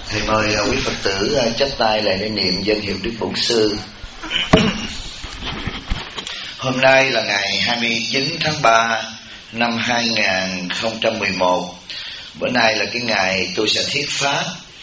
Thầy mời quý Phật tử chắp tay lại để niệm danh hiệu Đức Bổn Sư. Hôm nay là ngày 29 tháng 3 năm 2011. Bữa nay là cái ngày tôi sẽ thuyết pháp.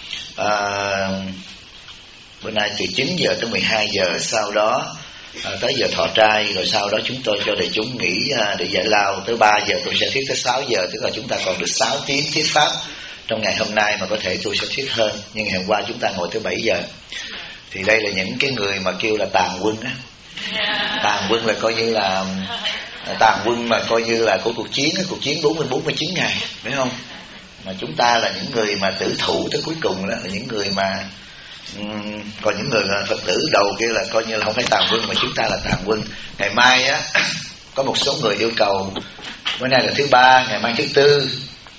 Bữa nay từ 9 giờ tới 12 giờ, sau đó tới giờ thọ trai, rồi sau đó chúng tôi cho đại chúng nghỉ để giải lao. Tới 3 giờ tôi sẽ thuyết tới 6 giờ, tức là chúng ta còn được 6 tiếng thuyết pháp trong ngày hôm nay, mà có thể tôi sẽ thuyết hơn. Nhưng ngày hôm qua chúng ta ngồi tới 7 giờ. Thì đây là những cái người mà kêu là tàn quân á. Tàn quân là coi như là tàn quân mà coi như là của cuộc chiến 49 ngày, phải không? Mà chúng ta là những người mà tử thủ tới cuối cùng, đó là những người mà còn những người Phật tử đầu kia là coi như là không phải tàn quân, mà chúng ta là tàn quân. Ngày mai á có một số người yêu cầu, bữa nay là thứ ba, ngày mai thứ tư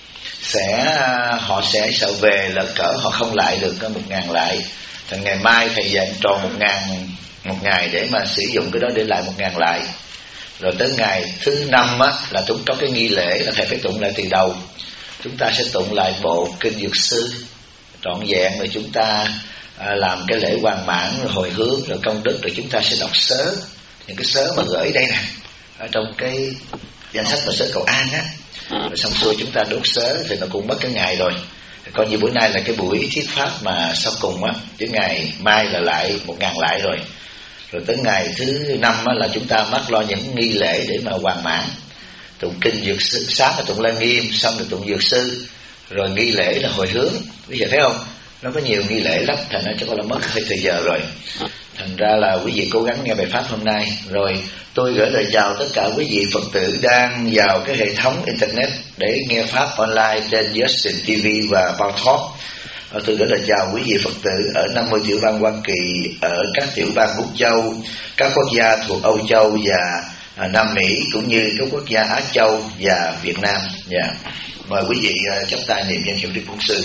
họ sẽ sợ về lỡ cỡ họ không lại được 1.000 lại. Thành ngày mai thầy dành tròn 1.000 một ngày để mà sử dụng cái đó để lại 1.000 lại. Rồi tới ngày thứ 5 á là chúng có cái nghi lễ là thầy phải tụng lại từ đầu. Chúng ta sẽ tụng lại bộ kinh Dược Sư trọn vẹn, rồi chúng ta làm cái lễ hoàn mãn, rồi hồi hướng, rồi công đức, rồi chúng ta sẽ đọc sớ. Những cái sớ mà gửi đây nè, ở trong cái danh sách mà sớ cầu an á. Rồi xong xuôi chúng ta đốt sớ thì nó cũng mất cái ngày rồi. Coi như bữa nay là cái buổi thuyết pháp mà sau cùng á, chứ ngày mai là lại 1.000 lại rồi. Rồi tới ngày thứ 5 á là chúng ta mắc lo những nghi lễ để mà hoàn mãn. Tụng kinh Dược Sư, sáng là tụng Lăng Nghiêm, xong rồi tụng Dược Sư, rồi nghi lễ là hồi hướng. Quý vị thấy không? Nó có nhiều nghi lễ lắm, thành ra chắc là mất hơi thời giờ rồi. Thành ra là quý vị cố gắng nghe bài pháp hôm nay. Rồi tôi gửi lời chào tất cả quý vị Phật tử đang vào cái hệ thống internet để nghe pháp online trên Justin TV và Paltalk. Tôi gửi lời chào quý vị Phật tử ở 50 tiểu bang Hoa Kỳ, ở các tiểu bang Úc Châu, các quốc gia thuộc Âu Châu và Nam Mỹ, cũng như các quốc gia Á Châu và Việt Nam. Mời quý vị chắp tay niệm danh hiệu Đức Bổn Sư.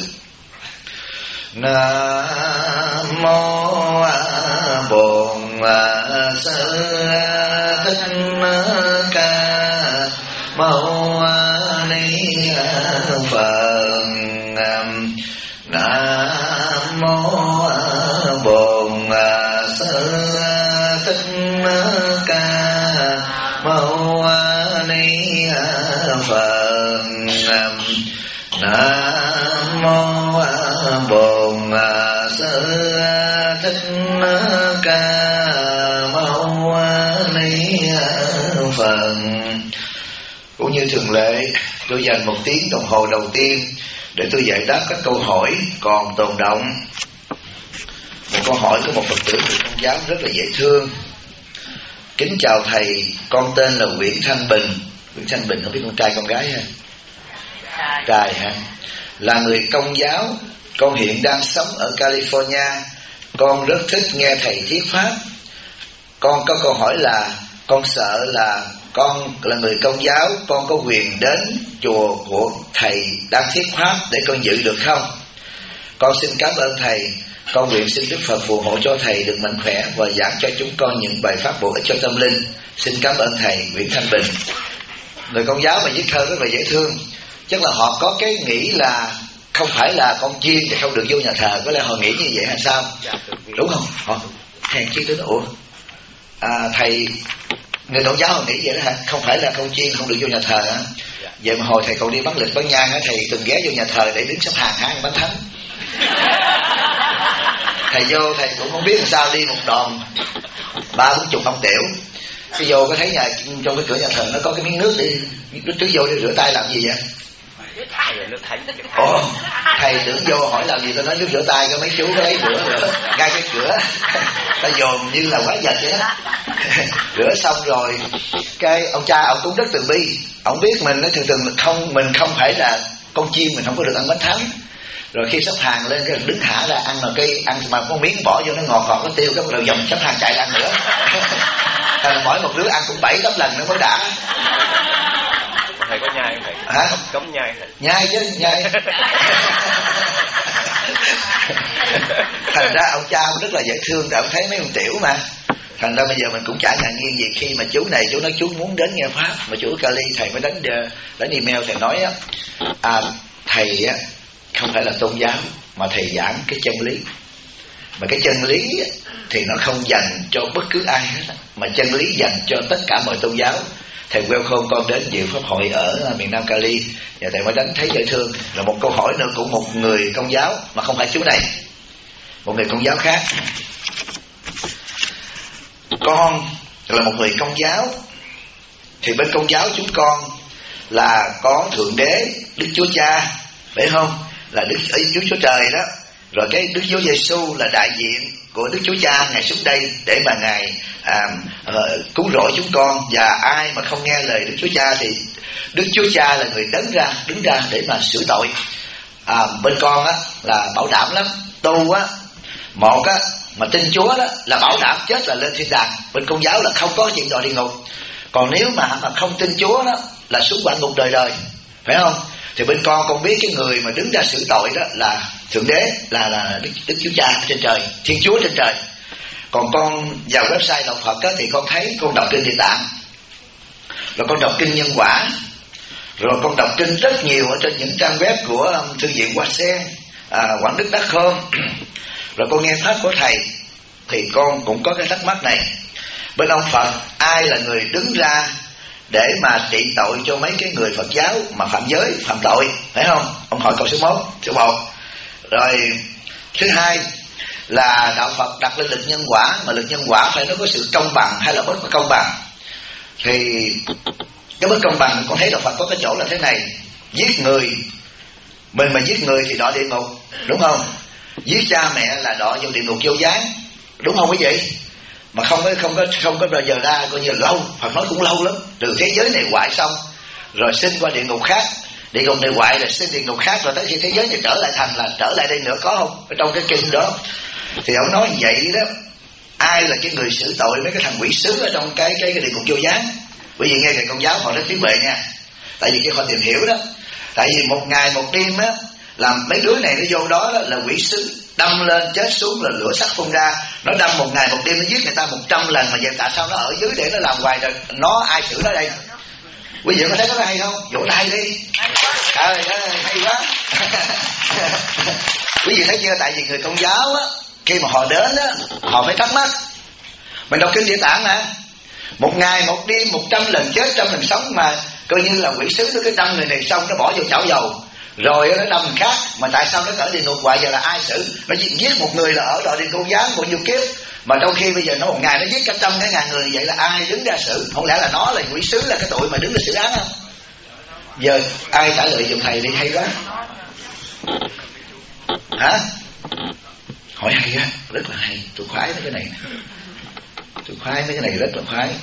Nam mô Bổn Sư Thích Ca Mâu Ni Phật. Nam mô Bổn Sư Thích Ca Mâu Ni Phật. Nam mô Bổn Sư Thích Ca Mâu Ni Phật. Cũng như thường lệ, tôi dành 1 tiếng đồng hồ đầu tiên để tôi giải đáp các câu hỏi còn tồn động. Một câu hỏi của một Phật tử thuộc Công giáo rất là dễ thương. Kính chào thầy, con tên là Nguyễn Thanh Bình. Nguyễn Thanh Bình không biết con trai con gái ha? Trai hả? Là người Công giáo, con hiện đang sống ở California. Con rất thích nghe thầy thuyết pháp. Con có câu hỏi là con sợ là con là người Công giáo, con có quyền đến chùa của thầy đang thuyết pháp để con dự được không? Con xin cảm ơn thầy. Con nguyện xin Đức Phật phù hộ cho thầy được mạnh khỏe và giảng cho chúng con những bài pháp bổ ích cho tâm linh. Xin cảm ơn thầy. Nguyễn Thanh Bình. Người Công giáo mà viết thơ rất là dễ thương. Chắc là họ có cái nghĩ là không phải là con chiên thì không được vô nhà thờ. Có lẽ họ nghĩ như vậy hay sao? Đúng không? Họ hèn chi tôi nói ủa, thầy người Công giáo họ nghĩ vậy đó hả? Không phải là con chiên không được vô nhà thờ hả? Vậy mà hồi thầy còn đi bán lịch bán nhang á, thầy từng ghé vô nhà thờ để đứng xếp hàng hái bánh thánh. Thầy vô thầy cũng không biết làm sao đi một đòn 30-40 ông tiểu. Cái vô có thấy nhà trong cái cửa nhà thờ nó có cái miếng nước đi, nước trước vô đi rửa tay làm gì vậy? Ồ, thầy tưởng vô hỏi làm gì, tôi nói nước rửa tay, có mấy chú có lấy rửa ngay cái cửa. Ta dồn như là quái vật vậy đó. Rửa xong rồi cái ông cha ông cũng rất từ bi. Ông biết mình thường mình không phải là con chiên, mình không có được ăn bánh thánh. Rồi khi sắp hàng lên cái đứng thả ra ăn, mà cây ăn mà có miếng bỏ vô nó ngọt nó tiêu, cái bắt đầu dòng sắp hàng chạy ra ăn nữa. Mỗi một đứa ăn cũng 7-8 lần nó mới đã. Thầy có nhai không thầy? Hả? Cấm nhai thầy. Nhai chứ, nhai. Thành ra ông cha ông rất là dễ thương, để ông thấy mấy ông tiểu mà. Thành ra bây giờ mình cũng chả ngạc nhiên gì khi mà chú này chú nói chú muốn đến nghe pháp, mà chú Cali thầy mới đánh email thầy nói á, thầy á không phải là tôn giáo, mà thầy giảng cái chân lý. Mà cái chân lý thì nó không dành cho bất cứ ai hết, mà chân lý dành cho tất cả mọi tôn giáo. Thầy welcome con đến dự pháp hội ở miền Nam Cali, và thầy mới đánh thấy dễ thương. Là một câu hỏi nữa của một người Công giáo, mà không phải chú này, một người Công giáo khác. Con là một người Công giáo, thì bên Công giáo chúng con là có Thượng Đế, Đức Chúa Cha, phải không? Là Đức Chúa Trời đó. Rồi cái Đức Chúa Giêsu là đại diện của Đức Chúa Cha, Ngài xuống đây để mà Ngài cứu rỗi chúng con. Và ai mà không nghe lời Đức Chúa Cha thì Đức Chúa Cha là người đứng ra để mà sửa tội. Bên con á là bảo đảm lắm. Tu á, một á mà tin Chúa đó là bảo đảm chết là lên thiên đàng. Bên Công giáo là không có chuyện đọa địa ngục. Còn nếu mà không tin Chúa đó là xuống quả ngục đời đời, phải không? Thì bên con biết cái người mà đứng ra xử tội đó là Thượng Đế, là Đức Chúa Cha trên trời, Thiên Chúa trên trời. Còn con vào website đạo Phật đó, thì con thấy con đọc kinh Địa Tạng, rồi con đọc kinh Nhân Quả, rồi con đọc kinh rất nhiều ở trên những trang web của Thư viện Hoa Sen, Quảng Đức Đắc Khôn. Rồi con nghe pháp của thầy thì con cũng có cái thắc mắc này. Bên ông Phật ai là người đứng ra để mà trị tội cho mấy cái người Phật giáo mà phạm giới, phạm tội, phải không? Ông hỏi câu số 1. Rồi thứ hai là đạo Phật đặt lên luật nhân quả, mà luật nhân quả phải nó có sự công bằng hay là bất công bằng. Thì cái bất công bằng con thấy đạo Phật có cái chỗ là thế này: giết người, mình mà giết người thì đọa địa ngục, đúng không? Giết cha mẹ là đọa vào địa ngục vô gián, đúng không quý vị? Mà không có bao giờ ra, coi như lâu. Phật nói cũng lâu lắm, từ thế giới này hoại xong rồi sinh qua địa ngục khác, địa ngục này hoại rồi sinh địa ngục khác, rồi tới khi thế giới này trở lại thành là trở lại đây nữa, có không? Ở trong cái kinh đó thì ông nói vậy đó. Ai là cái người xử tội mấy cái thằng quỷ sứ ở trong cái địa ngục vô gián? Bởi vì nghe người Công giáo họ rất trí huệ nha, tại vì cái họ tìm hiểu đó. Tại vì một ngày một đêm á, làm mấy đứa này nó vô đó là quỷ sứ đâm lên chết xuống là lửa sắt phun ra. Nó đâm một ngày một đêm, nó giết người ta 100 lần, mà vậy tại sao nó ở dưới để nó làm hoài rồi? Nó ai xử nó đây? Quý vị có thấy nó hay không? Vỗ tay đi. Trời ơi, hay quá. Quý vị thấy chưa? Tại vì người Công giáo á, khi mà họ đến á, họ phải thắc mắc. Mình đọc kinh Địa Tạng nè, một ngày một đêm 100 lần chết, 100 lần sống, mà coi như là quỷ sứ nó cứ đâm người này xong nó bỏ vô chảo dầu, rồi nó đâm người khác. Mà tại sao nó ở địa ngục hoài? Giờ là ai xử? Nó chỉ giết một người là ở đọa địa ngục gián bao nhiêu kiếp, mà trong khi bây giờ nó một ngày nó giết cả trăm cái ngàn người, vậy là ai đứng ra xử? Không lẽ là nó là quỷ sứ, là cái tội mà đứng ra xử án không? Giờ ai trả lời giùm thầy đi, hay quá. Hả? Hỏi hay á, rất là hay. Tôi khoái mấy cái này, rất là khoái.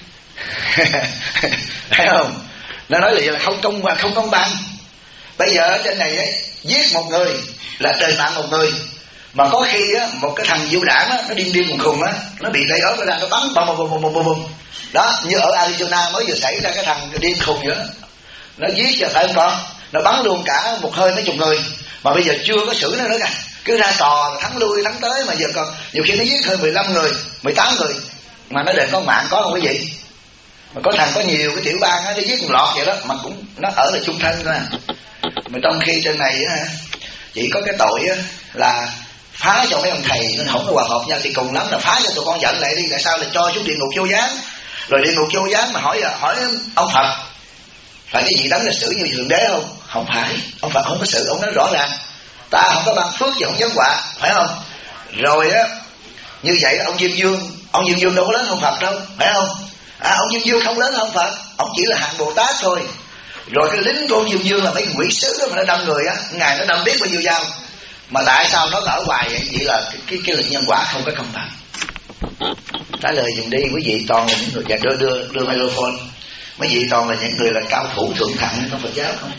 Thấy không? Nó nói là vậy là không công bằng. Bây giờ ở trên này ấy, giết một người là trời mạng một người. Mà có khi á, một cái thằng du đảng á, nó điên khùng á, nó bị lấy ớt ra, nó bắn bom. Đó, như ở Arizona mới vừa xảy ra cái thằng điên khùng vậy đó. Nó giết cho phải không con? Nó bắn luôn cả một hơi mấy chục người. Mà bây giờ chưa có xử nó nữa kìa. Cứ ra tò thắng lui thắng tới, mà giờ còn nhiều khi nó giết hơn 15 người, 18 người. Mà nó đền có mạng, có không quý vị? Mà có thằng có nhiều cái tiểu bang á, nó giết một lọt vậy đó, mà cũng nó ở là chung thân thôi à. Mà trong khi trên này á, chỉ có cái tội á, là phá cho mấy ông thầy nên không có hòa hợp nhau, thì cùng lắm là phá cho tụi con giận lại đi. Tại sao là cho xuống địa ngục vô gián? Rồi địa ngục vô gián mà hỏi ông Phật phải cái gì đấng là xử như Thượng Đế không? Không phải, ông Phật không có xử. Ông nói rõ ràng ta không có ban phước và không giáng họa, phải không? Rồi á, như vậy ông Diêm Dương đâu có lớn hơn Phật đâu, phải không? Ông Diêm Dương không lớn hơn Phật, ông chỉ là hạng Bồ Tát thôi. Rồi cái lính của ông Diêm Dương là mấy quỷ sứ đó mà nó đâm người á, ngày nó đâm biết bao nhiêu dao. Mà tại sao nó ở hoài vậy? Vậy là cái lực nhân quả không có công bằng. Trả lời dùm đi quý vị. Toàn là những người, và đưa microphone. Mấy vị toàn là những người là cao thủ thượng thặng trong Phật giáo không?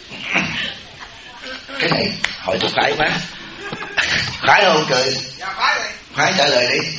Cái này hỏi tôi khoái quá. Khoái không cười? Khoái trả lời đi.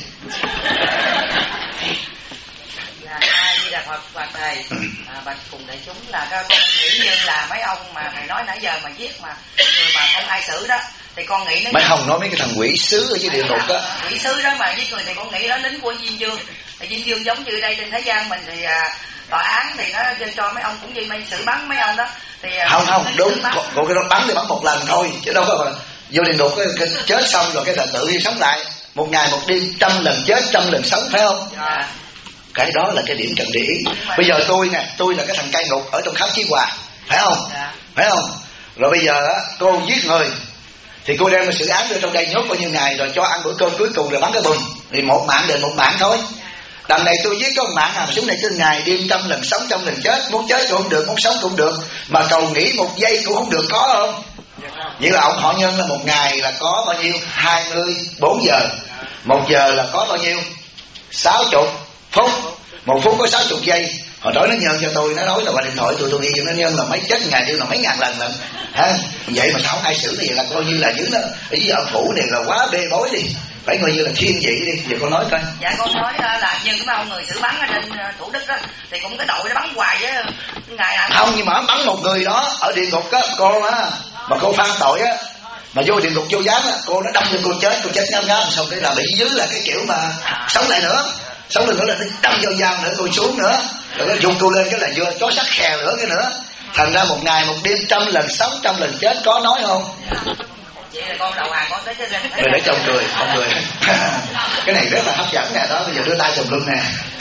Như là Phật thầy, bạch cùng đại chúng là con nghĩ như là mấy ông mà thầy nói nãy giờ mà giết mà người mà không ai xử đó, thì con nghĩ mấy ông nói mấy cái thằng quỷ sứ ở dưới địa ngục đó, quỷ sứ đó mà giết người, thì con nghĩ đó lính của Diêm Dương. Thì Diêm Dương giống như đây trên thế gian mình thì tòa án thì nó cho mấy ông cũng như mấy xử bắn mấy ông đó thì không đúng, còn cái đó bắn thì bắn một lần thôi chứ đâu có vô địa ngục cái chết xong rồi cái là tự nhiên sống lại, một ngày một đêm 100 lần chết 100 lần sống, phải không? Dạ. Cái đó là cái điểm cần để ý. Bây giờ tôi nè, tôi là cái thằng cai ngục ở trong khám chí hòa, phải không? Dạ. Phải không? Rồi bây giờ á, cô giết người thì cô đem xử án vô trong đây nhốt bao nhiêu ngày rồi cho ăn bữa cơm cuối cùng rồi bắn cái bùm, thì một mạng đền một mạng thôi. Đằng này tôi giết có một mạng nào xuống này tới ngày đêm 100 lần sống 100 lần chết, muốn chết cũng không được, muốn sống cũng được, mà cầu nghỉ một giây cũng không được, có không? Vậy là ông họ nhân là một ngày là có bao nhiêu? 24 giờ. 1 giờ là có bao nhiêu? 60 phút. 1 phút có 60 giây. Hồi đó nó nhân cho tôi, nó nói là qua điện thoại tôi ghi cho nó nhân là mấy chết ngày đêm là mấy ngàn lần ha. Vậy mà sao không ai xử, thì là coi như là dưới nó với ông phủ này là quá bê bối đi, phải coi như là thiên vị đi. Giờ con nói coi. Dạ con nói là như cái ông người xử bắn ở trên Thủ Đức đó thì cũng cái đội nó bắn hoài với ngày nào không, nhưng mà bắn một người đó ở địa ngục á cô á, mà cô phạm tội á, mà vô địa ngục vô giám á, cô nó đâm cho cô chết ngáp ngáp, xong cái là bị dưới là cái kiểu mà sống lại nữa, sống lại nữa là nó đâm vô dao nữa, cô xuống nữa, rồi nó dùng cô lên cái là vừa chó sắt khè nữa cái nữa, thành ra một ngày một đêm 100 lần sống 100 lần chết, có nói không? Vậy là con đầu hàng con tới chứ rồi để chồng cười, không cười. Cái này rất là hấp dẫn nè, đó bây giờ đưa tay chồng lưng nè.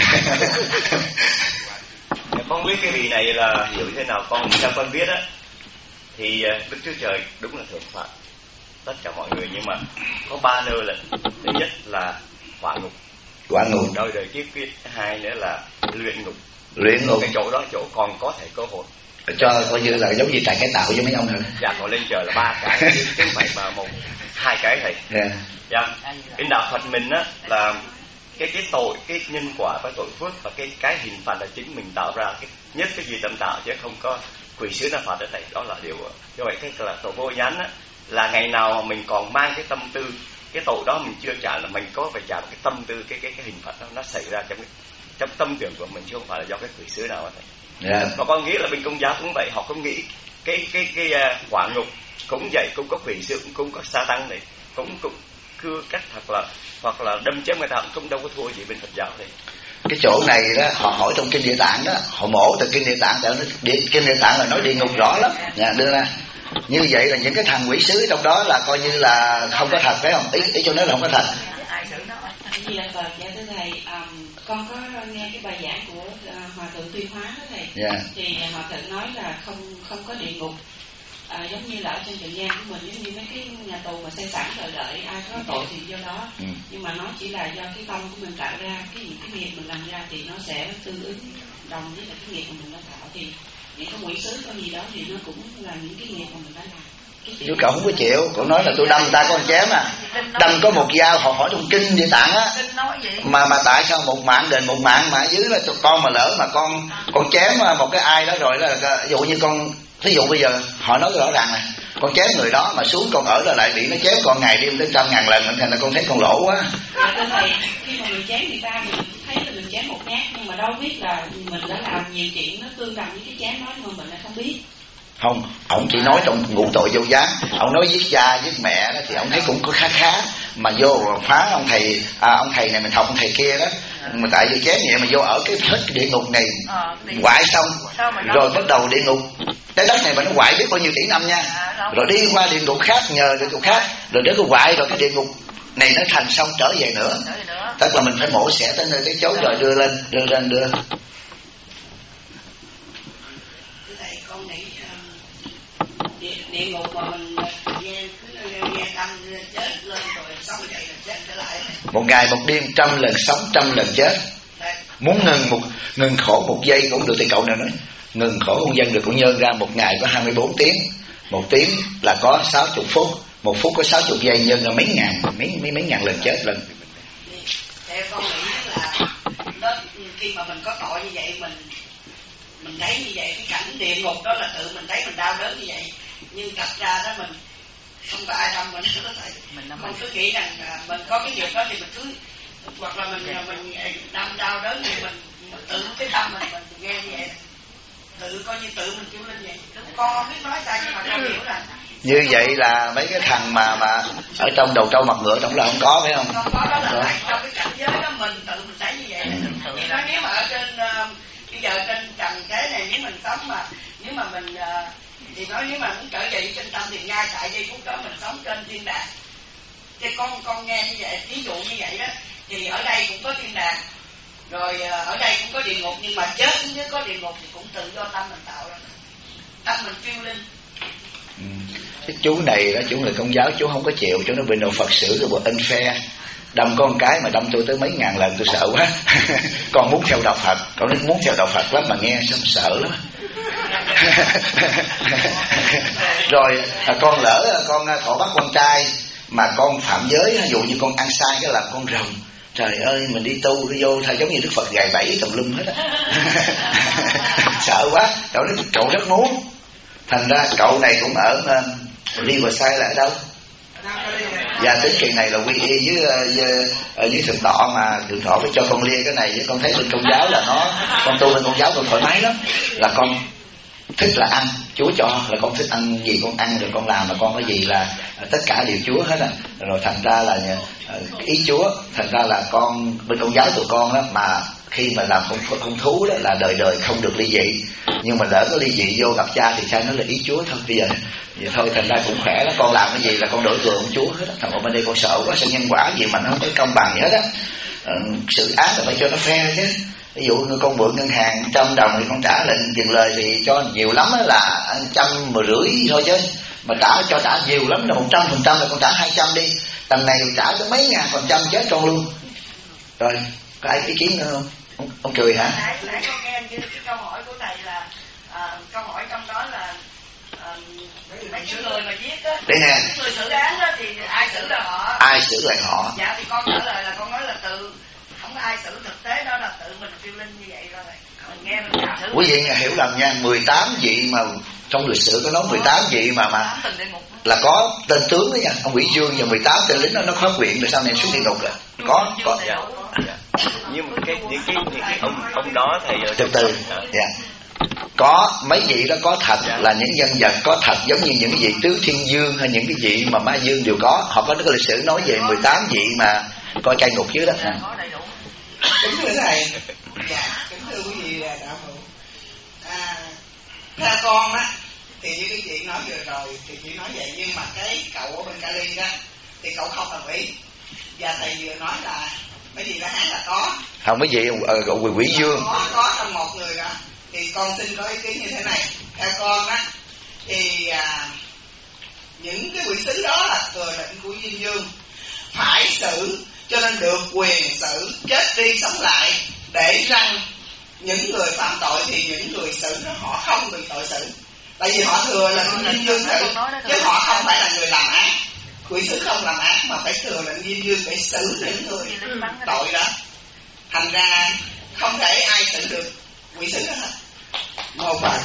Con biết cái vị này là hiểu thế nào, theo con biết á thì Đức Chúa Trời đúng là thượng phạt tất cả mọi người, nhưng mà có 3 nơi là thứ nhất là hỏa ngục, đời đời kiếp kiếp, hai nữa là luyện ngục. Cái chỗ đó chỗ còn có thể cơ hội cho coi như là giống như trại cải tạo với mấy ông nữa. Dạ, còn lên trời là 3 cái chứ không phải mà 1-2 cái thầy. Dạ. Cái đạo Phật mình á là cái tội, cái nhân quả, cái tội phước và cái hình phạt là chính mình tạo ra, cái nhất cái gì tâm tạo, chứ không có quỷ sứ nào phạt ở đây, đó là điều. Do vậy cái là tội vô nhãn á, là ngày nào mà mình còn mang cái tâm tư cái tội đó mình chưa trả, là mình có phải trả cái tâm tư cái hình phạt đó nó xảy ra trong tâm tưởng của mình, chứ không phải là do cái quỷ sứ nào đó thầy. Mà con nghĩ là bên Công giáo cũng vậy, họ cũng nghĩ cái hỏa ngục cũng vậy, cũng có quỷ sứ, cũng có sa tăng này, cũng cưa cắt hoặc là đâm chém người ta, cũng đâu có thua gì bên Phật giáo này. Cái chỗ này đó họ hỏi trong kinh Địa Tạng đó, họ mổ từ kinh Địa Tạng, tại kinh Địa Tạng là nói địa ngục rõ lắm, đưa ra như vậy là những cái thằng quỷ sứ trong đó là coi như là không có thật, phải không? Ý cho nó là không có thật. Gì là Phật, dạ thưa thầy, con có nghe cái bài giảng của Hòa thượng Tuyên Hóa đó thầy. Thì Hòa thượng nói là không có địa ngục, giống như là ở trên trần gian của mình, giống như mấy cái nhà tù mà xây sẵn đợi ai có tội thì vô đó. Nhưng mà nó chỉ là do cái tâm của mình tạo ra, những cái nghiệp mình làm ra thì nó sẽ tương ứng đồng với là cái nghiệp mà mình đã tạo. Thì những cái quỷ sứ có gì đó thì nó cũng là những cái nghiệp mà mình đã làm. Chứ cậu không có chịu, cậu nói là tôi đâm ta con chém đâm có một dao. Họ hỏi trong kinh Địa Tạng á, mà tại sao một mạng đền một mạng, mà dưới là con mà lỡ mà con chém một cái ai đó rồi là ví dụ như con, thí dụ bây giờ họ nói rõ ràng này, con chém người đó mà xuống con ở là lại bị nó chém con ngày đêm tới 100.000 lần, thành ra con thấy con lỗ quá. Thưa thầy, khi mà mình chém người ta mình thấy là mình chém một nhát, nhưng mà đâu biết là mình đã làm nhiều chuyện nó tương đồng với cái chém đó, nhưng mà mình lại không biết. Không, ông chỉ nói trong ngụ tội vô gián, ông nói giết cha giết mẹ đó thì ông thấy cũng có khá, mà vô phá ông thầy này mình học ông thầy kia đó, mà tại vì chém vậy mà vô ở cái hết địa ngục này quại xong rồi bắt đầu địa ngục, cái đất này mà nó quại biết bao nhiêu tỷ năm nha, rồi đi qua địa ngục khác, nhờ địa ngục khác, rồi đến cái quại, rồi cái địa ngục này nó thành xong trở về nữa, tức là mình phải mổ xẻ tới nơi cái chốn rồi đưa lên. Địa ngục mà mình nghe tâm chết lên rồi xong vậy là chết trở lại. Một ngày một đêm 100 lần sống 100 lần chết. Muốn ngừng khổ một giây cũng được, thì cậu nào nói ngừng khổ con dân được, cũng nhân ra một ngày có 24 tiếng, một tiếng là có 60 phút, một phút có 60 giây, nhân ra mấy ngàn lần chết lần. Theo con nghĩ là đó, khi mà mình có tội như vậy, mình thấy như vậy, cái cảnh địa ngục đó là tự mình thấy mình đau đớn như vậy, nhưng thật ra đó mình không có ai đâm mình, mình cứ nghĩ rằng mình có cái việc đó thì mình cứ, hoặc là mình đâm đau đớn thì mình tự cái tâm mình nghe như vậy, tự coi như tự mình kêu lên vậy. Con không biết nói sao nhưng mà con hiểu là như vậy là mấy cái thằng mà ở trong đầu trâu mặt ngựa trong là không có, phải không? Không có, đó là trong cái cảnh giới đó mình tự mình thấy như vậy. Thì nói nếu mà ở trên cái giờ trên trần thế này nếu mình sống mà nếu mà mình thì nói nếu mà muốn trở về trên tâm thì ngay tại giây phút đó mình sống trên thiên đàng. Thì con nghe như vậy, ví dụ như vậy đó, thì ở đây cũng có thiên đàng, rồi ở đây cũng có địa ngục, nhưng mà chết nếu có địa ngục thì cũng tự do tâm mình tạo ra, tâm mình phiêu linh. Cái chú này đó, chú người Công giáo, chú không có chịu, chú nó bị đồ Phật xử rồi bộ unfair, đâm con cái mà đâm tôi tới mấy ngàn lần, tôi sợ quá. Con muốn theo đạo Phật, con muốn theo đạo Phật lắm mà nghe xong sợ lắm. Rồi con lỡ con thọ bắt con trai mà con phạm giới, ví dụ như con ăn sai cái làm con rồng, trời ơi mình đi tu cái vô thay giống như Đức Phật gài bẫy tùm lum hết á. Sợ quá. Cậu rất muốn, thành ra cậu này cũng ở Riverside là ở đâu? Dạ tính kỳ này là quy y với Thượng Tọa, mà Thượng Tọa phải cho con lia cái này, với con thấy bên Công giáo là con tu bên Công giáo con thoải mái lắm, là con thích là ăn, Chúa cho là con thích ăn gì con ăn, rồi con làm, mà con cái gì là tất cả đều Chúa hết á. Rồi thành ra là ý Chúa, thành ra là con bên Công giáo tụi con đó, mà khi mà làm con thú đó là đời đời không được ly dị, nhưng mà lỡ có ly dị vô gặp cha thì cha nói là ý Chúa thôi. Bây giờ vậy thôi, thành ra cũng khỏe đó, con làm cái gì là con đổi thừa ông Chúa hết á. Thằng ở bên đây con sợ quá, sợ nhân quả gì mà nó không có công bằng gì hết á. Sự ác là phải cho nó fair chứ. Ví dụ như con mượn ngân hàng 100 đồng thì con trả lệnh tiền lời thì cho nhiều lắm là 150 thôi, chứ mà trả nhiều lắm là 100% là con trả 200 đi, tầm này trả tới mấy ngàn % chết con luôn. Rồi có ai ý kiến nữa không? Ông cười hả? Nãy con nghe cái câu hỏi của thầy là câu hỏi trong đó là mấy người mà giết á, đây nè, người xử án đó thì ai xử là họ? Ai xử lại họ? Dạ thì con trả lời là con nói là không có ai xử, thực tế đó là tự mình phiêu linh như vậy rồi. Mình nghe mình cảm thử. Quý vị hiểu lầm nha, 18 vị mà trong lịch sử có nói 18 vị mà là có tên tướng đó nha, ông Nguyễn Dương và 18 tên lính nó khóa quyện rồi sau này xuống địa ngục rồi. Có. Dạ. Nhưng mà những cái ông đó thầy từ từ. Dạ. Có mấy vị đó có thật, là những nhân vật có thật, giống như những cái vị tứ thiên dương hay những cái vị mà ma dương đều có. Họ có cái lịch sử nói về 18 vị mà coi cai ngục dưới đó. Kính thưa thầy, kính thưa quý vị là đạo hữu, theo con á thì như cái chị nói vừa rồi thì chị nói vậy, nhưng mà cái cậu ở bên Cali đó thì cậu không đồng ý, và thầy vừa nói là mấy gì đó hát là có. Không, mấy vị quỷ dương có trong một người đó. Thì con xin có ý kiến như thế này, theo con á thì những cái quỷ sứ đó là thừa lệnh của Diêm Dương, phải xử cho nên được quyền xử, chết đi sống lại, để rằng những người phạm tội thì những người xử đó họ không bị tội xử, tại vì họ thừa lệnh của Diêm Dương xử, chứ họ không phải là người làm ác. Quỷ sứ không làm ác mà phải thừa lệnh Diêm Dương để xử những người tội đó, thành ra không thể ai xử được quỷ sứ đó hết. Một phần.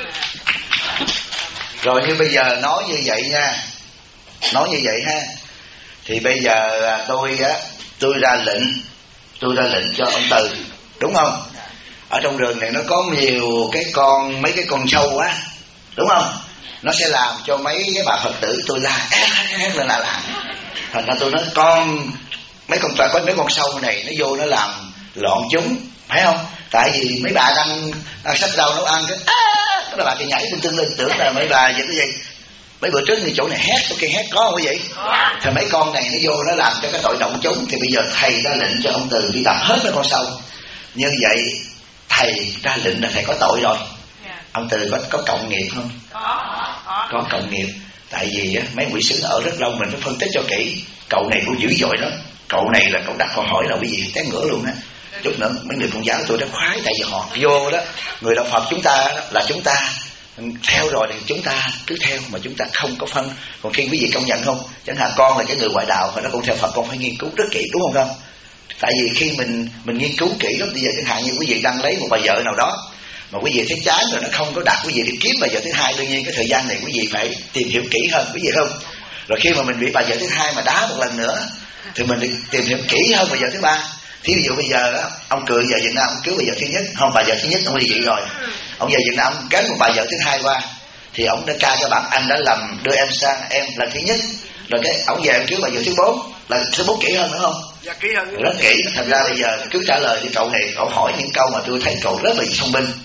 Rồi như bây giờ nói như vậy nha, nói như vậy ha, thì bây giờ tôi ra lệnh cho ông Từ, đúng không? Ở trong rừng này nó có nhiều mấy cái con sâu quá, đúng không? Nó sẽ làm cho mấy cái bà Phật tử tôi la làm. Thành ra tôi nói có mấy con sâu này nó vô nó làm loạn chúng, phải không? Tại vì mấy bà đang xách rau nấu ăn, cái bà thì nhảy tưng lên, tưởng là mấy bà vậy cái gì. Mấy bữa trước thì chỗ này hét, chỗ kia hét, có không quý vị? Thì mấy con này nó vô nó làm cho cái tội động chúng. Thì bây giờ thầy ra lệnh cho ông Từ đi tập hết mấy con sâu. Như vậy thầy ra lệnh là thầy có tội rồi. Ông Từ có cộng nghiệp không? Có cộng nghiệp. Tại vì mấy quỷ sứ ở rất lâu, mình phải phân tích cho kỹ. Cậu này cũng dữ dội đó. Cậu này là cậu đặt câu hỏi là cái gì té ngửa luôn á. Chút nữa mấy người Công giáo tôi đã khoái, tại vì họ vô đó, người đạo Phật chúng ta đó, là chúng ta theo rồi thì chúng ta cứ theo, mà chúng ta không có phân. Còn khi quý vị công nhận không, chẳng hạn con là cái người ngoại đạo và nó cũng theo Phật, con phải nghiên cứu rất kỹ, đúng không? Tại vì khi mình nghiên cứu kỹ lắm, bây giờ chẳng hạn như quý vị đang lấy một bà vợ nào đó mà quý vị thấy chán rồi nó không có đặt, quý vị đi kiếm bà vợ thứ hai, đương nhiên cái thời gian này quý vị phải tìm hiểu kỹ hơn, quý vị không? Rồi khi mà mình bị bà vợ thứ hai mà đá một lần nữa thì mình đi tìm hiểu kỹ hơn bà vợ thứ ba. Thí dụ bây giờ đó, ông Cười về Việt Nam ông cứu bà vợ thứ nhất, không, bà vợ thứ nhất ông ly dị rồi, ông về Việt Nam ông kéo một bà vợ thứ hai qua, thì ông đã ca cho bạn anh đã lầm đưa em sang em lần thứ nhất, rồi cái ông về ông cứu bà vợ thứ 4, là thứ 4 kỹ hơn nữa không? Dạ kỹ hơn, rất kỹ. Thành ra bây giờ cứ trả lời thì cậu này cậu hỏi những câu mà tôi thấy cậu rất là thông minh,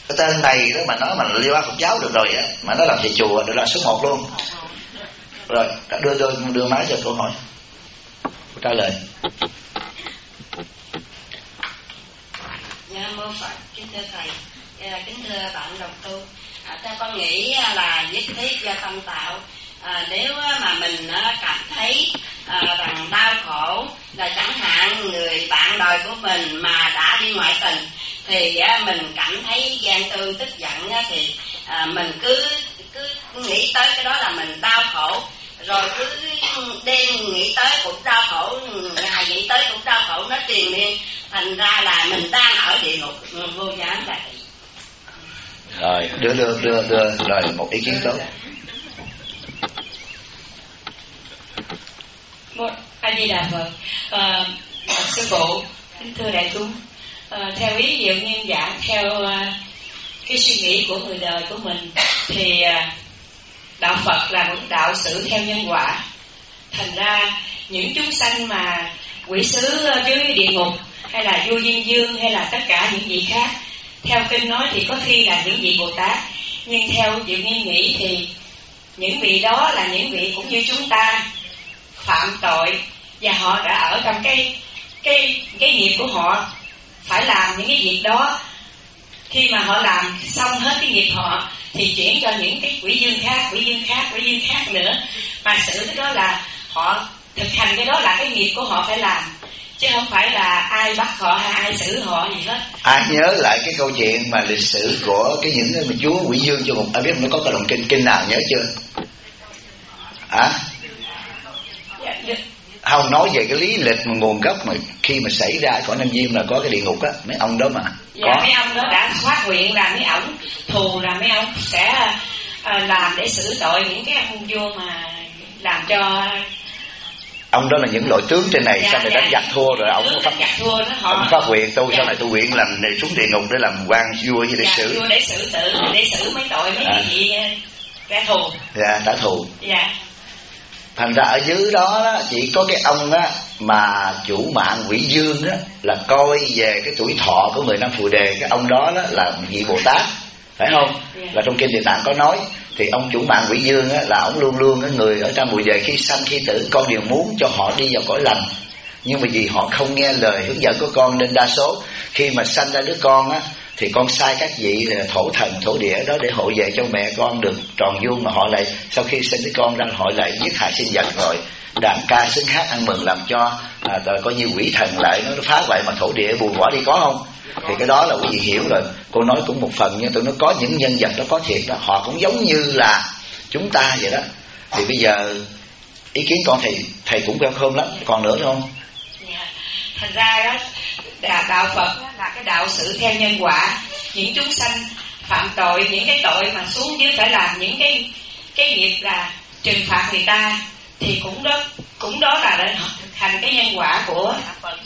Cái tên này đó mà nói mà Liên Hoa Phật giáo được rồi á, mà nó làm thầy chùa được là số 1 luôn. Rồi đưa máy cho câu hỏi, câu trả lời. Dạ mô Phật, kính thưa thầy, kính thưa bạn đồng tu. Theo con nghĩ là nhất thiết do tâm tạo. Nếu mà mình cảm thấy rằng đau khổ, là chẳng hạn người bạn đời của mình mà đã đi ngoại tình, thì mình cảm thấy ghen tương tức giận, thì mình cứ nghĩ tới cái đó là mình đau khổ, rồi cứ đêm nghĩ tới cũng đau khổ, ngày nghĩ tới cũng đau khổ, nó triền miên, thành ra là mình đang ở địa ngục vô gián là. Rồi đưa rồi một ý kiến tốt. A Di Đà Phật. Sư phụ, kính thưa đại chúng, theo ý Diệu Nhân giảng, theo cái suy nghĩ của người đời của mình, thì đạo Phật là một đạo xử theo nhân quả. Thành ra những chúng sanh mà quỷ sứ dưới địa ngục, hay là vua Diêm Dương, hay là tất cả những vị khác, theo kinh nói thì có khi là những vị Bồ Tát, nhưng theo Diệu Nhân nghĩ thì những vị đó là những vị cũng như chúng ta phạm tội, và họ đã ở trong cái nghiệp của họ phải làm những cái việc đó. Khi mà họ làm xong hết cái nghiệp họ thì chuyển cho những cái quỷ dương khác nữa, mà xử cái đó là họ thực hành, cái đó là cái nghiệp của họ phải làm, chứ không phải là ai bắt họ hay ai xử họ gì hết. Ai nhớ lại cái câu chuyện mà lịch sử của cái những mà chúa quỷ dương cho một, ai biết nó có cái đoạn kinh nào nhớ chưa? Không, nói về cái lý lịch mà nguồn gốc mà khi mà xảy ra cõi Nam Diêm là có cái địa ngục á, mấy ông đó mà dạ, có. Mấy ông đó đã phát nguyện là mấy ổng thù, là mấy ông sẽ làm để xử tội những cái ông vua mà làm cho. Ông đó là những loại tướng trên này, sau này đánh giặc thua rồi ông phát nguyện tu, sau này tu nguyện làm xuống địa ngục để làm quan vua với để xử. Vua để xử mấy tội mấy cái gì kẻ thù. Dạ, trả thù. Dạ. Thành ra ở dưới đó chỉ có cái ông á mà chủ mạng quỷ dương á là coi về cái tuổi thọ của 10 năm Phù Đề, cái ông đó là vị Bồ Tát, phải không? Là trong kinh Địa Tạng có nói, thì ông chủ mạng quỷ dương á là ông luôn luôn cái người ở trong Bồ Đề khi sanh khi tử con đều muốn cho họ đi vào cõi lành, nhưng mà vì họ không nghe lời hướng dẫn của con nên đa số khi mà sanh ra đứa con á thì con sai các vị thổ thần thổ địa đó để hộ về cho mẹ con được tròn vuông, mà họ lại sau khi sinh đứa con ra họ lại giết hại sinh vật, rồi đàn ca xứng hát ăn mừng làm cho coi như quỷ thần lại nó phá hoại mà thổ địa bùn bỏ đi, có không? Thì cái đó là quý vị hiểu rồi. Cô nói cũng một phần, nhưng tôi nói có những nhân vật đó có thiệt đó, họ cũng giống như là chúng ta vậy đó. Thì bây giờ ý kiến con thầy cũng welcome lắm, còn nữa không? Thành ra đó đạo Phật là cái đạo xử theo nhân quả. Những chúng sanh phạm tội, những cái tội mà xuống dưới phải làm những cái nghiệp là trừng phạt người ta, thì cũng đó là để thực hành cái nhân quả của Phật.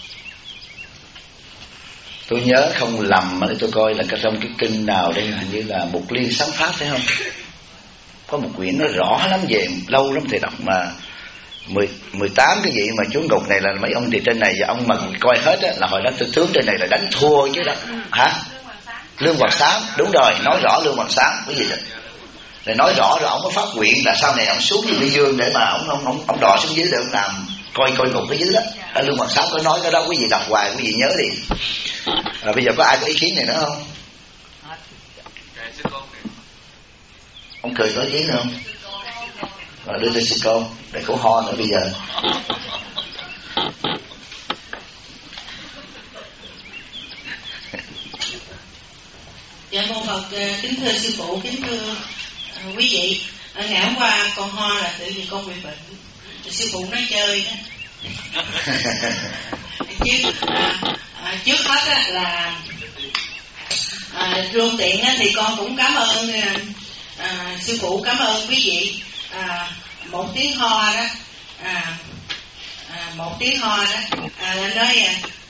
Tôi nhớ không lầm để tôi coi là trong cái kinh nào đây, hình như là Mục Liên Sám Pháp phải không? Có một quyển nó rõ lắm về, lâu lắm thầy đọc mà 18 cái vị mà xuống ngục này là mấy ông thì trên này, và ông mà coi hết á là hồi đó tư tướng trên này là đánh thua chứ đó. Hả? Lương Hoàng Sám, đúng rồi, nói rõ Lương Hoàng Sám cái gì đó. Rồi nói rõ rồi ông có phát nguyện là sau này ông xuống Địa Dương để mà ông đò xuống dưới để ông làm coi ngục cái dưới đó. Lương Hoàng Sám có nói cái đó, quý vị đọc hoài quý vị nhớ đi. Bây giờ có ai có ý kiến này nữa không? Ông cười có ý kiến nữa không? Rồi đưa tới sư cô để cổ ho nữa bây giờ. Dạ mô Phật, kính thưa sư phụ, kính thưa quý vị. Ngày hôm qua con ho là tự vì con bị bệnh, sư phụ nói chơi đó. Trước hết là luôn tiện thì con cũng cảm ơn sư phụ, cảm ơn quý vị. Một tiếng ho đó, nói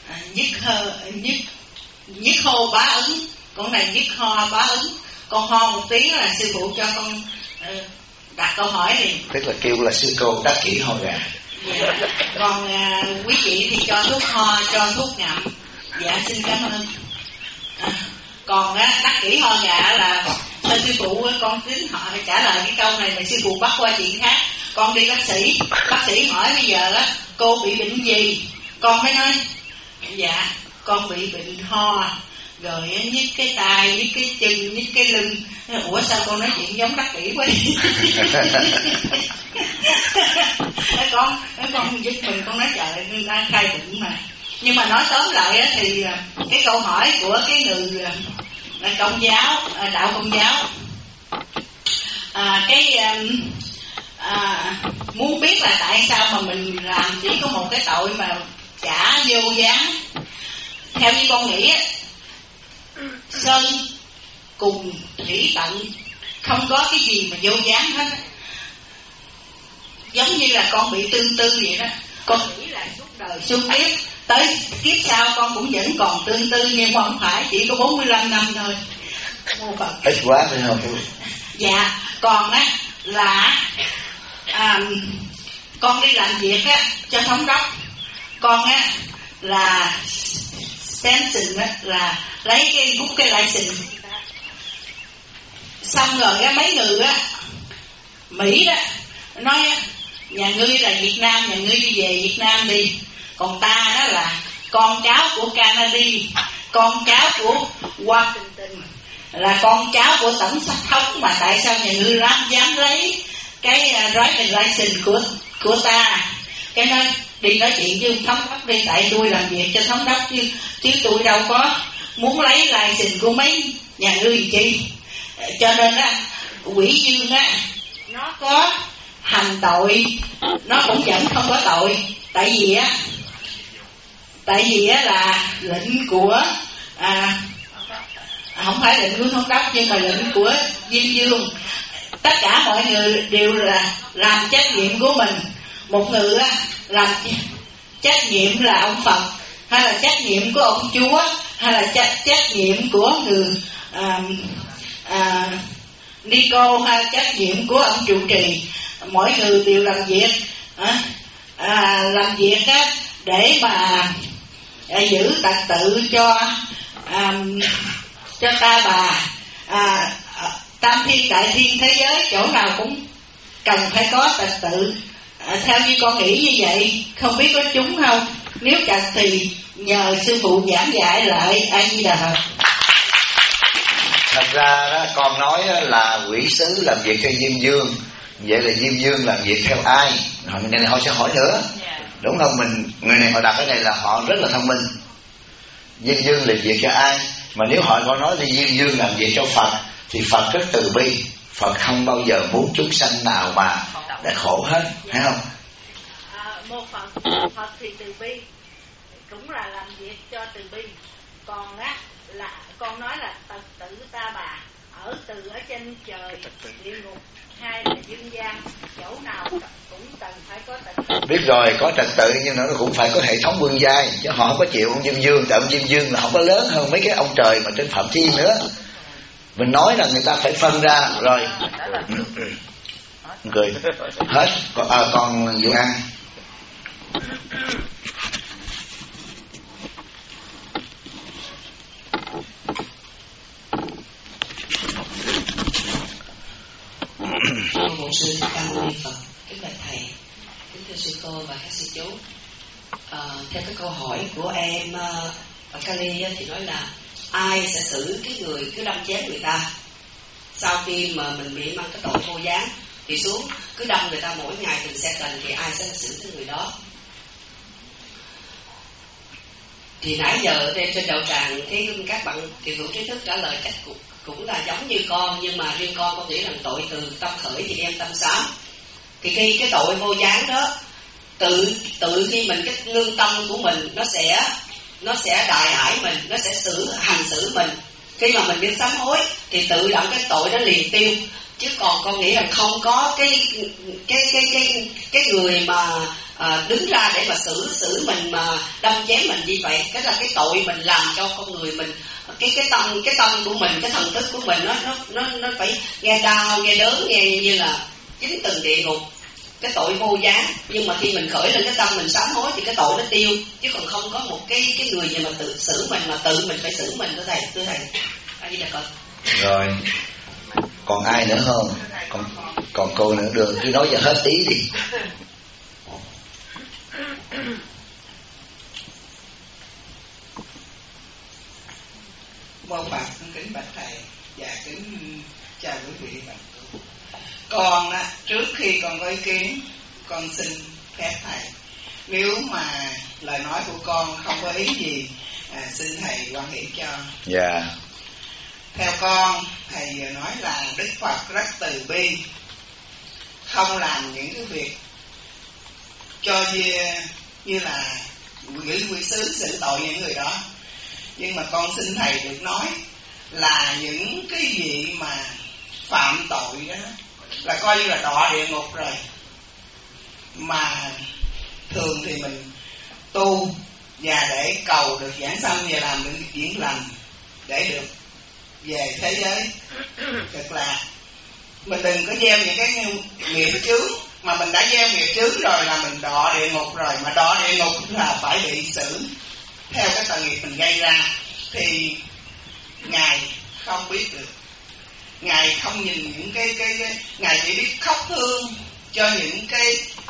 nhức hô bá ứng, con này nhức ho bá ứng. Con ho một tiếng là sư phụ cho con đặt câu hỏi liền. Tức là kêu là sư cô đắc kỹ ho gà. Dạ. Còn quý vị thì cho thuốc ho, cho thuốc ngậm. Dạ xin cảm ơn. Còn á đắc kỷ ho gà là thưa sư phụ, con tính hỏi trả lời cái câu này mà sư phụ bắt qua chuyện khác. Con đi bác sĩ hỏi bây giờ á cô bị bệnh gì, con mới nói dạ con bị bệnh ho, rồi nhức cái tay, nhức cái chân, nhức cái lưng. Ủa sao con nói chuyện giống đắc kỷ quá con giật mình, con nói trời người ta khai bệnh mà. Nhưng mà nói tóm lại á, thì cái câu hỏi của cái người Công giáo, đạo Công giáo, muốn biết là tại sao mà mình làm chỉ có một cái tội mà chả vô giá. Theo như con nghĩ á, sơn cùng thủy tận, không có cái gì mà vô gián hết. Giống như là con bị tương tư vậy đó, con nghĩ là suốt đời suốt kiếp, tới kiếp sau con cũng vẫn còn tương tư, nhưng mà không phải, chỉ có 45 năm thôi. Ít quá phải không? Dạ, còn á là con đi làm việc á cho thống đốc, con á là Stenson á là lấy cái bút cái license, xong rồi á mấy người á Mỹ đó nói á, nhà ngươi là Việt Nam, nhà ngươi đi về Việt Nam đi, còn ta đó là con cháu của Canada, con cháu của Washington, là con cháu của tổng thống, mà tại sao nhà ngươi dám lấy cái driving license của ta? Cái nói đi nói chuyện với thống đốc đi, tại tôi làm việc cho thống đốc chứ tôi đâu có muốn lấy license của mấy nhà ngươi chi. Cho nên á quỷ dương á nó có hành tội, nó cũng vẫn không có tội. Tại vì á là lệnh của không phải lệnh của thống đốc, nhưng mà lệnh của Diêm Dương. Tất cả mọi người đều là làm trách nhiệm của mình. Một người á làm trách nhiệm là ông Phật, hay là trách nhiệm của ông Chúa, hay là trách nhiệm của người Nico, hay trách nhiệm của ông trụ trì. Mỗi người đều làm việc á để mà giữ trật tự cho ta bà. Tam thiên đại thiên thế giới chỗ nào cũng cần phải có trật tự. Theo như con nghĩ như vậy, không biết có chúng không? Nếu cần thì nhờ sư phụ giảng dạy lại. A Di Đà Phật. Thật ra đó, con nói là quỷ sứ làm việc cho Diêm Dương, vậy là Diêm Dương làm việc theo ai? Người này họ sẽ hỏi nữa, đúng không? Người này họ đặt cái này là họ rất là thông minh. Diêm Dương làm việc cho ai? Mà nếu họ có nói thì Diêm Dương làm việc cho Phật, thì Phật rất từ bi. Phật không bao giờ muốn chúng sanh nào mà để khổ hết, thấy không? Một Phật thì từ bi, cũng là làm việc cho từ bi. Còn á là con nói là trật tự ta bà, ở trên trời địa ngục hay là dương gian, chỗ nào cũng cần phải có trật tự. Biết rồi, có trật tự nhưng nó cũng phải có hệ thống vương giai, chứ họ không có chịu ông Diêm Dương. Tại ông Diêm Dương là không có lớn hơn mấy cái ông trời mà trên Phạm Thiên nữa. Mình nói là người ta phải phân ra rồi. Cười hết. Còn Vũ An. Một sư Thích Ca Mâu Ni Phật, kính bạch thầy, kính thưa sư cô và các sư chú. Theo cái câu hỏi của em ở Cali thì nói là ai sẽ xử cái người cứ đâm chém người ta sau khi mà mình bị mang cái tội vô gián thì xuống cứ đâm người ta mỗi ngày từng xe cần, thì ai sẽ xử cái người đó? Thì nãy giờ trên đầu tràng các bạn kiều hữu trí thức trả lời cách cũng là giống như con, nhưng mà riêng con nghĩ rằng tội từ tâm khởi thì đem tâm sáng. Thì khi cái tội vô gián đó tự khi mình cái lương tâm của mình nó sẽ đại ải mình, nó sẽ hành xử mình. Khi mà mình biết sám hối thì tự động cái tội đó liền tiêu. Chứ còn con nghĩ rằng không có cái người mà đứng ra để mà xử mình mà đâm chém mình như vậy. Cái là cái tội mình làm cho con người mình, cái tâm của mình, cái thần thức của mình nó phải nghe đau, nghe đớn, nghe như là 9 tầng địa ngục. Cái tội vô giá. Nhưng mà khi mình khởi lên cái tâm mình sám hối thì cái tội nó tiêu. Chứ còn không có một cái người gì mà tự xử mình, mà tự mình phải xử mình. Thưa thầy Rồi còn ai nữa không? Còn cô nữa, được cứ nói cho hết ý đi. Mô Phật kính bạch thầy và kính chào quý vị bạn. Con á, trước khi con có ý kiến, con xin phép thầy, nếu mà lời nói của con không có ý gì, xin thầy quan hỷ cho. Dạ. Theo con, thầy vừa nói là Đức Phật rất từ bi, không làm những cái việc cho như là giữ quỷ sứ xử tội những người đó. Nhưng mà con xin thầy được nói là những cái vị mà phạm tội đó là coi như là đọa địa ngục rồi, mà thường thì mình tu và để cầu được giảng sanh và làm những chuyện lành để được về thế giới cực lạc. Mình đừng có gieo những cái nghiệp chướng, mà mình đã gieo nghiệp chướng rồi là mình đọa địa ngục rồi, mà đọa địa ngục là phải bị xử theo cái tội nghiệp mình gây ra. Thì Ngài không biết được, Ngài không nhìn những cái Ngài chỉ biết khóc thương cho những cái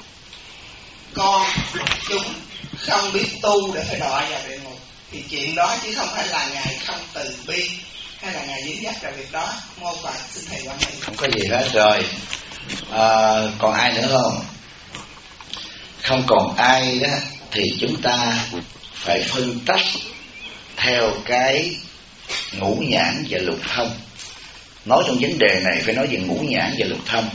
con chúng không biết tu để phải đọa vào địa ngục. Thì chuyện đó chứ không phải là Ngài không từ bi hay là Ngài dính dắt vào việc đó. Mô Phật xin thầy quản lý. Không có gì hết rồi. Còn ai nữa không? Không còn ai đó thì chúng ta phải phân tách theo cái ngũ nhãn và lục thông. Nói trong vấn đề này phải nói về ngũ nhãn và lục thông.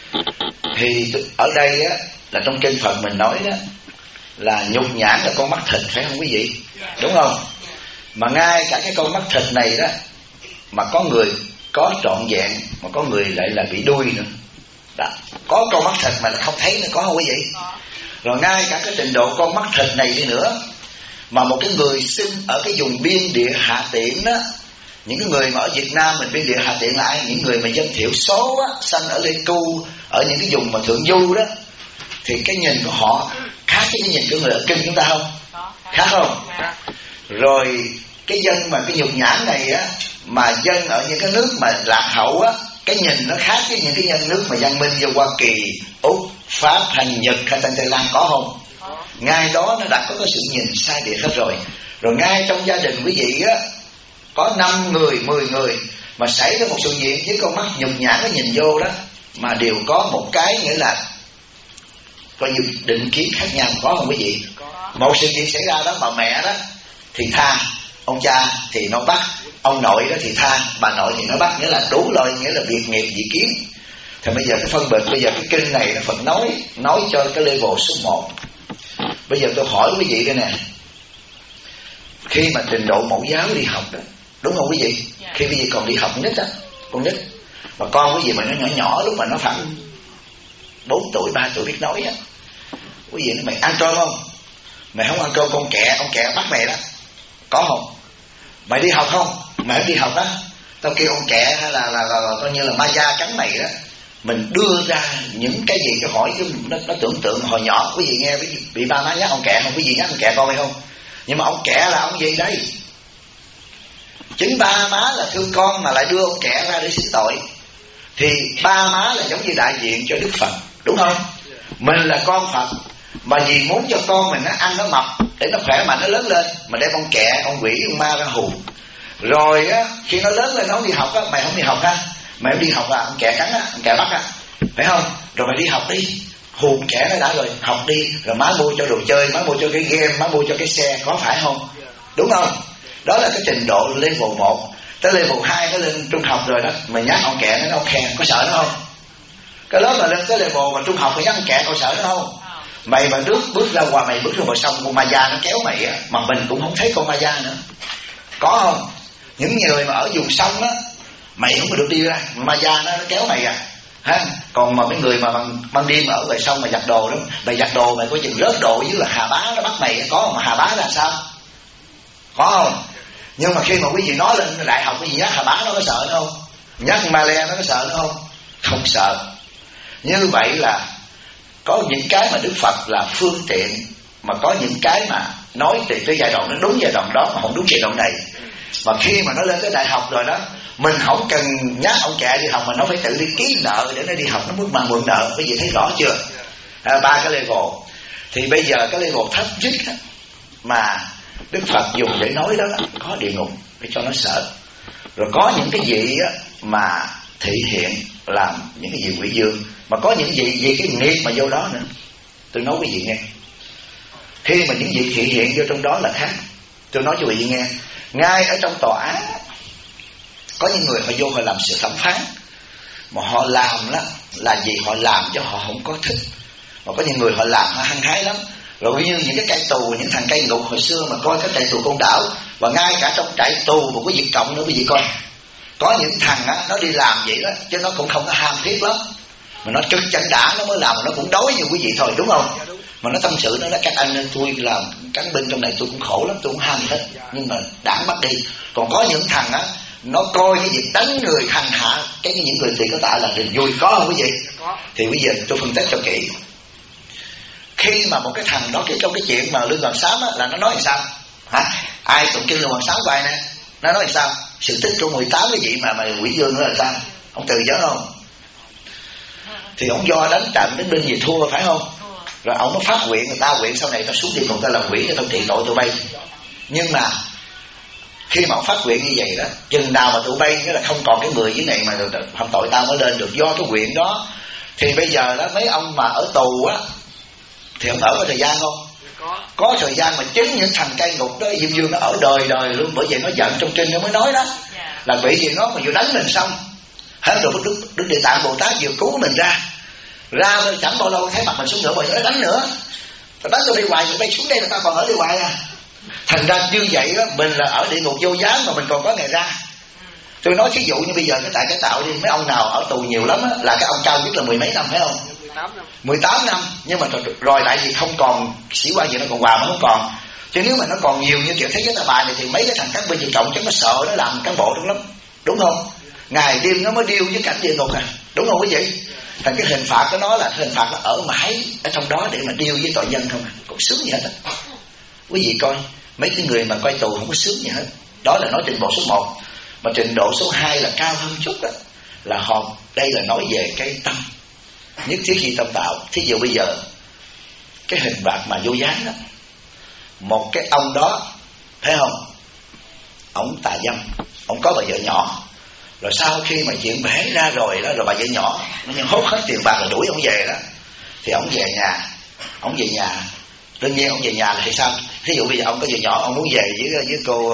Thì ở đây á, là trong kinh Phật mình nói đó là nhục nhãn là con mắt thịt, phải không quý vị? Đúng không? Mà ngay cả cái con mắt thịt này đó, mà có người có trọn vẹn, mà có người lại là bị đuôi nữa đó. Có con mắt thịt mà là không thấy nữa, có không quý vị? Rồi ngay cả cái trình độ con mắt thịt này đi nữa, mà một cái người sinh ở cái vùng biên địa Hà Tiện đó, những cái người mà ở Việt Nam mình biên địa Hà Tiện là ai? Những người mà dân thiểu số á, sanh ở Lê Cưu, ở những cái vùng mà thượng du đó, thì cái nhìn của họ khác với cái nhìn của người ở kinh chúng ta không? Khác không? Rồi cái dân mà cái nhục nhãn này á, mà dân ở những cái nước mà lạc hậu á, cái nhìn nó khác với những cái dân nước mà văn minh như Hoa Kỳ, Úc, Pháp, hay Nhật hay Tây Lan, có không? Ngay đó nó đã có cái sự nhìn sai biệt hết rồi. Rồi ngay trong gia đình quý vị á, có 5 người, 10 người mà xảy ra một sự việc với con mắt nhục nhãn nó nhìn vô đó, mà đều có một cái nghĩa là coi như định kiến khác nhau, có không quý vị? Một sự việc xảy ra đó, bà mẹ đó thì tha, ông cha thì nó bắt, ông nội đó thì tha, bà nội thì nó bắt, nghĩa là đủ loại, nghĩa là biệt nghiệp dị kiến. Thì bây giờ cái phân biệt, bây giờ cái kinh này là Phật nói cho cái level số 1. Bây giờ tôi hỏi quý vị đây nè, khi mà trình độ mẫu giáo đi học đó, đúng không quý vị? Khi quý vị còn đi học nít á, con nít, mà con quý vị mà nó nhỏ nhỏ, lúc mà nó khoảng 4 tuổi, 3 tuổi biết nói á, quý vị nói mày ăn cơm không? Mày không ăn cơm con kẹ bắt mày đó, có không? Mày đi học không? Mày không đi học á, tao kêu ông kẹ hay là coi như là ma da cắn mày đó. Mình đưa ra những cái gì cái hỏi chứ nó tưởng tượng hồi nhỏ quý vị nghe bị ba má nhắc ông kẹ không? Quý vị nhắc ông kẹ con hay không? Nhưng mà ông kẹ là ông gì đây? Chính ba má là thương con mà lại đưa ông kẹ ra để xích tội, thì ba má là giống như đại diện cho Đức Phật, đúng không? Mình là con Phật, mà vì muốn cho con mình nó ăn nó mập để nó khỏe mạnh nó lớn lên, mà đem ông kẹ, ông quỷ, ông ma ra hù. Rồi á, khi nó lớn lên nó không đi học á, mày không đi học ha, mày không đi học là ông kẹ cắn á, ông kẹ bắt á, phải không? Rồi mày đi học đi, hù kẻ nó đã rồi, học đi, rồi má mua cho đồ chơi, má mua cho cái game, má mua cho cái xe, có phải không? Đúng không? Đó là cái trình độ level 1. Tới level 2 nó lên trung học rồi đó, mày nhắc ông kẹ nó khen, có sợ nó không? Cái lớp mà lên tới level mà trung học mày nhắc ông kẹ, có sợ nó không? Mày mà bước ra ngoài, mày bước ra bờ sông, con ma da nó kéo mày á, mà mình cũng không thấy con ma da nữa, có không? Những người mà ở vùng sông á, mày không có được đi ra, ma da nó kéo mày à, ha? Còn mà mấy người mà ban đêm ở ngoài sông mà giặt đồ đó, mày giặt đồ mày có chừng rớt đồ dưới là Hà Bá nó bắt mày, có không? Mà Hà Bá là sao? Có không? Nhưng mà khi mà quý vị nói lên đại học, quý vị nhắc Hà Bá nó có sợ nữa không? Nhắc Malê nó có sợ nữa không? Không sợ. Như vậy là có những cái mà Đức Phật là phương tiện, mà có những cái mà nói từ cái giai đoạn nó đúng giai đoạn đó mà không đúng giai đoạn này. Mà khi mà nó lên tới đại học rồi đó, mình không cần nhắc ông kệ đi học, mà nó phải tự đi ký nợ để nó đi học, nó muốn mà mượn nợ. Quý vị thấy rõ chưa? 3 cái level. Thì bây giờ cái level thấp nhất mà Đức Phật dùng để nói đó là có địa ngục để cho nó sợ. Rồi có những cái vị mà thị hiện làm những cái gì quỷ dương, mà có những vị cái nghiệp mà vô đó nữa. Tôi nói quý vị nghe, khi mà những vị thị hiện vô trong đó là khác. Tôi nói cho quý vị nghe, ngay ở trong tòa án có những người họ vô họ làm sự thẩm phán, mà họ làm đó là gì? Họ làm cho họ không có thích. Mà có những người họ làm họ hăng hái lắm. Rồi như những cái cai tù, những thằng cai ngục hồi xưa mà coi cái trại tù Côn Đảo, và ngay cả trong trại tù mà có Việt Cộng nữa quý vị coi, có những thằng á nó đi làm vậy đó, chứ nó cũng không có ham thiết lắm, mà nó trực chân đã nó mới làm, mà nó cũng đói như quý vị thôi, đúng không? Mà nó tâm sự nó nói các anh nên tôi làm cán binh trong này tôi cũng khổ lắm, tôi cũng ham hết, nhưng mà đảng bắt đi. Còn có những thằng á nó coi cái việc đánh người hành hạ những người tiền có tại là niềm vui, có không quý vị? Thì bây giờ tôi phân tích cho kỹ. Khi mà một cái thằng đó trong cái chuyện mà Lương Hoàng Sám á, là nó nói làm sao? Hả? Ai tụng kinh Lương Hoàng Sám bài nè, nó nói làm sao? Sự tích của 18 cái vị mà quỷ dương đó là sao? Ông từ nhớ không? Thì ông do đánh trận đến binh gì thua phải không? Rồi ông nó phát nguyện, người ta nguyện sau này ta xuống địa ngục ta làm quỷ cho tao trị tội tụi bay. Nhưng mà khi mà ông phát nguyện như vậy đó, chừng nào mà tụi bay nghĩa là không còn cái người dưới này mà phạm tội tao mới lên được do cái nguyện đó. Thì bây giờ đó mấy ông mà ở tù á thì ông ở có thời gian không? Có thời gian, mà chính những thằng cai ngục đó Diêm Dương nó ở đời luôn. Bởi vậy nó giận trong kinh nó mới nói đó là bị gì nó mà vừa đánh mình xong hết rồi Đức Địa Tạng Bồ Tát vừa cứu mình ra chẳng bao lâu thấy mặt mình xuống nữa mà nó đánh nữa. Tao đánh tôi đi hoài, rồi bay xuống đây là tao còn ở đi hoài à. Thành ra như vậy đó, mình là ở địa ngục vô gián mà mình còn có ngày ra. Tôi nói thí dụ như bây giờ cái tạo đi, mấy ông nào ở tù nhiều lắm á, là cái ông cao nhất là 10 mấy năm phải không? 18 năm. Nhưng mà rồi tại vì không còn sĩ quan gì, nó còn quà mà không còn. Chứ nếu mà nó còn nhiều như kiểu Thế Giới Ta Bà này thì mấy cái thằng cán binh Việt Cộng chắc nó sợ nó làm cán bộ trong lắm, đúng không? Ngày đêm nó mới điêu với cảnh địa ngục à, đúng không quý vị? Thành cái hình phạt của nó là hình phạt nó ở mãi ở trong đó để mà điêu với tội nhân không à, cũng sướng gì hết á. Quý vị coi mấy cái người mà quay tù không có sướng gì hết. Đó là nói trình độ số 1. Mà trình độ số 2 là cao hơn chút đó, là hồn. Đây là nói về cái tâm, nhất thiết khi tâm tạo. Thí dụ bây giờ cái hình phạt mà vô gián đó, một cái ông đó thấy không, ông tà dâm, ông có bà vợ nhỏ, rồi sau khi mà chuyện bể ra rồi đó, rồi bà vợ nhỏ nó hốt hết tiền bạc rồi đuổi ông về đó, thì ông về nhà, đương nhiên ông về nhà là thì sao? Thí dụ bây giờ ông có vợ nhỏ, ông muốn về với cô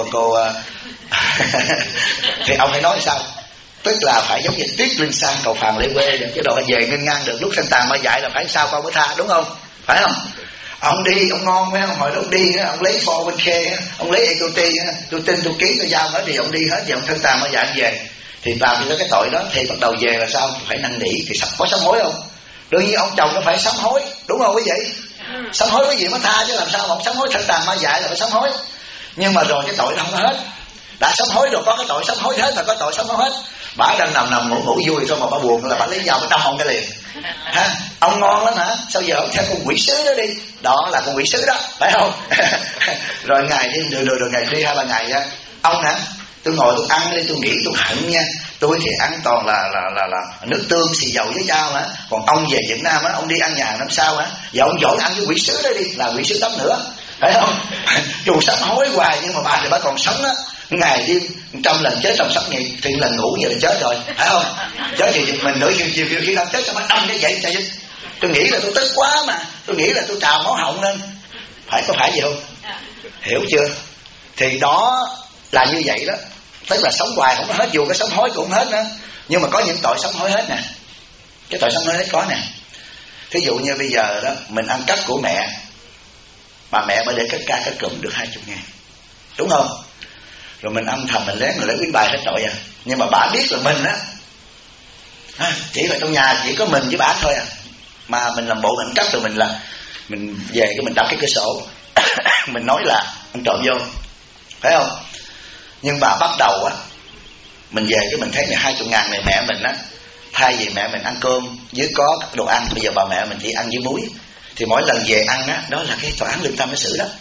thì ông phải nói sao? Tức là phải giống như Tuyết Linh Sang cầu phàn lễ quê, cái độ về nghênh ngang được lúc sanh tàn mà dạy là phải sao con mới tha, đúng không? Phải không? Ông đi ông ngon mấy ông hồi đó ông đi ông lấy phô bên khê, ông lấy equity, tôi tin tôi ký tôi giao hết thì ông đi hết, thì ông thân tàn mà dạy anh về thì làm cho cái tội đó. Thì bắt đầu về là sao? Phải năn nỉ. Thì có sám hối không? Đương nhiên ông chồng nó phải sám hối, đúng không quý vị? Sám hối quý vị mới tha chứ làm sao mà ông sám hối thân tàn ma dại là phải sám hối. Nhưng mà rồi cái tội nó không có hết. Đã sám hối rồi có cái tội sám hối hết, mà có tội sám hối hết. Bà đang nằm ngủ vui thôi mà bà buồn là bà lấy dao bà đâm ông cái liền. Ha, ông ngon lắm hả? Sao giờ ông theo con quỷ sứ đó đi. Đó là con quỷ sứ đó, phải không? Rồi ngày đi rồi ngày đi 2-3 ngày nha. Ông hả? Tôi ngồi tôi ăn đi, tôi nghĩ tôi hận nha. Tôi thì ăn toàn là nước tương xì dầu với chao hả? Còn ông về Việt Nam á, ông đi ăn nhà năm sao hả? Giờ ông giỏi ăn với quỷ sứ đó đi, là quỷ sứ tắm nữa, phải không? Dù sám hối hoài nhưng mà bà thì bà còn sống á. Ngày đêm 100 lần chết trong sắp nghỉ, thì lần ngủ giờ là chết rồi, phải không? Chết thì mình nửa chiều khi đang chết cho nó đâm cái vậy chạy chứ. Tôi nghĩ là tôi tức quá mà, tôi nghĩ là tôi trào máu họng lên, có phải gì không? Hiểu chưa? Thì đó là như vậy đó. Tức là sống hoài không có hết, dù cái sám hối cũng không hết nữa. Nhưng mà có những tội sám hối hết nè. Cái tội sám hối hết có nè. Thí dụ như bây giờ đó, mình ăn cắp của mẹ, mà mẹ mới để cất ca cất cụm được 20.000, đúng không? Rồi mình âm thầm mình lén rồi lấy quý bài hết tội à. Nhưng mà bà biết là mình á, chỉ là trong nhà chỉ có mình với bà thôi à. Mà mình làm bộ mình cắp rồi mình về cái mình đập cái cửa sổ mình nói là ăn trộm vô, phải không? Nhưng bà bắt đầu á, mình về cái mình thấy là 20.000 này mẹ mình á, thay vì mẹ mình ăn cơm với có đồ ăn, bây giờ bà mẹ mình chỉ ăn với muối. Thì mỗi lần về ăn á, đó là cái tòa án lương tâm nó xử đó.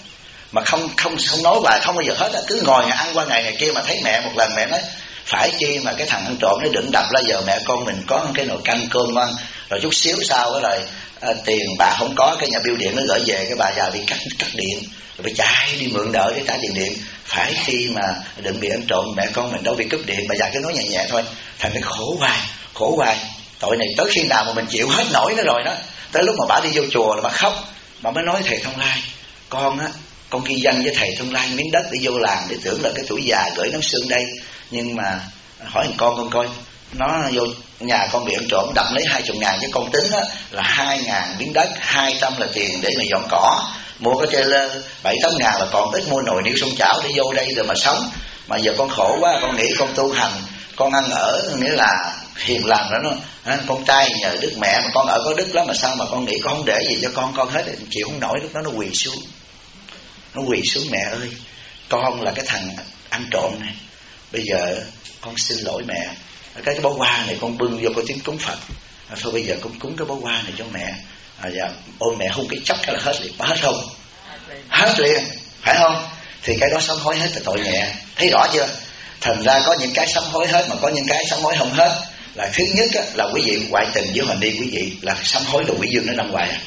mà không nói hoài không bao giờ hết, cứ ngồi ăn qua ngày kia mà thấy mẹ một lần mẹ nói phải chi mà cái thằng ăn trộm nó đừng đập ra, giờ mẹ con mình có cái nồi canh cơm ngon, rồi chút xíu sau đó rồi tiền bà không có, cái nhà biêu điện nó gửi về, cái bà già bị cắt điện, rồi phải chạy đi mượn đỡ để trả tiền điện. Phải khi mà đừng bị ăn trộm, mẹ con mình đâu bị cúp điện, bà già cứ nói nhẹ nhẹ thôi, thành cái khổ hoài. Tội này tới khi nào mà mình chịu hết nổi nó rồi đó, tới lúc mà bà đi vô chùa là bà khóc, bà mới nói thầy Thông Lai, con ghi danh với thầy Thông Lai miếng đất để vô làm, để tưởng là cái tuổi già gửi nắm xương đây, nhưng mà hỏi con coi, nó vô nhà con bị ăn trộm đập lấy 20.000, chứ con tính là 2.000 miếng đất, 200 là tiền để mà dọn cỏ, mua cái trailer 7-8 ngàn là còn ít mua nồi niêu xông chảo để vô đây rồi mà sống. Mà giờ con khổ quá, con nghĩ con tu hành, con ăn ở nghĩa là hiền lành đó, con trai nhờ đức mẹ mà con ở có đức lắm, mà sao mà con nghĩ con không để gì cho con hết, chịu không nổi. Lúc đó nó quỳ xuống, mẹ ơi, con là cái thằng ăn trộm này, bây giờ con xin lỗi mẹ, cái bó hoa này con bưng vô con tiếng cúng Phật, thôi bây giờ con cúng cái bó hoa này cho mẹ. Dạ, ôi mẹ hung cái chốc cái là hết liền, hết không? Hết liền, phải không? Thì cái đó sám hối hết là tội nhẹ, thấy rõ chưa? Thành ra có những cái sám hối hết, mà có những cái sám hối không hết. Là thứ nhất là quý vị ngoại tình với Hoành Đi, quý vị là sám hối đồ quỷ dương nó nằm hoài.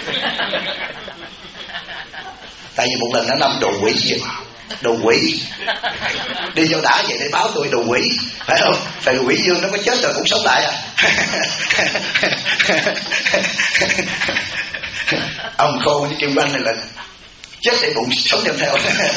Tại vì một lần nó nằm đồ quỷ gì, đồ quỷ đi vô đã vậy để báo tôi đồ quỷ, phải không? Tại quỷ dương nó có chết rồi cũng sống lại à. Ông Khô với Kim Banh này là chết để bụng sống đem theo.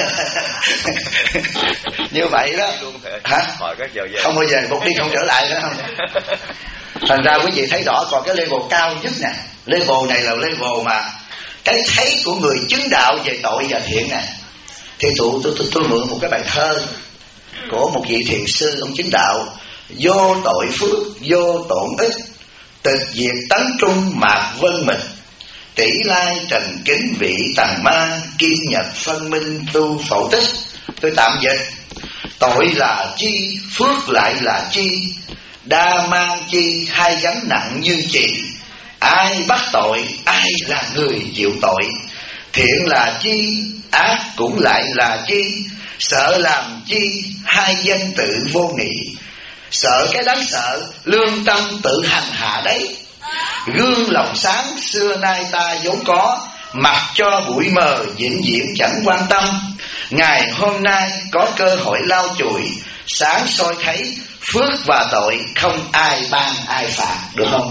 Như vậy đó hả? Không bao giờ một đi không trở lại nữa không? Thành ra quý vị thấy rõ, còn cái level cao nhất nè, level này là level mà cái thấy của người chứng đạo về tội và thiện nè. Thì tôi mượn một cái bài thơ của một vị thiền sư ông chứng đạo: vô tội phước vô tổn ích, tịch diệt tấn trung mạc vân mịch, tỷ lai trần kính vị tầng ma, kim nhật phân minh tu phẫu tích. Tôi tạm dịch: tội là chi, phước lại là chi, đa mang chi, hai gánh nặng như chì. Ai bắt tội, ai là người chịu tội. Thiện là chi, ác cũng lại là chi, sợ làm chi, hai danh tự vô nghị. Sợ cái đáng sợ, lương tâm tự hành hạ đấy. Gương lòng sáng xưa nay ta vốn có, mặc cho bụi mờ vĩnh viễn chẳng quan tâm. Ngày hôm nay có cơ hội lau chùi, sáng soi thấy phước và tội không ai ban ai phạt. Được không?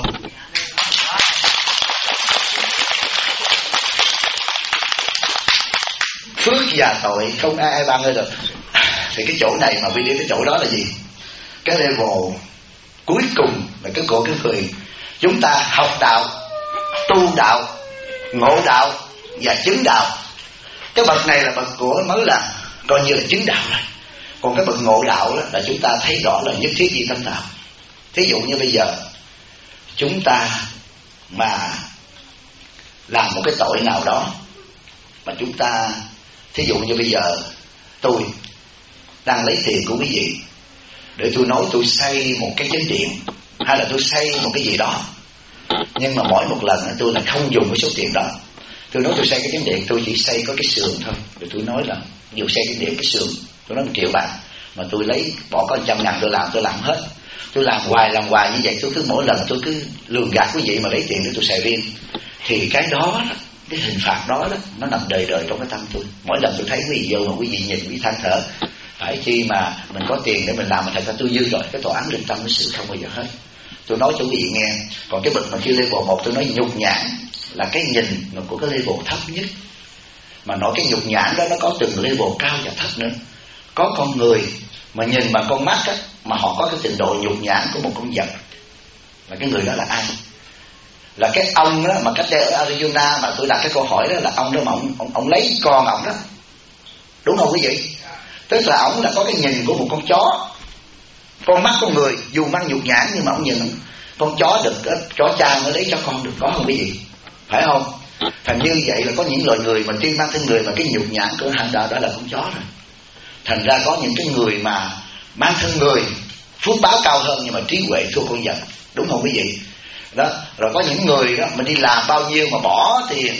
Phước và tội không ai ban ơi được. Thì cái chỗ này mà đi cái chỗ đó là gì? Cái level cuối cùng là cái của cái người chúng ta học đạo, tu đạo, ngộ đạo và chứng đạo. Cái bậc này là bậc của mới là coi như là chứng đạo rồi. Còn cái bậc ngộ đạo đó là chúng ta thấy rõ là nhất thiết gì tâm đạo. Thí dụ như bây giờ chúng ta mà làm một cái tội nào đó mà chúng ta, thí dụ như bây giờ tôi đang lấy tiền của quý vị để tôi nói tôi xây một cái chánh điện, hay là tôi xây một cái gì đó, nhưng mà mỗi một lần tôi lại không dùng cái số tiền đó. Tôi nói tôi xây cái chánh điện, tôi chỉ xây có cái sườn thôi, rồi tôi nói là dù xây chánh điện cái sườn tôi nói 1 triệu bạc, mà tôi lấy bỏ có 100.000 tôi làm hết. Tôi làm hoài như vậy, tôi cứ mỗi lần tôi cứ lường gạt quý vị mà lấy tiền để tôi xài riêng. Thì cái đó, cái hình phạt đó nó nằm đời trong cái tâm tôi. Mỗi lần tôi thấy quý vị vô mà quý vị nhìn quý vị than thở, phải chi mà mình có tiền để mình làm mà thật ra tôi dư rồi, cái tòa án lương tâm nó xử không bao giờ hết. Tôi nói cho quý vị nghe. Còn cái bậc mà khi level 1 tôi nói nhục nhãn là cái nhìn của cái level thấp nhất. Mà nói cái nhục nhãn đó nó có từng level cao và thấp nữa. Có con người mà nhìn bằng con mắt á, mà họ có cái trình độ nhục nhãn của một con vật, là cái người đó là ai? Là cái ông đó mà cách đây ở Arizona mà tôi đặt cái câu hỏi đó, là ông đó mà ông lấy con ông đó, đúng không quý vị? Tức là ông là có cái nhìn của một con chó. Con mắt con người dù mang nhục nhãn nhưng mà ông nhìn con chó được, chó cha mới lấy cho con được, có không quý vị? Phải không? Thành như vậy là có những loài người mà tiên mang thân người mà cái nhục nhãn của hắn đó là con chó rồi. Thành ra có những cái người mà mang thân người phước báo cao hơn nhưng mà trí huệ thua con vật, đúng không quý vị? Đó. Rồi có những người đó mà đi làm bao nhiêu mà bỏ tiền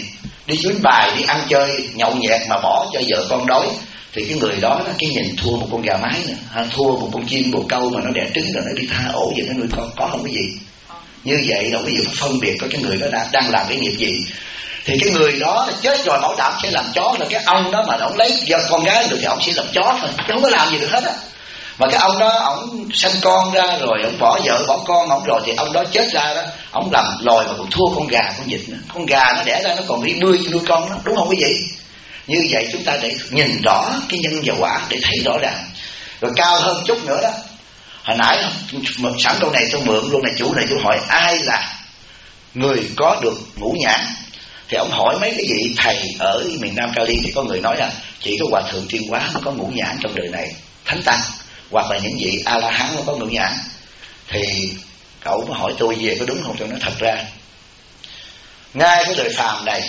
đi đánh bài, đi ăn chơi nhậu nhẹt mà bỏ cho vợ con đói, thì cái người đó cái nhìn thua một con gà mái nữa, thua một con chim bồ câu mà nó đẻ trứng rồi nó đi tha ổ về nó nuôi con, có không cái gì. Như vậy đâu có gì phân biệt có cái người đó đang làm cái nghiệp gì. Thì cái người đó chết rồi bảo đảm sẽ làm chó, là cái ông đó mà ông lấy vợ con gái được thì ông sẽ làm chó thôi, chứ không có làm gì được hết á. Mà cái ông đó ông sanh con ra rồi ông bỏ vợ bỏ con ông rồi, thì ông đó chết ra đó ông làm loài mà còn thua con gà con vịt nữa. Con gà nó đẻ ra nó còn đi bươi nuôi con nó, đúng không quý vị? Như vậy chúng ta để nhìn rõ cái nhân và quả để thấy rõ ràng. Rồi cao hơn chút nữa đó, hồi nãy sẵn câu này tôi mượn luôn này, chủ này tôi hỏi ai là người có được ngũ nhãn, thì ông hỏi mấy cái vị thầy ở miền Nam Cali, thì có người nói là chỉ có Hòa Thượng Tuyên Hóa mới có ngũ nhãn trong đời này, Thánh Tăng hoặc là những vị A La Hán mới có ngũ nhãn. Thì cậu mới hỏi tôi về có đúng không? Tôi nói thật ra ngay cái đời phàm này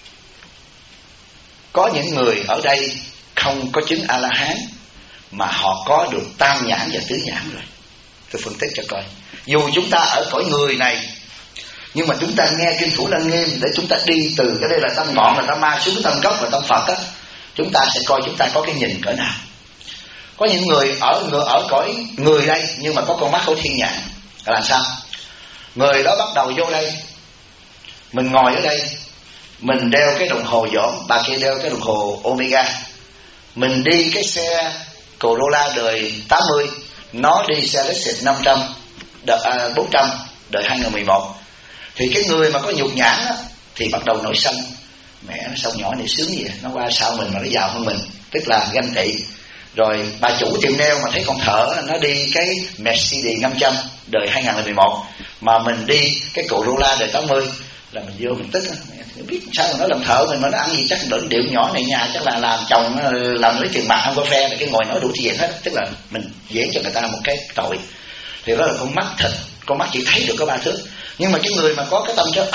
có những người ở đây không có chứng A La Hán mà họ có được tam nhãn và tứ nhãn rồi. Tôi phân tích cho coi. Dù chúng ta ở cõi người này, nhưng mà chúng ta nghe kinh Thủ Lăng Nghiêm để chúng ta đi từ cái đây là tâm ngọn, là tâm ma, xuống tâm gốc và tâm Phật á, chúng ta sẽ coi chúng ta có cái nhìn cỡ nào. Có những người ở cõi người đây nhưng mà có con mắt của thiên nhãn là làm sao? Người đó bắt đầu vô đây, mình ngồi ở đây, mình đeo cái đồng hồ dỏm, bà kia đeo cái đồng hồ Omega, mình đi cái xe Corolla đời 80, nó đi xe Lexus 500 400 đời 2011. Thì cái người mà có nhục nhãn á, thì bắt đầu nổi sân, mẹ nó sao nhỏ này sướng vậy, nó qua sau mình mà nó giàu hơn mình, tức là ganh tị. Rồi bà chủ tiệm nail mà thấy con thợ nó đi cái Mercedes 500 đời 2011 mà mình đi cái Corolla đời 80, là mình vô mình tức á, biết sao mà nó làm thợ mình mà nó ăn gì chắc đỉnh điệu nhỏ này nhà chắc là làm chồng làm lấy tiền bạc không có phe, là cái ngồi nói đủ chuyện hết, tức là mình dễ cho người ta một cái tội. Thì đó là con mắt thịt, con mắt chỉ thấy được có 3 thước. Nhưng mà cái người mà có cái tâm cho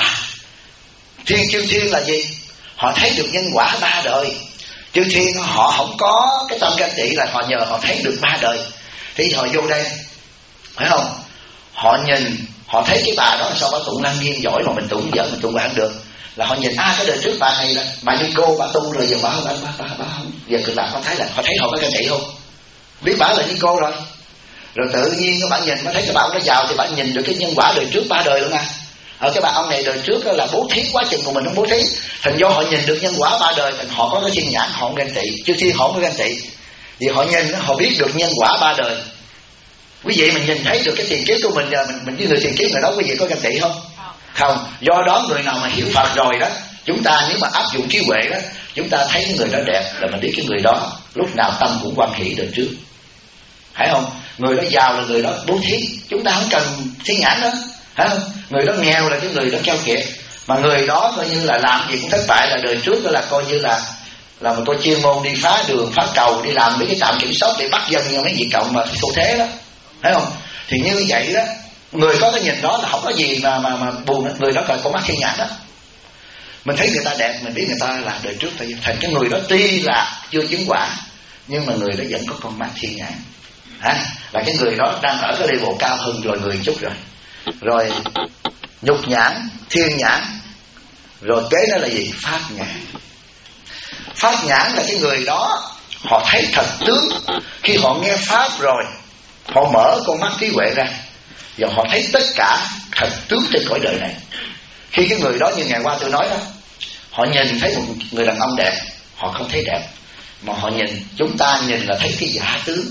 chư thiên là gì? Họ thấy được nhân quả 3 đời. Chư thiên họ không có cái tâm ganh tị, là họ nhờ họ thấy được 3 đời. Thì họ vô đây, phải không? Họ nhìn, họ thấy cái bà đó sao bà tụng Lăng Nghiêm giỏi mà mình tụng vợ mình tụng bạn được, là họ nhìn cái đời trước bà này là bà như cô bà tu rồi, giờ bà không, giờ cực lạc có thấy là họ thấy họ có ganh tị không? Biết bà là như cô rồi. Rồi tự nhiên các bạn nhìn mới thấy cái bà ông nó giàu, thì bạn nhìn được cái nhân quả đời trước 3 đời luôn à. Ở cái bà ông này đời trước là bố thí quá chừng của mình không bố thí, thành do họ nhìn được nhân quả 3 đời, thành họ có cái thiên nhãn, họ không ganh tị. Chứ khi họ không có ganh tị vì họ nhìn, họ biết được nhân quả 3 đời. Quý vị mình nhìn thấy được cái tiền kiếp của mình, giờ mình với người tiền kiếp người đó, quý vị có ganh tị không? Không. Do đó người nào mà hiểu Phật rồi đó, chúng ta nếu mà áp dụng trí huệ đó, chúng ta thấy cái người đó đẹp là mình biết cái người đó lúc nào tâm cũng hoan hỷ đời trước, phải không? Người đó giàu là người đó bố thí, chúng ta không cần thiên nhãn đó, phải không? Người đó nghèo là cái người đó keo kiệt, mà người đó coi như là làm gì cũng thất bại, là đời trước đó là coi như là một tôi chuyên môn đi phá đường phá cầu, đi làm mấy cái trạm kiểm soát để bắt dân như mấy vị cộng mà xô thế đó, phải không? Thì như vậy đó, người có cái nhìn đó là không có gì mà buồn, người đó cần có mắt thiên nhãn đó. Mình thấy người ta đẹp, mình biết người ta là đời trước, thành cái người đó tuy là chưa chứng quả nhưng mà người đó vẫn có con mắt thiên nhãn. Là cái người đó đang ở cái level cao hơn rồi người chút rồi. Rồi nhục nhãn, thiên nhãn, rồi kế đó là gì? Pháp nhãn. Pháp nhãn là cái người đó họ thấy thật tướng, khi họ nghe pháp rồi họ mở con mắt trí huệ ra và họ thấy tất cả thật tướng trên cõi đời này. Khi cái người đó như ngày qua tôi nói đó, họ nhìn thấy một người đàn ông đẹp, họ không thấy đẹp, mà họ nhìn, chúng ta nhìn là thấy cái giả tướng.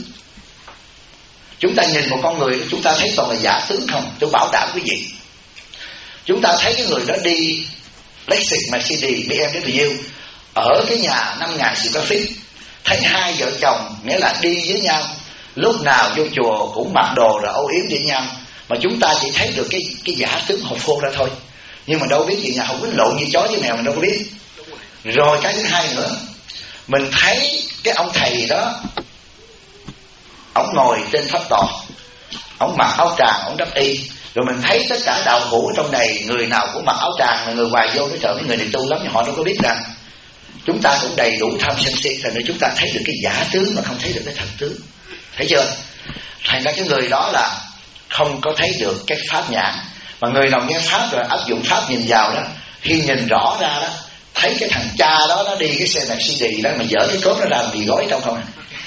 Chúng ta nhìn một con người, chúng ta thấy toàn là giả tướng không? Tôi bảo đảm quý vị, chúng ta thấy cái người đó đi Lexus, Mercedes, BMW ở cái nhà 5.000 square feet, thấy hai vợ chồng nghĩa là đi với nhau, lúc nào vô chùa cũng mặc đồ rồi âu yếm với nhau, mà chúng ta chỉ thấy được cái giả tướng hồn phô ra thôi, nhưng mà đâu biết gì nhà không quýnh lộn như chó với mèo, mình đâu có biết. Rồi cái thứ hai nữa, mình thấy cái ông thầy đó, ông ngồi trên pháp tọa, ông mặc áo tràng, ông đắp y, rồi mình thấy tất cả đạo hữu trong này người nào cũng mặc áo tràng, mà người ngoài vô cái chợ mấy người này tu lắm, nhưng họ đâu có biết rằng chúng ta cũng đầy đủ tham sân si, thành nên chúng ta thấy được cái giả tướng mà không thấy được cái thật tướng, thấy chưa? Thành ra cái người đó là không có thấy được cái pháp nhãn. Mà người nào nghe pháp rồi áp dụng pháp nhìn vào đó, khi nhìn rõ ra đó, thấy cái thằng cha đó nó đi cái xe Mercedes đó mà dỡ cái cốp nó ra mì gói trong không à.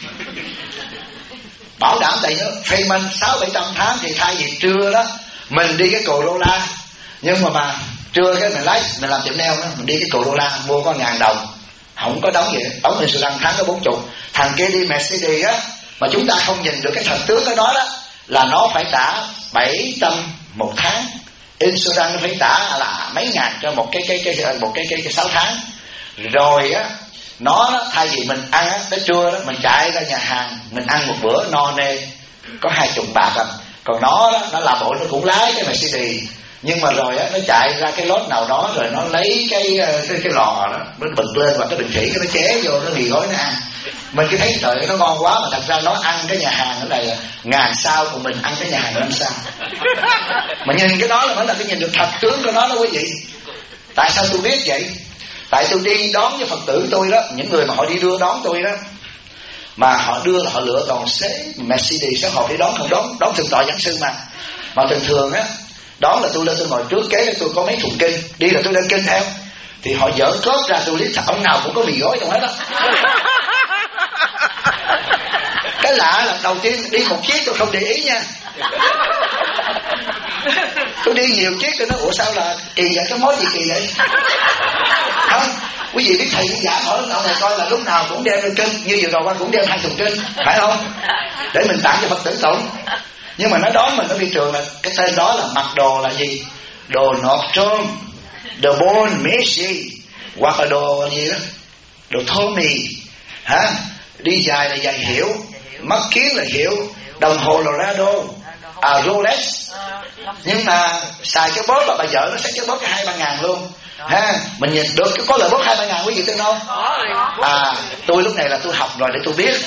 Bảo đảm tại nó phê minh 6-700 tháng thì thay vì trưa đó mình đi cái Corolla, nhưng mà trưa cái mình làm tiệm nail đó, mình đi cái Corolla mua có 1.000 đồng, không có đóng gì, đóng insurance tháng có 40. Thằng kia đi Mercedes á, mà chúng ta không nhìn được cái thần tướng ở đó đó là nó phải trả 700 một tháng, insurance nó phải trả là mấy ngàn cho một cái 6 tháng. Rồi á nó thay vì mình ăn á, tới trưa đó mình chạy ra nhà hàng mình ăn một bữa no nê có 20 bạc à. Còn nó đó, nó làm bộ nó cũng lái cái Mercedes, nhưng mà rồi á nó chạy ra cái lốt nào đó rồi nó lấy cái lò đó nó bật lên và cái bình thủy nó chế vô nó mì gói nó ăn. Mình cứ thấy trời nó ngon quá, mà thật ra nó ăn cái nhà hàng nó này 1.000 sao, còn mình ăn cái nhà hàng 5 sao. Mà nhìn cái đó là mới là cái nhìn được thật tướng của nó đó quý vị. Tại sao tôi biết vậy? Tại tôi đi đón với Phật tử tôi đó, những người mà họ đi đưa đón tôi đó, mà họ đưa là họ lựa toàn xế Mercedes sẽ họ đi đón, không đón thượng tọa giảng sư mà thường thường á đón là tôi lên tôi ngồi trước, kế tôi có mấy thùng kinh, đi là tôi lên kinh theo, thì họ dỡ cốp ra tôi liếc ông nào cũng có mì gói trong hết đó. Cái lạ là đầu tiên đi một chiếc tôi không để ý nha, tôi đi nhiều chiếc tôi nói ủa sao là kỳ vậy, cái món gì kỳ vậy. Không, quý vị biết thầy cũng giảm hỏi ông này coi là lúc nào cũng đem lên kinh, như vừa rồi qua cũng đem 2 thùng kinh, phải không, để mình tặng cho Phật tử tụng. Nhưng mà nó đón mình ở thị trường là cái tên đó là mặc đồ là gì, đồ nọt trôm, đồ bôn Messi, hoặc là đồ gì đó, đồ thô mì hả, đi dài là dài hiểu, mắt kiến là hiểu, đồng hồ Lorado, Rolex. Nhưng mà xài cái bóp là bà vợ nó sẽ cái bóp cái 2-3 ngàn luôn ha. Mình nhìn được có lời bóp 2-3 ngàn quý vị tin không? Tôi lúc này là tôi học rồi để tôi biết.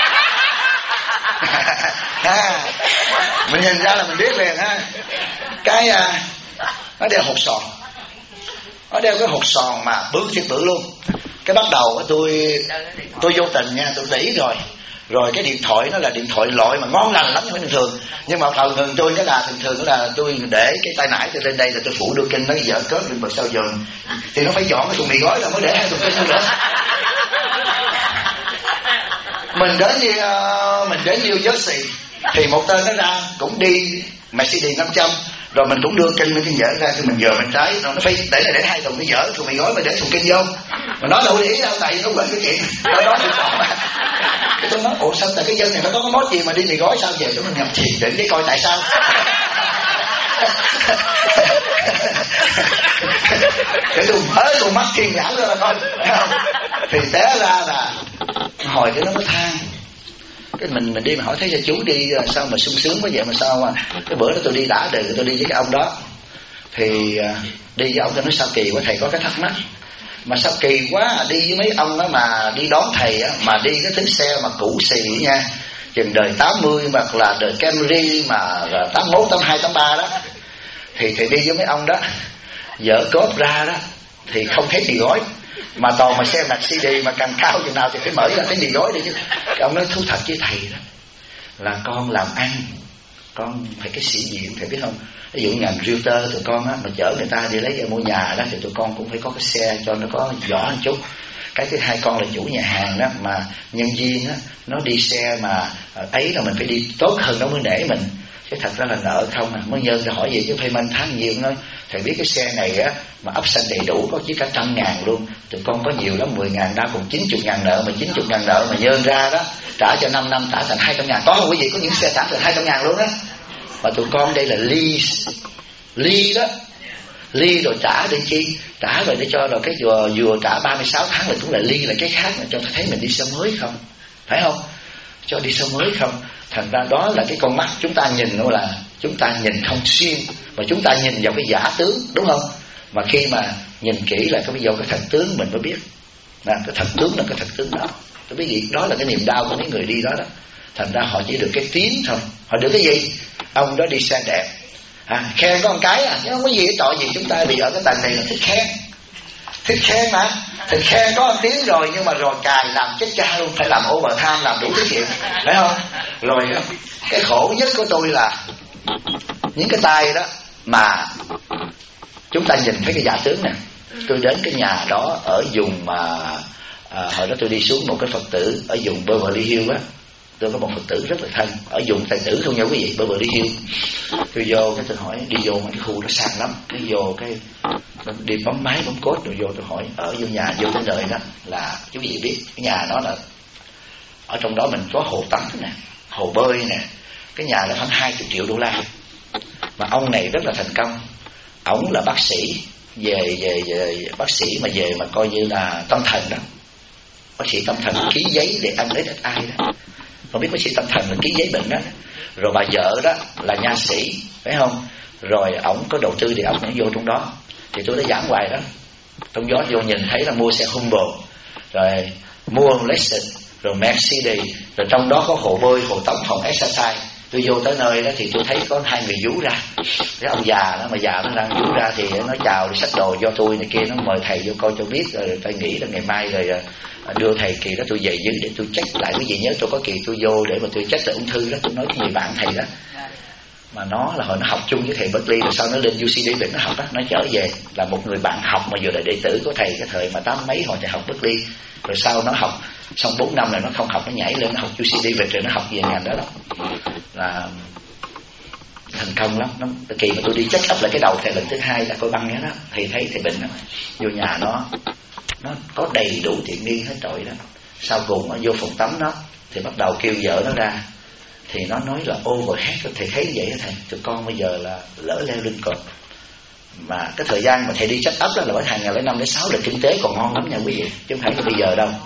Mình nhìn ra là mình biết liền ha. Cái nó đeo hột sòn, nó đeo cái hột sòn mà bự thiệt bự luôn. Cái bắt đầu tôi vô tình nha, tôi để ý rồi cái điện thoại nó là điện thoại loại mà ngon lành lắm, không phải bình thường. Nhưng mà thường tôi cái là thường là tôi để cái tay nải tôi lên đây là tôi phủ đưa kinh, nó dở cớp lên bờ sau giường thì nó phải dọn cái thùng mì gói là mới để 2 thùng kinh nữa. Mình đến New Jersey thì một tên nó ra cũng đi Mercedes 500, rồi mình cũng đưa kinh lên dở ra, thì mình giờ mình trái nó phải để 2 thùng cái dở thùng mì gói mà để thùng kinh vô, mà nó đâu để ý đâu, tại nó quên cái chuyện đó thì cái tôi nói ủa sao tại cái dân này nó có cái món gì mà đi mì gói sao về, chúng mình nhập thiền định để coi tại sao. Để tôi mở con mắt thiên nhãn ra là coi, thì té ra là hồi cái nó mới than. Cái mình đi mà hỏi thấy sao chú đi sao mà sung sướng quá vậy mà sao mà cái bữa đó tôi đi đã đời tôi đi với cái ông đó, thì đi với ông tôi nói sao kỳ quá thầy, có cái thắc mắc mà sao kỳ quá đi với mấy ông đó mà đi đón thầy á, mà đi cái tính xe mà cũ xì nha, chừng đời 80 hoặc là đời Camry mà 81, 82, 83 đó, thì đi với mấy ông đó dỡ cốp ra đó thì không thấy mì gói, mà toàn mà xe Mercedes mà càng cao chừng nào thì phải mở ra cái mì gói đi chứ. Cái ông nói thú thật với thầy đó là con làm ăn con phải cái sĩ diện, thầy biết không, ví dụ ngành realtor tụi con á mà chở người ta đi lấy mua nhà đó thì tụi con cũng phải có cái xe cho nó có vỏ một chút. Cái thứ hai con là chủ nhà hàng đó, mà nhân viên á nó đi xe mà ấy là mình phải đi tốt hơn nó mới nể mình, chứ thật ra là nợ không à. Mới nhân ra hỏi gì chứ payment tháng nhiều thôi, thầy biết cái xe này á mà option đầy đủ có chỉ cả 100.000 luôn, tụi con có nhiều lắm 10.000 ra còn 90.000 nợ, mà 90.000 nợ mà nhân ra đó trả cho 5 năm trả thành 200.000, có không quý vị, có những xe trả thành 200.000 luôn á. Mà tụi con đây là ly đó, ly rồi trả để chi, trả rồi để cho rồi cái vừa trả 36 tháng là cũng là ly, là cái khác mà cho thấy mình đi xe mới không, phải không, cho đi xe mới không. Thành ra đó là cái con mắt chúng ta nhìn, nó là chúng ta nhìn không xuyên, mà chúng ta nhìn vào cái giả tướng, đúng không? Mà khi mà nhìn kỹ lại cái vào cái thật tướng mình mới biết là cái thật tướng là cái thật tướng đó. Tôi biết gì đó là cái niềm đau của mấy người đi đó đó. Thành ra họ chỉ được cái tiếng thôi, họ được cái gì? Ông đó đi xe đẹp, khen có một cái chứ không có gì cái tội gì. Chúng ta bị ở cái tầng này là thích khen mà, thì khen có một tiếng rồi, nhưng mà rồi cài làm chết cha luôn, phải làm overtime, làm đủ thứ chuyện, phải không? Rồi cái khổ nhất của tôi là những cái tay đó mà chúng ta nhìn thấy cái giả tướng nè, Tôi đến cái nhà đó ở vùng mà hồi đó tôi đi xuống một cái Phật tử ở vùng Beverly Hills á. Tôi có một Phật tử rất là thân ở vùng Tài Tử không nha quý vị, Beverly Hills. Tôi vô cái tôi hỏi, đi vô cái khu đó sang lắm, cái vô cái đi bấm máy bấm code rồi vô tôi hỏi ở vô nhà vô tới nơi đó là quý vị biết cái nhà đó là ở trong đó mình có hồ tắm nè, hồ bơi nè, cái nhà là khoảng 20 triệu đô la. Mà ông này rất là thành công, ổng là bác sĩ về bác sĩ mà về mà coi như là tâm thần đó, bác sĩ tâm thần ký giấy để ăn lấy ai đó, không biết bác sĩ tâm thần là ký giấy bệnh đó. Rồi bà vợ đó là nha sĩ phải không, rồi ổng có đầu tư thì ổng cũng vô trong đó. Thì tôi đã giảng hoài đó, trong gió vô nhìn thấy là mua xe Humble, rồi mua Lexus, rồi Mercedes, rồi trong đó có hồ bơi, hồ tắm, phòng exercise. Tôi vô tới nơi đó thì tôi thấy có hai người vú ra, cái ông già đó mà già nó đang vú ra thì nó chào đi xách đồ cho tôi này kia, nó mời thầy vô coi cho biết, rồi tôi nghĩ là ngày mai rồi đưa thầy kỳ đó tôi về dưới để tôi check lại. Quý vị nhớ tôi có kỳ tôi vô để mà tôi check lại ung thư đó, tôi nói cái người bạn thầy đó mà nó là hồi nó học chung với thầy Berkeley, rồi sau nó lên UC Davis nó học đó, nó trở về là một người bạn học mà vừa là đệ tử của thầy cái thời mà 80 mấy hồi thầy học Berkeley, rồi sau nó học xong 4 năm rồi nó không học, nó nhảy lên nó học UC Davis rồi nó học về ngành đó đó, là thành công lắm. Nó kỳ mà tôi đi check up lại cái đầu thầy lần thứ hai là coi băng đó, thầy thấy thầy bệnh đó, vô nhà nó có đầy đủ tiện nghi hết trọi đó. Sau cùng nó vô phòng tắm nó thì bắt đầu kêu vợ nó ra, thì nó nói là overhead. Thầy thấy vậy đó thầy, tụi con bây giờ là lỡ leo lên cột. Mà cái thời gian mà thầy đi check up đó là bởi 2005 đến 6 là kinh tế còn ngon lắm nha quý vị, chứ không phải là bây giờ đâu.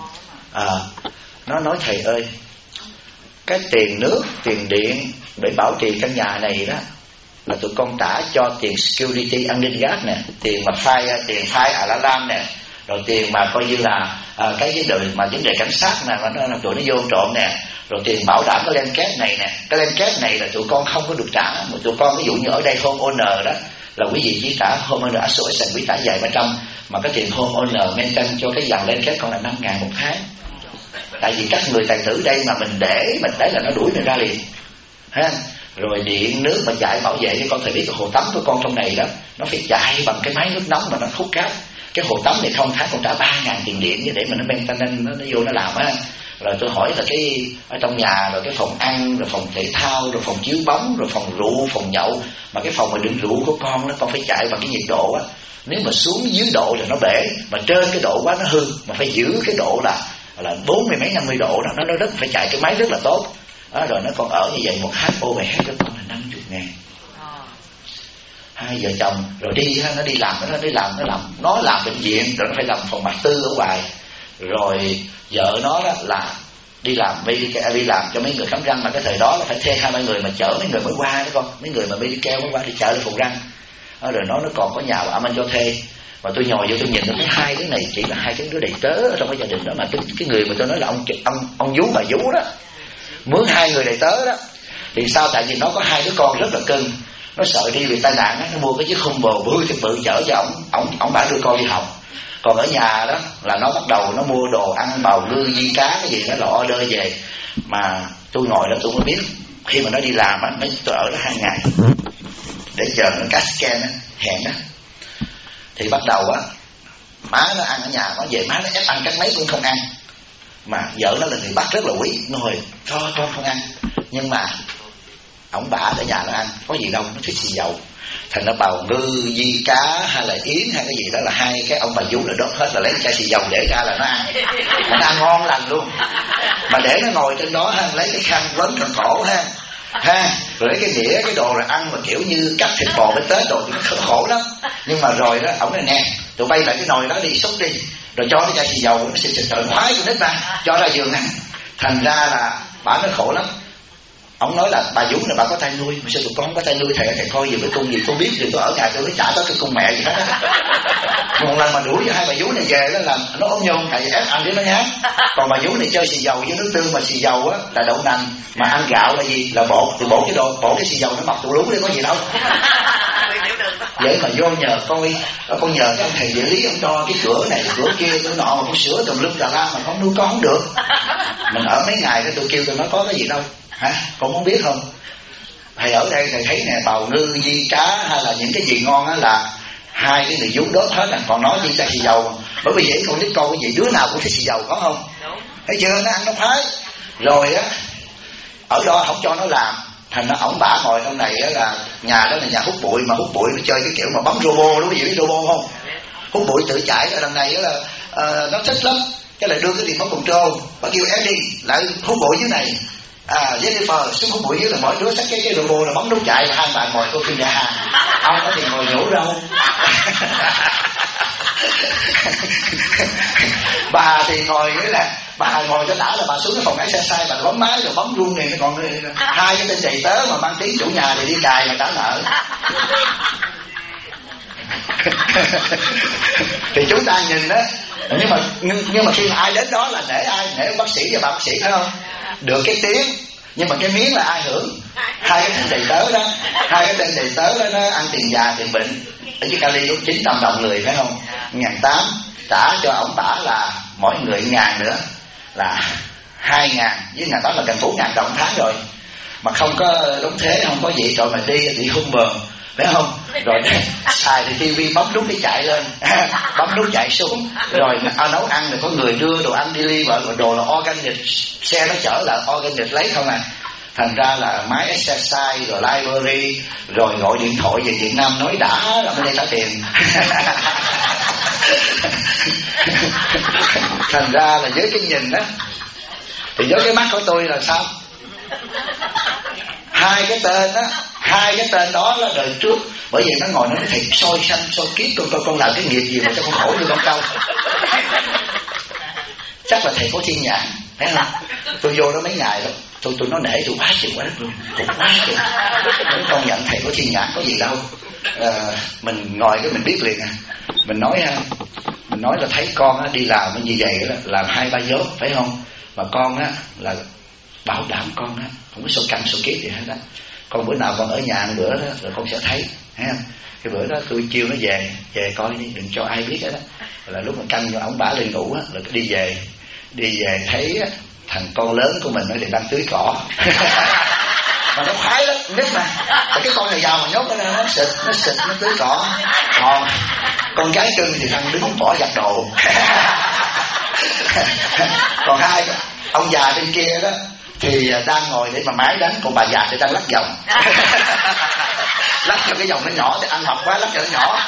Nó nói thầy ơi, cái tiền nước, tiền điện để bảo trì căn nhà này đó là tụi con trả cho tiền security an ninh gác nè, tiền mà tiền fire alarm nè, rồi tiền mà coi như là cái vấn đề mà vấn đề cảnh sát nè, mà nó tụi nó vô trộm nè, rồi tiền bảo đảm cái land cap này nè. Cái land cap này là tụi con không có được trả, mà tụi con ví dụ như ở đây home owner đó là quý vị chỉ trả home owner association quý trả vài 300, mà cái tiền home owner maintain cho cái dàn land cap còn là 5.000 một tháng. Tại vì các người tài tử đây mà mình để là nó đuổi mình ra liền ha. Rồi điện nước mà chạy bảo vệ, con phải biết cái hồ tắm của con trong này đó nó phải chạy bằng cái máy nước nóng mà nó hút cát. Cái hồ tắm này không tháng còn trả 3.000 tiền điện để mà nó maintain, nó vô nó làm á. Rồi tôi hỏi là cái ở trong nhà, rồi cái phòng ăn, rồi phòng thể thao, rồi phòng chiếu bóng, rồi phòng rượu, phòng nhậu, mà cái phòng mà đựng rượu của con nó con phải chạy bằng cái nhiệt độ á. Nếu mà xuống dưới độ là nó bể, mà trên cái độ quá nó hư, mà phải giữ cái độ là 40 mấy 50 độ đó, nó rất phải chạy cái máy rất là tốt. Rồi nó còn ở như vậy, một hát overhead cho con là 50.000. Hai vợ chồng rồi đi nó đi làm, nó làm bệnh viện, rồi nó phải làm phòng mặt tư ở ngoài. Rồi vợ nó đó là đi làm cho mấy người khám răng, mà cái thời đó là phải thuê 2-3 người mà chở mấy người mới qua đó con, mấy người mà Medicare mới qua đi chở đi phòng răng. Rồi nó còn có nhà ở anh cho thuê. Và tôi nhồi vô tôi nhìn thấy hai đứa này chỉ là hai cái đứa đầy tớ ở trong cái gia đình đó, mà cái người mà tôi nói là ông vú bà vú đó mướn 2 người đầy tớ đó. Thì sao? Tại vì nó có 2 đứa con rất là cưng, nó sợ đi bị tai nạn, nó mua cái chiếc Humble bự chở cho ổng bả đưa con đi học. Còn ở nhà đó là nó bắt đầu nó mua đồ ăn, bào ngư, di cá cái gì đó là order về. Mà tôi ngồi đó tôi mới biết, khi mà nó đi làm á, tôi ở đó 2 ngày để chờ nó CAT scan á, hẹn á. Thì bắt đầu á, má nó ăn ở nhà, nó về má nó ép ăn cách mấy cũng không ăn. Mà vợ nó là người Bắc rất là quý, nó hồi cho con không ăn. Nhưng mà ổng bà ở nhà nó ăn, có gì đâu, nó thích xì dầu. Thành nó bào ngư, di cá hay là yến hay cái gì đó là 2 cái ông bà vú là đốt hết, là lấy chai xì dầu để ra là nó ăn. Mà nó ăn ngon lành luôn. Mà để nó ngồi trên đó ha, lấy cái khăn quấn trên cổ ha, rồi lấy cái đĩa cái đồ rồi ăn mà kiểu như cắt thịt bò bên Tết đồ thì nó khổ lắm. Nhưng mà rồi đó ổng nói nè, tụi bay lại cái nồi đó đi, xúc đi, rồi cho cái chai xì dầu nó xịt trời khoái con nít ra, cho ra giường ăn. Thành ra là bà nó khổ lắm. Ông nói là bà vú là bà có tay nuôi, mà sao tụi con không có tay nuôi? Thầy coi gì cái cung gì tôi biết, thì tôi ở nhà tôi mới trả tới cái cung mẹ gì hết á. Một lần mà đuổi cho 2 bà vú này về đó là nó ốm nhôm, thầy ép ăn để nó nhát. Còn bà vú này chơi xì dầu với nước tương, mà xì dầu á là đậu nành, mà ăn gạo là gì? Là bột, thì bột cái xì dầu nó mọc tụ lú đi, có gì đâu. Vậy mà vô nhờ coi, con nhờ cái thầy địa lý ông cho cái cửa này cửa kia cửa nọ, mà con sửa tùm lum la mà không nuôi con không được. Mình ở mấy ngày đó tôi kêu tôi nói có cái gì đâu. Hả? Con muốn biết không? Thầy ở đây thầy thấy nè, bào ngư, di cá hay là những cái gì ngon á là hai cái người vú đốt hết rồi, còn nói chi ta xì dầu. Bởi vì vậy con nít con cái gì đứa nào cũng thích xì dầu, có không? Thấy chưa, nó ăn nó phái. Rồi á, ở đó không cho nó làm, thành nó ổng bả ngồi trong này á, là nhà đó là nhà hút bụi, mà hút bụi nó chơi cái kiểu mà bấm robot, đúng không? Biết robot không? Hút bụi tự chạy ở đằng này á là nó thích lắm, cái lại đưa cái remote control, bắt kêu Eddie lại hút bụi dưới này, Jennifer xuống hút bụi dưới, là mỗi đứa xách cái robot là bấm nút chạy, và hai bạn ngồi coi phim nhà hàng, ông có thì ngồi nhổ rau. Bà thì ngồi nghĩa là bà ngồi cho đã, là bà xuống cái phòng exercise, bà bấm máy rồi bấm rung này, còn hai cái tên đầy tớ mà mang tiếng chủ nhà thì đi cài mà trả nợ. Thì chúng ta nhìn đó, nhưng mà khi mà ai đến đó là nể ai, nể bác sĩ và bà bác sĩ, phải không? Được cái tiếng, nhưng mà cái miếng là ai hưởng? Hai cái tên đầy tớ đó, hai cái tên đầy tớ đó nó ăn tiền già tiền bệnh. Ở dưới Cali có 900 đồng người, phải không? 1.800 trả cho ông bả là mỗi người 1.000 nữa là 2.000, với 1.800 là gần 4.000 đồng tháng rồi, mà không có đóng thế, không có gì, rồi mà đi hung bờn, phải không? Rồi xài thì tivi bấm nút cái chạy lên, bấm nút chạy xuống, rồi nấu ăn rồi có người đưa đồ ăn deliver, rồi đồ là organic, xe nó chở là organic lấy không à. Thành ra là máy exercise rồi library, rồi gọi điện thoại về Việt Nam nói đã là bên đây trả tiền. Thành ra là với cái nhìn đó, thì với cái mắt của tôi là sao? Hai cái tên đó là đời trước, bởi vì nó ngồi nói thầy soi sanh soi kiếp con làm cái nghiệp gì mà cho con khổ như con trâu. Chắc là thầy có thiên nhãn, thấy không? Tôi vô đó mấy ngày đó, tôi nói nể tôi quá chừng quá đất luôn, cũng quá chừng. Nếu công nhận thầy có thiên nhãn có gì đâu. Mình ngồi cái mình biết liền à. Mình nói là thấy con á, đi làm như vậy đó, làm 2-3 giốt, phải không? Mà con á là bảo đảm con á không có số căn số kiếp gì hết đó. Con bữa nào con ở nhà một bữa đó rồi con sẽ thấy, thấy không? Cái bữa đó tôi kêu nó về coi đi, đừng cho ai biết hết đó. Là lúc mà canh cho ổng bả lên ngủ á, rồi đi về thấy á, thằng con lớn của mình nó thì đang tưới cỏ. Mà nó khoái lắm, nít mà. Cái con này giàu mà nhốt nó xịt nó tưới cỏ. Còn con gái cưng thì đang đứng cỏ giặt đồ. Còn hai ông già bên kia đó thì đang ngồi để mà máy đánh, còn bà già thì đang lắc vòng. Lắc cho cái vòng nó nhỏ, để ăn học quá lắc cho nó nhỏ.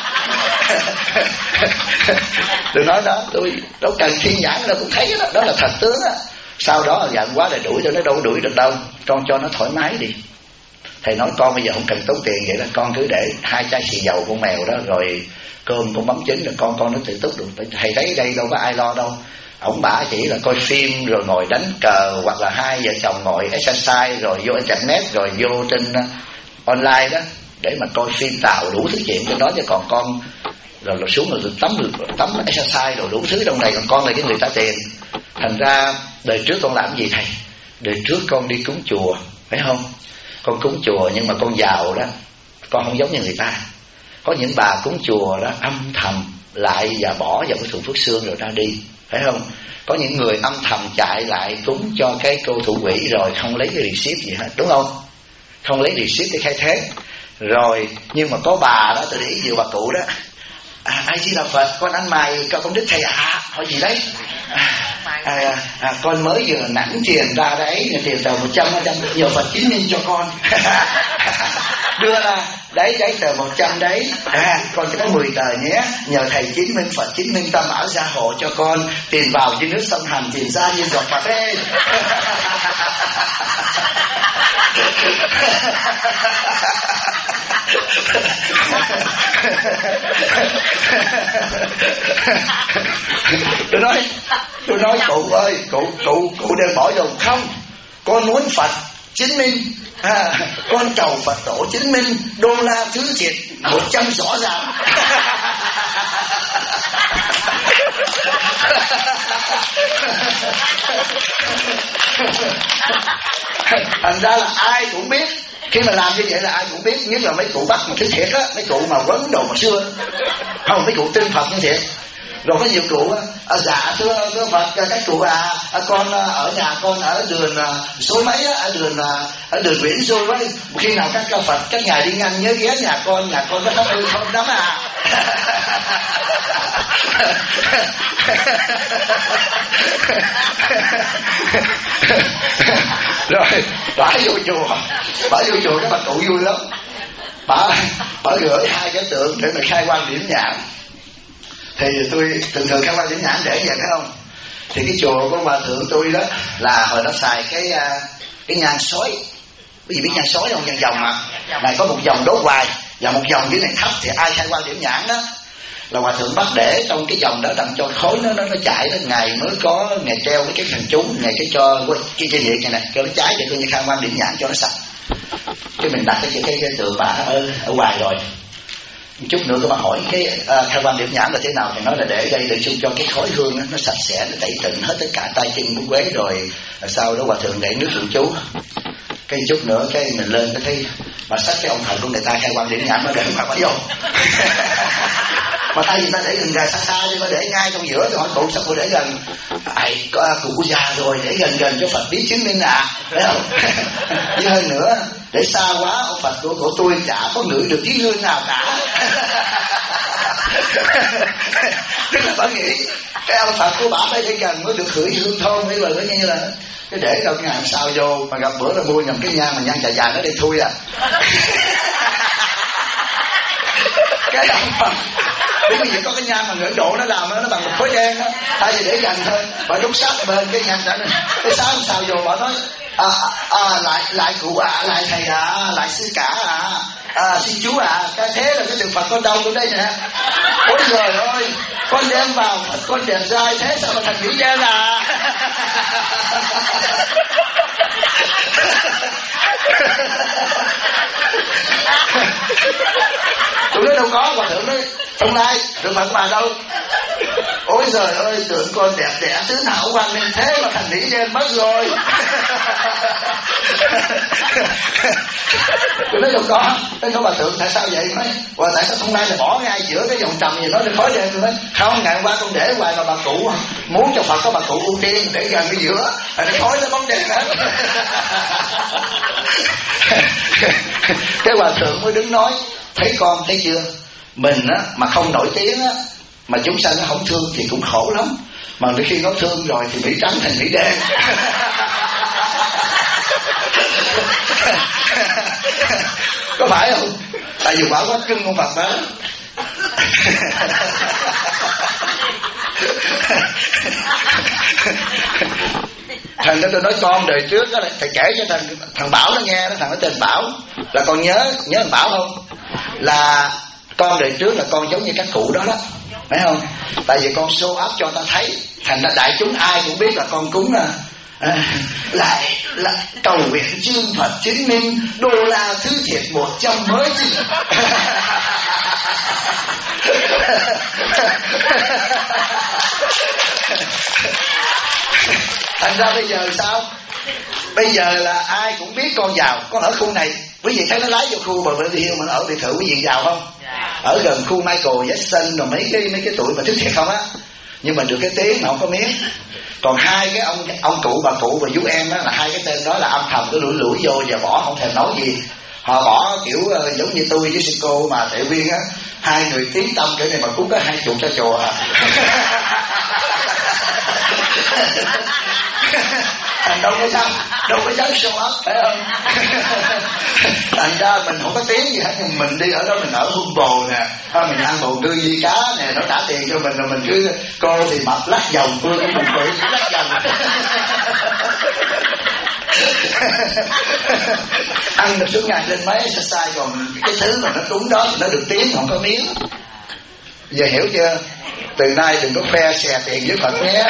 Tôi nói đó, tôi đâu cần thiên nhãn đâu cũng thấy đó, đó là thần tướng á. Sau đó giận quá là đuổi cho nó, đâu đuổi được đâu, con cho nó thoải mái đi. Thầy nói con bây giờ không cần tốn tiền, vậy là con cứ để 2 chai xì dầu con mèo đó, rồi cơm con bấm trứng, rồi con nó tự túc được. Thầy thấy đây đâu có ai lo đâu. Ông bả chỉ là coi phim rồi ngồi đánh cờ, hoặc là hai vợ chồng ngồi exercise rồi vô internet, rồi vô trên online đó để mà coi phim tạo đủ thứ chuyện cho đó. Chứ còn con rồi xuống rồi tắm exercise rồi đủ thứ trong này, còn con là cái người trả tiền. Thành ra đời trước con làm gì thầy? Đời trước con đi cúng chùa, phải không? Con cúng chùa nhưng mà con giàu đó, con không giống như người ta. Có những bà cúng chùa đó âm thầm lại và bỏ vào cái thùng phước xương rồi ra đi, phải không? Có những người âm thầm chạy lại cúng cho cái cô thủ quỹ rồi không lấy cái receipt gì hết, đúng không? Không lấy receipt để khai thế. Rồi nhưng mà có bà đó, tôi để ý nhiều bà cụ đó, ai chỉ là Phật, con ăn mày con đích thầy hỏi gì đấy? Con mới vừa nẵng tiền ra đấy, tiền tờ 100 nhờ Phật chứng minh cho con. Đưa ra đấy tờ 100 đấy, con có 10 tờ nhé, nhờ thầy chứng minh, Phật chứng minh, Tam Bảo gia hộ cho con, tiền vào như nước sông Hàn, tiền ra như giọt cà phê. Tôi nói cụ ơi, cụ đừng bỏ dầu không, con muốn Phật chứng minh, con cầu Phật tổ chứng minh, đô la thứ thiệt 100 rõ ràng. Thành ra là ai cũng biết, khi mà làm như vậy là ai cũng biết, nhất là mấy cụ Bắc mà thứ thiệt á, mấy cụ mà vấn đồ mà xưa, không mấy cụ tin Phật như thiệt. Rồi có nhiều cụ dạ thưa Phật, các cụ con ở nhà con ở đường số mấy ở đường Nguyễn Du ấy, khi nào các Phật các ngài đi ngang nhớ ghé nhà con có thắp hương không lắm Rồi bà vô chùa các bà cụ vui lắm, bà gửi 2 cái tượng để mà khai quang điểm nhãn. Thì tôi thường khai quang điểm nhãn để vậy phải không? Thì cái chùa của bà thượng tôi đó là hồi đó xài cái nhang sói. Quý vị biết nhang sói không? Nhang vòng mà này có một vòng đốt hoài và một vòng dưới này thấp, thì ai khai quang điểm nhãn đó là hòa thượng bắt để trong cái vòng đó đặng cho khối nó chạy đó, ngày mới có ngày treo cái thần chú, ngày cái cho cái dây điện này cho nó cháy để coi như khai quang điểm nhãn cho nó sạch. Cái mình đặt cái tượng bà ở ngoài rồi. Chút nữa các bạn hỏi cái khai quang điểm nhãn là thế nào thì nói là để đây để chung cho cái khói hương nó sạch sẽ, nó tẩy tịnh hết tất cả tay chân của quế, rồi sau đó hòa thượng để nước thượng chú. Cái chút nữa cái mình lên cái thấy mà xách cái ông thầy của người ta khai quang điểm nhãn nó để mà vô mà thay vì ta để gần xa xa chứ, mà để ngay trong giữa. Tôi hỏi cụ sao cụ để gần? Cụ già rồi để gần cho Phật biết chứng minh thấy không? Chứ hơn nữa để xa quá ông Phật của tôi chả có ngửi được tiếng hương nào cả. Tức là bà nghĩ cái ông Phật của bà phải để gần mới được hửi hương thơm, hay là như là cái để đâu ngày sao vô mà gặp bữa là mua nhầm cái nhang mà nhang dài nó đi thui cái ông Phật bởi vì có cái nhang mà ngưỡng độ nó làm nó bằng một khối đen á, thay vì để gần thôi bà đúc sát bên cái nhang đó. Cái sáng sao vô bà nói lại cụ lại thầy lại sư cả xin chú cái thế là cái tượng Phật con đâu trong đây nè. Ôi trời ơi, con đem vào Phật con đẹp trai thế sao mà thành mỹ đen tụi nó đâu có. Hòa thượng nói trong đây tượng Phật bà đâu? Ôi trời ơi, tượng con đẹp đẽ thứ nào quan nên thế mà thành mỹ đen mất rồi. Tụi nó đâu có. Cái nói bà thượng tại sao vậy? Nói tại sao không nay là bỏ ngay giữa cái vòng trầm gì nó để khói đen. Nói không, ngày qua con để hoài mà bà cụ muốn cho Phật có bà cụ ưu tiên để gần cái giữa để khói nó bóng đen hết. Cái hòa thượng mới đứng nói thấy con thấy chưa, mình mà không nổi tiếng mà chúng sanh nó không thương thì cũng khổ lắm, mà khi nó thương rồi thì mỹ trắng thành mỹ đen. Có phải không? Tại vì quả quá cưng con Phật đó. Thằng đó tôi nói con đời trước đó, thầy kể cho thằng Bảo nó nghe đó. Thằng nó tên Bảo là con nhớ thằng Bảo không? Là con đời trước là con giống như các cụ đó đó, phải không? Tại vì con show up cho ta thấy, thành ra đại chúng ai cũng biết là con cúng lại cầu nguyện chương Phật chứng minh đô la thứ thiệt 100 mới chứ. Thành ra bây giờ sao? Bây giờ là ai cũng biết con giàu. Con ở khu này, quý vị thấy nó lái vô khu Beverly Hills mà nó ở biệt thự, quý vị giàu không? Ở gần khu Michael Jackson rồi mấy cái tụi mà thích thiệt không á. Nhưng mà được cái tiếng mà không có miếng. Còn hai cái ông cụ bà cụ và chú em đó là hai cái tên đó là âm thầm cứ lủi vô và bỏ không thèm nói gì. Họ bỏ kiểu giống như tôi với sư cô mà Tệ Viên á, hai người tiếng tâm kiểu này mà cũng có 20 cho chùa đâu có dám show up, phải không? Thành ra mình không có tiếng gì hết, nhưng mình đi ở đó mình ở Humble nè, mình ăn bầu tươi di cá nè, nó trả tiền cho mình rồi mình cứ cô thì mập lắc vòng, tôi cũng mình tự lắc vòng. Ăn được suốt ngày lên máy exercise, còn cái thứ mà nó đúng đó thì nó được tiếng không có miếng. Giờ hiểu chưa? Từ nay đừng có khoe xè tiền với Phật nhé.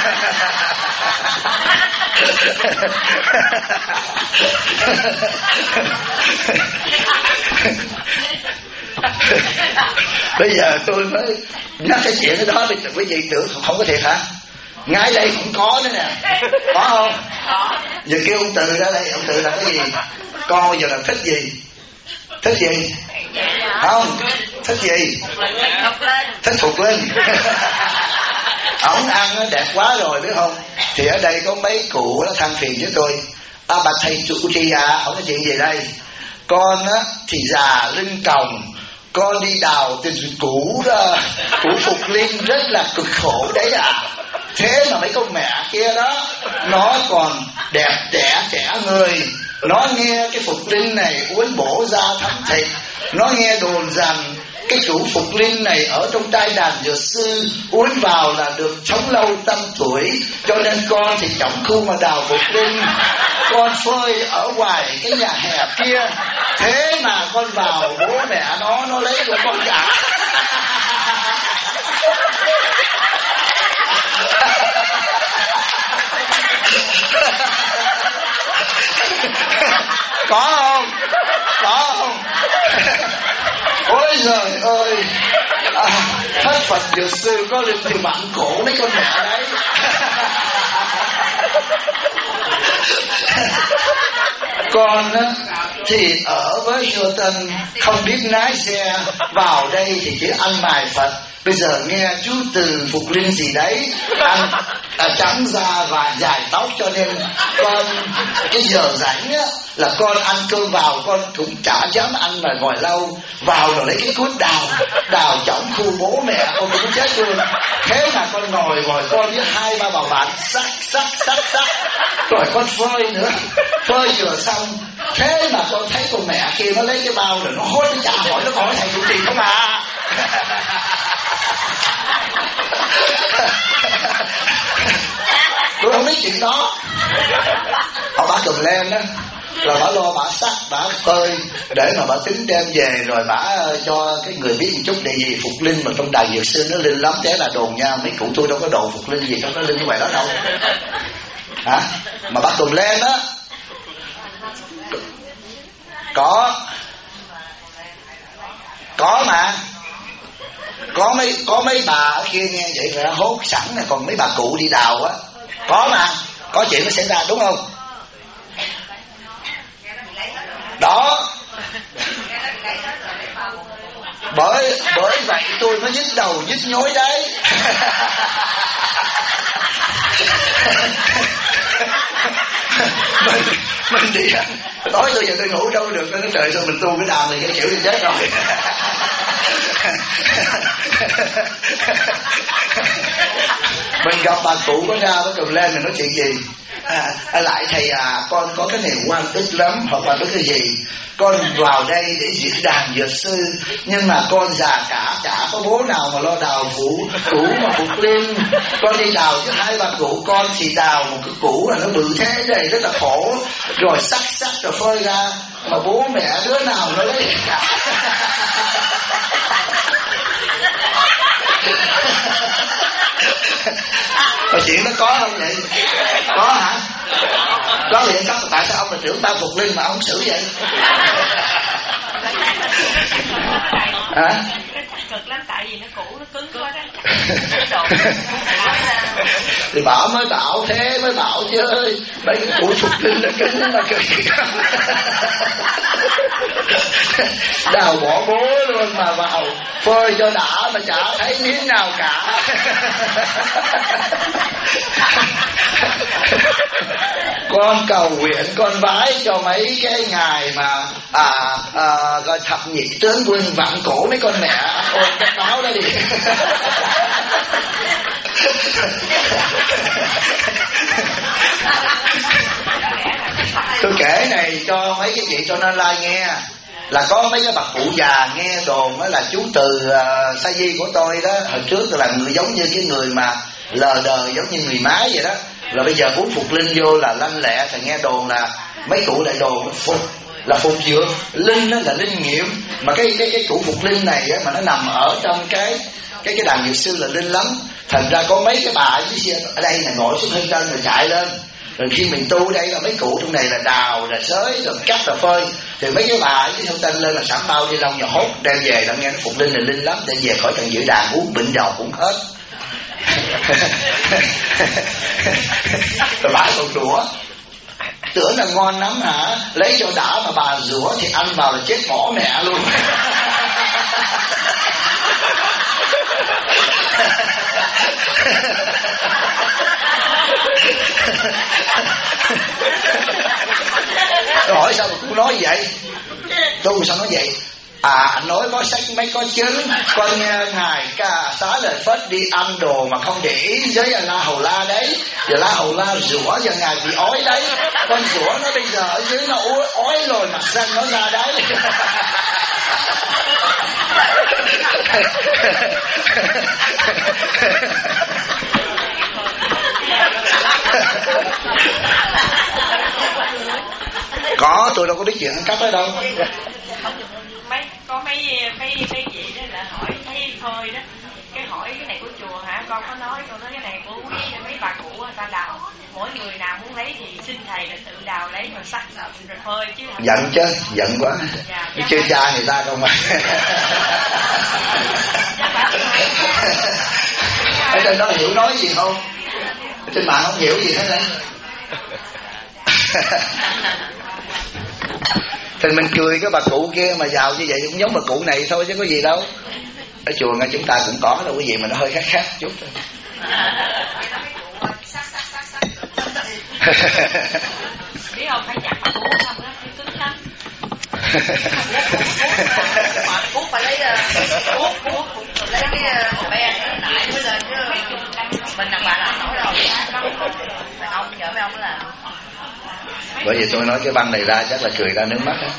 Bây giờ tôi mới nhắc cái chuyện đó thì quý vị tưởng không có thiệt hả? Ngay đây cũng có nữa nè, có không? Giờ kêu ông Từ ra đây, ông Từ là cái gì? Con bây giờ là thích gì? Thích gì? Không, thích gì? Thích Phục Linh. Ổng ăn nó đẹp quá rồi biết không? Thì ở đây có mấy cụ nó than phiền với tôi. Bà thầy chủ trì ổng nói chuyện gì đây? Con á thì già lưng còng, con đi đào tìm củ đó, củ Phục Linh rất là cực khổ đấy à. Thế mà mấy con mẹ kia đó, nó còn đẹp đẽ trẻ người, nó nghe cái Phục Linh này uốn bổ ra thấm thịt, nó nghe đồn rằng cái củ Phục Linh này ở trong tay đàn dược sư uống vào là được sống lâu trăm tuổi, cho nên con thì trọng khu mà đào Phục Linh, con phơi ở ngoài cái nhà hè kia. Thế mà con vào bố mẹ nó lấy của con cả. Có không? Có không? Ôi giời ơi, thất Phật dược sư có linh thì vặn cổ mấy con mẹ đấy. Con á thì ở với Chùa Tân, không biết lái xe, vào đây thì chỉ ăn mài Phật. Bây giờ nghe chú từ Phục Linh gì đấy, ăn trắng da và dài tóc, cho nên con cái giờ rảnh á là con ăn cơm vào con cũng chả dám ăn mà ngồi lâu. Vào rồi lấy cái cuốc đào chỏng khu bố mẹ con cũng chết luôn. Thế mà con ngồi con với 2-3 bà bạn sắc rồi con phơi nữa, phơi vừa xong. Thế mà con thấy con mẹ kia nó lấy cái bao rồi nó hốt, nó chả hỏi, nó hỏi thầy chủ trì không à. Tôi không biết chuyện đó. Bà cầm lên đó là bà lo bà sắc, bà phơi để mà bà tính đem về, rồi bà cho cái người biết một chút để gì Phục Linh mà trong đài dược sư nó linh lắm. Thế là đồn nha, mấy cụ tôi đâu có đồn Phục Linh gì trong nó linh như vậy đó đâu hả? Mà bà cầm lên đó có mà có mấy bà ở kia nghe vậy là hốt sẵn này, còn mấy bà cụ đi đào á có mà, có chuyện nó xảy ra đúng không? Đó, bởi vậy tôi mới nhức đầu nhức nhối đấy. mình đi tối tôi giờ tôi ngủ đâu được, nó trời sao mình tu cái đàm này cái kiểu thì chết rồi. Mình gặp bà cụ có ra nó cầm lên mình nói chuyện gì lại thầy con có cái này quan ích lắm, hoặc là cái gì con vào đây để diễn đàn dược sư, nhưng mà con già cả chả có bố nào mà lo đào củ mà Phục Linh. Con đi đào chứ 2-3 cụ, con thì đào một cái củ là nó bự thế này rất là khổ, rồi sắc rồi phơi ra, mà bố mẹ đứa nào nó lấy cả. Mà chuyện nó có không vậy? Có hả? Có liền có. Tại sao ông là trưởng ban Phục Linh mà ông xử vậy? Hả? Cực lắm, tại vì nó cũ, nó cứng quá đó. Thì bảo mới bảo thế mới bảo chứ ơi, mấy cái cụ Phục Linh nó cứng mà cực. Đào bỏ bố luôn mà vào phơi cho đã mà chả thấy miếng nào cả. Con cầu nguyện, con vái cho mấy cái ngài mà gọi thập nhị tướng quân vặn cổ mấy con mẹ ôm cái báo đó đi. Tôi kể này cho mấy cái chị cho nên like nghe, là có mấy cái bà cụ già nghe đồn đó là chú Từ sa di của tôi đó, hồi trước là người giống như cái người mà lờ đờ giống như người Mái vậy đó, rồi bây giờ cuốn Phục Linh vô là lanh lẹ. Thì nghe đồn là mấy cụ lại đồn là phục dược linh đó là linh nghiệm, mà cái củ Phục Linh này á, mà nó nằm ở trong cái đàn dược sư là linh lắm. Thành ra có mấy cái bà ở đây là ngồi xuống hơi chân rồi chạy lên, rồi khi mình tu đây là mấy cụ trong này là đào là xới rồi cắt rồi phơi, thì mấy cái bà với thông tin lên là sẵn bao đi lông và hốt đem về, đã nghe nó Phục Linh là linh lắm, đem về khỏi cần giữ đàn uống bệnh dầu cũng hết. Rồi bà còn đùa tưởng là ngon lắm hả, lấy cho đã mà bà rủa thì ăn vào là chết bỏ mẹ luôn. Tôi hỏi sao mà cô nói vậy? Tôi sao nói vậy? Anh nói có sách mấy có chứng, con nghe ngài ca xá lời Phất đi ăn đồ mà không để ý với La Hầu La đấy, giờ La Hầu La rủa giờ ngài bị ói đấy, con rủa nó bây giờ ở dưới nó ói rồi mặt răng nó ra đấy. Có, tôi đâu có biết chuyện ăn cắp ở đâu. Có mấy vị đó là hỏi thấy thôi đó, cái hỏi cái này của chùa hả, con có nói cái này của mấy bà cụ người ta đào, mỗi người nào muốn lấy thì xin thầy là tự đào lấy rồi sắc rồi phơi chứ. Giận chứ, giận quá. Đi chơi cha người ta không mà. Ở trên đó hiểu nói gì không? Ở trên mạng không hiểu gì hết đấy. Thì mình cười cái bà cụ kia mà giàu như vậy cũng giống bà cụ này thôi chứ có gì đâu. Ở chùa ngay chúng ta cũng có đâu, cái gì mà nó hơi khác chút thôi. Biết không, phải chặt bà cụ không đó, phải cứng lắm. Cuốc phải lấy cuốc lấy cái be đại mới lên chứ mình đàn bà làm nổi đâu. Ông nhờ mấy ông làm. Bởi vì tôi nói cái băng này ra chắc là cười ra nước mắt á.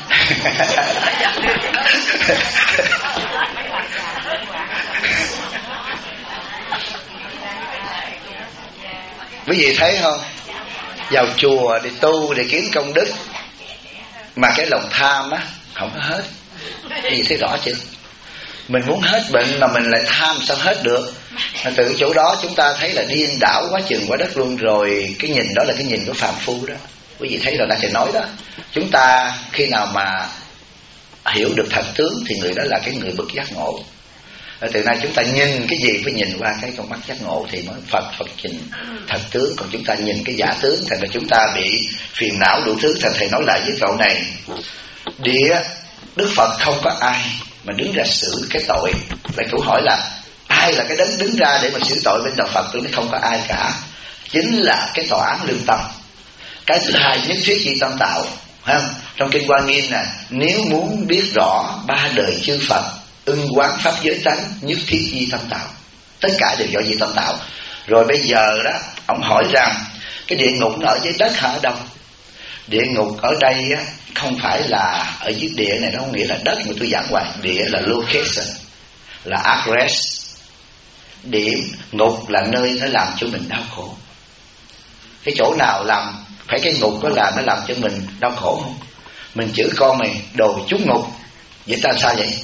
Quý vị thấy không? Vào chùa để tu để kiếm công đức mà cái lòng tham á không có hết. Quý vị thấy rõ chưa? Mình muốn hết bệnh mà mình lại tham sao hết được? Từ chỗ đó chúng ta thấy là điên đảo quá chừng quá đất luôn rồi. Cái nhìn đó là cái nhìn của phàm phu đó. Quý vị thấy rồi ta sẽ nói đó. Chúng ta khi nào mà hiểu được thật tướng thì người đó là cái người bậc giác ngộ. Từ nay chúng ta nhìn cái gì phải nhìn qua cái con mắt giác ngộ thì mới Phật nhìn thật tướng. Còn chúng ta nhìn cái giả tướng thành ra chúng ta bị phiền não đủ thứ. Thành thầy nói lại với cậu này, địa Đức Phật không có ai mà đứng ra xử cái tội. Lại cậu hỏi là ai là cái đấng đứng ra để mà xử tội bên đạo Phật? Tôi nói không có ai cả, chính là cái tòa án lương tâm. Cái thứ hai nhất thuyết di tâm tạo, phải không? Trong kinh Hoa Nghiêm nè, nếu muốn biết rõ ba đời chư Phật ưng quán pháp giới tánh, nhất thiết di tâm tạo. Tất cả đều do di tâm tạo. Rồi bây giờ đó, ông hỏi rằng cái địa ngục nó ở dưới đất hả? Đâu? Địa ngục ở đây á, không phải là ở dưới địa này, nó không nghĩa là đất mà tôi giảng hoài. Địa là location, là address. Điểm ngục là nơi nó làm cho mình đau khổ. Cái chỗ nào làm phải cái ngục có làm nó làm cho mình đau khổ không? Mình chửi con mày đồ trút ngục, vậy ta sao vậy?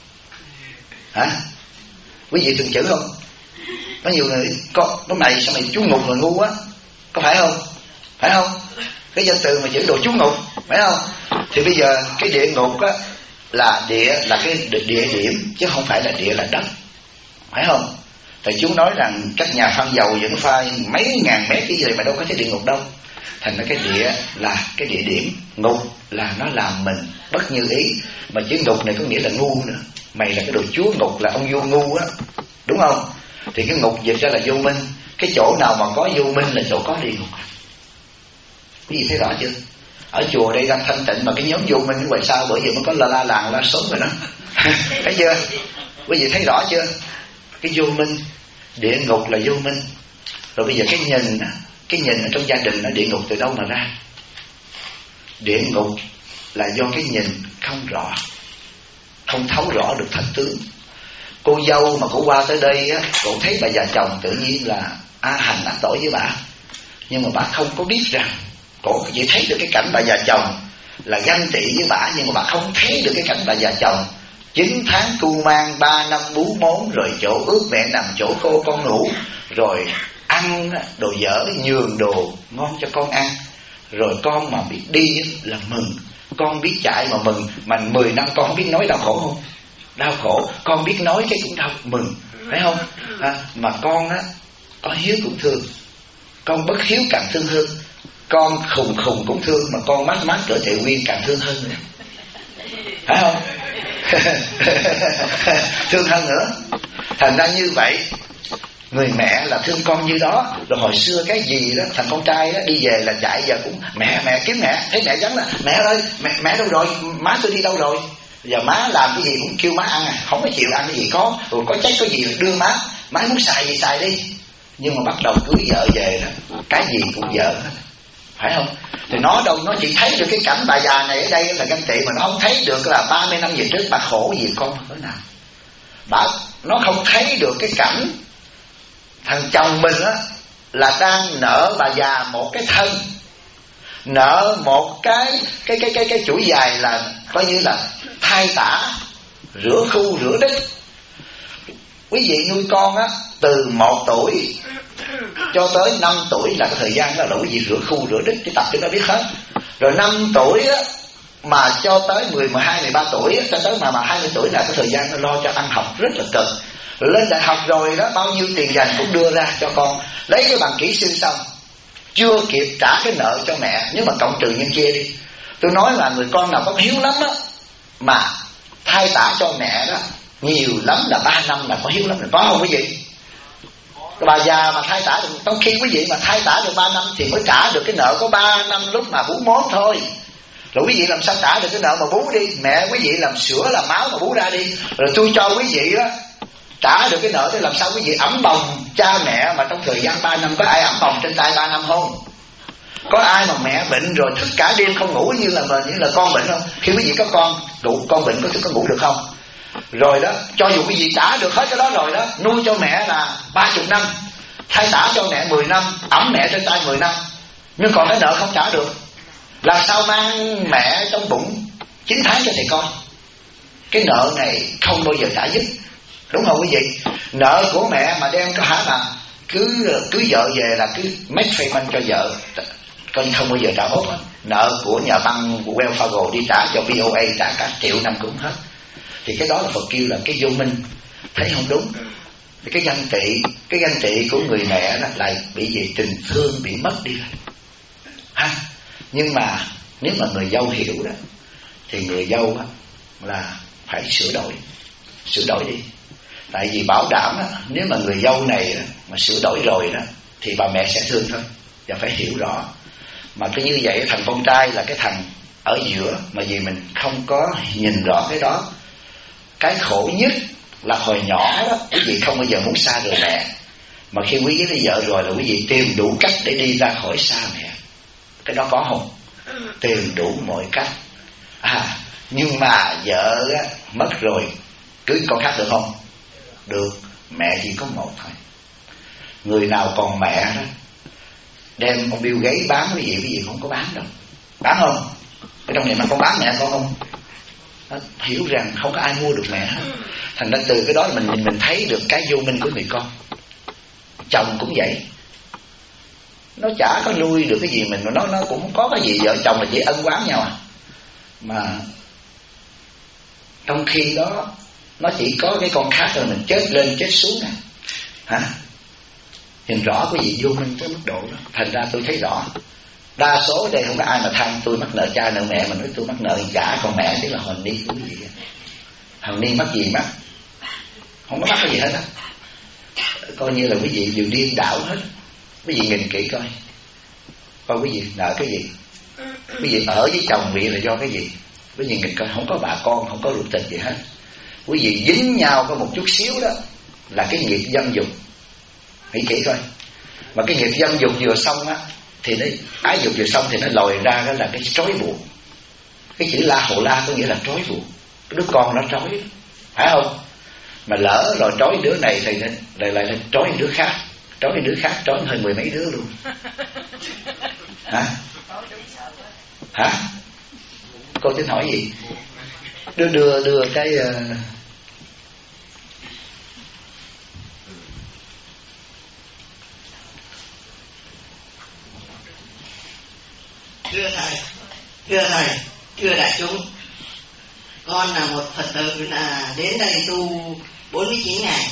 Hả? Quý vị từng chửi không? Có nhiều người có mày sao mày trút ngục rồi ngu quá, có phải không? Phải không? Cái danh từ mà chửi đồ trút ngục, phải không? Thì bây giờ cái địa ngục á là địa là cái địa điểm chứ không phải là địa là đất, phải không? Tại chúng nói rằng các nhà phan dầu vẫn phai mấy ngàn mét cái gì mà đâu có cái địa ngục đâu. Thành ra cái địa là cái địa điểm, ngục là nó làm mình bất như ý. Mà chữ ngục này có nghĩa là ngu nữa. Mày là cái đồ chúa ngục, là ông vua ngu á, đúng không? Thì cái ngục dịch ra là vô minh. Cái chỗ nào mà có vô minh là chỗ có địa ngục. Quý vị thấy rõ chưa? Ở chùa đây đang thanh tịnh mà cái nhóm vô minh ngoài sao bởi vì mới có la làng la sống rồi đó. Thấy chưa? Quý vị thấy rõ chưa? Cái vô minh, địa ngục là vô minh. Rồi bây giờ cái nhìn ở trong gia đình là địa ngục từ đâu mà ra? Địa ngục là do cái nhìn không rõ, không thấu rõ được thật tướng. Cô dâu mà cổ qua tới đây á, cổ thấy bà già chồng tự nhiên là hành ác tội với bà, nhưng mà bà không có biết rằng cổ chỉ thấy được cái cảnh bà già chồng là ganh tị với bà, nhưng mà bà không thấy được cái cảnh bà già chồng 9 tháng cu mang, 3 năm bú mốn, rồi chỗ ướt mẹ nằm chỗ khô con ngủ, rồi ăn đồ dở nhường đồ ngon cho con ăn. Rồi con mà biết đi là mừng, con biết chạy mà mừng. Mà 10 năm con không biết nói đau khổ không? Đau khổ. Con biết nói cái cũng đau mừng, phải không? Mà con á có hiếu cũng thương, con bất hiếu càng thương hơn. con khùng cũng thương, mà con mát cỡ Thệ Nguyên càng thương hơn nữa, phải không? Thương hơn nữa. Thành ra như vậy, người mẹ là thương con như đó. Rồi hồi xưa cái gì đó, thằng con trai đó đi về là chạy, giờ cũng mẹ kiếm mẹ. Thấy mẹ vắng là mẹ ơi, mẹ đâu rồi, má tôi đi đâu rồi. Giờ má làm cái gì cũng kêu má ăn, không có chịu ăn cái gì có, rồi có trách có gì đưa má muốn xài gì xài đi. Nhưng mà bắt đầu cưới vợ về đó, cái gì cũng vợ hết, phải không? Thì nó chỉ thấy được cái cảnh bà già này ở đây là ganh tị, mà nó không thấy được là 30 năm về trước bà khổ gì con thế nào. Nó không thấy được cái cảnh thằng chồng mình á là đang nợ bà già một cái thân, nợ một cái chuỗi dài, là coi như là thay tả, rửa khu rửa đít. Quý vị nuôi con á, từ 1 tuổi cho tới 5 tuổi là cái thời gian đó là quý vị rửa khu rửa đít, cái tập cho nó biết hết. Rồi 5 tuổi á mà cho tới 10, 12, 13 tuổi á, cho tới mà 20 tuổi là cái thời gian nó lo cho ăn học rất là cực. Rồi lên đại học rồi đó, bao nhiêu tiền dành cũng đưa ra cho con, lấy cái bằng kỹ sư xong chưa kịp trả cái nợ cho mẹ. Nếu mà cộng trừ nhân kia đi, tôi nói là người con nào có hiếu lắm á, mà thay tả cho mẹ đó nhiều lắm là 3 năm là có hiếu lắm rồi, có không quý vị? Bà già mà thay tả được, trong khi quý vị mà thay tả được 3 năm thì mới trả được cái nợ có 3 năm lúc mà bú mốt thôi. Rồi quý vị làm sao trả được cái nợ mà bú đi, mẹ quý vị làm sữa làm máu mà bú ra đi, rồi tôi cho quý vị đó trả được cái nợ thì làm sao quý vị ẵm bồng cha mẹ mà trong thời gian 3 năm. Có ai ẵm bồng trên tay 3 năm không? Có ai mà mẹ bệnh rồi thức cả đêm không ngủ như là con bệnh không? Khi quý vị có con bệnh có ngủ được không? Rồi đó, cho dù quý vị trả được hết cái đó rồi đó, nuôi cho mẹ là 30 năm, thay tả cho mẹ 10 năm, ẵm mẹ trên tay 10 năm, nhưng còn cái nợ không trả được, làm sao mang mẹ trong bụng 9 tháng cho thầy coi? Cái nợ này không bao giờ trả dứt, đúng không quý vị? Nợ của mẹ mà đem có hả mà cứ cưới vợ về là cứ make payment cho vợ, coi không bao giờ trả hết. Nợ của nhà băng của Wells Fargo đi trả cho BOA trả cả triệu năm cũng hết. Thì cái đó là Phật kêu là cái vô minh, thấy không đúng? Thì cái ganh tị của người mẹ đó lại bị gì? Tình thương bị mất đi rồi ha. Nhưng mà nếu mà người dâu hiểu đó thì người dâu đó là phải sửa đổi đi. Tại vì bảo đảm đó, nếu mà người dâu này đó, mà sửa đổi rồi đó thì bà mẹ sẽ thương thôi, và phải hiểu rõ. Mà cứ như vậy thằng con trai là cái thằng ở giữa, mà vì mình không có nhìn rõ cái đó. Cái khổ nhất là hồi nhỏ đó quý vị không bao giờ muốn xa rời mẹ, mà khi quý vị lấy vợ rồi là quý vị tìm đủ cách để đi ra khỏi xa mẹ. Cái đó có không? Tìm đủ mọi cách. Nhưng mà vợ á, mất rồi cưới con khác được không? Được. Mẹ chỉ có một thôi. Người nào còn mẹ đó đem ông Bill Gates bán quý vị không có bán đâu. Bán không? Ở trong này mà con bán mẹ con không? Nó hiểu rằng không có ai mua được mẹ hết. Thành ra từ cái đó mình thấy được cái vô minh của người con. Chồng cũng vậy, nó chả có nuôi được cái gì mình, nó cũng có cái gì. Vợ chồng là chỉ ân oán nhau mà trong khi đó nó chỉ có cái con khác rồi mình chết lên chết xuống nè hả. Nhìn rõ cái gì vô minh tới mức độ đó. Thành ra tôi thấy rõ đa số ở đây không có ai mà than tôi mắc nợ cha nợ mẹ, mà nói tôi mắc nợ trả con mẹ, tức là Hồng Ni cũng gì vậy. Hồng Ni mắc gì mắc? Không có mắc cái gì hết á. Coi như là quý vị đều điên đảo hết. Quý vị nhìn kỹ coi quý vị nợ cái gì, quý vị ở với chồng vị là do cái gì. Quý vị nhìn coi không có bà con, không có ruột thịt gì hết. Quý vị dính nhau có một chút xíu đó là cái nghiệp dâm dục. Nghĩ kỹ coi. Mà cái nghiệp dâm dục vừa xong á thì nó ái dục vừa xong thì nó lòi ra đó là cái trói buộc. Cái chữ la hồ la có nghĩa là trói buộc. Cái đứa con nó trói, phải không? Mà lỡ rồi trói đứa này thì lại trói đứa khác, trói đứa khác, trói hơn 10 mấy đứa luôn. Hả? Cô tính hỏi gì? Đưa cái thưa đại chúng, con là một Phật tử là đến đây tu 49 ngày.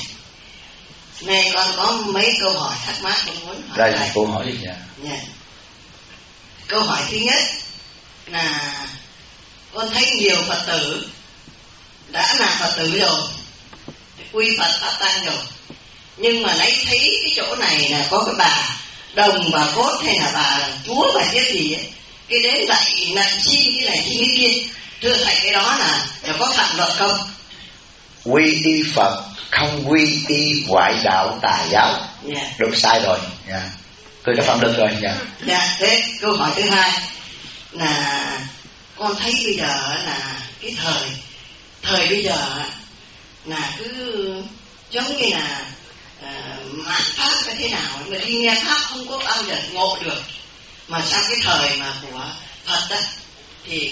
Nay con có mấy câu hỏi thắc mắc con muốn hỏi. Đây là câu hỏi gì nhỉ? Yeah. câu hỏi thứ nhất là con thấy nhiều Phật tử đã là Phật tử rồi, quy Phật pháp tăng rồi, nhưng mà lấy thấy cái chỗ này là có cái bà đồng bà cốt hay là bà chúa bà chết gì ấy, cái đến lại nặng xin cái này xin cái kia, thưa thầy cái đó là có phạm luật không? Quy y Phật không quy y ngoại đạo tà giáo. Đúng, sai rồi. Tôi đã phạm luật rồi. Thế câu hỏi thứ hai là con thấy bây giờ là cái thời bây giờ là cứ giống như là mạn pháp cái thế nào mà đi nghe pháp không có bao giờ ngộ được, mà sau cái thời mà của Phật đó thì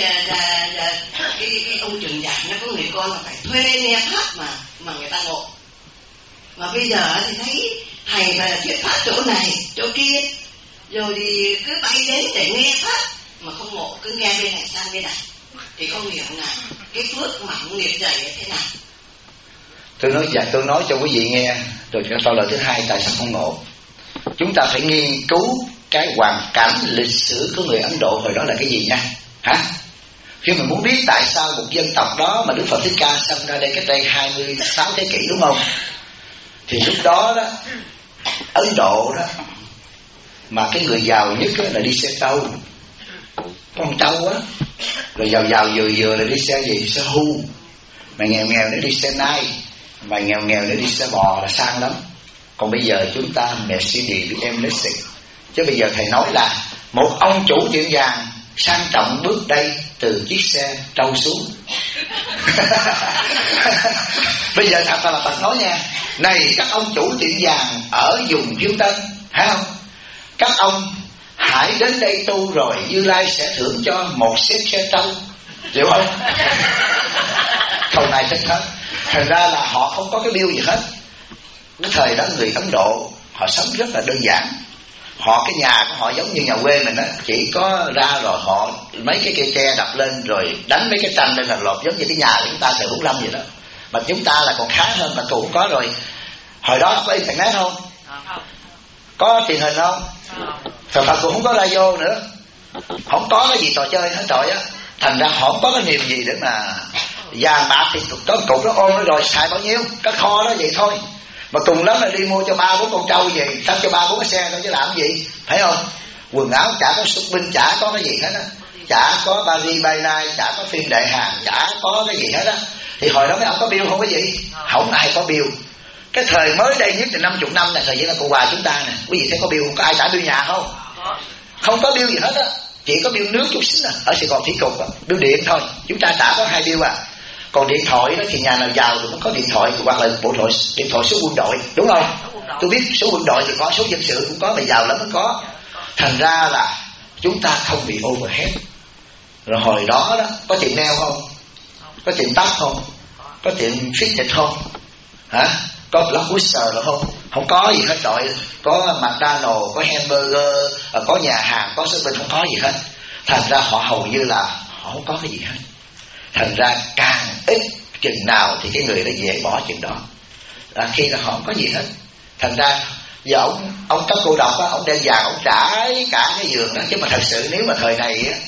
cái ông trưởng giảng nó có người con là phải thuê nghe pháp mà người ta ngộ. Mà bây giờ thì thấy thầy về thuyết pháp chỗ này chỗ kia rồi thì cứ bay đến để nghe pháp mà không ngộ, cứ nghe bên này sang bên này, thì không hiểu là cái phước mỏng nghiệp dày thế nào. Tôi nói cho quý vị nghe rồi câu lời thứ hai tại sao không ngộ. Chúng ta phải nghiên cứu cái hoàn cảnh lịch sử của người Ấn Độ hồi đó là cái gì nha. Khi mình muốn biết tại sao một dân tộc đó mà Đức Phật Thích Ca sinh ra đây cách đây 26 thế kỷ, đúng không? Thì lúc đó đó Ấn Độ đó mà cái người giàu nhất là đi xe trâu, con trâu á, rồi giàu vừa là đi xe gì, xe hu, mà nghèo để đi xe nai, mà nghèo để đi xe bò là sang lắm. Còn bây giờ chúng ta Mercedes BMW, chứ bây giờ thầy nói là một ông chủ tiệm vàng sang trọng bước đây từ chiếc xe trâu xuống. Bây giờ thật là Phật nói nha, này các ông chủ tiệm vàng ở vùng Hiếu Tân, thấy không? Các ông hãy đến đây tu rồi Như Lai sẽ thưởng cho một xếp xe trâu, hiểu không? Câu này thích hết. Thành ra là họ không có cái bill gì hết. Cái thời đó người Ấn Độ họ sống rất là đơn giản. Họ cái nhà của họ giống như nhà quê mình á, chỉ có ra rồi họ mấy cái cây tre đập lên rồi đánh mấy cái tranh lên là lột, giống như cái nhà của chúng ta thời 45 vậy đó. Mà chúng ta là còn khá hơn, mà cụ có rồi. Hồi đó có internet không? Có truyền hình không? Phật cũng không có radio nữa, không có cái gì trò chơi hết trọi á. Thành ra họ không có cái niềm gì để mà vàng bạc thì có cục nó ôm nó rồi xài bao nhiêu, cái kho đó vậy thôi. Mà cùng lắm là đi mua cho 3-4 con trâu gì, sắm cho 3-4 cái xe thôi chứ làm gì, thấy không? Quần áo chả có shopping, chả có cái gì hết á, chả có Paris by night, chả có phim đại hàng, chả có cái gì hết á. Thì hồi đó mấy ông có bill không, cái gì không ai có bill. Cái thời mới đây nhất là 50 năm này, thời gian là Cộng hòa chúng ta nè, quý vị thấy có bill không? Có ai trả bill nhà không? Không có bill gì hết á, chỉ có bill nước chút xíu ở Sài Gòn Thủy Cục, bill điện thôi, chúng ta trả có 2 bill à. Còn điện thoại đó thì nhà nào giàu thì cũng có điện thoại, hoặc là điện thoại số quân đội, đúng không? Tôi biết số quân đội thì có, số dân sự cũng có, mà giàu lắm mới có. Thành ra là chúng ta không bị overhead. Rồi hồi đó đó có tiệm nail không? Có tiệm tóc không? Có tiệm fitness không? Hả? Có blockbuster rồi không? Không có gì hết rồi. Có McDonald's, có hamburger, có nhà hàng, có shopping, không có gì hết. Thành ra họ hầu như là họ không có cái gì hết. Thành ra càng ít chừng nào thì cái người đó dễ bỏ chừng đó, khi là họ không có gì hết. Thành ra giờ ông có cô độc á, ông đem vàng ông trải cả cái giường đó. Chứ mà thật sự nếu mà thời này á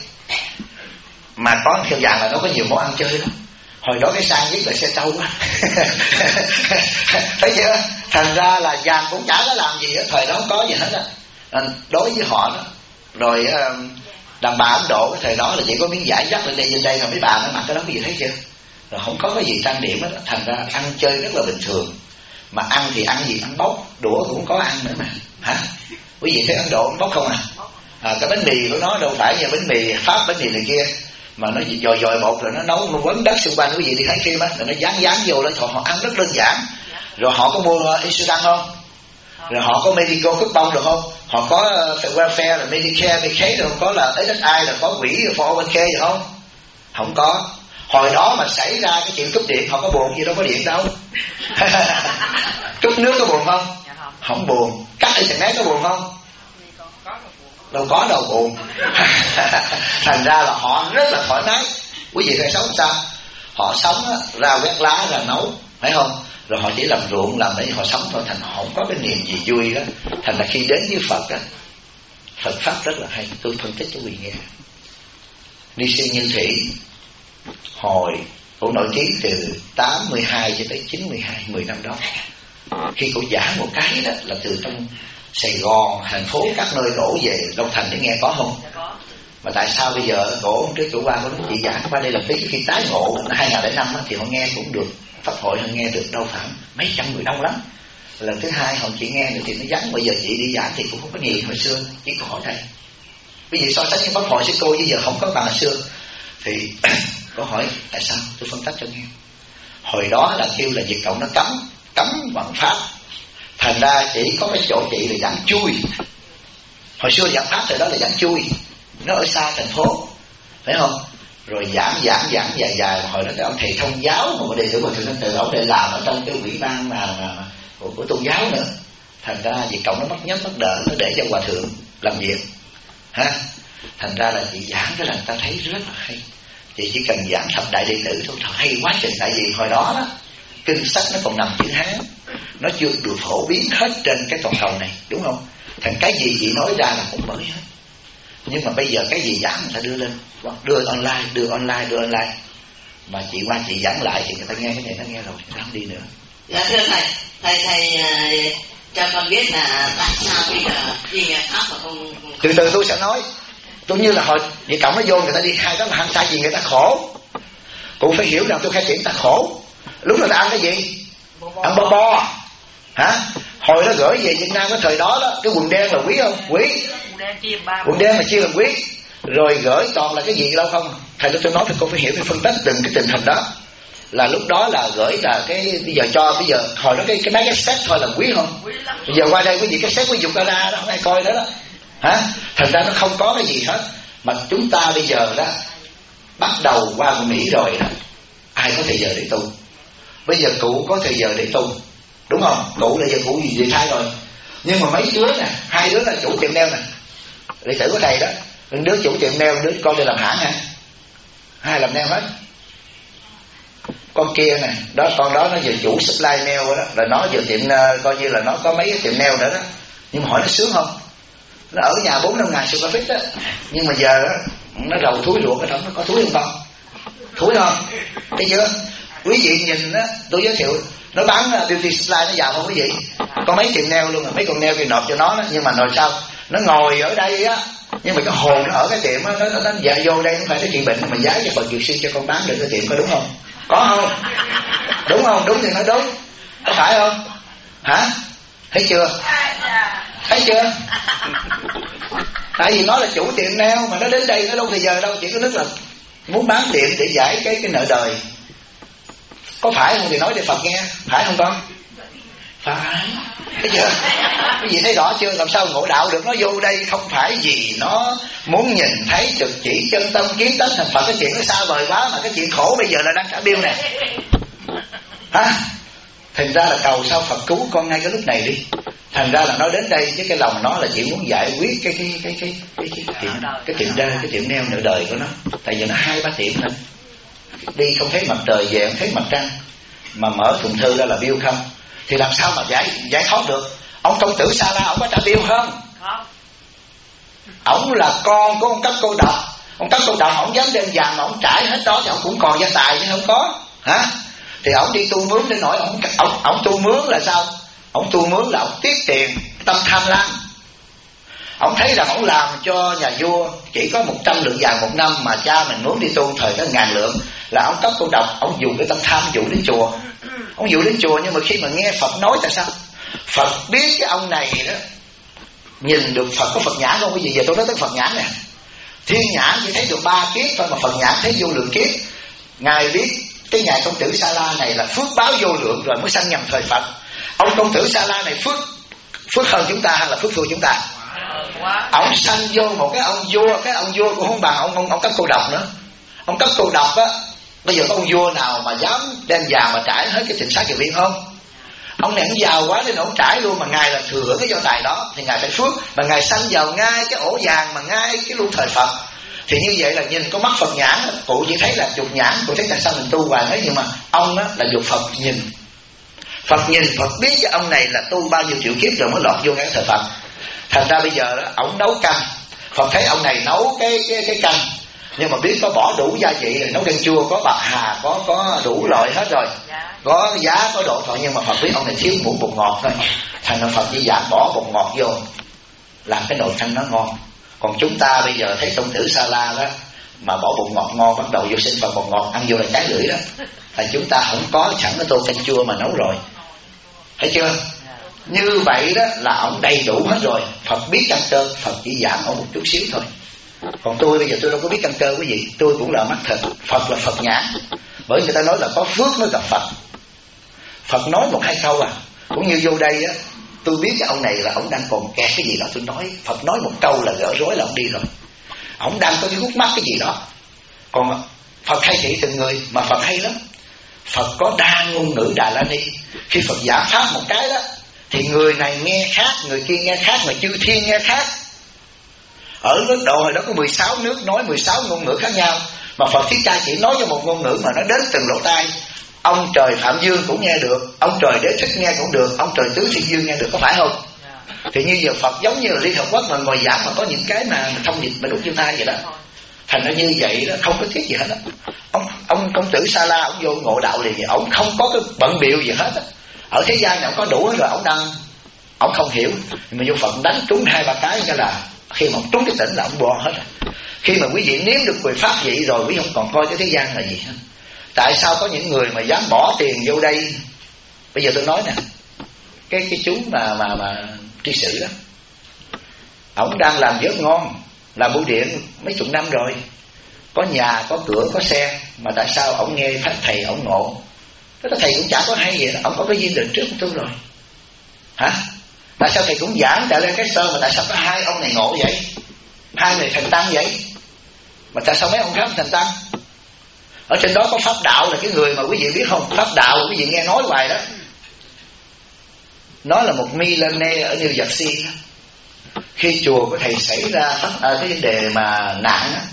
mà có theo vàng là nó có nhiều món ăn chơi lắm. Hồi đó cái sang nhất là xe trâu á. Thấy chưa? Thành ra là vàng cũng chả có làm gì á, thời đó không có gì hết á. Đối với họ đó. Rồi đàn bà Ấn Độ cái thời đó là chỉ có miếng vải dắt lên đây rồi mấy bà nó mặc cái đó, cái gì thấy chưa? Rồi không có cái gì trang điểm hết. Thành ra ăn chơi rất là bình thường. Mà ăn thì ăn gì? Ăn bốc, đũa cũng có ăn nữa mà. Hả? Quý vị thấy Ấn Độ ăn bốc không à? Cái bánh mì của nó đâu phải như bánh mì Pháp, bánh mì này kia, mà nó dòi bột rồi nó nấu, nó quấn đất xung quanh, quý vị đi thấy phim á, rồi nó dán vô lên. Họ ăn rất đơn giản. Rồi họ có mua insurance không? Rồi họ có medical coupon được không? Họ có welfare là Medicare, Medicaid rồi không? Có là SSI là có quỹ 401k được không? Không có. Hồi đó mà xảy ra cái chuyện cúp điện họ có buồn gì, đâu có điện đâu. Cúp nước có buồn không? Không buồn. Cắt internet có buồn không? Đâu có đâu buồn. Thành ra là họ rất là thoải mái. Quý vị thấy sống sao? Họ sống á, ra quét lá ra nấu, phải không? Rồi họ chỉ làm ruộng làm đấy, họ sống thôi. Thành họ không có cái niềm gì vui đó. Thành là khi đến với Phật á, Phật pháp rất là hay, tôi phân tích cho quý vị nghe. Ni sư Như Thủy hồi cổ nổi tiếng từ 82 cho tới 92, 10 năm đó. Khi cổ giảng một cái đó là từ trong Sài Gòn, thành phố, các nơi đổ về Long Thành để nghe, có không? Mà tại sao bây giờ cổ trước chỗ qua cổ nói chị giảng qua đây làm tí, khi tái ngộ 2005 thì họ nghe cũng được, pháp hội họ nghe được đâu khoảng mấy trăm người, đông lắm. Lần thứ hai họ chỉ nghe được thì nó vắng. Bây giờ chị đi giảng thì cũng không có nhiều hồi xưa, chỉ có hỏi thầy. Bây giờ so sánh với pháp hội sư cô bây giờ không có bằng hồi xưa. Thì có hỏi tại sao, tôi phân tích cho nghe. Hồi đó là kêu là Việt Cộng nó cấm bằng pháp, thành ra chỉ có cái chỗ chị là giảng chui. Hồi xưa giảng pháp thời đó là giảng chui, nó ở xa thành phố, phải không? Rồi giảng dài. Hồi đó cái ông thầy thông giáo mà đệ tử của thượng từ ông để làm ở trong cái ủy ban của tôn giáo nữa, thành ra Việt Cộng nó mất nhắm mất đỡ, nó để cho hòa thượng làm việc, ha. Thành ra là chị giảng cái là người ta thấy rất là hay. Chị chỉ cần giảng thập đại đệ tử thôi, hay quá chừng. Tại vì hồi đó đó kinh sách nó còn nằm chữ Hán, nó chưa được phổ biến hết trên cái toàn cầu này, đúng không? Thành cái gì chị nói ra là cũng mới hết. Nhưng mà bây giờ cái gì giảng người ta đưa lên, đưa online. Mà chị qua chị giảng lại thì người ta nghe cái này, nó nghe rồi, người ta không đi nữa. Dạ thưa thầy cho con biết là tại sao bây giờ đi nghe pháp mà không... Từ từ tôi sẽ nói. Tôi như là hồi Việt Cộng nó vô người ta đi hai đó là ham sai gì người ta khổ. Cũng phải hiểu rằng tôi khai triển ta khổ. Lúc là ta ăn cái gì? Ăn bo hả? Hồi nó gửi về Việt Nam cái thời đó đó, cái quần đen là quý không? Quý. Quần đen mà chia làm quý. Rồi gửi toàn là cái gì đâu không? Thầy tôi nói thì cô phải hiểu, phải phân tích từng cái tình hình đó. Là lúc đó là gửi là cái bây giờ hồi đó cái máy cassette thôi là quý không? Bây giờ qua đây quý vị cassette quý dục ra đó, không ai coi đó đó. Hả? Thành ra nó không có cái gì hết. Mà chúng ta bây giờ đó bắt đầu qua Mỹ rồi đó, ai có thời giờ để tu? Bây giờ cụ có thời giờ để tu, đúng không? Cụ là giờ cụ gì về thai rồi. Nhưng mà mấy đứa nè, hai đứa là chủ tiệm nail nè, đệ tử của thầy đó, đứa chủ tiệm nail, đứa con đi làm hãng hả? Hai làm nail hết. Con kia nè, đó con đó nó giờ chủ supply nail đó, là nó giờ tiệm coi như là nó có mấy cái tiệm nail nữa đó. Nhưng mà hỏi nó sướng không? Nó ở nhà 4-5 ngày square feet đó. Nhưng mà giờ đó, nó đầu thúi ruột cái đó, nó có thúi không? Thúi không? Thấy chưa? Quý vị nhìn đó, tôi giới thiệu, nó bán beauty supply nó giàu không quý vị? Có mấy tiệm nail luôn, mấy con nail thì nộp cho nó đó. Nhưng mà rồi sao? Nó ngồi ở đây á, nhưng mà cái hồn nó ở cái tiệm á, nó dạ vô đây không phải cái chuyện bệnh mà giá cho bậc dược sư cho con bán được cái tiệm, có đúng không? Có không? Đúng không? Đúng thì nói đúng, có phải không? Hả? Thấy chưa? Thấy chưa? Tại vì nó là chủ tiệm nail mà nó đến đây nó đâu thời giờ đâu, chỉ có nước là muốn bán tiệm để giải cái nợ đời. Có phải không thì nói để Phật nghe, phải không con? Phải. Thấy chưa? Cái gì thấy rõ chưa? Làm sao ngộ đạo được? Nó vô đây không phải vì nó muốn nhìn thấy trực chỉ chân tâm kiến tánh thành Phật. Cái chuyện nó xa vời quá, mà cái chuyện khổ bây giờ là đang trả bill nè. Hả? Thành ra là cầu sao Phật cứu con ngay cái lúc này đi. Thành ra là nó đến đây với cái lòng nó là chỉ muốn giải quyết cái tiệm nail nợ đời của nó. Tại vì nó 2-3 tiệm thôi. Đi không thấy mặt trời, về không thấy mặt trăng, mà mở thùng thư ra là bill không. Thì làm sao mà giải thoát được? Ông công tử Sa La ông có trả bill không? Ông là con của ông cấp cô độc. Ông cấp cô độc ông dám đem vàng mà ông trải hết đó thì ông cũng còn gia tài chứ không có. Hả? Thì ông đi tu mướn đến nỗi ông tu mướn là sao? Ông tu mướn là ông tiếc tiền, tâm tham lam. Ông thấy rằng ông làm cho nhà vua chỉ có 100 lượng vàng một năm, mà cha mình muốn đi tu thời có 1000 lượng, là ông cấp cô độc. Ông dùng cái tâm tham dụ đến chùa. Ông dụ đến chùa, nhưng mà khi mà nghe Phật nói tại sao? Phật biết cái ông này đó nhìn được Phật, có Phật nhãn không? Cái gì giờ tôi nói tới Phật nhãn nè. Thiên nhãn chỉ thấy được 3 kiếp thôi, mà Phật nhãn thấy vô lượng kiếp. Ngài biết cái ngài công tử Sa La này là phước báo vô lượng rồi mới sanh nhầm thời Phật. Ông công tử Sa La này phước hơn chúng ta hay là phước thua chúng ta? Ông sanh vô một cái ông vua cũng không bằng ông cấp cô độc nữa. Ông cấp cô độc á, bây giờ có ông vua nào mà dám đem vàng mà trải hết cái trịnh sát kiều viên không? Ông này ông giàu quá nên ông trải luôn, mà ngài là thừa hưởng cái do tài đó thì ngài phải phước. Mà ngài sanh vào ngay cái ổ vàng mà ngay cái lưu thời Phật. Thì như vậy là nhìn có mắt Phật nhãn, cụ chỉ thấy là dục nhãn, cụ thấy tại sao mình tu hoài thế. Nhưng mà ông đó là dục Phật nhìn, Phật biết cái ông này là tu bao nhiêu triệu kiếp rồi mới lọt vô cái thời Phật. Thành ra bây giờ đó ổng nấu canh, Phật thấy ông này nấu cái canh, nhưng mà biết có bỏ đủ gia vị, nấu canh chua có bạc hà, có đủ loại hết rồi, có giá có độ thôi, nhưng mà Phật biết ông này thiếu muỗng bột ngọt thôi. Thành ra Phật chỉ dám bỏ bột ngọt vô làm cái nồi canh nó ngon. Còn chúng ta bây giờ thấy Công Tử Sa La đó mà bỏ bột ngọt ngon, bắt đầu vô xin Phật bột ngọt ăn vô là cháy lưỡi đó. Là chúng ta không có sẵn cái tô canh chua mà nấu rồi, thấy chưa? Như vậy đó là ông đầy đủ hết rồi. Phật biết căn cơ, Phật chỉ giảm ông một chút xíu thôi. Còn tôi bây giờ tôi đâu có biết căn cơ quý vị, tôi cũng là mắt thịt, Phật là Phật nhãn. Bởi người ta nói là có phước mới gặp Phật. Phật nói một hai câu à. Cũng như vô đây á, tôi biết cái ông này là ông đang còn kẹt cái gì đó, tôi nói Phật nói một câu là gỡ rối là ông đi rồi. Ông đang có cái khúc mắc cái gì đó. Còn Phật hay chỉ từng người, mà Phật hay lắm. Phật có đa ngôn ngữ Đà La Ni. Khi Phật giảng pháp một cái đó thì người này nghe khác, người kia nghe khác, mà chư thiên nghe khác. Ở Ấn Độ hồi đó có 16 nước nói 16 ngôn ngữ khác nhau, mà Phật Thích Ca chỉ nói cho một ngôn ngữ mà nó đến từng lỗ tai. Ông trời Phạm Dương cũng nghe được, ông trời Đế Thích nghe cũng được, ông trời Tứ Thiên Dương nghe được, có phải không? Thì như giờ Phật giống như là Liên Hợp Quốc mà ngồi giảng mà có những cái mà thông điệp mà đúng như tai vậy đó. Thành ra như vậy đó không có thiết gì hết đó. Ông Công Tử Sa La ông vô ngộ đạo liền, ông không có cái bận biệu gì hết đó. Ở thế gian này ông có đủ hết rồi, ông không hiểu, mà vô Phật đánh trúng 2-3 cái là khi mà ông trúng cái tỉnh là ông bo hết rồi. Khi mà quý vị nếm được quyền pháp vậy rồi, quý vị không còn coi cái thế gian là gì hết. Tại sao có những người mà dám bỏ tiền vô đây? Bây giờ tôi nói nè, cái chú mà tri sự đó, ông đang làm rất ngon, làm bưu điện mấy chục năm rồi, có nhà, có cửa, có xe, mà tại sao ông nghe pháp thầy ông ngộ? Cái thầy cũng chả có hay vậy đó, ông có cái duyên định trước tôi rồi. Hả? Tại sao thầy cũng giảng Đại Lễ Cái Sơ, mà tại sao có hai ông này ngộ vậy? Hai người thành tăng vậy, mà tại sao mấy ông khác thành tăng? Ở trên đó có pháp đạo là cái người mà quý vị biết không? Pháp đạo quý vị nghe nói hoài đó. Nó là một millionaire ở New Jersey. Khi chùa của thầy xảy ra cái vấn đề mà nạn á,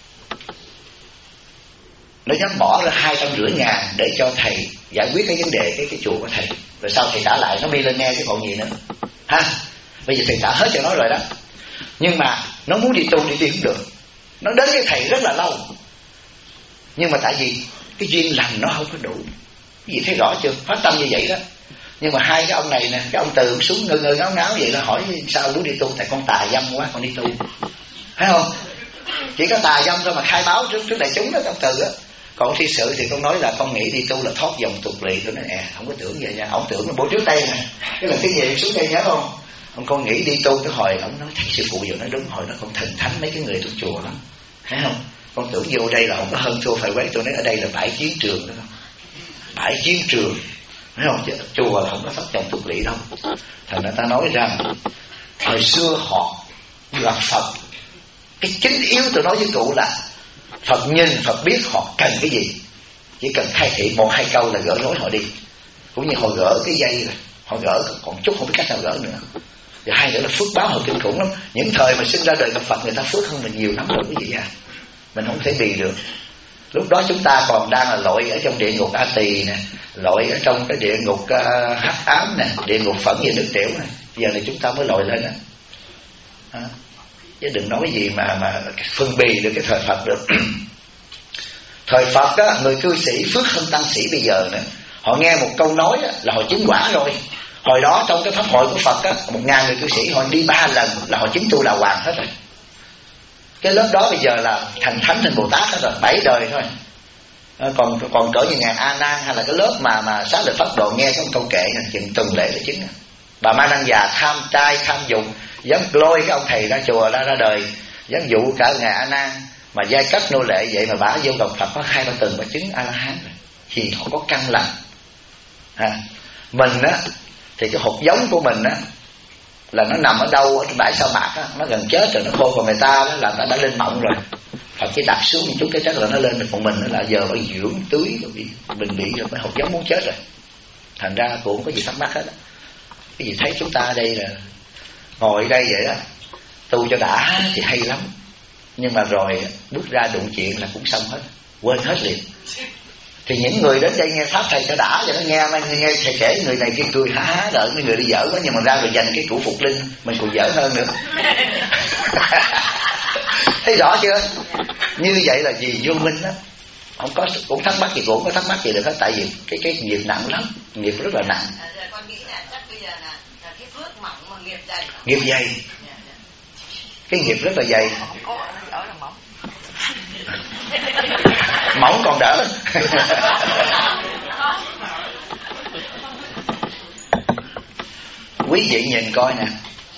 nó dám bỏ ra 250.000 để cho thầy giải quyết cái vấn đề cái chùa của thầy. Rồi sau thầy trả lại, nó millionaire chứ còn gì nữa. Ha? Bây giờ thầy trả hết cho nó rồi đó. Nhưng mà nó muốn đi tu không được. Nó đến với thầy rất là lâu. Nhưng mà tại vì cái duyên lành nó không có đủ. Cái gì thấy rõ chưa? Phát tâm như vậy đó. Nhưng mà hai cái ông này nè, cái ông Từ xuống ngơ ngáo vậy là hỏi sao muốn đi tu? Tại con tà dâm quá con đi tu. Thấy không? Chỉ có tà dâm thôi mà khai báo trước đại chúng đó, ông Từ á. Còn thi sự thì con nói là con nghĩ đi tu là thoát dòng tục lệ. Tôi nói không có tưởng vậy nha. Ông tưởng là bố trước đây nè, cái lần kinh nghiệm xuống đây nhớ không? Ông con nghĩ đi tu cái hồi ông nói thầy sư phụ vừa nói đúng, hồi đó con thần thánh mấy cái người trong chùa lắm, thấy không? Con tưởng vô đây là không có hơn thua phải quấy. Tôi nói ở đây là bãi chiến trường đó, bãi chiến trường, thấy không? Chứ chùa là không có thoát dòng tục lệ đâu. Thành ra ta nói rằng thời xưa họ gặp Phật, cái chính yếu tôi nói với cụ là Phật nhìn, Phật biết họ cần cái gì, chỉ cần khai thị 1-2 câu là gỡ rối họ đi. Cũng như họ gỡ cái dây rồi, họ gỡ còn chút không biết cách nào gỡ nữa. Và hai nữa là phước báo họ kinh khủng lắm. Những thời mà sinh ra đời gặp Phật người ta phước hơn mình nhiều lắm rồi quý vị à. Mình không thể bì được. Lúc đó chúng ta còn đang là lội ở trong địa ngục A Tỳ nè, lội ở trong cái địa ngục hắc ám nè, địa ngục phẫn về nước tiểu nè. Giờ này chúng ta mới lội lên á. Chứ đừng nói gì mà phân bì được cái thời Phật được. Thời Phật á, người cư sĩ phước hơn tăng sĩ bây giờ nữa. Họ nghe một câu nói á, là họ chứng quả rồi. Hồi đó trong cái pháp hội của Phật á, 1.000 người cư sĩ họ đi 3 lần là họ chứng tu đà hoàng hết rồi. Cái lớp đó bây giờ là thành thánh thành Bồ Tát hết rồi, 7 đời thôi. Còn cỡ như ngài A Nan hay là cái lớp mà Xá Lợi Phất Độ nghe có một câu kệ chừng tuần lễ là chứng. Bà Ma Năng già tham trai tham dùng, dám lôi cái ông thầy ra chùa ra đời, dám dụ cả ngài A Nan mà giai cấp nô lệ vậy mà bả vô gặp Phật có 2-3 tuần mà chứng A La Hán rồi. Thì họ có căn lành. Mình á thì cái hột giống của mình á là nó nằm ở đâu ở trên bãi sa mạc á, nó gần chết rồi nó khô. Còn người ta đó là ta đã lên mộng rồi, Phật chỉ đặt xuống một chút cái chắc là nó lên. Còn mình là giờ phải dưỡng tưới rồi mình bị rồi, cái hột giống muốn chết rồi. Thành ra cũng không có gì thắc mắc hết á. Cái gì thấy chúng ta đây là ngồi đây vậy đó, tu cho đã thì hay lắm, nhưng mà rồi bước ra đụng chuyện là cũng xong hết, quên hết liền. Thì những người đến đây nghe pháp thầy cho đã, cho nó nghe thầy kể người này kia cười há há đợi mấy người đi dở quá, nhưng mà ra rồi dành cái củ Phục Linh mình còn dở hơn nữa. Thấy rõ chưa? Như vậy là gì? Vô minh đó. Không có cũng thắc mắc gì, cũng có thắc mắc gì được hết, tại vì cái nghiệp nặng lắm, nghiệp rất là nặng. Con nghĩ là chắc bây giờ là cái phước mỏng mà nghiệp dày. Nghiệp dày. Cái nghiệp rất là dày. Mỏng còn đỡ. Quý vị nhìn coi nè,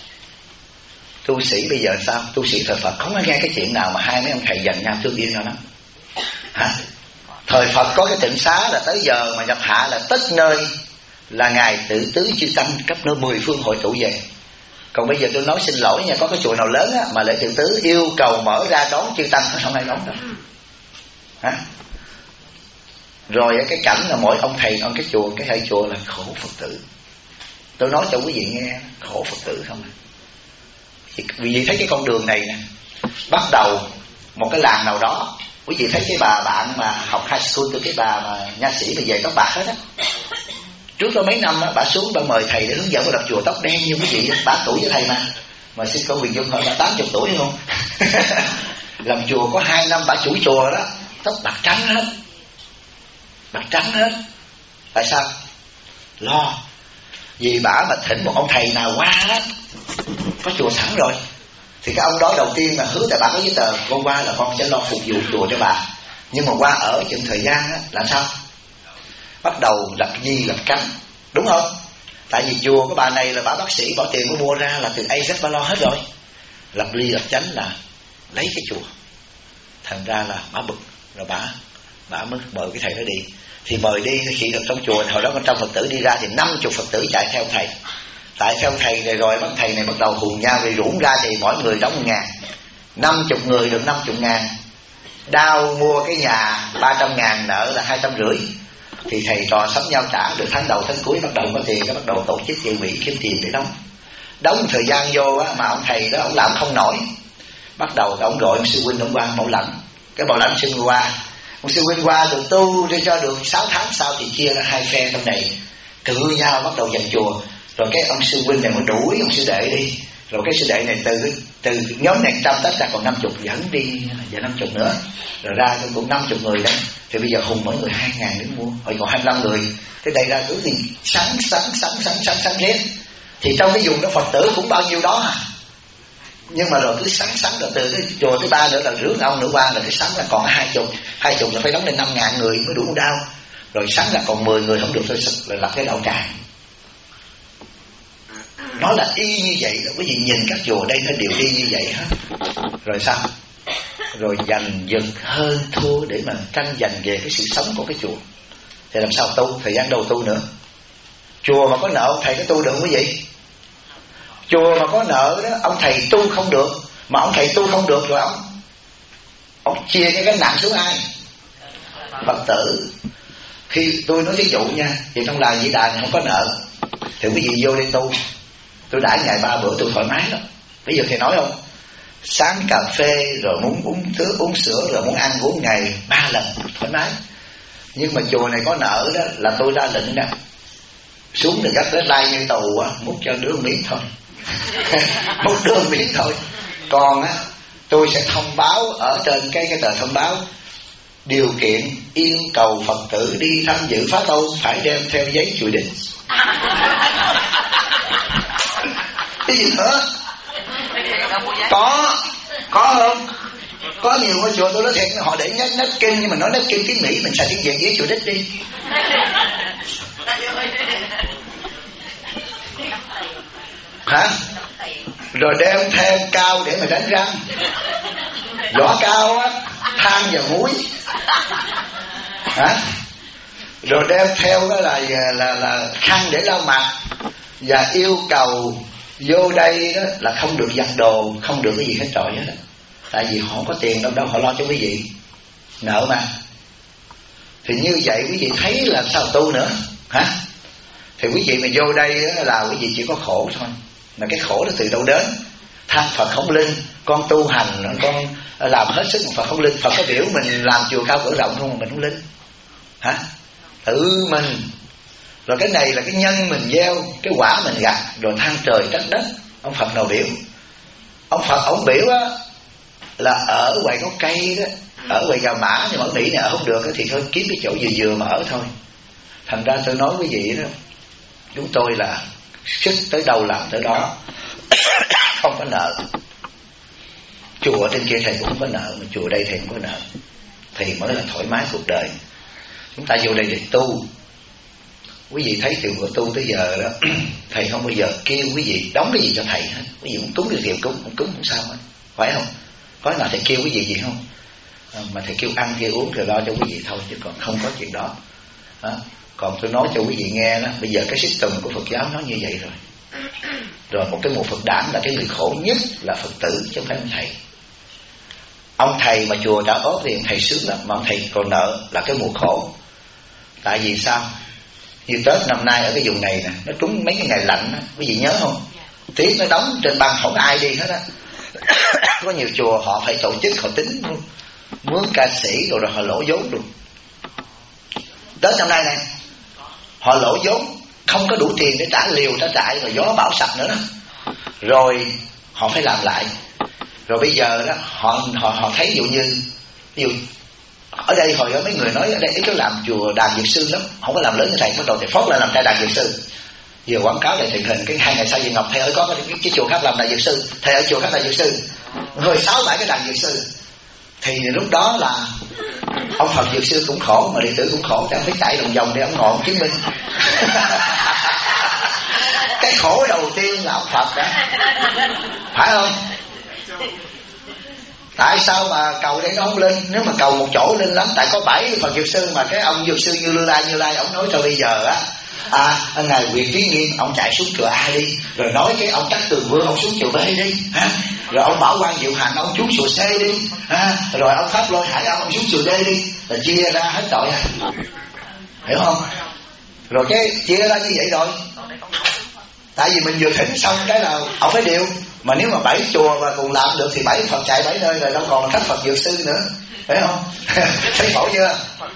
tu sĩ bây giờ sao? Tu sĩ thời Phật không có nghe cái chuyện nào mà hai mấy ông thầy giành nhau thương yêu nhau lắm hả? Thời Phật có cái tịnh xá là tới giờ mà nhập hạ là tất nơi là ngài tự tứ chư tăng cấp nơi 10 phương hội tụ về. Còn bây giờ tôi nói xin lỗi nha, có cái chùa nào lớn á, mà lễ tự tứ yêu cầu mở ra đón chư tăng, không ai đón đâu hả? Rồi cái cảnh là mỗi ông thầy ông cái chùa, cái hai chùa là khổ Phật tử. Tôi nói cho quý vị nghe, khổ Phật tử không à. Quý vị thấy cái con đường này nè, bắt đầu một cái làng nào đó, quý vị thấy cái bà bạn mà học high school, từ cái bà mà nha sĩ mà về tóc bạc hết á, trước đó mấy năm á, bà xuống bà mời thầy để hướng dẫn bà lập chùa tóc đen như quý vị, 8 tuổi với thầy mà xin câu Quyền Dung hỏi bà 80 tuổi không? Làm chùa có 2 năm bà chủ chùa đó, tóc bạc trắng hết, bạc trắng hết. Tại sao? Lo vì bả mà thỉnh một ông thầy nào qua á, có chùa sẵn rồi, thì cái ông đó đầu tiên là hứa, tại bà có giấy tờ, con qua là con sẽ lo phục vụ chùa cho bà. Nhưng mà qua ở chừng thời gian á, là sao? Bắt đầu lập di lập cánh, đúng không? Tại vì chùa của bà này là bà bác sĩ bỏ tiền mua ra là từ AZ bà lo hết rồi. Lập ly lập chánh là lấy cái chùa. Thành ra là bà bực, rồi bà mới mời cái thầy đó đi. Thì mời đi khi được trong chùa, hồi đó con trong Phật tử đi ra thì 50 Phật tử chạy theo thầy. Tại theo thầy này rồi bác thầy này bắt đầu hùn nhau, rồi rủng ra thì mỗi người đóng 1.000, 50 người được 50.000. Đau mua cái nhà 300.000, nợ là 250. Thì thầy trò sắm nhau trả, được tháng đầu tháng cuối bắt đầu có tiền, cái bắt đầu tổ chức gây quỹ kiếm tiền để đóng thời gian vô á, mà ông thầy đó ông làm không nổi. Bắt đầu ông gọi ông sư huynh ông qua bảo lãnh, cái bảo lãnh xin qua. Ông sư huynh qua được tu để cho được 6 tháng sau thì chia ra 2 phe trong này, cự nhau bắt đầu giành chùa. Rồi cái ông sư huynh này mới đuổi ông sư đệ đi. Rồi cái sư đệ này từ nhóm này 100 tách ra còn 50 dẫn đi và 50 nữa. Rồi ra cũng 50 người đó. Thì bây giờ hùng mỗi người 2.000 để mua, rồi còn 25 người. Cái đây ra cứ thì sáng hết. Thì trong cái vùng đó Phật tử cũng bao nhiêu đó à. Nhưng mà rồi cứ sáng rồi từ cái chùa thứ 3 nữa là rước ông nữa qua, là cái sáng là còn 20 là phải đóng lên 5.000 người mới đủ đau. Rồi sáng là còn 10 người không được thôi, là lập cái đạo tràng. Nó là y như vậy đó, quý vị nhìn các chùa đây nó đều y như vậy hết. Rồi sao? Rồi giành giật hơn thua để mà tranh giành về cái sự sống của cái chùa. Thì làm sao tu? Thời gian đâu tu nữa. Chùa mà có nợ ông thầy có tu được quý vị? Chùa mà có nợ đó, ông thầy tu không được. Mà ông thầy tu không được rồi ông chia cái gánh nặng xuống ai? Phật tử. Khi tôi nói ví dụ nha, thì trong làng Di Đà không có nợ, thì quý vị vô đây tu, tôi đãi ngày 3 bữa tôi thoải mái lắm. Bây giờ thầy nói không? Sáng cà phê, rồi muốn uống sữa, rồi muốn ăn uống ngày 3 lần thoải mái. Nhưng mà chùa này có nợ đó, là tôi ra lệnh nè, xuống được gấp lai như tù á, múc cho đứa miếng thôi. Múc đứa miếng thôi. Còn á, tôi sẽ thông báo ở trên cái tờ thông báo, điều kiện yêu cầu Phật tử đi tham dự phá tu phải đem theo giấy chùa định. Cái gì nữa? Có không? Có nhiều ngôi chùa tôi nói thiệt, họ để nét kinh, nhưng mà nói nét kinh tiếng Mỹ, mình xài tiếng Việt với chùa đích đi. Hả? Rồi đem theo cao để mà đánh răng, vỏ cao á, than và muối. Hả? Rồi đem theo đó là khăn để lau mặt, và yêu cầu vô đây đó là không được giặt đồ, không được cái gì hết trọi hết. Tại vì họ có tiền đâu họ lo cho quý vị, nợ mà. Thì như vậy quý vị thấy làm sao tu nữa hả? Thì quý vị mà vô đây là quý vị chỉ có khổ thôi. Mà cái khổ là từ đâu đến? Than Phật không linh, con tu hành, con làm hết sức mà Phật không linh. Phật có biểu mình làm chùa cao cửa rộng không mà mình không linh. hả? Tự mình. Rồi cái này là cái nhân mình gieo, cái quả mình gặt, rồi than trời trách đất. Ông Phật nào biểu? Ông Phật ông biểu á là ở ngoài gốc cây đó, ở ngoài Gà Mã, nhưng mà ở Mỹ này ở không được thì thôi kiếm cái chỗ vừa vừa mà ở thôi. Thành ra tôi nói quý vị đó, chúng tôi là sức tới đâu làm tới đó. Không có nợ. Chùa trên kia thầy cũng không có nợ, mà chùa đây thầy không có nợ. Thầy mới là thoải mái cuộc đời. Chúng ta vô đây để tu. Quý vị thấy từ vừa tu tới giờ đó, thầy không bao giờ kêu quý vị đóng cái gì cho thầy hết. Quý vị muốn cúng thì thầy cúng không sao hết, phải không? Có nào thầy kêu quý vị gì không? Mà thầy kêu ăn kêu uống thì lo cho quý vị thôi, chứ còn không có chuyện đó. Còn tôi nói cho quý vị nghe đó, bây giờ cái system của Phật giáo nó như vậy rồi. Rồi một cái mùa Phật đản là cái người khổ nhất là Phật tử, chứ không phải ông thầy. Ông thầy mà chùa trả ốp thì ông thầy sướng lắm, mà ông thầy còn nợ là cái mùa khổ. Tại vì sao? Như Tết năm nay ở cái vùng này nè, nó trúng mấy cái ngày lạnh đó, quý vị nhớ không? Tiếng nó đóng trên băng không ai đi hết á. Có nhiều chùa họ phải tổ chức, họ tính mướn ca sĩ rồi họ lỗ vốn luôn. Tết năm nay này họ lỗ vốn, không có đủ tiền để trả liều trả trại, rồi gió bão sập nữa đó. Rồi họ phải làm lại. Rồi bây giờ đó họ thấy ví dụ ở đây hồi đó mấy người nói ở đây ít có làm chùa đàn dược sư lắm, không có làm lớn như thầy, bắt đầu thầy phót lên làm trai đàn dược sư. Vừa quảng cáo lại truyền hình, cái 2 ngày sau về Ngọc thầy ơi có cái chùa khác làm đàn dược sư, thầy ở chùa khác đàn dược sư, rồi 6-7 cái đàn dược sư. Thì lúc đó là ông Phật dược sư cũng khổ, mà đệ tử cũng khổ, chẳng phải chạy đồng vòng để ông ngồi ông chứng minh. Cái khổ đầu tiên là ông Phật đó, phải không? Tại sao mà cầu đây nó không lên? Nếu mà cầu một chỗ lên lắm. Tại có 7 Phật dược sư, mà cái ông dược sư Như Lai ông nói cho bây giờ á, ngài Quyền Trí Nghiêm ông chạy xuống chùa A đi, rồi nói cái ông Trắc Tường Vương ông xuống chùa B đi, rồi ông Bảo Quang Diệu Hành ông xuống chùa C đi, rồi ông Pháp Lôi Hải ông xuống chùa D đi, là chia ra hết tội à, hiểu không? Rồi cái chia ra như vậy rồi. Tại vì mình vừa thỉnh xong cái là ông phải điều. Mà nếu mà 7 chùa mà cùng làm được thì 7 Phật chạy 7 nơi rồi, đâu còn là khách Phật dược sư nữa, phải không? Thấy khổ chưa?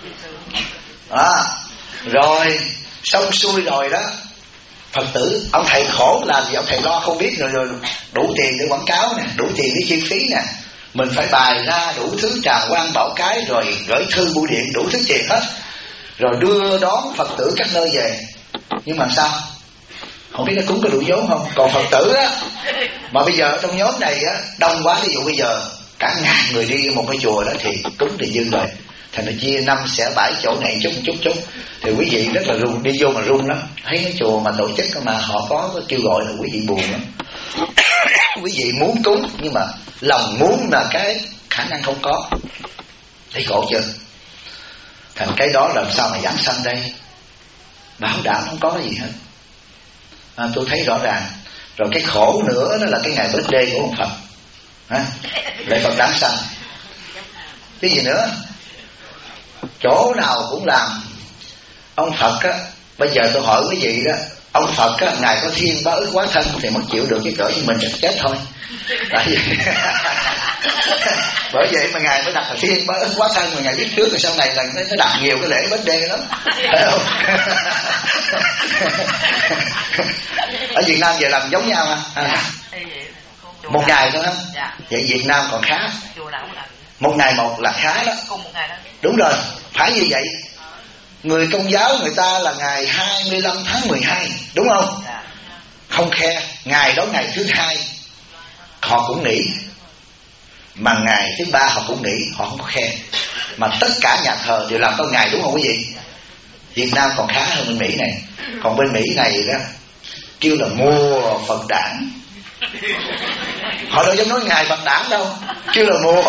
Rồi xong xuôi rồi đó, Phật tử ông thầy khổ là vì ông thầy lo không biết, rồi đủ tiền để quảng cáo nè, đủ tiền để chi phí nè, mình phải bài ra đủ thứ tràng quan bảo cái, rồi gửi thư bưu điện đủ thứ tiền hết, rồi đưa đón Phật tử các nơi về. Nhưng mà sao? Không biết nó cúng có đủ vốn không? Còn Phật tử á, mà bây giờ trong nhóm này á đông quá, ví dụ bây giờ cả 1000 người đi một cái chùa đó thì cúng thì dư rồi, thành ra chia 5-7 chỗ này chút thì quý vị rất là run, đi vô mà run lắm. Thấy cái chùa mà tổ chức mà họ có kêu gọi là quý vị buồn lắm. Quý vị muốn cúng nhưng mà lòng muốn là cái khả năng không có, thấy khổ chưa? Thành cái đó làm sao mà giảng sanh đây? Bảo đảm không có gì hết. Tôi thấy rõ ràng. Rồi cái khổ nữa đó là cái ngày birthday của ông Phật, lễ Phật đản sanh. Cái gì nữa? Chỗ nào cũng làm. Ông Phật á, bây giờ tôi hỏi quý vị đó, ông Phật á, ngài có thiên bá ức quá thân thì mới chịu được cái cỡ như mình chết thôi. Tại vì bởi vậy mà ngài mới đặt là thiên bá ức quá thân, mà ngài biết trước rồi sau này là nó đặt nhiều cái lễ birthday lắm, phải không? Ở Việt Nam giờ làm giống nhau ha. Một ngày thôi ha. Vậy Việt Nam còn khá. Một ngày một là khá đó. Đúng rồi, phải như vậy. Người Công giáo người ta là ngày 25 tháng 12, đúng không? Không khe. Ngày đó ngày thứ 2 họ cũng nghỉ, mà ngày thứ 3 họ cũng nghỉ, họ không có khe. Mà tất cả nhà thờ đều làm có ngày, đúng không quý vị? Việt Nam còn khá hơn bên Mỹ này. Còn bên Mỹ này đó kêu là mùa Phật đản. Họ đâu dám nói ngày Phật đản đâu, kêu là mùa.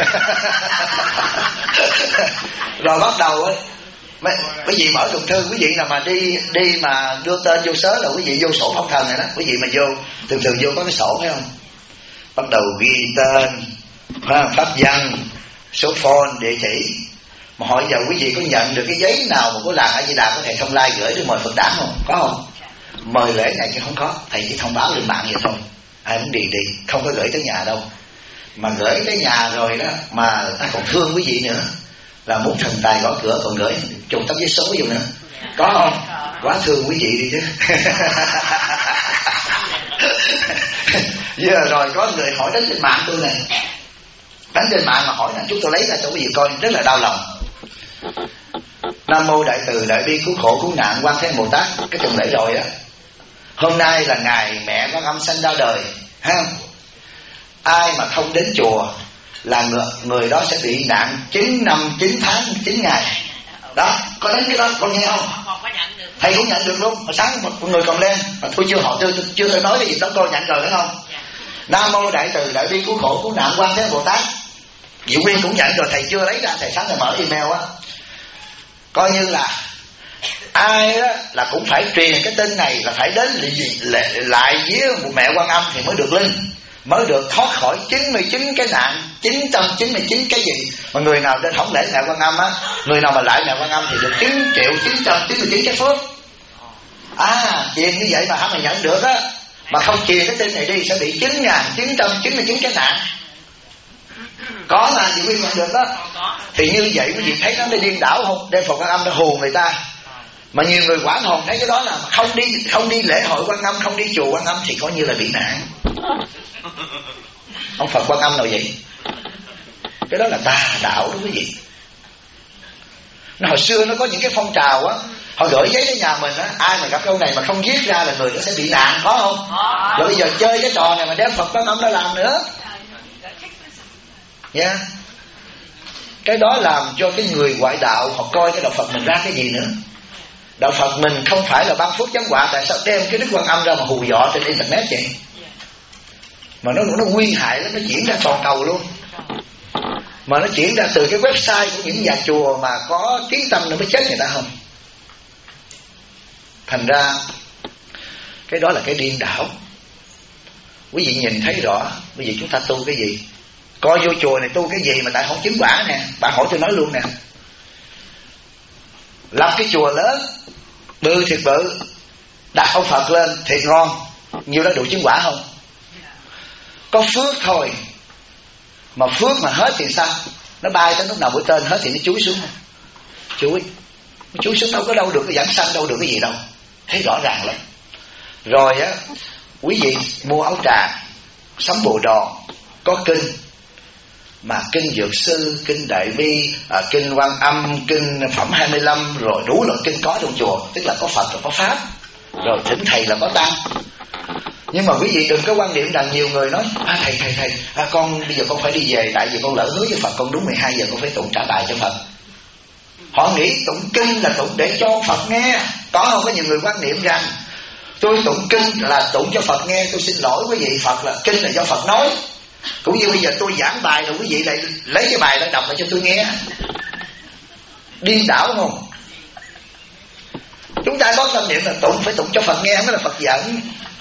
Rồi bắt đầu ấy, quý vị mở thùng thư, quý vị nào mà đi mà đưa tên vô sớ là quý vị vô sổ phong thần này đó. Quý vị mà vô thường vô có cái sổ phải không? Bắt đầu ghi tên, pháp văn, số phone, địa chỉ. Mà hỏi giờ quý vị có nhận được cái giấy nào mà của làng A Di Đà có thể thông lai gửi để mời Phật đản không? Có không? Mời lễ này chứ không có, thầy chỉ thông báo lên mạng vậy thôi. Ai muốn đi, không có gửi tới nhà đâu. Mà gửi tới nhà rồi đó mà ta còn thương quý vị nữa. là muốn thần tài gõ cửa còn gửi chục tấm vé số vô nữa. Có không? Quá thương quý vị đi chứ. Giờ rồi có người hỏi đến trên mạng tôi này, đến trên mạng mà hỏi là chúng tôi lấy ra cho quý vị coi, rất là đau lòng. Nam mô Đại Từ Đại Bi cứu khổ cứu nạn Quan Thế Bồ Tát, cái tuần lễ rồi á. Hôm nay là ngày mẹ Quan Âm sanh ra đời, ha. Ai mà không đến chùa là người đó sẽ bị nạn 9 năm 9 tháng 9 ngày. Đó, có đến cái đó con nghe không? Thầy cũng nhận được luôn. Hồi sáng một người còn lên mà tôi chưa nói cái gì đó, cô nhận rồi phải không? Nam mô Đại Từ Đại Bi cứu khổ cứu nạn Quan Thế Bồ Tát. Diệu Nguyên cũng nhận rồi, thầy chưa lấy ra, thầy sáng thầy mở email á. Coi như là ai đó là cũng phải truyền cái tin này, là phải đến lại với một mẹ Quan Âm thì mới được linh, mới được thoát khỏi 99 cái nạn, 999 cái gì. Mà người nào đến không lễ mẹ Quan Âm á, người nào mà lại mẹ Quan Âm thì được 9.999 cái phước. Truyền như vậy mà hả mày nhận được á, mà không truyền cái tin này đi sẽ bị 9.999 cái nạn. Có mà chị Quyên nhận được đó. Thì như vậy quý vị thấy nó điên đảo không? Đem Phật Quan Âm nó hù người ta. Mà nhiều người quảng hồn thấy cái đó là không đi lễ hội Quan Âm, không đi chùa Quan Âm thì coi như là bị nạn. Ông Phật Quan Âm nào vậy? Cái đó là tà đạo đó quý vị. Hồi xưa nó có những cái phong trào á, họ gửi giấy đến nhà mình á, ai mà gặp câu này mà không viết ra là người đó sẽ bị nạn, có không? Rồi bây giờ chơi cái trò này mà đem Phật Quan Âm ra làm nữa. Yeah. Cái đó làm cho cái người ngoại đạo họ coi cái đạo Phật mình ra cái gì nữa. Đạo Phật mình không phải là ban phước giáng họa, tại sao đem cái Đức Quan Âm ra mà hù dọa trên internet vậy? Mà nó nguy hại lắm, nó chuyển ra toàn cầu luôn. Mà nó chuyển ra từ cái website của những nhà chùa mà có tiếng tâm nó mới chết người ta không. Thành ra cái đó là cái điên đảo. Quý vị nhìn thấy rõ, bây giờ chúng ta tu cái gì? Coi vô chùa này tu cái gì mà tại không chứng quả nè. Bạn hỏi tôi nói luôn nè. Lập cái chùa lớn bự thiệt bự, đặt ông Phật lên thiệt ngon, nhiều đó đủ chứng quả không? Có phước thôi. Mà phước mà hết thì sao? Nó bay tới lúc nào mũi tên hết thì nó chúi xuống. Chúi xuống đâu có đâu được cái giảng sanh, đâu được cái gì đâu. Thấy rõ ràng lắm. Rồi á, quý vị mua áo trà, sắm bộ đồ, có kinh. Mà kinh Dược Sư, kinh Đại Bi, kinh Quan Âm, kinh Phẩm 25, rồi đủ loại kinh có trong chùa. Tức là có Phật rồi có Pháp, rồi thỉnh thầy là có Tăng. Nhưng mà quý vị đừng có quan niệm rằng nhiều người nói thầy con bây giờ con phải đi về, tại vì con lỡ hứa với Phật con đúng 12 giờ con phải tụng trả bài cho Phật. Họ nghĩ tụng kinh là tụng để cho Phật nghe. Không có nhiều người quan niệm rằng tôi tụng kinh là tụng cho Phật nghe. Tôi xin lỗi quý vị, Phật là kinh là do Phật nói. Cũng như bây giờ tôi giảng bài rồi quý vị lại lấy cái bài lại đọc lại cho tôi nghe. Điên đảo không? Chúng ta có tâm niệm là tụng phải tụng cho Phật nghe, mới là Phật giận.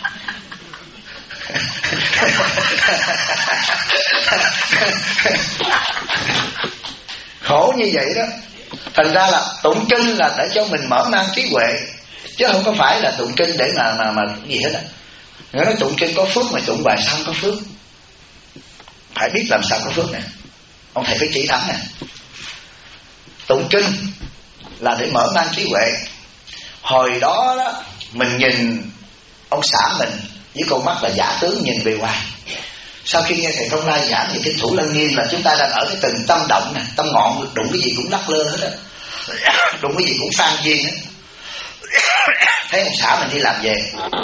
Khổ như vậy đó. Thành ra là tụng kinh là để cho mình mở mang trí huệ, chứ không có phải là tụng kinh để mà gì hết á. Người nói tụng kinh có phước mà tụng bài sao không có phước. Phải biết làm sao có phước nè. Ông thầy phải chỉ thẳng nè. Tụng kinh là để mở mang trí huệ. Hồi đó đó mình nhìn ông xã mình với con mắt là giả tướng nhìn bề ngoài. Sau khi nghe thầy Thông Lai giảng thì Kinh Thủ Lăng Nghiêm là chúng ta đang ở cái từng tâm động nè, tâm ngọn, đụng cái gì cũng lắc lơ hết á, đụng cái gì cũng phan duyên á. Thấy ông xã mình đi làm về,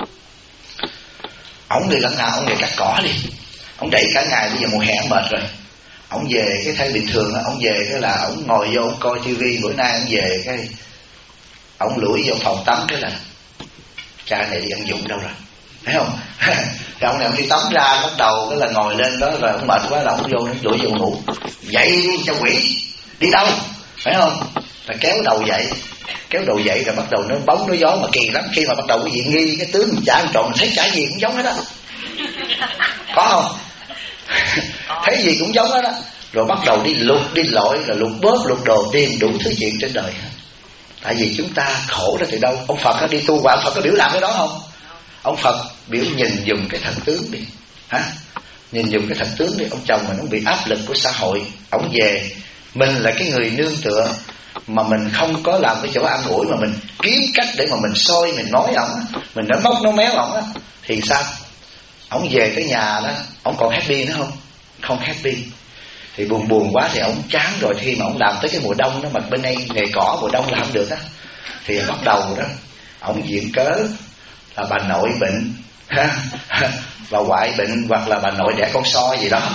ổng đi lần nào ổng về cắt cỏ đi, ổng đẩy cả ngày, bây giờ mùa hè mệt rồi, ổng về cái thay bình thường á, ổng về cái là ổng ngồi vô ổng coi tivi. Bữa nay ổng về cái ổng lủi vô phòng tắm cái là cha này đi ăn dụng đâu rồi, thấy không? Thì ông này ông đi tắm ra bắt đầu cái là ngồi lên đó, rồi ông mệt quá là ông vô nó lủi vô ngủ. Dậy đi cho quỷ, đi đâu, phải không? Là kéo đầu dậy rồi bắt đầu nó bóng nó gió. Mà kỳ lắm, khi mà bắt đầu cái gì nghi cái tướng mình chả trộn, thấy chả gì cũng giống hết đó. Có không? Thấy gì cũng giống hết đó. Rồi bắt đầu đi lục đi lội, rồi lục bóp lục đồ, tìm đủ thứ chuyện trên đời. Tại vì chúng ta khổ đó từ đâu? Ông Phật đi tu vào, ông Phật có biểu làm cái đó không? Ông Phật biểu nhìn dùm cái thần tướng đi, hả? Nhìn dùm cái thần tướng đi. Ông chồng mình ông bị áp lực của xã hội, ông về Mình là cái người nương tựa, mà mình không có làm cái chỗ an ủi, mà mình kiếm cách để mà mình soi, mình nói ổng, mình nói móc nó méo ổng á, thì sao? Ổng về tới nhà đó, ổng còn happy nữa không? Không happy. Thì buồn quá thì ổng chán rồi. Khi mà ổng làm tới cái mùa đông đó, mà bên đây nghề cỏ mùa đông làm được đó, thì bắt đầu đó ổng viện cớ là bà nội bệnh, bà ngoại bệnh, hoặc là bà nội đẻ con so gì đó.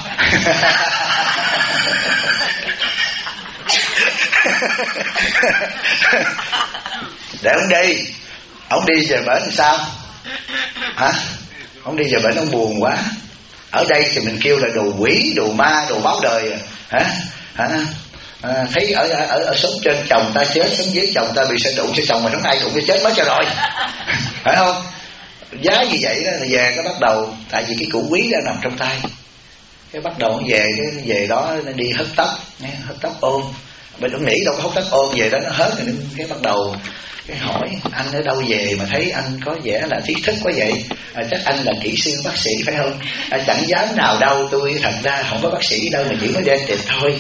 Để ông đi về bển làm sao hả? Ông đi về bển ông buồn quá. Ở đây thì mình kêu là đồ quỷ, đồ ma, đồ báo đời hả? Thấy ở sống trên chồng ta chết, sống dưới chồng ta bị đụng cho chồng, mà sống ai đụng cho chết mất cho rồi. Phải không? Giá như vậy đó, thì về có bắt đầu, tại vì cái củ quý đã nằm trong tay, cái bắt đầu về đó nó đi hớt tóc ôm. Mình cũng nghĩ đâu có hớt tóc ôm, về đó nó hớt, cái bắt đầu cái hỏi anh ở đâu về mà thấy anh có vẻ là trí thức quá vậy? Chắc anh là kỹ sư bác sĩ phải không? Chẳng dám nào đâu, tôi thật ra không có bác sĩ đâu, mà chỉ mới đen tịch thôi.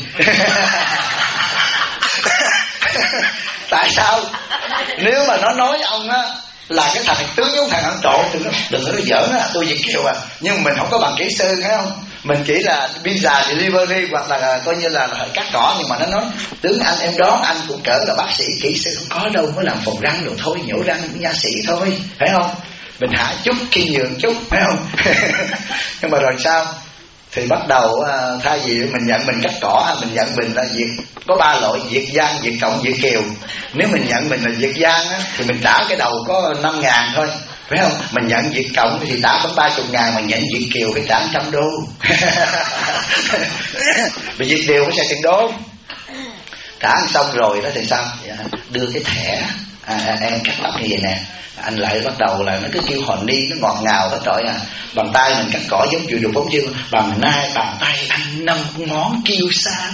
Tại sao? Nếu mà nó nói ông á là cái thằng tướng giống thằng ăn trộn, đừng có nói giỡn á, tôi Việt kiều à, nhưng mình không có bằng kỹ sư, thấy không? Mình chỉ là pizza delivery hoặc là coi như là cắt cỏ, nhưng mà nó nói tướng anh em đón anh cũng cỡ là bác sĩ kỹ sư, không có đâu, mới làm phòng răng rồi thôi, nhổ răng nha sĩ thôi, phải không? Mình hạ chút khi nhường chút, phải không? Nhưng mà rồi sao? Thì bắt đầu thay vì mình nhận mình cắt cỏ, mình nhận mình là Việt, có 3 loại: Việt Giang, Việt Cộng, Việt Kiều. Nếu mình nhận mình là Việt Giang á, thì mình trả cái đầu có 5.000 thôi, phải không? Mình nhận Việt Cộng thì trả khoảng 30.000, mà nhận Việt Kiều phải trả 100 đô. Vì Việt Kiều phải xài tiền đô. Trả xong rồi đó thì sao? Đưa cái thẻ, em cắt tóc như vậy nè. Anh lại bắt đầu là nó cứ kêu hòn ni, nó ngọt ngào hết trọi à. Bàn tay mình cắt cỏ giống chịu được phóng chiêu. Bàn tay anh 5 ngón kêu xa.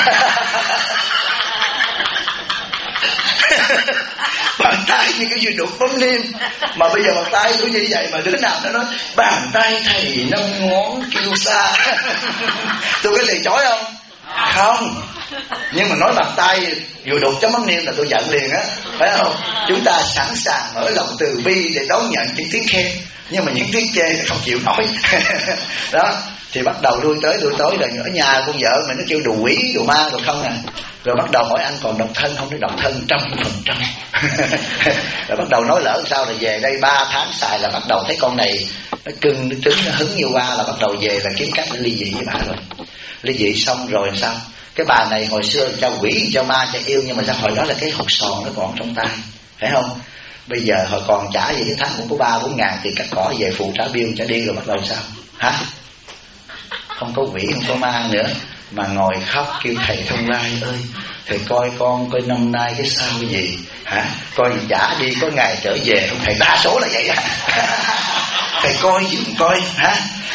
Bàn tay như cái gì đục bóng niêm. Mà bây giờ bàn tay của như vậy mà đứa nào nó nói bàn tay thầy 5 ngón kêu xa. Tôi có từ chối không? Không. Nhưng mà nói bàn tay vừa đục chấm bóng niêm là tôi giận liền á, phải không? Chúng ta sẵn sàng mở lòng từ bi để đón nhận những tiếng khen, nhưng mà những tiếng chê thì không chịu nổi. Đó, thì bắt đầu lui tới rồi ở nhà con vợ mình nó kêu đồ quỷ, đồ ma rồi không à. Rồi bắt đầu hỏi anh còn độc thân không? Nói độc thân 100%. Rồi bắt đầu nói lỡ sao là về đây 3 tháng xài là bắt đầu thấy con này nó cưng, nó trứng, nó hứng như hoa, là bắt đầu về là kiếm cách để ly dị với bà rồi. Ly dị xong rồi sao? Cái bà này hồi xưa cho quỷ, cho ma, cho yêu, nhưng mà sao hồi đó là cái hột sòn nó còn trong tay, phải không? Bây giờ hồi còn trả gì cái tháng cũng có 3-4 ngàn tiền cắt cỏ, về phụ trả bill trả đi, rồi bắt đầu sao? Hả? Không có quỷ, không có ma nữa, mà ngồi khóc kêu thầy Thông Lai ơi, thầy coi con coi năm nay cái sao gì hả? Coi trả đi có ngày trở về không thầy? Đa số là vậy á. Thầy coi giùm coi hả?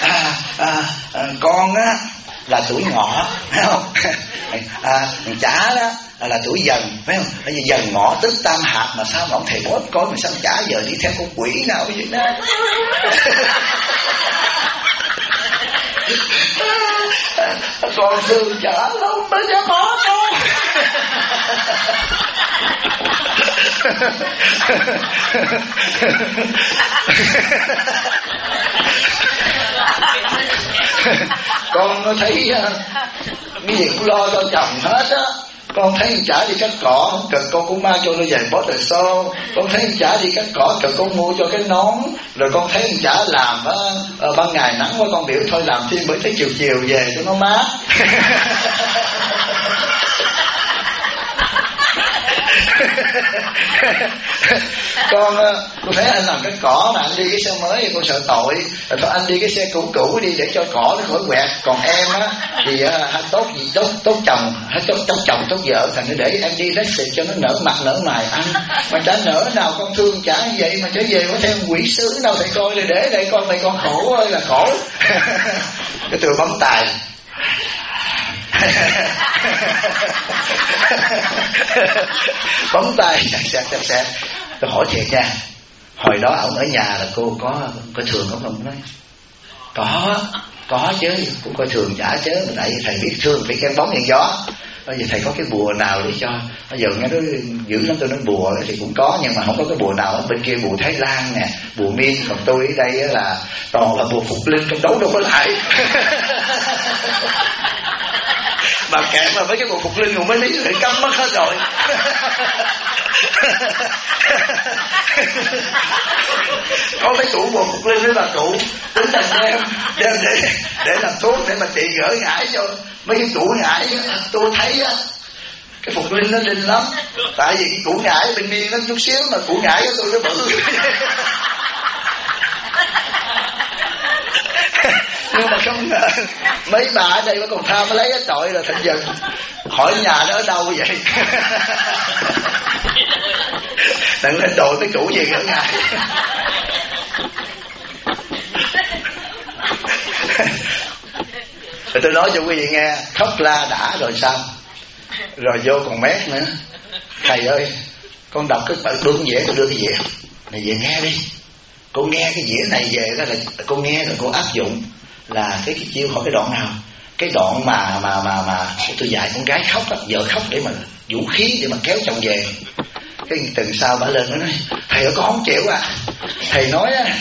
Con á là tuổi ngọ, phải không? Chả đó là tuổi dần, phải không? Bây giờ dần ngọ tức tam hạt, mà sao mà ông thầy bóp coi mà sao chả giờ đi theo con quỷ nào vậy đó. Con thương chả không nó cho có con. Con nó thấy cái gì cũng lo cho chồng hết á. Con thấy chả đi cắt cỏ không cần, con cũng mang cho nó giày bó tờ xô. Con thấy chả đi cắt cỏ cần, con mua cho cái nón. Rồi con thấy chả làm ban ngày nắng quá, con biểu thôi làm thêm bởi tới chiều chiều về cho nó mát. Con thấy anh làm cái cỏ mà anh đi cái xe mới thì con sợ tội, rồi thôi anh đi cái xe cũ cũ đi để cho cỏ nó khỏi quẹt. Còn em á thì tốt gì tốt chồng, tốt chồng tốt vợ, thành để em đi racing cho nó nở mặt nở mày anh. Mà chả nở nào, con thương chả vậy mà trở về có thêm quỷ sứ đâu thầy coi, để đây con thầy con khổ ơi là khổ. Cái từ bấm tài. Bấm tay sẹt. Tôi hỏi thiệt nha, hồi đó ổng ở nhà là cô có thường không? Nói Có chứ, cũng coi thường chả chứ, mà tại vì thầy biết thương phải kén bóng đèn gió. Bây giờ thầy có cái bùa nào để cho, bây giờ nghe nói dữ lắm, tôi nói bùa thì cũng có, nhưng mà không có cái bùa nào ở bên kia, bùa Thái Lan nè, bùa Miên, còn tôi ở đây là toàn là bùa phục linh, trong đấu đâu có lại. Mà kẹt mà mấy cái bùa phục linh của mấy lý thì cấm mất hết rồi. Có mấy tủ bùa phục linh với bà cụ tính là đem để làm thuốc để mà trị gỡ ngải cho mấy cái củ ngải. Tôi thấy á cái phục linh nó linh lắm, tại vì cái củ ngải bên Miên nó chút xíu, mà củ ngải của tôi nó bự. Nhưng mà không ngờ mấy bà ở đây nó còn tham lấy cái tội rồi. Thành giờ hỏi nhà nó ở đâu vậy? Đừng lên đồi cái chủ gì gỡ ngải. Rồi tôi nói cho quý vị nghe, khóc la đã rồi sao? Rồi vô còn mét nữa. Thầy ơi, con đọc cái đúng dễ, tôi đưa cái dĩa này về nghe đi. Cô nghe cái dĩa này về đó là cô nghe rồi cô áp dụng là cái chiêu hỏi cái đoạn nào? Cái đoạn mà tôi dạy con gái khóc đó, vợ khóc để mà vũ khí để mà kéo chồng về. Cái tuần sau bà lên nó nói, thầy ơi con không chịu à. Thầy nói á,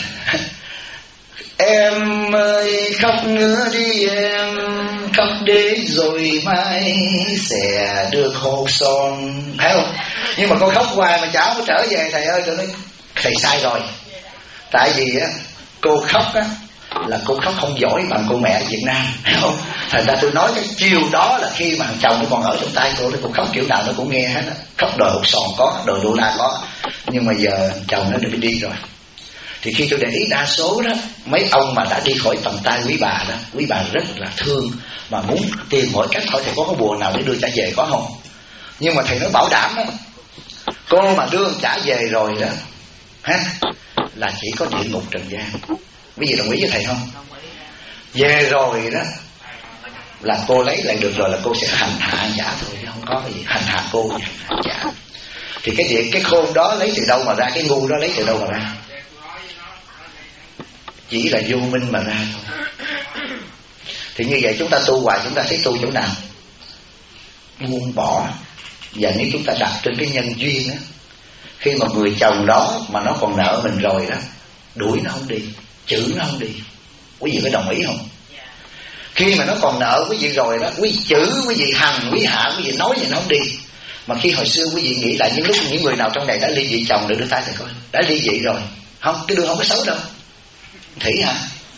em ơi khóc nữa đi em, khóc để rồi mai sẽ được hột son, thấy không? Nhưng mà con khóc hoài mà chả có trở về. Thầy ơi, tôi nói thầy sai rồi. Tại vì á cô khóc á là cô khóc không giỏi bằng cô mẹ Việt Nam, thấy không? Thành ra tôi nói cái chiều đó là khi mà chồng nó còn ở trong tay cô, cô khóc kiểu nào nó cũng nghe hết á. Khóc đòi hột sòn có, đòi đô la có. Nhưng mà giờ chồng nó đã đi rồi. Thì khi tôi để ý đa số đó, mấy ông mà đã đi khỏi tầm tay quý bà đó, quý bà rất là thương mà muốn tìm mọi cách hỏi thầy có cái bùa nào để đưa trả về có không. Nhưng mà thầy nói bảo đảm đó, cô mà đưa trả về rồi đó ha, là chỉ có địa ngục trần gian. Quý vị đồng ý với thầy không? Về rồi đó là cô lấy lại được rồi là cô sẽ hành hạ trả thôi, chứ không có cái gì hành hạ cô trả. Thì cái khôn đó lấy từ đâu mà ra, cái ngu đó lấy từ đâu mà ra? Chỉ là vô minh mà ra thôi. Thì như vậy chúng ta tu hoài, chúng ta thấy tu chỗ nào? Buông bỏ. Và nếu chúng ta đặt trên cái nhân duyên á, khi mà người chồng đó mà nó còn nợ mình rồi đó, đuổi nó không đi, chửi nó không đi. Quý vị có đồng ý không? Khi mà nó còn nợ quý vị rồi đó, quý vị chửi, quý vị hằn, quý vị hạ, quý vị nói gì nó không đi. Mà khi hồi xưa quý vị nghĩ lại những lúc những người nào trong này đã ly dị chồng, để đưa tay thầy coi, đã ly dị rồi không, cái đường không có xấu đâu. Thủy hả?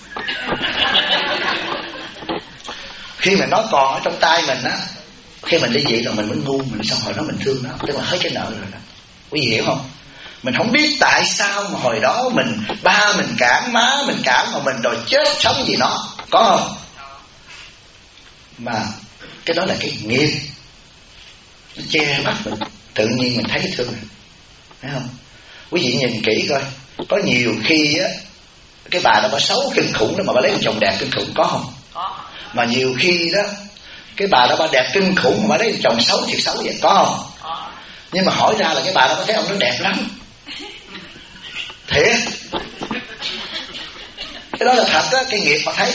Khi mà nó còn ở trong tay mình á, khi mình ly dị rồi mình mới ngu, mình xong hồi đó mình thương nó, tức là hết cái nợ rồi đó. Quý vị hiểu không? Mình không biết tại sao mà hồi đó mình ba mình cản, má mình cản, mà mình đòi chết sống gì nó, có không? Mà cái đó là cái nghiệp, nó che mắt mình, tự nhiên mình thấy thương mình, thấy không? Quý vị nhìn kỹ coi, có nhiều khi á cái bà đó có xấu kinh khủng đó mà bà lấy một chồng đẹp kinh khủng, có không? Có. Mà nhiều khi đó cái bà đó bà đẹp kinh khủng mà bà lấy một chồng xấu thiệt xấu vậy, có không? Có. Nhưng mà hỏi ra là cái bà đó có thấy ông đó đẹp lắm, thiệt. Cái đó là thật á, cái nghiệp họ thấy.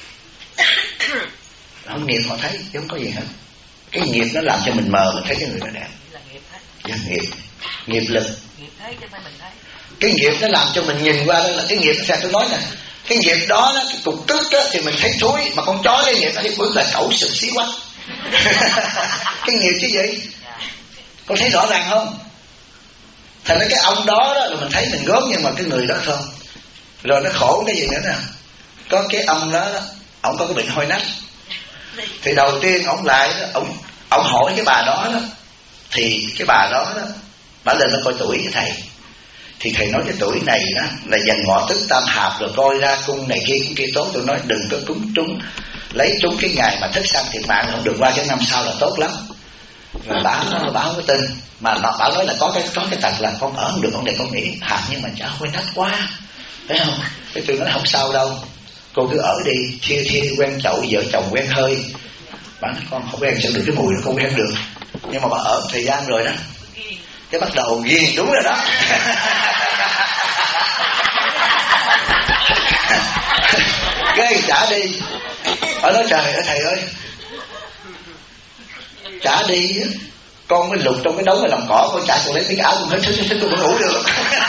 Không, nghiệp họ thấy chứ không có gì hết. Cái nghiệp nó làm cho mình mờ, mình thấy cái người đó đẹp. Là nghiệp hết. Dạ, nghiệp lực. Nghiệp thấy chứ phải mình thấy. Cái nghiệp nó làm cho mình nhìn qua đó là cái nghiệp. Sao tôi nói nè, cái nghiệp đó, cái cục tức đó, thì mình thấy thối. Mà con chó cái nghiệp nó thấy bướng là cẩu sụp xí quá. Cái nghiệp chứ gì? Con thấy rõ ràng không? Thành ra cái ông đó là mình thấy mình gớm, nhưng mà cái người đó không. Rồi nó khổ cái gì nữa nè. Có cái ông đó, ông có cái bệnh hôi nách. Thì đầu tiên ông lại đó, ông hỏi cái bà đó, thì cái bà đó bà lên nó coi tuổi với thầy. Thì thầy nói cái tuổi này đó là dành ngọ tức tam hạp, rồi coi ra cung này kia cũng kia tốt. Tôi nói đừng có cúng trúng, lấy trúng cái ngày mà thất sanh thiệt mạng không được, qua cái năm sau là tốt lắm. Rồi bà không có tin, mà bà nói là có cái tật là con ở không được, con này con nghĩ hạt nhưng mà chả hôi nách quá, thấy không? Cái tôi nói không sao đâu, cô cứ ở đi, thi quen chậu, vợ chồng quen hơi. Bà nói con không quen sao được, cái mùi nó không quen được. Nhưng mà bà ở thời gian rồi đó, cái bắt đầu ghiền, đúng rồi đó. Cái trả đi, Ở nói trời ơi thầy ơi, chả đi con mới lục trong cái đống mà làm cỏ, con chạy còn lấy cái áo con hết thích tôi ngủ được.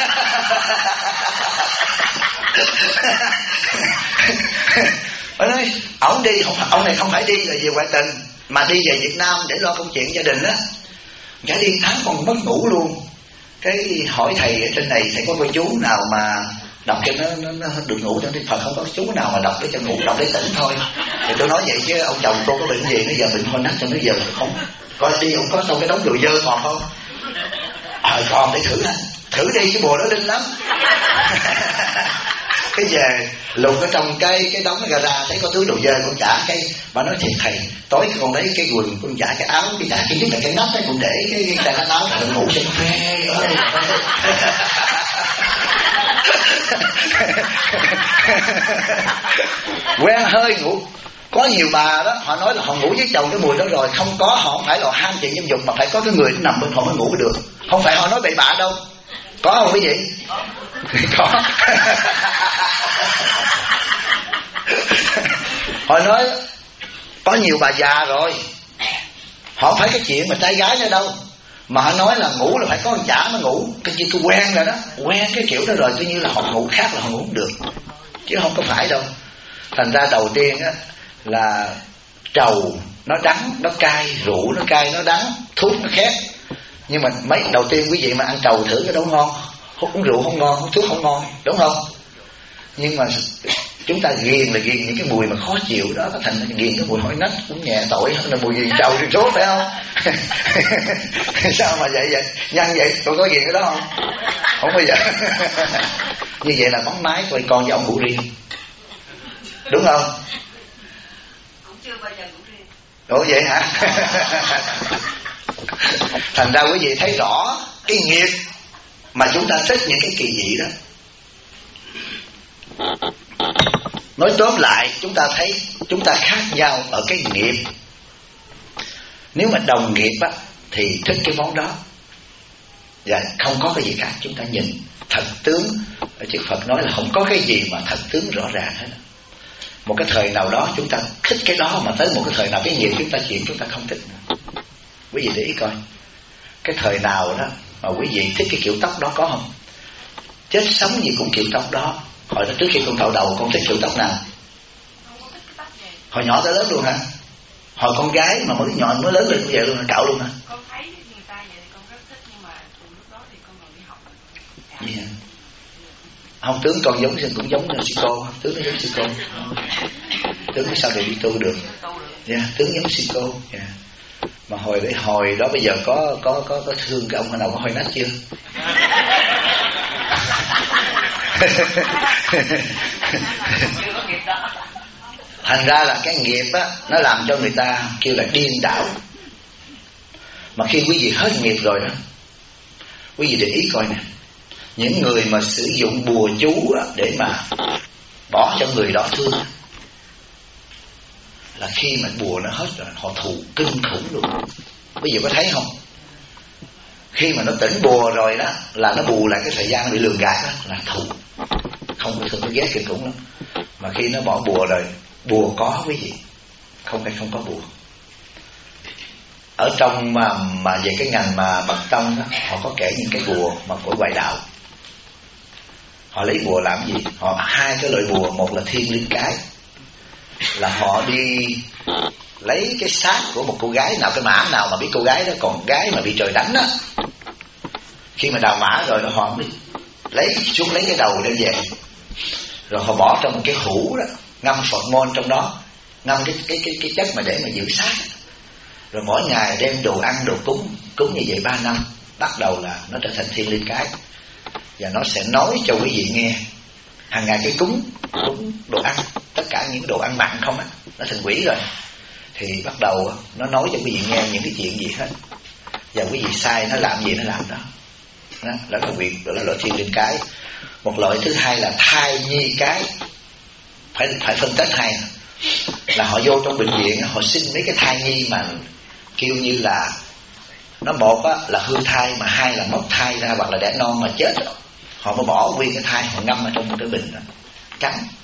Ở đây ông đi, ông này không phải đi là về ngoại tình, mà đi về Việt Nam để lo công chuyện gia đình á. Chả đi tháng còn mất ngủ luôn. Cái hỏi thầy ở trên này, thầy có cô chú nào mà đọc cho nó được ngủ cho Phật không? Có chú nào mà đọc để cho ngủ, đọc để tỉnh thôi. Thì tôi nói vậy chứ ông chồng cô có bệnh gì, nó giờ bệnh hôn nách cho nó giờ không. Coi đi ông có trong cái đống đồ dơ còn không? Còn để thử đi, cái bùa đó linh lắm. Cái về lục ở trong cái đống gara thấy có túi đồ dơ, con trả cái bà nói thiệt thầy, tối con lấy cái quần, con trả cái áo, cái trả cái nhất là cái nắp ấy, con để cái tay áo rồi ngủ cho nó phê. Quen hơi ngủ. Có nhiều bà đó họ nói là họ ngủ với chồng cái mùi đó rồi, không có, họ không phải là ham chuyện dâm dục, mà phải có cái người nằm bên họ mới ngủ được. Không phải họ nói bậy bạ đâu. Có không quý vị? Có. Họ nói có nhiều bà già rồi, họ không phải cái chuyện mà trai gái nữa đâu, mà họ nói là ngủ là phải có con chả mới ngủ. Cái gì tôi quen rồi đó, quen cái kiểu đó rồi, coi như là họ ngủ khác là họ ngủ không được, chứ không có phải đâu. Thành ra đầu tiên á là trầu nó đắng nó cay, rượu nó cay nó đắng, thuốc nó khét. Nhưng mà mấy đầu tiên quý vị mà ăn trầu thử cái đâu ngon, uống rượu không ngon, uống thuốc không ngon, đúng không? Nhưng mà chúng ta ghiền là ghiền những cái mùi mà khó chịu đó, có thành ghiền cái mùi hỏi nách cũng nhẹ tội hơn là mùi ghiền trầu thì số, phải không? Sao mà vậy nhân vậy? Tôi có ghiền cái đó không? Không bao giờ. Như vậy là bóng mái coi con với ông ngủ riêng, đúng không? Cũng chưa bao giờ ngủ riêng. Ủa vậy hả? Thành ra quý vị thấy rõ cái nghiệp mà chúng ta thích những cái kỳ dị đó. Nói tóm lại, chúng ta thấy chúng ta khác nhau ở cái nghiệp. Nếu mà đồng nghiệp á thì thích cái món đó, và không có cái gì khác. Chúng ta nhìn thật tướng, chư Phật nói là không có cái gì mà thật tướng rõ ràng hết. Một cái thời nào đó chúng ta thích cái đó, mà tới một cái thời nào cái nghiệp chúng ta chuyển chúng ta không thích nữa. Quý vị để ý coi, cái thời nào đó mà quý vị thích cái kiểu tóc đó có không? Chết sống gì cũng kiểu tóc đó. Hồi đó trước khi con cạo đầu con thích kiểu tóc nào? Hồi nhỏ tới lớn luôn hả? Hồi con gái mà mới nhỏ mới lớn lên cũng vậy luôn hả? Cạo luôn hả? Con thấy người ta vậy con rất thích, nhưng mà từ lúc đó thì con còn đi học. Yeah. Không, tướng con giống cũng giống sư cô, tướng nó giống sư cô. Tướng nó sao để đi tu được? Yeah, tướng giống sư cô. Yeah. Mà hồi đó bây giờ có thương cái ông nào có hơi nách chưa? Thành ra là cái nghiệp á, nó làm cho người ta kêu là điên đảo. Mà khi quý vị hết nghiệp rồi đó, quý vị để ý coi nè, những người mà sử dụng bùa chú á, để mà bỏ cho người đó thương, là khi mà bùa nó hết rồi họ thù kinh khủng luôn. Quý vị có thấy không? Khi mà nó tỉnh bùa rồi đó là nó bù lại cái thời gian bị lường gạt đó, là thù, không có thương, nó ghét kinh khủng lắm. Mà khi nó bỏ bùa rồi, bùa có quý vị, không phải không có bùa. Ở trong mà về cái ngành mà Bắc Tông đó, họ có kể những cái bùa mà của ngoại đạo. Họ lấy bùa làm gì? Họ hai cái loại bùa, một là thiên linh cái, là họ đi lấy cái xác của một cô gái nào, cái mã nào mà biết cô gái đó còn gái mà bị trời đánh á, khi mà đào mã rồi họ mới lấy cái đầu đem về, rồi họ bỏ trong một cái hũ đó, ngâm Phật môn trong đó, ngâm cái chất mà để mà giữ xác, rồi mỗi ngày đem đồ ăn đồ cúng như vậy 3 năm, bắt đầu là nó trở thành thiên linh cái, và nó sẽ nói cho quý vị nghe hàng ngày cái cúng đồ ăn, tất cả những đồ ăn mặn không á, nó thành quỷ rồi. Thì bắt đầu nó nói cho quý vị nghe những cái chuyện gì hết, và quý vị sai nó làm gì nó làm đó. Đó là việc, đó là loại thiên linh cái. Một loại thứ hai là thai nhi cái, phải phân tích hai, là họ vô trong bệnh viện họ sinh mấy cái thai nhi mà kêu như là nó, một á, là hư thai, mà hai là mất thai ra, hoặc là đẻ non mà chết, họ mới bỏ nguyên cái thai, họ ngâm ở trong một cái bình đó, trắng,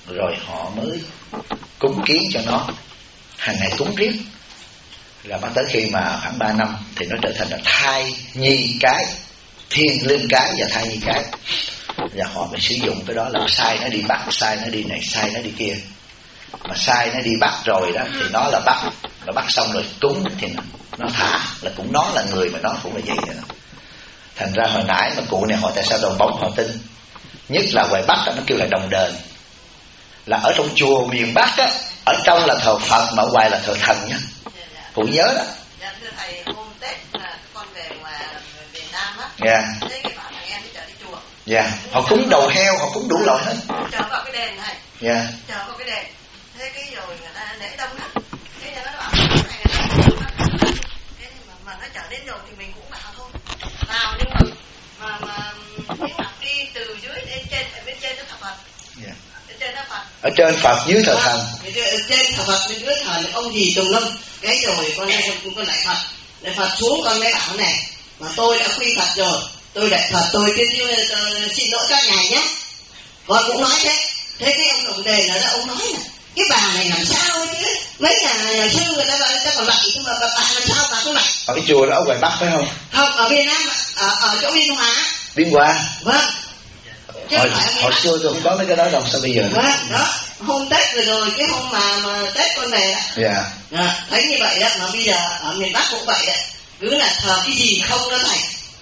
rồi họ mới cúng kiến cho nó, hàng ngày cúng riết, là bắt tới khi mà khoảng 3 năm thì nó trở thành là thai nhi cái, thiên linh cái và thai nhi cái, và họ mới sử dụng cái đó làm sai nó đi bắt, sai nó đi này, sai nó đi kia. Mà sai nó đi bắt rồi đó thì nó là bắt xong rồi cúng thì nó thả, là cũng nó là người mà nó cũng là vậy đó. Thành ra hồi nãy mà cụ này hỏi tại sao đồng bóng họ tin, nhất là ngoài Bắc đó, nó kêu là đồng đền, là ở trong chùa miền Bắc á, ở trong là thờ Phật mà ở ngoài là thờ thần nhá. Cụ nhớ đó. Dạ thưa thầy, hôm Tết là con về ngoài Việt Nam á. Dạ. Thế cái bảo thằng em đi chợ đi chùa. Dạ. Họ cúng đầu heo, họ cúng đủ loại hết. Chờ vào cái đền này. Dạ. Chờ vào cái đền. Thế cái rồi người ta lễ đông lắm. Thế nên nó bảo cái này là thế mà nó trở đến rồi thì mình cũng vào thôi. Vào nhưng mà đi từ dưới đến trên, ở bên trên nó thờ Phật. Dạ. Bên trên nó Phật. Ở trên Phật dưới thờ thần. Trên thờ Phật bên dưới thờ ông gì tùm lum. Cái rồi con lại Phật. Lại Phật xuống con mới bảo này, mà tôi đã quy Phật rồi, tôi lại Phật tôi xin lỗi các ngài nhé. Con cũng nói thế. Thế cái ông đồng đền là ông nói nè, cái bà này làm sao ấy chứ, mấy nhà sư người ta còn lạy, nhưng mà bà làm sao bà không lạy. Ở cái chùa đó ở ngoài Bắc phải không? Không, ở Việt Nam, ở chỗ Biên Hòa. Biên Hòa. Vâng. Hồi xưa tôi không có mấy cái đó đâu, sao bây giờ? Vâng, đó. Hôm Tết vừa rồi, cái hôm mà Tết con về đó. Dạ. Thấy như vậy đó, mà bây giờ ở miền Bắc cũng vậy đó, cứ là thờ cái gì không đó thầy.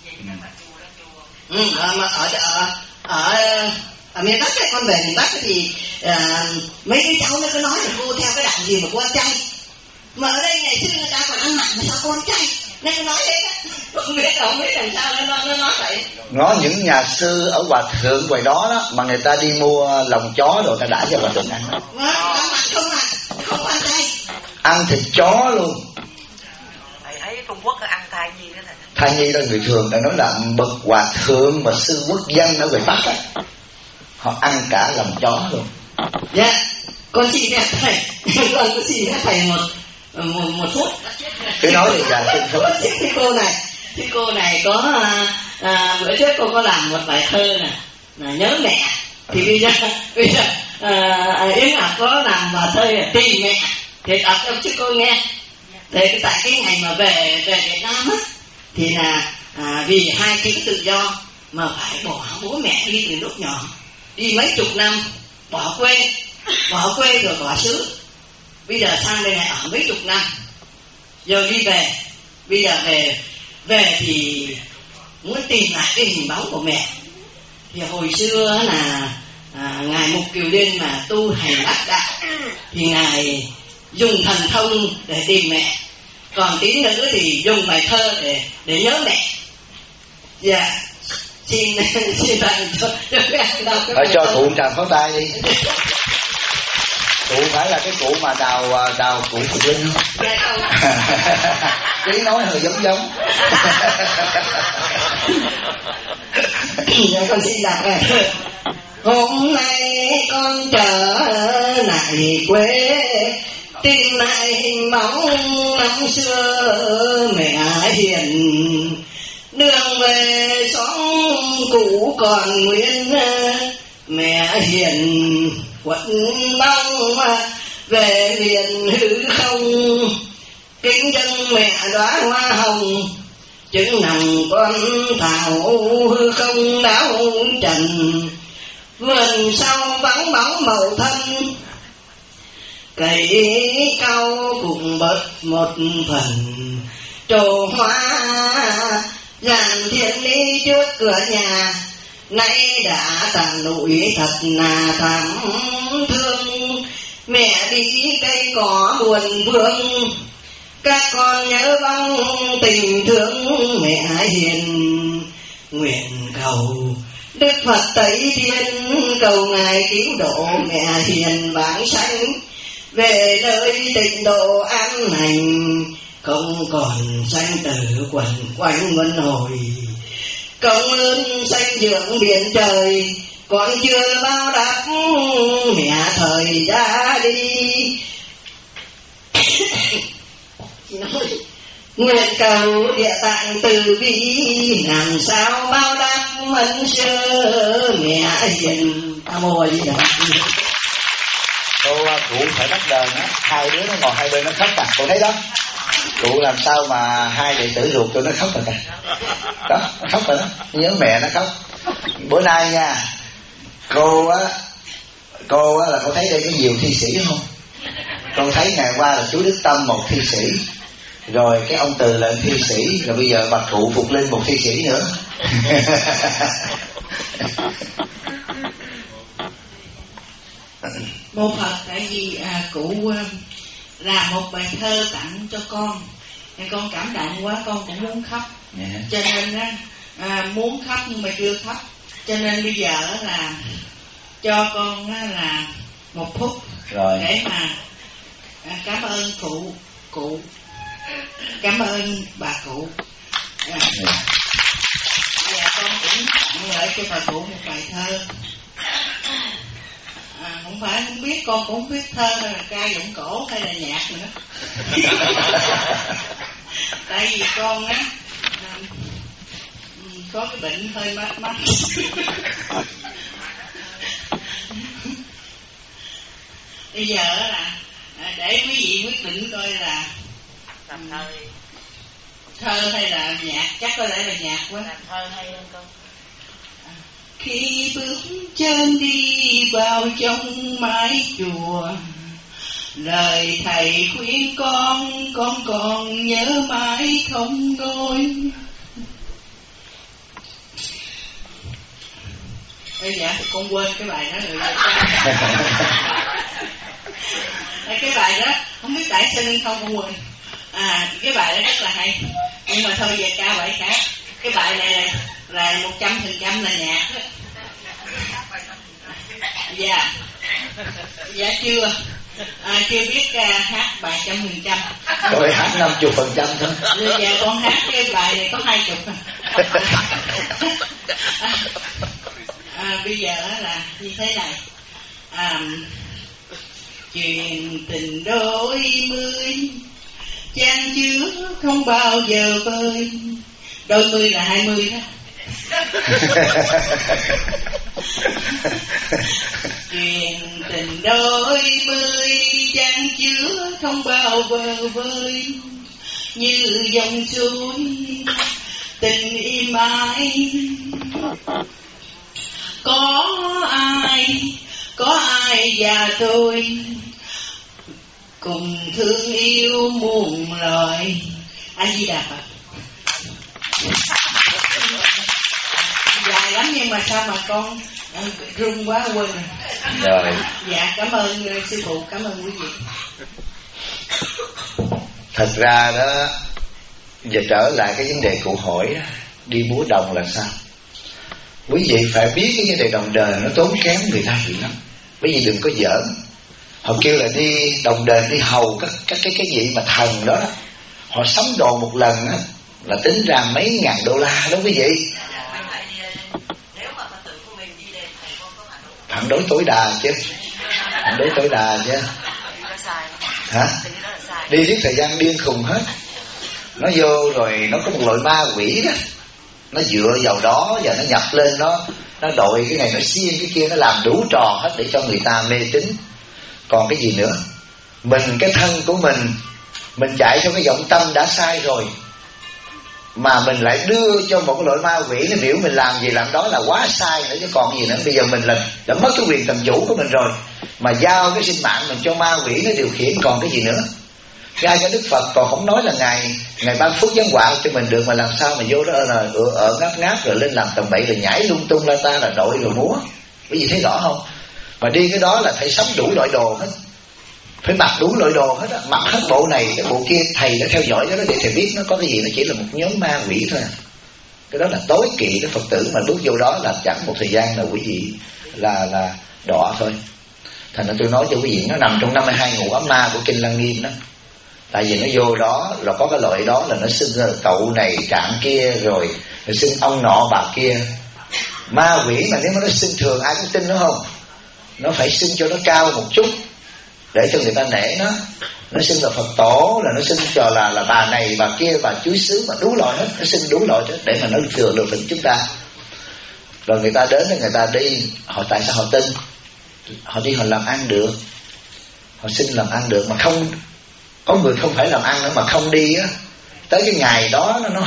Mà ở miền Bắc ấy, con về miền Bắc thì mấy cái cháu nó cứ nói là cô theo cái đạo gì mà cô ăn chay, mà ở đây ngày xưa người ta còn ăn mặn mà sao cô ăn chay, nên nó nói thế đó. Không biết làm sao nó nói vậy. Ngó những nhà sư ở Hòa Thượng ngoài đó mà người ta đi mua lòng chó rồi ta đãi cho Hòa Thượng ăn. Ăn mặn không ăn chay, ăn thịt chó luôn. Thầy thấy Trung Quốc ăn thai nhi đó thầy. Thai nhi đó người thường đã nói là bậc Hòa Thượng mà sư quốc dân ở ngoài Bắc á, họ ăn cả lòng chó luôn. Dạ, con xin phép thầy, con có xin phép thầy một phút. Cứ nói đi là cái cô này có bữa trước cô có làm một bài thơ này là nhớ mẹ, thì bây giờ Yến Ngọc có làm bài thơ là tìm mẹ, thì đọc cho chứ cô nghe. Thì tại cái ngày mà về Việt Nam á, thì là vì hai chữ tự do mà phải bỏ bố mẹ đi từ lúc nhỏ, đi mấy chục năm, bỏ quê rồi bỏ xứ. Bây giờ sang đây này ở mấy chục năm, giờ đi về, bây giờ về thì muốn tìm lại cái hình bóng của mẹ. Thì hồi xưa là ngài Mục Kiều Liên mà tu hành đắc đạo, thì ngài dùng thần thông để tìm mẹ, còn tín nữ thì dùng bài thơ để nhớ mẹ. Dạ, xin thầy cho cụ tràng pháo tay đi. Cụ phải là cái cụ mà đào cụ Phật Linh không? Tiếng nói hơi giống. Dạ con xin đọc này. Hôm nay con trở lại quê, tìm lại hình bóng năm xưa mẹ hiền. Đường về xóm cũ còn nguyên, mẹ hiền quận mong về miền hư không. Kính dân mẹ đóa hoa hồng, chứng nằm con thảo hư không đáo trần. Vườn sau vắng bóng màu thân, cày cao cùng bớt một phần trổ hoa. Dàn thiên lý trước cửa nhà, nay đã tàn lụi thật là thảm thương. Mẹ đi cây cỏ buồn vương, các con nhớ vong tình thương mẹ hiền. Nguyện cầu Đức Phật Tây Thiên, cầu ngài cứu độ mẹ hiền vãng sanh, về nơi tịnh độ an lành, không còn sanh tử quẩn quanh luân hồi. Công ơn sanh dưỡng biển trời, còn chưa bao đáp mẹ thời ra đi. Nguyện cầu địa tạng từ bi, làm sao bao đáp ân xưa mẹ hiền. Nam mô A Di Đà Phật. cụ phải bắt đền á, hai đứa nó ngồi hai bên nó khóc à, cô thấy đó, cụ làm sao mà hai đệ tử ruột tụi nó khóc rồi kìa, đó nó khóc rồi đó, nhớ mẹ nó khóc. Bữa nay nha cô á là cô thấy đây có nhiều thi sĩ không? Con thấy ngày qua là chú Đức Tâm một thi sĩ, rồi cái ông Từ là thi sĩ, rồi bây giờ bà cụ Phục Linh một thi sĩ nữa. Mô Phật, tại vì cụ làm một bài thơ tặng cho con, con cảm động quá, con cũng muốn khóc, cho nên muốn khóc nhưng mà chưa khóc, cho nên bây giờ là cho con là 1 phút rồi để mà cảm ơn cụ, cảm ơn bà cụ. Và con cũng tặng lại cho bà cụ một bài thơ. Không phải không biết, con cũng không biết thơ hay là ca giọng cổ hay là nhạc nữa. Tại vì con á có cái bệnh hơi mát mắt. Bây giờ là để quý vị quyết định coi là làm thơ hay là nhạc, chắc có lẽ là nhạc quá. Làm thơ hay hơn con. Khi bước chân đi vào trong mái chùa, lời thầy khuyên con còn nhớ mãi không nguôi. Dạ con quên cái bài đó rồi. Cái bài đó không biết tại sao nên không con quên. Cái bài đó rất là hay, nhưng mà thôi về ca bài khác. Cái bài này là 100% là nhạc đó. Dạ chưa biết hát bài 100%. Rồi hát 50% thôi. Dạ con hát cái bài này có 20. Bây giờ là như thế này. Chuyện tình đôi mươi chan chứa không bao giờ vơi. Đôi mươi là 20 đó. Chuyện tình đôi mươi chan chứa không bao giờ vơi, như dòng suối tình im ái. Có ai và tôi cùng thương yêu muôn loài. A Di Đà Phật. Dài lắm nhưng mà sao mà con run quá quên rồi. Dạ cảm ơn sư phụ, cảm ơn quý vị. Thật ra đó, giờ trở lại cái vấn đề cụ hỏi đó, đi múa đồng là sao? Quý vị phải biết cái vấn đề đồng đền nó tốn kém người ta dữ lắm. Quý vị đừng có giỡn. Họ kêu là đi đồng đền đi hầu các cái gì mà thần đó, họ sắm đồ một lần á là tính ra mấy ngàn đô la đó quý vị. Phản đối tối đa chứ. Phản đối tối đa chứ. Hả? Đi riết thời gian điên khùng hết. Nó vô rồi nó có một loại ma quỷ đó, nó dựa vào đó và nó nhập lên, nó đội cái này nó xiên cái kia, nó làm đủ trò hết để cho người ta mê tín. Còn cái gì nữa? Mình cái thân của mình chạy theo cái vọng tâm đã sai rồi, mà mình lại đưa cho một cái loại ma quỷ nó biểu mình làm gì làm đó là quá sai nữa chứ còn gì nữa. Bây giờ mình đã mất cái quyền làm chủ của mình rồi, mà giao cái sinh mạng mình cho ma quỷ nó điều khiển còn cái gì nữa. Ngay cả Đức Phật còn không nói là ngày ban phước giáng họa cho mình được, mà làm sao mà vô đó là ở ngáp rồi lên làm tầm bậy rồi nhảy lung tung la ta là đội rồi múa. Quý vị thấy rõ không? Mà đi cái đó là phải sắm đủ loại đồ hết, phải mặc đủ loại đồ hết á, mặc hết bộ này cái bộ kia. Thầy đã theo dõi cái đó để thầy biết nó có cái gì, nó chỉ là một nhóm ma quỷ thôi. Cái đó là tối kỵ cái Phật tử mà bước vô đó là chẳng một thời gian là quý vị là đọa thôi. Thành ra tôi nói cho quý vị, nó nằm trong 52 ngũ ấm ma của Kinh Lăng Nghiêm đó. Tại vì nó vô đó là có cái loại đó là nó xưng cậu này trạng kia, rồi nó xưng ông nọ bà kia. Ma quỷ mà nếu mà nó xưng thường ai cũng tin nó không? Nó phải xưng cho nó cao một chút để cho người ta nể nó. Nó xưng là Phật tổ, là nó xưng cho là bà này bà kia, bà chúa xứ, mà đủ loại hết. Nó xưng đủ loại hết để mà nó lừa phỉnh chúng ta. Rồi người ta đến, người ta đi, họ tại sao họ tin? Họ đi họ làm ăn được. họ xin làm ăn được mà không có người không phải làm ăn nữa mà không đi á, tới cái ngày đó nó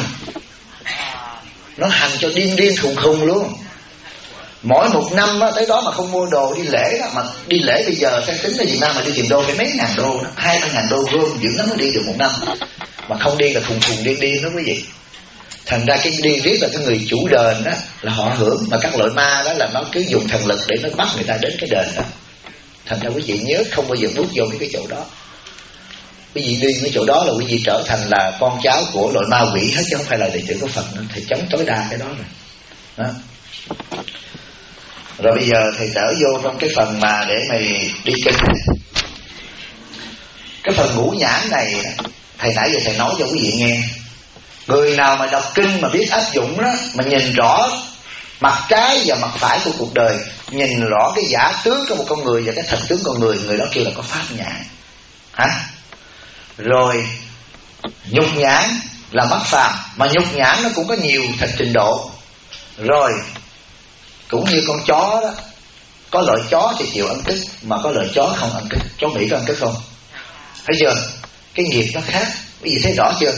hành cho điên khùng khùng luôn. Mỗi một năm á, tới đó mà không mua đồ đi lễ đó, mà đi lễ bây giờ sang tính ở Việt Nam mà đi tìm đô phải mấy ngàn đô đó, 200.000 đô gom dữ lắm mới đi được một năm, mà không đi là khùng điên đó quý vị. Thành ra cái điên riết là cái người chủ đền đó là họ hưởng, mà các loại ma đó là nó cứ dùng thần lực để nó bắt người ta đến cái đền đó. Thành ra quý vị nhớ không bao giờ bước vô cái chỗ đó. Quý vị đi cái chỗ đó là quý vị trở thành là con cháu của loại ma quỷ hết, chứ không phải là đệ tử của Phật nữa. Thầy chống tối đa cái đó rồi đó. Rồi bây giờ thầy trở vô trong cái phần mà để mày đi kinh. Cái phần ngũ nhãn này thầy nãy giờ thầy nói cho quý vị nghe. Người nào mà đọc kinh mà biết áp dụng đó, mà nhìn rõ mặt trái và mặt phải của cuộc đời, nhìn rõ cái giả tướng của một con người và cái thật tướng con người, người đó kêu là có pháp nhãn. Rồi nhục nhãn là mắt phàm, mà nhục nhãn nó cũng có nhiều trình độ. Rồi cũng như con chó đó, có loại chó thì chịu ăn cứt, mà có loại chó không ăn cứt. Chó Mỹ có ăn cứt không? Thấy chưa? Cái nghiệp nó khác, quý vị thấy rõ chưa?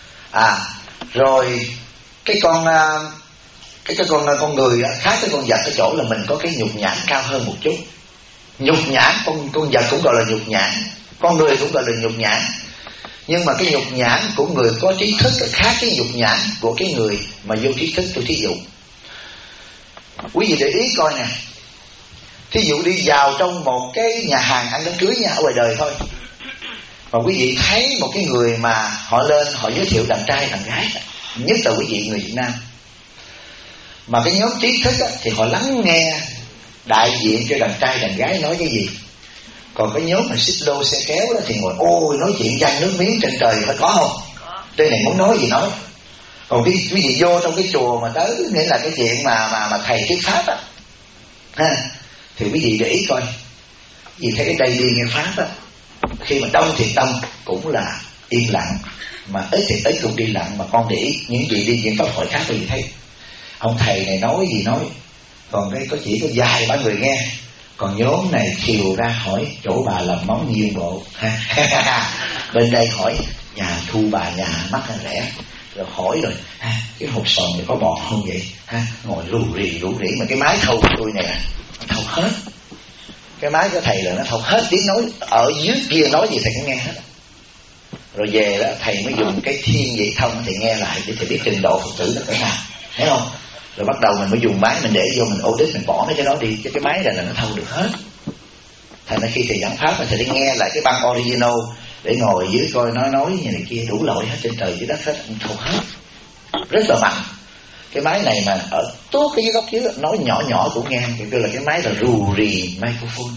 Rồi cái con người khác với con vật ở chỗ là mình có cái nhục nhãn cao hơn một chút. Nhục nhãn con vật cũng gọi là nhục nhãn, con người cũng gọi là nhục nhãn. Nhưng mà cái nhục nhãn của người có trí thức là khác cái nhục nhãn của cái người mà vô trí thức. Tôi thí dụ, quý vị để ý coi nè, thí dụ đi vào trong một cái nhà hàng ăn đám cưới nha, ở ngoài đời thôi, mà quý vị thấy một cái người mà họ lên họ giới thiệu đàn trai đàn gái, nhất là quý vị người Việt Nam, mà cái nhóm trí thức á, thì họ lắng nghe đại diện cho đàn trai đàn gái nói cái gì. Còn cái nhóm mà xích lô xe kéo đó thì ngồi ôi nói chuyện răng nước miếng trên trời, phải có không? Trên này muốn nói gì nói. Còn quý vị vô trong cái chùa mà tới nghĩa là cái chuyện mà thầy thuyết pháp á, thì quý vị để ý coi, vì thấy cái đây đi nghe pháp á, khi mà đông thì đông cũng là yên lặng, mà ít thì ít cũng đi lặng. Mà con để ý những gì đi những pháp hội khác thì thấy ông thầy này nói gì nói, còn cái có chỉ có vài ba người nghe. Còn nhóm này chiều ra hỏi chỗ bà làm móng nhiêu bộ bên đây hỏi nhà thu bà nhà mắc hay rẻ, rồi hỏi rồi cái hộp sòn này có bọt không vậy, ngồi rù rì mà cái máy thâu của tôi nè thâu hết, cái máy của thầy là nó thâu hết tiếng nói ở dưới kia nói gì thầy cũng nghe hết. Rồi về đó thầy mới dùng cái thiên vị thông thầy nghe lại để thầy biết trình độ Phật tử là thế nào, thấy không? Rồi bắt đầu mình mới dùng máy mình để vô mình audit, mình bỏ nó cho nó đi, chứ cái máy này là nó thâu được hết. Thành ra khi thầy giảng pháp thì thầy nghe lại cái băng original để ngồi dưới coi nó nói như này kia đủ loại hết, trên trời dưới đất hết, thâu hết rất là mạnh. Cái máy này mà ở tốt cái dưới góc dưới nói nhỏ nhỏ cũng nghe, thì kêu là cái máy là rù rì microphone.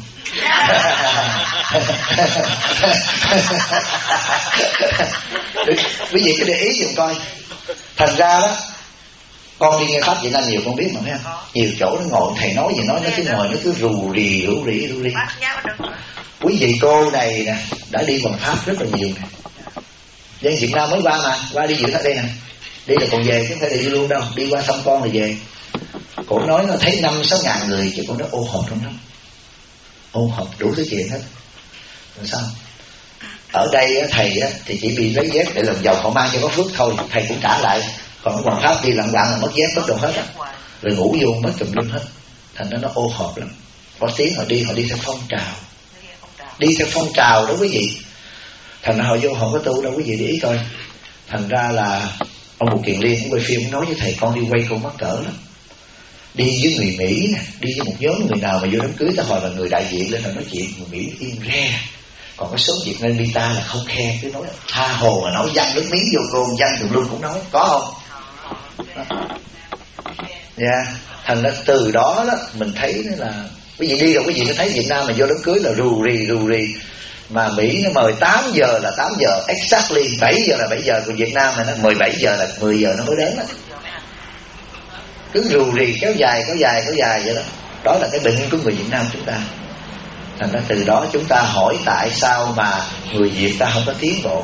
Quý vị cứ để ý dùm coi. Thành ra đó, con đi nghe pháp Việt Nam nhiều con biết mà thấy không? Nhiều chỗ nó ngồi thầy nói gì nói nó cứ ngồi nó cứ rù rì. Quý vị cô này nè đã đi bằng pháp rất là nhiều nè, dân Việt Nam mới qua mà qua đi dự pháp đây nè, đi là còn về chứ không phải đi luôn đâu, đi qua thăm con là về. Cổ nói nó thấy 5-6 ngàn người chứ cổ nói ô hộp trong đó, ô hộp đủ thứ chuyện hết. Rồi sao? Ở đây thầy thì chỉ bị lấy dép để làm giàu họ mang cho có phước thôi, thầy cũng trả lại. Còn hoàng pháp đi lặng lặng là mất dép mất đồ hết á, rồi ngủ vô mất tùm lum hết. Thành ra nó ô hộp lắm. Có tiếng họ đi theo phong trào, đi theo phong trào đó quý vị. Thành ra họ vô họ có tu đâu quý vị để ý coi. Thành ra là ông Bùi Kiền Liên quay phim nói với thầy con đi quay con mắc cỡ lắm. Đi với người Mỹ nè, đi với một nhóm người nào mà vô đám cưới ta hỏi là người đại diện lên là nói chuyện, người Mỹ im re. Còn cái số Việt Nam đi ta là không khe, cứ nói tha hồ mà nói văng nước miếng vô côn, văng tùm lum cũng nói, có không? Dạ, thành ra từ đó mình thấy là quý vị đi rồi quý vị mới thấy Việt Nam mà vô đám cưới là rù rì. Mà Mỹ nó mời 8 giờ là 8 giờ exactly, 7 giờ là 7 giờ, của Việt Nam mà nó 17 giờ là 10 giờ nó mới đến đó. Cứ rù rì kéo dài vậy đó. Đó là cái bệnh của người Việt Nam chúng ta. Thành ra từ đó chúng ta hỏi tại sao mà người Việt ta không có tiến bộ.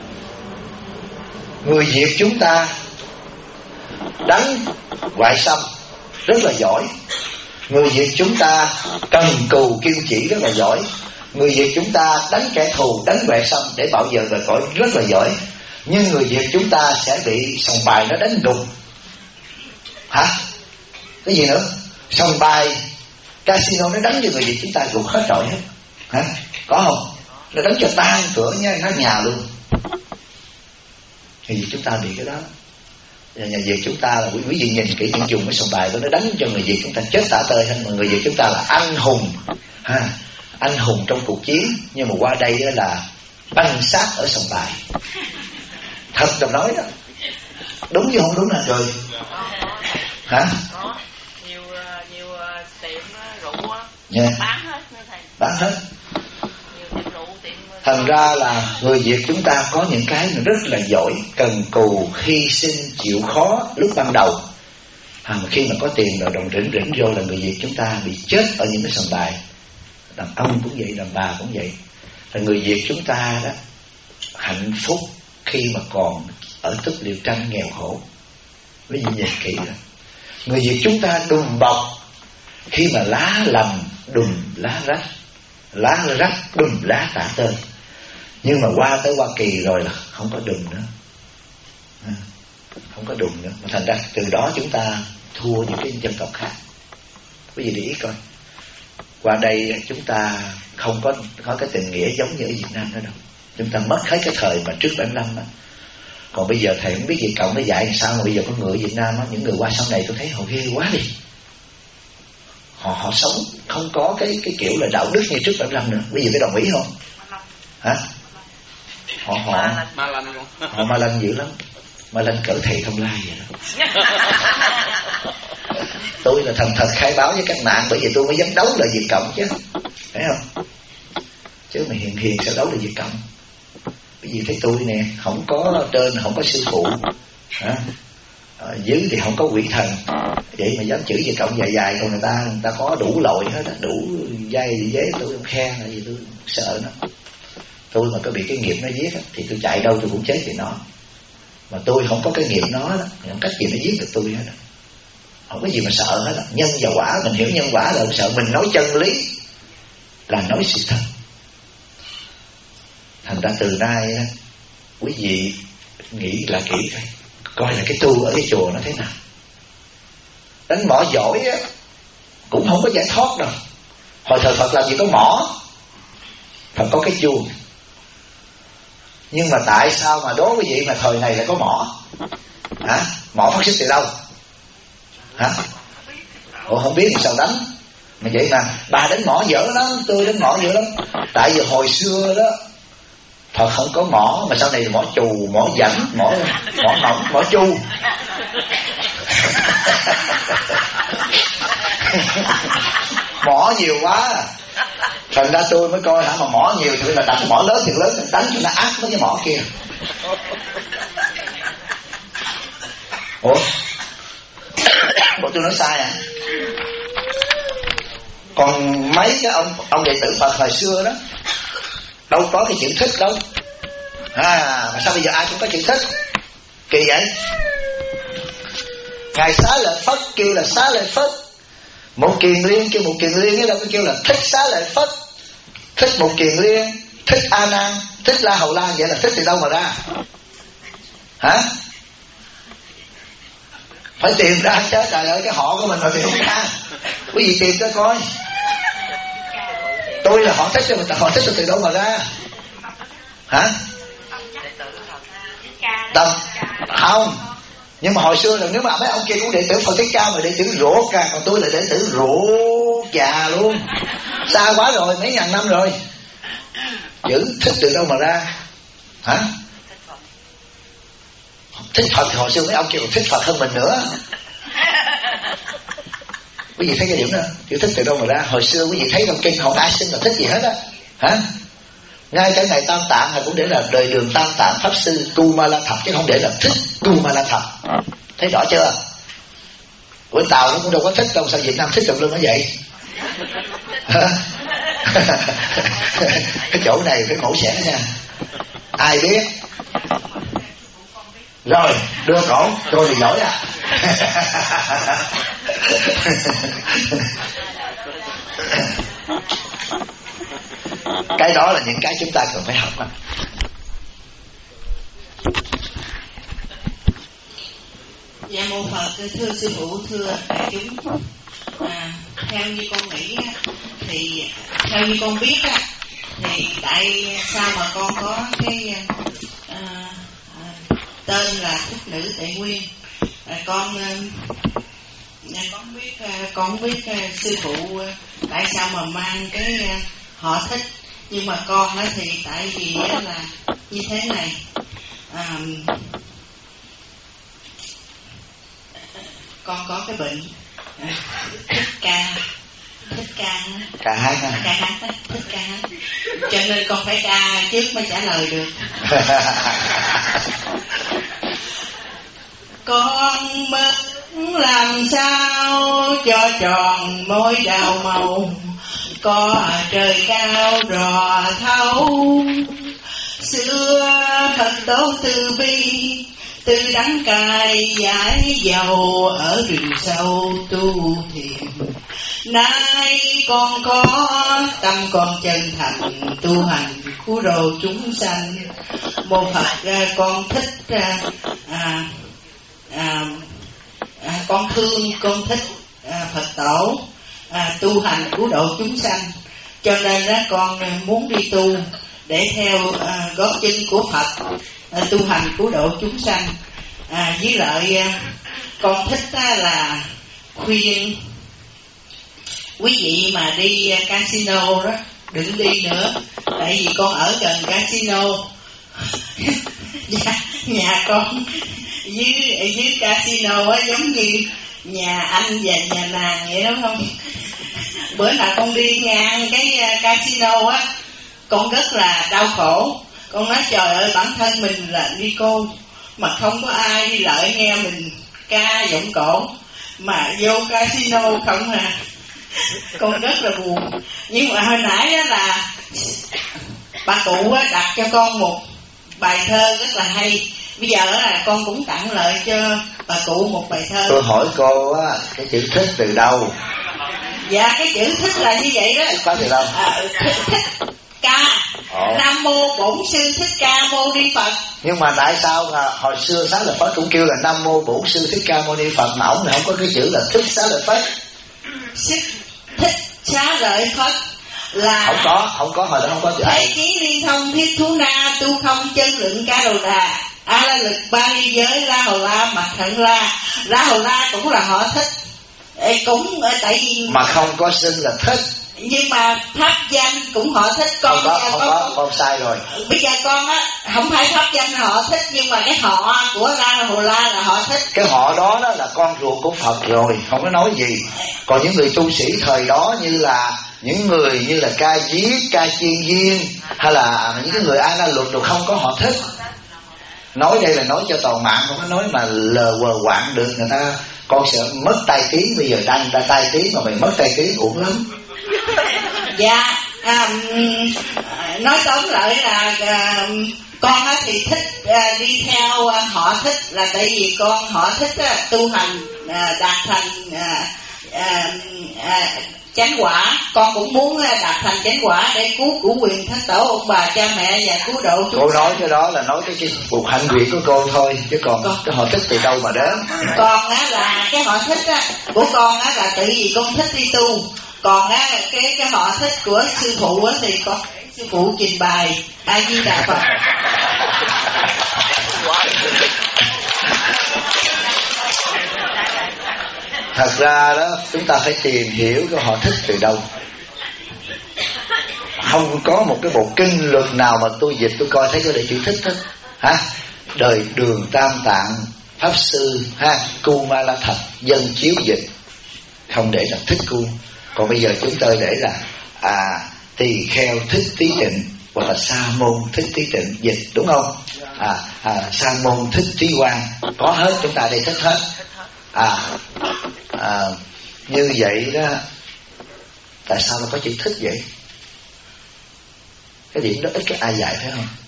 Người Việt chúng ta đánh ngoại xâm rất là giỏi, người Việt chúng ta cần cù kiên trì rất là giỏi, Người Việt chúng ta đánh kẻ thù, đánh quẹt xong để bảo vệ về cõi rất là giỏi. Nhưng người Việt chúng ta sẽ bị sòng bài nó đánh gục. Hả? Cái gì nữa? Sòng bài, casino nó đánh cho người Việt chúng ta gục hết trọi hết. Hả? Có không? Nó đánh cho tan cửa nha, nát nhà luôn. Người Việt chúng ta bị cái đó. Nhà Việt chúng ta là quý vị nhìn kỹ những dùng cái sòng bài đó, nó đánh cho người Việt chúng ta chết tả tơi hết. Mà người Việt chúng ta là anh hùng, ha, anh hùng trong cuộc chiến. Nhưng mà qua đây đó là băng sát ở sòng bài. Thật là nói đó. Đúng chứ không đúng là trời. Hả? Có nhiều tiệm rượu bán hết nữa thầy. Bán hết. Nhiều tiệm rượu, tiệm. Thành ra là người Việt chúng ta có những cái rất là giỏi, cần cù, hy sinh, chịu khó lúc ban đầu. Mà khi mà có tiền rồi đồng rỉnh vô là người Việt chúng ta bị chết ở những cái sòng bài. Đàn ông cũng vậy, đàn bà cũng vậy. Là người Việt chúng ta đó hạnh phúc khi mà còn ở Tức Liêu Tranh nghèo khổ. Quý vị nhìn kỹ rồi. Người Việt chúng ta đùm bọc khi mà lá lầm đùm lá rách, lá rách đùm lá tả tơi. Nhưng mà qua tới Hoa Kỳ rồi là không có đùm nữa, không có đùm nữa. Mà thành ra từ đó chúng ta thua những cái dân tộc khác. Quý vị để ý coi, qua đây chúng ta không có cái tình nghĩa giống như ở Việt Nam nữa đâu. Chúng ta mất hết cái thời mà trước 75 đó. Còn bây giờ thầy không biết gì cộng nó dạy làm sao mà bây giờ có người ở Việt Nam á, những người qua sau này tôi thấy họ ghê quá đi. Họ sống không có cái kiểu là đạo đức như trước 75 nữa. Bây giờ cái đồng ý không? Hả? Họ ma lanh dữ lắm. Ma lanh cỡ thầy Thông Lai vậy đó. Tôi là thành thật khai báo với các bạn, bởi vì tôi mới dám đấu là Việt Cộng chứ, thấy không? Chứ mà hiền sẽ đấu là Việt Cộng. Bởi vì thấy tôi nè, không có trên, không có sư phụ, dưới thì không có quỷ thần, vậy mà dám chửi Việt Cộng dài, còn người ta có đủ loại hết, đủ dây dế, tôi không khe là gì, tôi sợ nó. Tôi mà có bị cái nghiệp nó giết thì tôi chạy đâu tôi cũng chết vì nó. Mà tôi không có cái nghiệp nó đó, không cách gì nó giết được tôi hết đó. Không có gì mà sợ hết đó. Nhân và quả, mình hiểu nhân quả là không sợ. Mình nói chân lý là nói sự thật. Thành ra từ nay quý vị nghĩ là kỹ coi là cái tu ở cái chùa nó thế nào. Đánh mỏ giỏi á cũng không có giải thoát đâu. Hồi thời Phật làm gì có mỏ, Phật có cái chuông. Nhưng mà tại sao mà đối với vậy mà thời này lại có mỏ? Hả? Mỏ phát xuất từ đâu? Hả? Ủa không biết sao đánh. Mà vậy mà bà đánh mỏ dở lắm, tôi đánh mỏ dở lắm. Tại vì hồi xưa đó Phật không có mỏ, mà sau này là mỏ chù, mỏ dảnh, mỏ mỏng, mỏ chu. Mỏ nhiều quá. Thành ra tôi mới coi hả, mà mỏ nhiều thì là đặt mỏ lớn thì lớn, đánh cho nó ác với cái mỏ kia. Ủa? Bộ tôi nói sai à? Còn mấy cái ông đệ tử Phật hồi xưa đó đâu có cái chữ thích đâu. Mà sao bây giờ ai cũng có chữ thích? Kỳ vậy. Ngài Xá Lợi Phất kêu là Xá Lợi Phất, Một Kiền Liên kêu Một Kiền Liên, đâu có kêu là thích Xá Lợi Phất, thích Một Kiền Liên, thích A Nan, thích La Hầu La. Vậy là thích từ đâu mà ra? Hả? Phải tìm ra chứ, trời ơi, cái họ của mình mà tìm không ra. Quý vị tìm cho coi. Tôi là họ thích cho mình, họ thích từ đâu mà ra? Hả? Tâm không. Nhưng mà hồi xưa là nếu mà mấy ông kia cũng đệ tử Phật Thích Ca mà đệ tử rỗ ca, còn tôi là đệ tử rỗ già luôn. Xa quá rồi, mấy ngàn năm rồi. Chữ thích từ đâu mà ra? Hả? Thích Phật thì hồi xưa mấy ông kia còn thích Phật hơn mình nữa. Quý vị thấy cái điểm đó, chữ thích từ đâu mà ra? Hồi xưa quý vị thấy trong kinh không ai xin là thích gì hết á. Hả? Ngay cái ngày Tam Tạng là cũng để là đời Đường Tam Tạng Pháp Sư Tu Ma La Thập, chứ không để là thích Tu Ma La Thập. Thấy rõ chưa? Của Tàu nó cũng đâu có thích đâu, sao Việt Nam thích được luôn nó vậy? Cái chỗ này phải mổ xẻ nha. Ai biết? Rồi, đưa cổ, tôi thì giỏi à. Cái đó là những cái chúng ta cần phải học đó. Dạ mô Phật, thưa sư phụ, thưa đại chúng. Theo như con nghĩ thì theo như con biết thì tại sao mà con có cái tên là Thích Nữ Tệ Nguyên. Con biết sư phụ tại sao mà mang cái họ Thích, nhưng mà con thì tại vì là như thế này. Con có cái bệnh thích ca hát, cho nên con phải ca trước mới trả lời được. Con muốn làm sao cho tròn môi đào màu, có trời cao rò thấu. Xưa Phật tổ từ bi, từ đắng cay giải dầu ở rừng sâu tu thiền. Nay con có tâm con chân thành tu hành cứu độ chúng sanh. Mô Phật, con thích con thích Phật tổ tu hành cứu độ chúng sanh, cho nên con muốn đi tu để theo gót chân của Phật, tu hành cứu độ chúng sanh. Với lại con thích là khuyên quý vị mà đi casino đó đừng đi nữa, tại vì con ở gần casino. Nhà con dưới casino giống như nhà anh và nhà nàng vậy đúng không? Bữa nào con đi ngang cái casino con rất là đau khổ. Con nói trời ơi, bản thân mình là ni cô mà không có ai đi lợi nghe mình ca giọng cổ, mà vô casino không à. Con rất là buồn. Nhưng mà hồi nãy là bà cụ đặt cho con một bài thơ rất là hay. Bây giờ là con cũng tặng lại cho bà cụ một bài thơ. Tôi hỏi cô cái chữ thích từ đâu? Dạ cái chữ thích là như vậy đó. Có từ đâu? Thích ca. Nam mô Bổn Sư Thích Ca Mâu Ni Phật. Nhưng mà tại sao hồi xưa Xá Lợi Phất cũng kêu là Nam mô Bổn Sư Thích Ca Mâu Ni Phật, mà ổng không có cái chữ là thích Xá Lợi Phất? Thích Xá Lợi Phất là không có hồi đó không có chữ. Thế chí liên thông thiết thú na, tu không chân lượng ca đầu đà, a la lực ba ly giới, la hầu la mặt thận la. La hầu la cũng là họ thích. Cũng tại vì mà không có xưng là thích, nhưng mà pháp danh cũng họ thích. Con con sai rồi. Bây giờ con không phải pháp danh họ thích, nhưng mà cái họ của La Hầu La là họ thích. Cái họ đó là con ruột của Phật rồi, không có nói gì. Còn những người tu sĩ thời đó như là những người như là Ca Diếp, Ca Chiên Viên hay là những cái người A La Luật đều không có họ thích. Nói đây là nói cho toàn mạng, không có nói mà lờ quờ quạng được người ta. Con sợ mất tai tiếng, bây giờ đang tai tiếng mà mình mất tai tiếng uổng lắm. Dạ, nói tóm lại là con thì thích đi theo họ thích, là tại vì con họ thích tu hành đạt thành chánh quả. Con cũng muốn đạt thành chánh quả để cứu cửu quyền thất tổ ông bà cha mẹ và cứu độ chúng. Cô nói cái đó là nói cái cuộc hạnh nguyện của cô thôi, chứ còn cái họ thích từ đâu mà đến. Còn là cái họ thích của con là tự vì con thích đi tu. Còn cái họ thích của sư phụ thì có sư phụ trình bày A Di Đà Phật. Thật ra đó chúng ta phải tìm hiểu cái họ thích từ đâu. Không có một cái bộ kinh luật nào mà tôi dịch tôi coi thấy có để chữ thích hết. Hả? Đời Đường Tam Tạng Pháp Sư Cu Ma La Thạch dân chiếu dịch không để là thích cu. Còn bây giờ chúng tôi để là Tỳ Kheo Thích Tí Tịnh hoặc là Sa Môn Thích Tí Tịnh dịch, đúng không? Sa Môn Thích Tí Quang có hết, chúng ta đây thích hết. Như vậy đó, tại sao nó có chữ thích vậy? Cái điểm đó ít cái ai dạy phải không?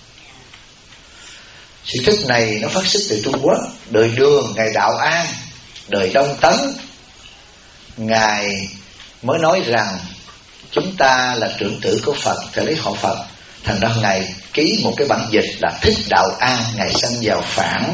Sự thích này nó phát xuất từ Trung Quốc. Đời Đường, ngày Đạo An, đời Đông Tấn, ngài mới nói rằng chúng ta là trưởng tử của Phật, theo lấy họ Phật. Thành ra Ngài ký một cái bản dịch là Thích Đạo An. Ngài sanh vào khoảng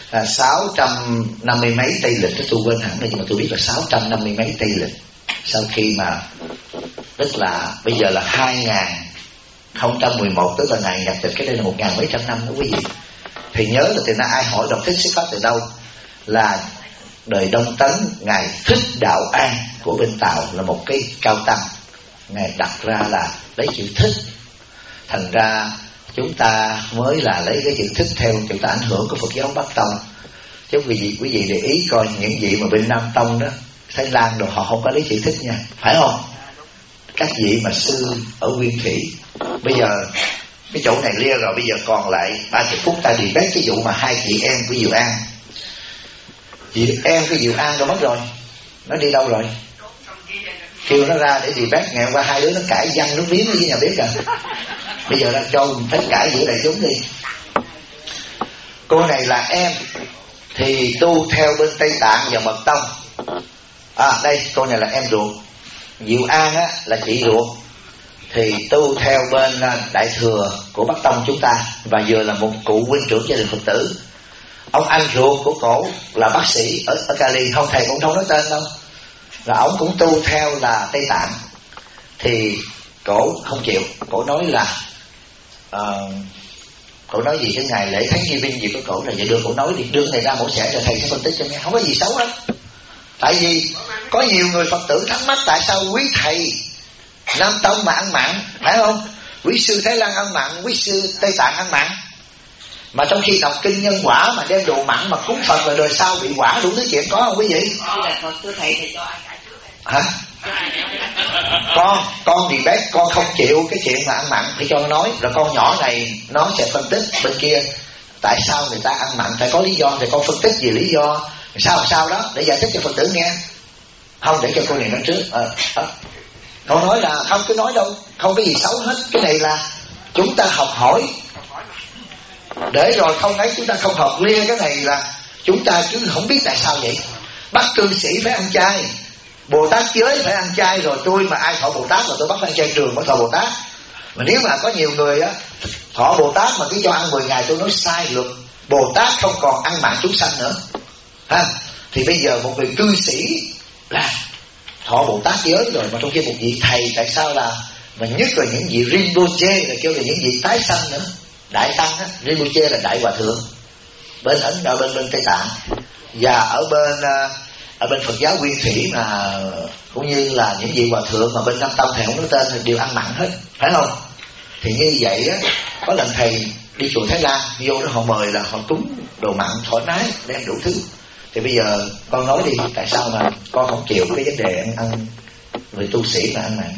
650 mấy Tây Lịch, tôi quên hẳn rồi, nhưng mà tôi biết là 650 mấy Tây Lịch. Sau khi mà tức là bây giờ là 2011, tức là Ngài nhập tịch, cái đây là 1000 mấy trăm năm đó quý vị. Thì nhớ là từ nay ai hỏi Đồng Thích xuất phát từ đâu, là đời Đông Tấn Ngài Thích Đạo An của bên Tàu là một cái cao tăng, Ngài đặt ra là lấy chữ thích. Thành ra chúng ta mới là lấy cái chữ thích theo chúng ta ảnh hưởng của Phật giáo Bắc Tông. Chứ quý vị để ý coi những vị mà bên Nam Tông đó, Thái Lan rồi họ không có lấy chữ thích nha, phải không? Các vị mà sư ở Nguyên Thủy, bây giờ cái chỗ này lia rồi, bây giờ còn lại 30 phút ta đi bét cái vụ mà hai chị em của Diệu An. Chị em của Diệu An đâu mất rồi, nó đi đâu rồi? Kêu nó ra để đi bét, ngày qua hai đứa nó cãi văng nước miếng với nhà bếp kìa. Bây giờ đang cho tất cả giữa đại chúng đi. Cô này là em thì tu theo bên Tây Tạng và Mật Tông. Đây cô này là em ruột. Diệu An á là chị ruột, thì tu theo bên Đại Thừa của Bắc Tông chúng ta, và vừa là một cụ huynh trưởng gia đình Phật tử. Ông anh ruột của cổ là bác sĩ ở Cali, không thầy cũng không nói tên đâu, là ông cũng tu theo là Tây Tạng. Thì cổ không chịu, cổ nói là cổ nói gì cái ngày lễ Thánh Nghi Binh gì của cổ là vậy, đưa cổ nói đi, đưa cái này ra mổ xẻ rồi thầy sẽ phân tích cho nghe, không có gì xấu hết. Tại vì có nhiều người Phật tử thắc mắc tại sao quý thầy Nam Tông mà ăn mặn, phải không? Quý sư Thái Lan ăn mặn, quý sư Tây Tạng ăn mặn, mà trong khi đọc kinh nhân quả mà đem đồ mặn mà cúng Phật rồi đời sau bị quả đủ thứ chuyện, có không quý vị? Thưa thầy thì cho ai cãi trước hả? Con thì bé con không chịu cái chuyện mà ăn mặn, thì cho nó nói, rồi con nhỏ này nó sẽ phân tích bên kia tại sao người ta ăn mặn, phải có lý do, thì con phân tích về lý do sao đó để giải thích cho Phật tử nghe. Không, để cho cô này nói trước. Con nói là không, cứ nói đâu, không có gì xấu hết. Cái này là chúng ta học hỏi, để rồi không ấy chúng ta không học lia. Cái này là chúng ta cứ không biết tại sao vậy. Bắt cư sĩ phải ăn chay, Bồ Tát giới phải ăn chay, rồi tôi mà ai thọ Bồ Tát là tôi bắt ăn chay trường, bắt thọ Bồ Tát. Mà nếu mà có nhiều người á thọ Bồ Tát mà cứ cho ăn 10 ngày, tôi nói sai luật. Bồ Tát không còn ăn mạng chúng sanh nữa ha. Thì bây giờ một người cư sĩ là thọ Bồ Tát giới rồi, mà trong khi một vị thầy tại sao là, mà nhất là những vị Rinpoche là kêu là những vị tái sanh nữa, đại tăng á. Rinpoche là đại hòa thượng bên Ấn Độ, bên Tây Tạng, và ở bên Phật giáo Nguyên Thủy mà cũng như là những vị hòa thượng mà bên Nam Tông thầy không nói tên thì đều ăn mặn hết, phải không? Thì như vậy á, có lần thầy đi chùa Thái Lan, vô đó họ mời là họ cúng đồ mặn thoải mái, đem đủ thứ. Thì bây giờ con nói đi, tại sao mà con không chịu cái vấn đề ăn người tu sĩ mà ăn mặn?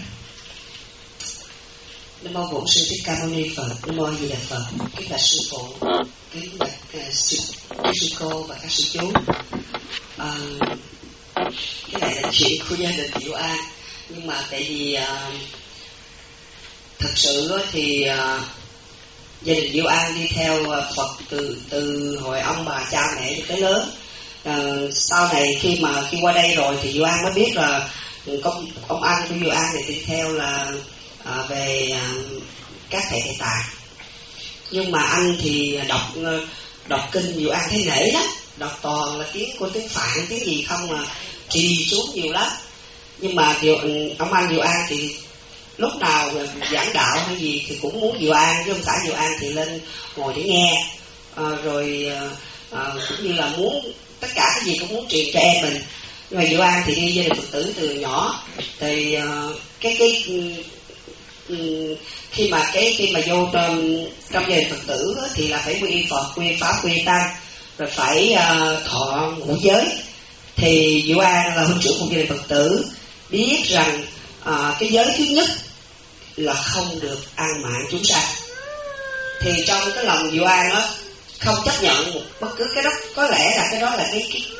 Nam mô Bổn Sư Thích Ca Mâu Ni Phật. Nam mô A Di Đà Phật. Kính bạch sư phụ, kính bạch sư cô và các sư chú. Cái này là chuyện của gia đình Diệu An, nhưng mà tại vì thật sự thì gia đình Diệu An đi theo Phật từ hồi ông bà cha mẹ cho tới lớn. Sau này khi qua đây rồi thì Diệu An mới biết là ông anh của Diệu An này đi theo là về các thầy Tây Tạng. Nhưng mà anh thì đọc kinh Diệu An thấy nể lắm, đọc toàn là tiếng Phạn, tiếng gì không mà trì xuống nhiều lắm. Nhưng mà ông anh Diệu An thì lúc nào giảng đạo hay gì thì cũng muốn Diệu An với ông xã Diệu An thì lên ngồi để nghe, rồi cũng như là muốn tất cả cái gì cũng muốn truyền cho em mình. Nhưng mà Diệu An thì đi gia đình Phật tử từ nhỏ, thì khi mà vô trong gia đình Phật tử thì là phải quy Phật, quy Pháp, quy Tăng, rồi phải thọ ngũ giới. Thì Diệu An là huynh trưởng của gia đình Phật tử, biết rằng cái giới thứ nhất là không được ăn mạng chúng sanh. Thì trong cái lòng Diệu An đó không chấp nhận một bất cứ cái đó, có lẽ là cái đó là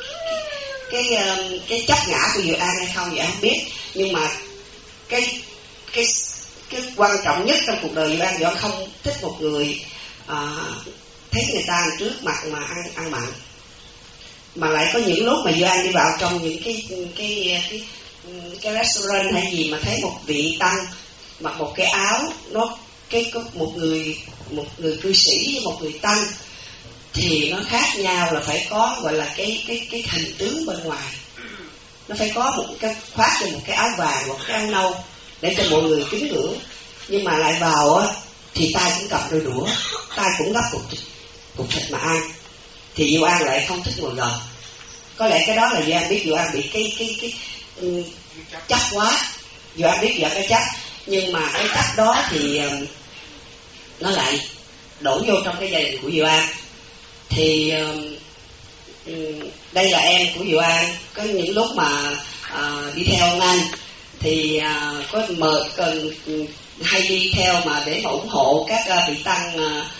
cái chấp ngã của Diệu An hay không Diệu An không biết, nhưng mà cái quan trọng nhất trong cuộc đời Diệu An không thích một người thấy người ta trước mặt mà ăn mặn. Mà lại có những lúc mà Diệu An đi vào trong những cái restaurant hay gì mà thấy một vị tăng mặc một cái áo nó có một người cư sĩ với một người tăng thì nó khác nhau là phải có gọi là cái hình tướng bên ngoài, nó phải có một cái khoác cho một cái áo vàng một cái áo nâu để cho mọi người kính ngưỡng, nhưng mà lại vào á thì tay cũng cầm đôi đũa, tay cũng gắp cục thịt mà ăn, thì Diệu An lại không thích ngồi gần. Có lẽ cái đó là Diệu An biết Diệu An bị cái chắc quá, Diệu An biết cái chắc, nhưng mà cái chắc đó thì nó lại đổ vô trong cái gia đình của Diệu An. Thì đây là em của Diệu An, có những lúc mà đi theo ông anh thì có mời cần hay đi theo mà để mà ủng hộ các vị tăng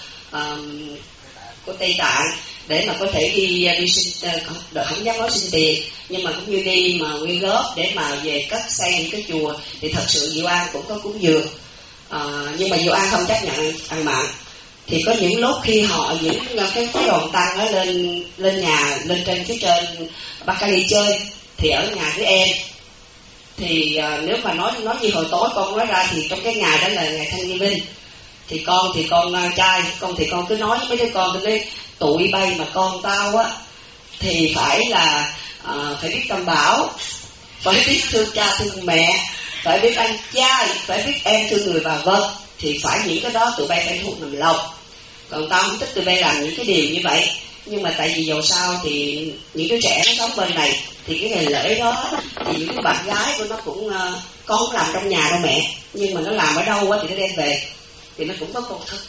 của Tây Tạng để mà có thể đi xin, không dám nói xin tiền, nhưng mà cũng như đi mà quyên góp để mà về cất xây những cái chùa. Thì thật sự Diệu An cũng có cúng dường, nhưng mà Diệu An không chấp nhận ăn mặn. Thì có những lúc khi họ những cái đoàn tăng nó lên nhà, lên trên phía trên Bắc Cali chơi thì ở nhà với em. Thì nếu mà nói như hồi tối con nói ra thì trong cái ngày đó là ngày Thanh Niên Vinh, thì con trai thì con cứ nói với mấy đứa con tôi nói tụi bay mà con tao á thì phải là phải biết tâm bảo, phải biết thương cha thương mẹ, phải biết anh trai, phải biết em thương người và vợ, thì phải những cái đó tụi bay phải thuộc nằm lòng. Còn tao không thích tụi bay làm những cái điều như vậy. Nhưng mà tại vì dầu sao thì những đứa trẻ nó sống bên này thì cái ngày lễ đó thì những cái bạn gái của nó cũng con không làm trong nhà đâu mẹ, nhưng mà nó làm ở đâu á thì nó đem về, thì nó cũng có con thơ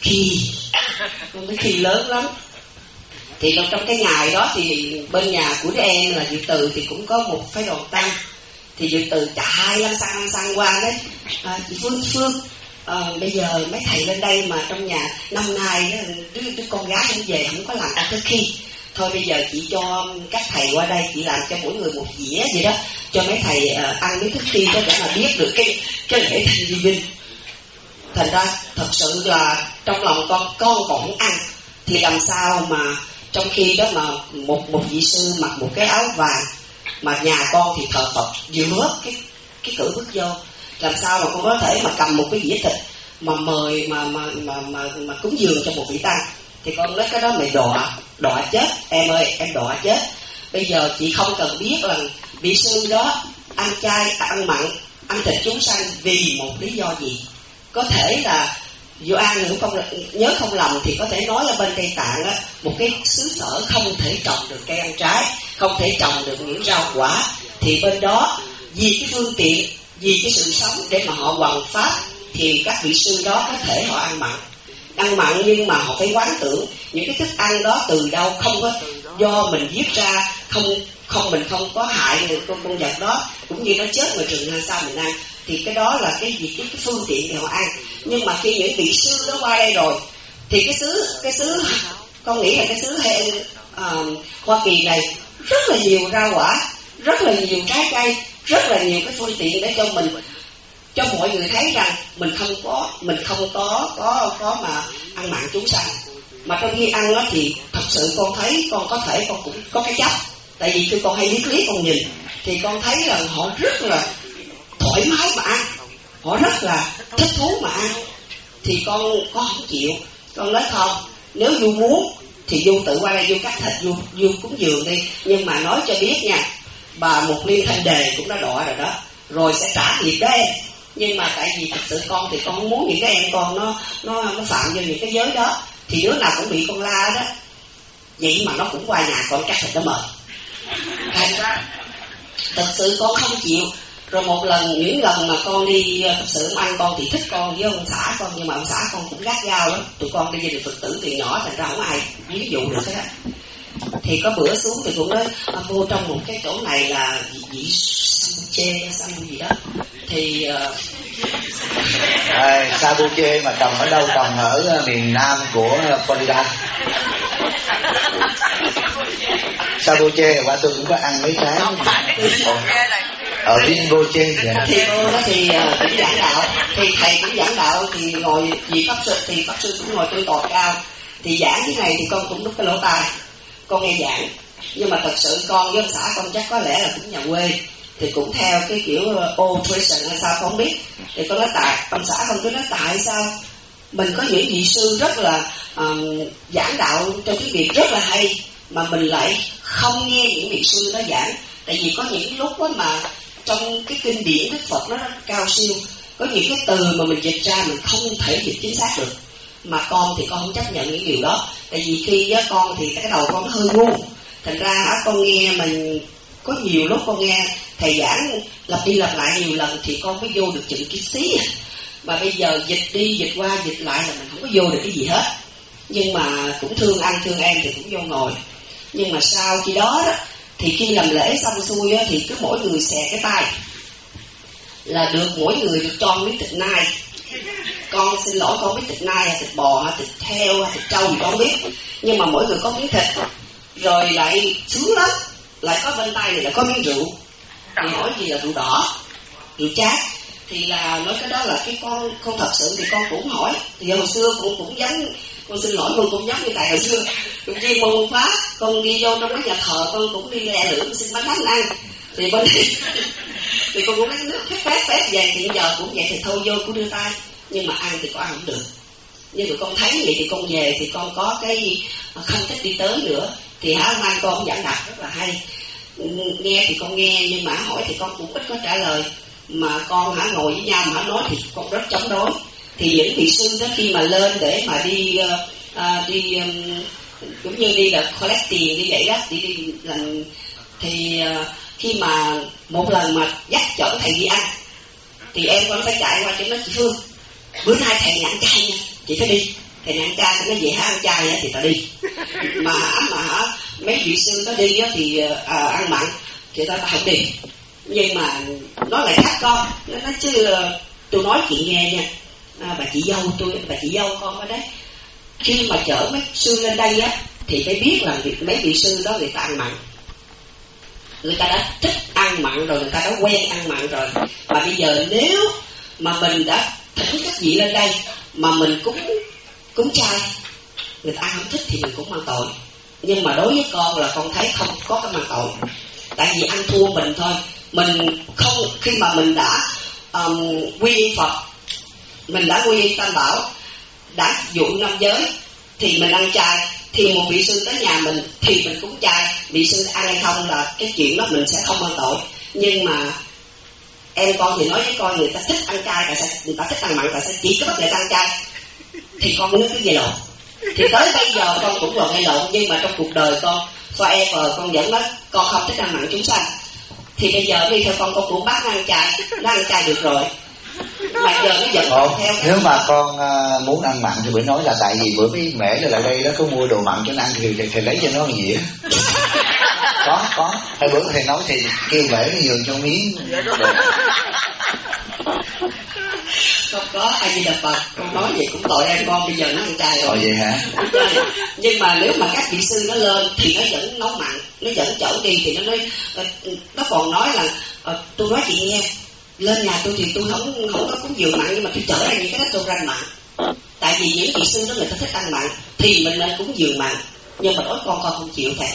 khi lớn lắm. Thì trong cái ngày đó thì bên nhà của đứa em là Diệu Từ thì cũng có một phái đoàn tăng, thì Diệu Từ chạy lăn xăng qua đấy, chị Phương bây giờ mấy thầy lên đây mà trong nhà năm nay đứa con gái không về không có làm ăn tới khi thôi bây giờ chị cho các thầy qua đây, chị làm cho mỗi người một dĩa vậy đó, cho mấy thầy ăn mấy thức khi đó để mà biết được cái lễ Thanh Di Vinh. Thành ra thật sự là trong lòng con còn không ăn thì làm sao mà trong khi đó mà một vị sư mặc một cái áo vàng mà nhà con thì thờ Phật giữa cái cửa bước vô, làm sao mà con có thể mà cầm một cái dĩa thịt mà mời mà cúng dường cho một vị tăng. Thì con nói cái đó mày đọa chết em ơi, em đọa chết. Bây giờ chị không cần biết là vị sư đó ăn chay ăn mặn ăn thịt chúng sanh vì một lý do gì. Có thể là Diệu An nhớ không lầm thì có thể nói là bên Tây Tạng á, một cái xứ sở không thể trồng được cây ăn trái, không thể trồng được những rau quả, thì bên đó vì cái phương tiện, vì cái sự sống để mà họ hoằng pháp thì các vị sư đó có thể họ ăn mặn, nhưng mà họ phải quán tưởng những cái thức ăn đó từ đâu, không có do mình giết ra, mình không có hại được con vật đó, cũng như nó chết ngoài rừng hay sao mình ăn, thì cái đó là cái phương tiện để họ ăn. Nhưng mà khi những vị sư đó qua đây rồi thì cái xứ con nghĩ là cái xứ Hoa Kỳ này rất là nhiều rau quả, rất là nhiều trái cây, rất là nhiều cái phương tiện để cho mọi người thấy rằng mình không có mà ăn mặn chúng sanh. Mà trong khi ăn đó thì thật sự con thấy con có thể con cũng có cái chấp, tại vì khi con hay liếc con nhìn thì con thấy là họ rất là thoải mái mà ăn, họ rất là thích thú mà ăn, thì con không chịu. Con nói không, nếu Du muốn thì Du tự qua đây Du cắt thịt Du cúng dường đi, nhưng mà nói cho biết nha, bà Một Liên Thanh Đề cũng đã đọa rồi đó, rồi sẽ trả nghiệp đó em. Nhưng mà tại vì thật sự con thì con không muốn những cái em con nó phạm vô những cái giới đó, thì đứa nào cũng bị con la đó, vậy mà nó cũng qua nhà con cắt thịt nó mời. Thành ra thật sự con không chịu. Rồi những lần mà con đi thật sự ông anh con thì thích con với ông xã con, nhưng mà ông xã con cũng gắt gao lắm, tụi con đi gia đình Phật tử từ nhỏ thành ra không ai ví dụ được hết. Thì có bữa xuống thì cũng nói vô trong một cái chỗ này là vị Sambuche gì đó, thì Sambuche mà trồng ở đâu? Trồng ở miền nam của Florida. Sambuche qua tôi cũng có ăn mấy trái ở Rinpoche thì cô đó thì cũng giảng đạo, thì thầy cũng giảng đạo, thì ngồi vị pháp sư thì pháp sư cũng ngồi trên tòa cao, thì giảng cái này thì con cũng đút cái lỗ tai con nghe giảng. Nhưng mà thật sự con với ông xã con chắc có lẽ là cũng nhà quê, thì cũng theo cái kiểu old tradition hay sao không biết. Thì con nói tại ông xã không, tôi nói tại sao mình có những vị sư rất là giảng đạo trong cái việc rất là hay mà mình lại không nghe những vị sư đó giảng. Tại vì có những lúc đó mà trong cái kinh điển Đức Phật nó rất cao siêu, có những cái từ mà mình dịch ra mình không thể dịch chính xác được. Mà con thì con không chấp nhận những điều đó. Tại vì khi với con thì cái đầu con nó hơi ngu, thành ra con nghe mình có nhiều lúc con nghe thầy giảng lặp đi lặp lại nhiều lần thì con mới vô được chừng cái xí. Mà bây giờ dịch đi dịch qua dịch lại là mình không có vô được cái gì hết. Nhưng mà cũng thương anh thương em thì cũng vô ngồi. Nhưng mà sau khi đó thì khi làm lễ xong xuôi thì cứ mỗi người xè cái tay là được, mỗi người được cho miếng thịt nai. Con xin lỗi, con biết thịt nai hay thịt bò hay thịt heo hay thịt trâu thì con biết, nhưng mà mỗi người có miếng thịt. Rồi lại sướng lắm, lại có bên tay này là có miếng rượu. Thì hỏi gì là rượu đỏ, rượu chát. Thì là nói cái đó là cái con thật sự thì con cũng hỏi. Thì hồi xưa cũng giống, con xin lỗi con cũng giống như thầy hồi xưa, cũng chuyên môn pháp, con đi vô trong cái nhà thờ con cũng đi lẹ lưỡi xin bánh thánh ăn. Thì bên thì con cũng lấy nước phép về, thì giờ cũng vậy thì thôi vô cũng đưa tay, nhưng mà ăn thì có ăn không được. Nhưng mà con thấy vậy thì con về thì con có cái không thích đi tới nữa. Thì mai con giảng đạt rất là hay, nghe thì con nghe nhưng mà hỏi thì con cũng ít có trả lời. Mà con ngồi với nhau mà nói thì con rất chống đối. Thì những vị sư đó khi mà lên để mà đi cũng như đi là collect tiền như vậy đó, đi lần thì khi mà một lần mà dắt chở thầy đi ăn thì em con phải chạy qua cho nó: chị Phương, bữa nay thầy ăn chay nha, chị phải đi. Thầy ăn chay thì nó về ăn chay thì ta đi. Mà mấy vị sư nó đi thì ăn mặn thì ta không đi. Nhưng mà nó lại khác con, nó chứ tôi nói chị nghe nha, bà chị dâu con ở đấy, khi mà chở mấy sư lên đây thì phải biết là mấy vị sư đó người ta ăn mặn, người ta đã thích ăn mặn rồi, người ta đã quen ăn mặn rồi. Mà bây giờ nếu mà mình đã thỉnh các vị lên đây mà mình cúng chay, người ta ăn không thích thì mình cũng mang tội. Nhưng mà đối với con là con thấy không có cái mang tội, tại vì ăn thua mình thôi. Mình không, khi mà mình đã quy y Phật, mình đã quy y Tam Bảo, đã dụ 5 giới thì mình ăn chay. Thì một vị sư tới nhà mình thì mình cũng chay, vị sư ăn hay không là cái chuyện đó mình sẽ không mang tội. Nhưng mà em con thì nói với con người ta thích ăn chay, tại sao người ta thích ăn mặn, tại sao chỉ có bắt người ta ăn chay, thì con nói cái gây lộn. Thì tới bây giờ con cũng còn gây lộn, nhưng mà trong cuộc đời con forever con vẫn nói con không thích ăn mặn chúng sanh. Thì bây giờ đi theo con cũng bắt nó ăn chay được rồi. Mà giờ nó giận theo. Nếu mà con muốn ăn mặn thì bữa nói là tại vì bữa mấy mẹ lại đây đó có mua đồ mặn cho nó ăn thì thầy lấy cho nó một dĩa. Có. Hai bữa thầy nói thì kêu mẹ nó nhường cho miếng. Không có ai gì đập Phật. Con nói vậy cũng tội em con, bây giờ nó ăn chay rồi. Vậy hả? Nhưng mà nếu mà các vị sư nó lên thì nó vẫn nấu mặn, nó vẫn chở đi thì nó nói, nó còn nói là tôi nói chị nghe, lên nhà tôi thì tôi không có cúng dường mặn, nhưng mà tôi chở ra những cái đó tôi ranh mặn. Tại vì những vị sư đó người ta thích ăn mặn thì mình nên cúng dường mặn. Nhưng mà đối con không chịu thầy.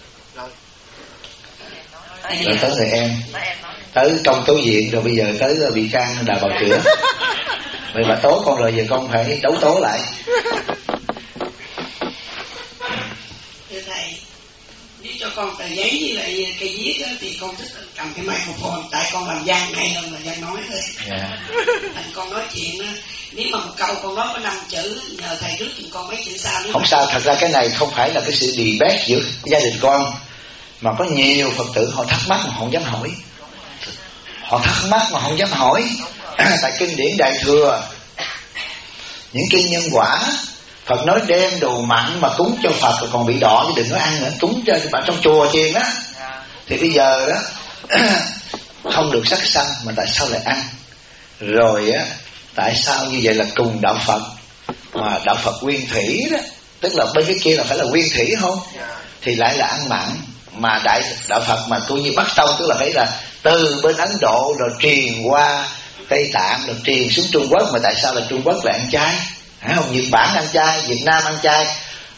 Rồi tới thầy em, tới trong tố viện, rồi bây giờ tới bị can đà bào chữa. Vậy mà tố con rồi, giờ con phải đấu tố lại. Thưa thầy, viết cho con tờ giấy với lại cây viết đó, thì con thích cầm cái microphone, tại con làm văn hay hơn là văn nói thôi. Thành con nói chuyện đó, nếu mà một câu con nói có 5 chữ, nhờ thầy rước thì con mấy chữ sau. Không sao, thật ra cái này không phải là cái sự debate giữa gia đình con, mà có nhiều Phật tử họ thắc mắc mà họ không dám hỏi. Họ thắc mắc mà không dám hỏi. Tại kinh điển Đại Thừa, những kinh nhân quả, Phật nói đem đồ mặn mà cúng cho Phật rồi còn bị đỏ chứ đừng có ăn nữa, cúng cho bạn trong chùa chiền đó. Thì bây giờ đó không được sắc sanh mà tại sao lại ăn? Rồi á, tại sao như vậy là cùng đạo Phật mà đạo Phật nguyên thủy đó, tức là bên cái kia là phải là nguyên thủy không? Thì lại là ăn mặn. Mà đạo Phật mà coi như Bắc Tông, tức là phải là từ bên Ấn Độ rồi truyền qua Tây Tạng rồi truyền xuống Trung Quốc, mà tại sao là Trung Quốc lại ăn chay? Không, Nhật Bản ăn chay, Việt Nam ăn chay,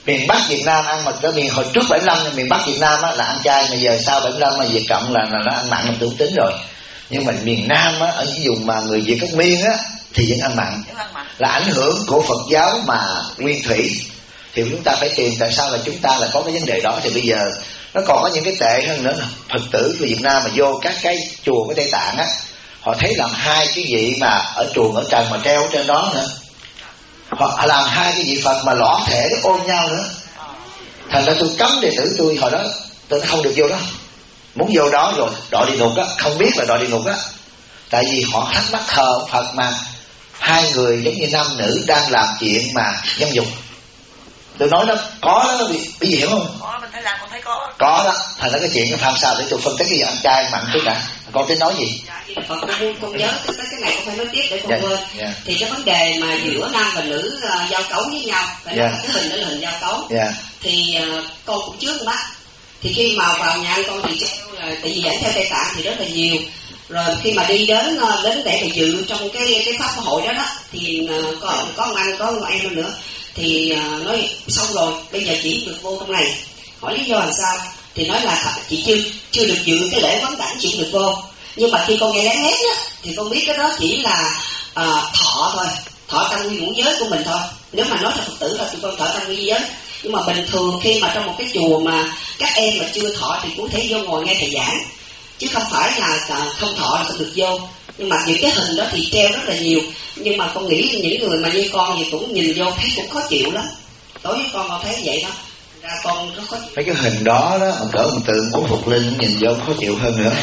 Miền Bắc Việt Nam ăn, mà ở miền hồi trước 75 miền Bắc Việt Nam á, là ăn chay, mà giờ sau 75 mà Việt Cộng là nó ăn mặn, mình tưởng tính rồi. Nhưng mà miền Nam á, ở những vùng mà người Việt Cát Miên á thì vẫn ăn mặn, là ảnh hưởng của Phật giáo mà nguyên thủy. Thì chúng ta phải tìm tại sao là chúng ta là có cái vấn đề đó. Thì bây giờ nó còn có những cái tệ hơn nữa là Phật tử của Việt Nam mà vô các cái chùa của Tây Tạng á, họ thấy làm hai cái vị mà ở chuồng ở trần mà treo ở trên đó nữa, họ làm hai cái vị Phật mà lõa thể nó ôm nhau nữa. Thành ra tôi cấm đệ tử tôi hồi đó, tôi không được vô đó. Muốn vô đó rồi đọa địa ngục á, không biết là đọa địa ngục á. Tại vì họ thắc mắc thờ ông Phật mà hai người giống như nam nữ đang làm chuyện mà dâm dục. Tôi nói đó, có đó, bị hiểu không? Có, mình thấy làm con thấy có. Có đó, thành ra cái chuyện nó làm sao để tôi phân tích cái gì ăn chay mặn trước đã. Con tính nói gì? Con nhớ tới cái này con phải nói tiếp để con quên. Thì cái vấn đề mà giữa nam và nữ giao cấu với nhau, phải nói cái hình đó là hình giao cấu. Thì con cũng trước mắt. Thì khi mà vào nhà con thì treo là tại vì dẫn theo Tây Tạng thì rất là nhiều. Rồi khi mà đi đến để mà dự trong cái pháp hội đó thì có ông anh có ông em nữa thì nói xong rồi bây giờ chỉ được vô trong này. Hỏi lý do làm sao thì nói là chị chưa được dự cái lễ vắng đảnh, chị được vô. Nhưng mà khi con nghe lén hét á thì con biết cái đó chỉ là thọ thôi, thọ tăng nguyên ngũ giới của mình thôi. Nếu mà nói cho Phật tử là tụi con thọ tăng nguyên giới. Nhưng mà bình thường khi mà trong một cái chùa mà các em mà chưa thọ thì cũng thể vô ngồi nghe thầy giảng, chứ không phải là không thọ là không được vô. Nhưng mà những cái hình đó thì treo rất là nhiều. Nhưng mà con nghĩ những người mà như con thì cũng nhìn vô thấy cũng khó chịu lắm. Đối với con thấy vậy đó, ra con rất khó chịu. Mấy cái hình đó đó mà cỡ một tượng của Phục Linh nhìn vô khó chịu hơn nữa.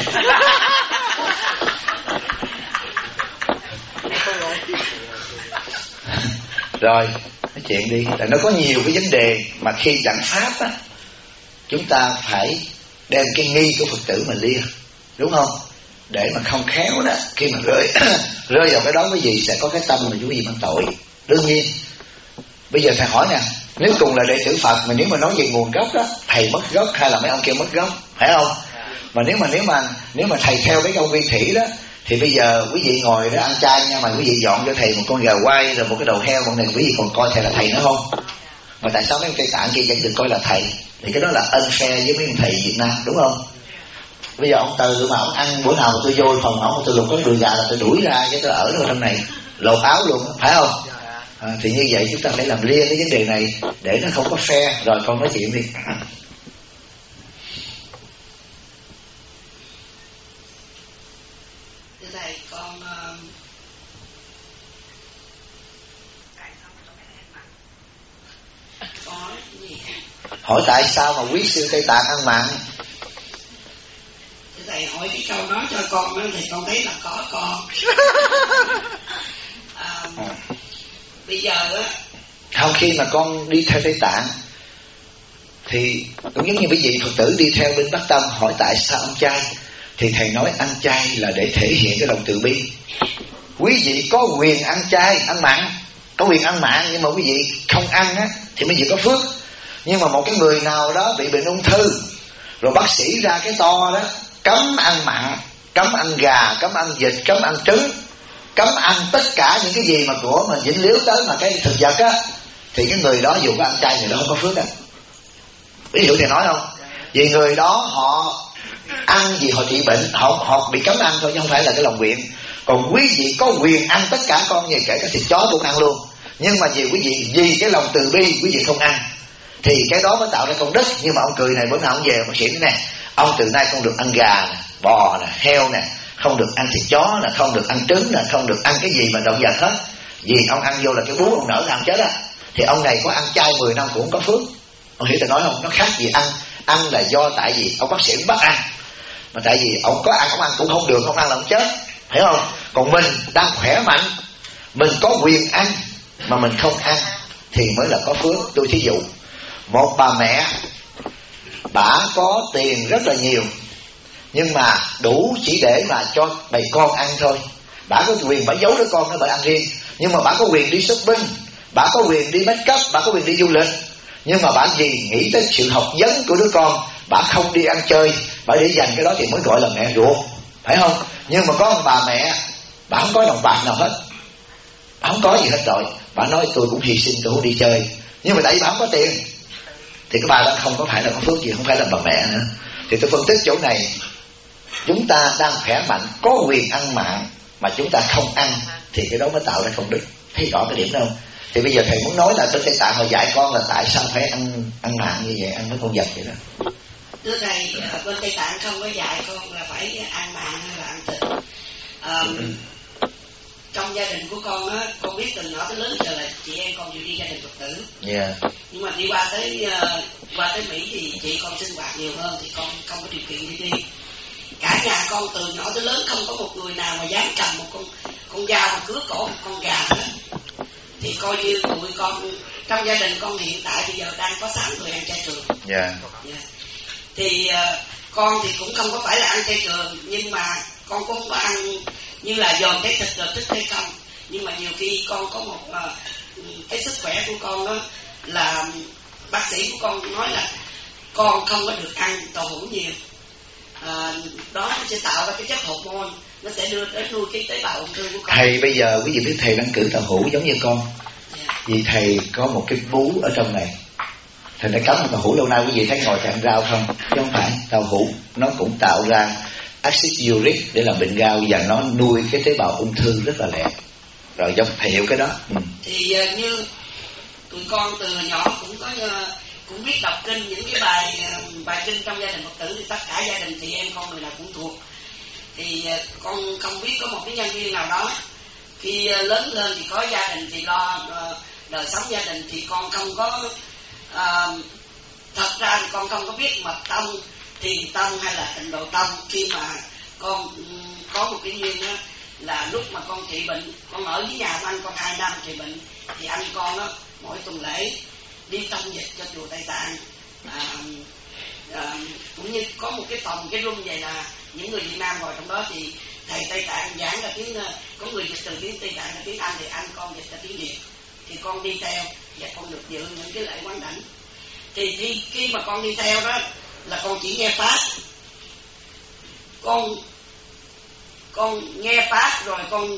Rồi nói chuyện đi. Tại nó có nhiều cái vấn đề mà khi giảng pháp á, chúng ta phải đem cái nghi của Phật tử mình lia, đúng không? Để mà không khéo đó, khi mà rơi vào cái đó cái gì sẽ có cái tâm mà quý vị mang tội. Đương nhiên bây giờ thầy hỏi nè, nếu cùng là đệ tử Phật mà nếu mà nói về nguồn gốc đó, thầy mất gốc hay là mấy ông kia mất gốc, phải không? Mà nếu mà thầy theo cái ông Nguyên Thủy đó thì bây giờ quý vị ngồi đó ăn chay nha, mà quý vị dọn cho thầy một con gà quay rồi một cái đầu heo, bọn này quý vị còn coi thầy là thầy nữa không? Mà tại sao mấy ông Tây Tạng kia vẫn được coi là thầy? Thì cái đó là unfair với mấy ông thầy Việt Nam, đúng không? Bây giờ ông Từ mà ông ăn bữa nào mà tôi vô phòng ông, tôi lục cái đùi gà là tôi đuổi ra chứ tôi ở đâu trong này lột áo luôn, phải không? Thì như vậy chúng ta phải làm lia cái vấn đề này để nó không có fair. Rồi con nói chuyện đi. Thầy con hỏi tại sao mà quý sư Tây Tạng ăn mặn? Thầy hỏi cái câu đó cho con đó thì con thấy là có con. Bây giờ á, không, khi mà con đi theo Tây Tạng thì cũng giống như quý vị Phật tử đi theo bên Bắc Tâm hỏi tại sao ăn chay, thì thầy nói ăn chay là để thể hiện cái lòng từ bi. Quý vị có quyền ăn chay, ăn mặn, có quyền ăn mặn, nhưng mà quý vị không ăn á thì mới gì có phước. Nhưng mà một cái người nào đó bị bệnh ung thư rồi bác sĩ ra cái to đó cấm ăn mặn, cấm ăn gà, cấm ăn vịt, cấm ăn trứng, cấm ăn tất cả những cái gì mà của mà dính líu tới mà cái thực vật á, thì cái người đó dù có ăn chay người đó không có phước đâu. Ví dụ thầy nói không? Vì người đó họ ăn gì họ trị bệnh, họ bị cấm ăn thôi chứ không phải là cái lòng nguyện. Còn quý vị có quyền ăn tất cả con gì, kể cả thịt chó cũng ăn luôn. Nhưng mà vì quý vị vì cái lòng từ bi quý vị không ăn, thì cái đó mới tạo ra công đức. Nhưng mà ông cười này bữa nào ông về bác sĩ nè, ông từ nay không được ăn gà nè, bò nè, heo nè, không được ăn thịt chó nè, không được ăn trứng nè, không được ăn cái gì mà động vật hết. Vì ông ăn vô là cái bú ông nở làm chết á. Thì ông này có ăn chay 10 năm cũng không có phước. Ông hiểu tôi nói không? Nó khác gì ăn là do tại vì ông bác sĩ bắt ăn, mà tại vì ông có ăn, ông ăn cũng không được, không ăn là ông chết, hiểu không? Còn mình đang khỏe mạnh, mình có quyền ăn mà mình không ăn thì mới là có phước. Tôi thí dụ một bà mẹ, bả có tiền rất là nhiều nhưng mà đủ chỉ để mà cho bầy con ăn thôi. Bả có quyền bả giấu đứa con nó bả ăn riêng, nhưng mà bả có quyền đi shopping, bả có quyền đi make up, bả có quyền đi du lịch. Nhưng mà bả gì nghĩ tới sự học vấn của đứa con, bả không đi ăn chơi, bả để dành cái đó thì mới gọi là mẹ ruột, phải không? Nhưng mà có một bà mẹ, bả không có đồng bạc nào hết, bả không có gì hết rồi, bả nói tôi cũng hy sinh, tôi không đi chơi. Nhưng mà tại vì bả không có tiền, thì cái bà đó không có phải là có phước gì, không phải là bà mẹ nữa. Thì tôi phân tích chỗ này, chúng ta đang khỏe mạnh, có quyền ăn mặn mà chúng ta không ăn thì cái đó mới tạo ra công đức. Thấy rõ cái điểm đó không? Thì bây giờ thầy muốn nói là bên Tây Tạng mà dạy con là tại sao phải ăn mặn như vậy, ăn mấy con vật vậy đó. Thưa thầy, bên Tây Tạng không có dạy con là phải ăn mặn hay là ăn thịt. Trong gia đình của con á, con biết từ nhỏ tới lớn giờ là chị em con đều đi gia đình Phật tử. Nhưng mà đi qua tới Mỹ thì chị con sinh hoạt nhiều hơn thì con không có điều kiện đi. Cả nhà con từ nhỏ tới lớn không có một người nào mà dám cầm một con dao mà cứa cổ một con gà hết. Thì coi như tụi con trong gia đình con hiện tại bây giờ đang có 6 người ăn chay trường. Thì con thì cũng không có phải là ăn chay trường, nhưng mà con cũng không có ăn như là dòm cái thịt rồi thích hay không. Nhưng mà nhiều khi con có một cái sức khỏe của con đó là bác sĩ của con nói là con không có được ăn tàu hũ nhiều. Đó nó sẽ tạo ra cái chất hormone, nó sẽ đưa đến nuôi cái tế bào ung thư của con. Thầy bây giờ quý vị biết thầy đang cử tàu hũ giống như con. Vì thầy có một cái bú ở trong này. Thầy đã cắm một tàu hũ lâu nay quý vị thấy ngồi ăn rau không? Chứ không phải, tàu hũ nó cũng tạo ra axit uric để làm bệnh gao và nó nuôi cái tế bào ung thư rất là lẹ. Rồi giống thầy hiểu cái đó. Thì như tụi con từ nhỏ cũng biết đọc kinh, những cái bài kinh trong gia đình Phật tử thì tất cả gia đình chị em con người nào cũng thuộc. Thì con không biết có một cái nhân viên nào đó khi lớn lên thì có gia đình thì lo đời sống gia đình, thì con không có thật ra thì con không có biết mật tông, thiền tông hay là tịnh độ tông. Khi mà con có một cái duyên đó là lúc mà con trị bệnh, con ở với nhà của anh con 2 năm trị bệnh, thì anh con đó mỗi tuần lễ đi tông dịch cho chùa Tây Tạng. Cũng như có một cái phòng, cái room vậy là những người Việt Nam ngồi trong đó, thì thầy Tây Tạng giảng là tiếng, có người dịch từ tiếng Tây Tạng là tiếng Anh, thì anh con dịch là tiếng Việt. Thì con đi theo và con được dự những cái lễ quán đảnh. Thì khi mà con đi theo đó là con chỉ nghe pháp, con nghe pháp rồi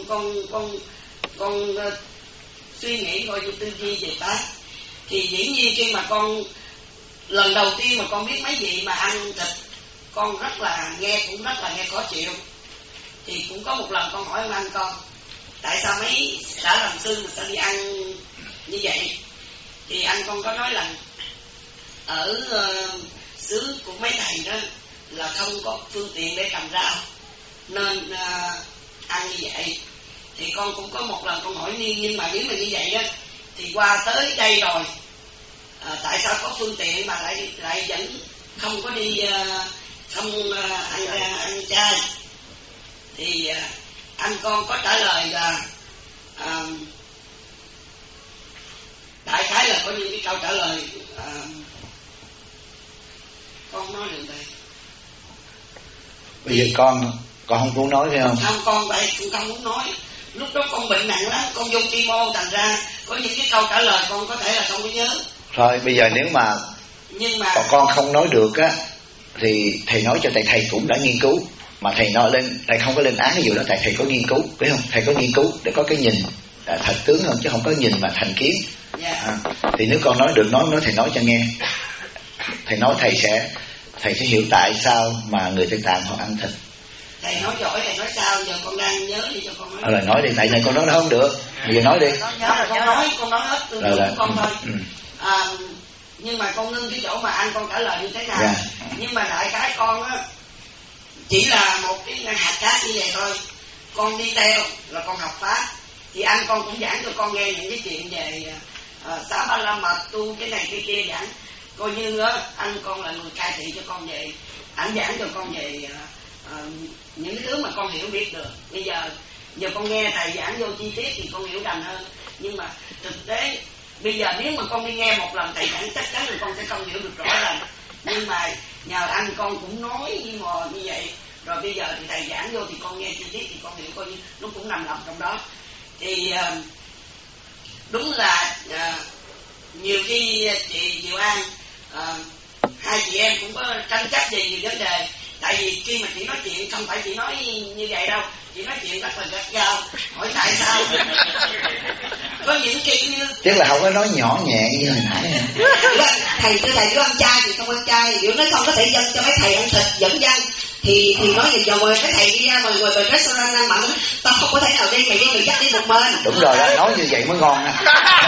con suy nghĩ coi tư duy về pháp. Thì dĩ nhiên khi mà con lần đầu tiên mà con biết mấy vị mà ăn thịt, con rất là nghe khó chịu. Thì cũng có một lần con hỏi ông anh con, tại sao mấy đã làm sư mà sao đi ăn như vậy? Thì anh con có nói là ở xứ của mấy thầy đó là không có phương tiện để cầm rau nên ăn như vậy. Thì con cũng có một lần con hỏi nhưng mà nếu mà như vậy á thì qua tới đây rồi tại sao có phương tiện mà lại vẫn không có đi không ăn chay? Thì anh con có trả lời là đại khái là có những cái câu trả lời con nói được đây. Bây giờ con không muốn nói phải không? Không, con không muốn nói. Lúc đó con bệnh nặng lắm, con vô chemo, thành ra có những cái câu trả lời con có thể là không có nhớ. Thôi bây giờ nếu mà con không nói được á thì thầy nói cho thầy cũng đã nghiên cứu, mà thầy nói lên, thầy không có lên án cái điều đó, thầy có nghiên cứu, biết không? Thầy có nghiên cứu để có cái nhìn thật tướng hơn, chứ không có nhìn mà thành kiến. Thì nếu con nói được, nói thầy nói cho nghe. Thầy nói thầy sẽ hiểu tại sao mà người Tây Tạng họ ăn thịt. Thầy nói giỏi, thầy nói sao? Giờ con đang nhớ đi cho con nói. Rồi nói đi, tại này con nói nó không được. Bây giờ nói đi. Con nói hết từ con thôi. Nhưng mà con ngưng cái chỗ mà anh con trả lời như thế nào. Nhưng mà đại cái con á chỉ là một cái hạt cát như vậy thôi. Con đi theo là con học pháp. Thì anh con cũng giảng cho con nghe những cái chuyện về Xá Ba La Mật, tu cái này cái kia giảng. Coi như á anh con là người cai trị cho con về. Anh giảng cho con về những thứ mà con hiểu biết được. Bây giờ con nghe thầy giảng vô chi tiết thì con hiểu đành hơn. Nhưng mà thực tế bây giờ nếu mà con đi nghe một lần thầy giảng chắc chắn là con sẽ không hiểu được rõ ràng. Nhưng mà nhờ anh con cũng nói như vậy. Rồi bây giờ thì thầy giảng vô thì con nghe chi tiết thì con hiểu coi như nó cũng nằm lầm trong đó. Thì đúng là nhiều khi chị Diệu An hai chị em cũng có tranh chấp về nhiều vấn đề. Tại vì khi mà chị nói chuyện không phải chị nói như vậy đâu, chị nói chuyện rất là gắt gao, hỏi tại sao có những cái như tức là không có nói nhỏ nhẹ như hồi nãy. Thầy cứ ăn chay thì không ăn chay, nếu nói không có thể dâng cho mấy thầy ăn thịt dẫn dân thì nói gì giờ mời mấy thầy đi ra mời về restaurant ăn mặn, tao không có thể nào đi, mày dắt đi một mình. Đúng rồi đó, nói như vậy mới ngon á.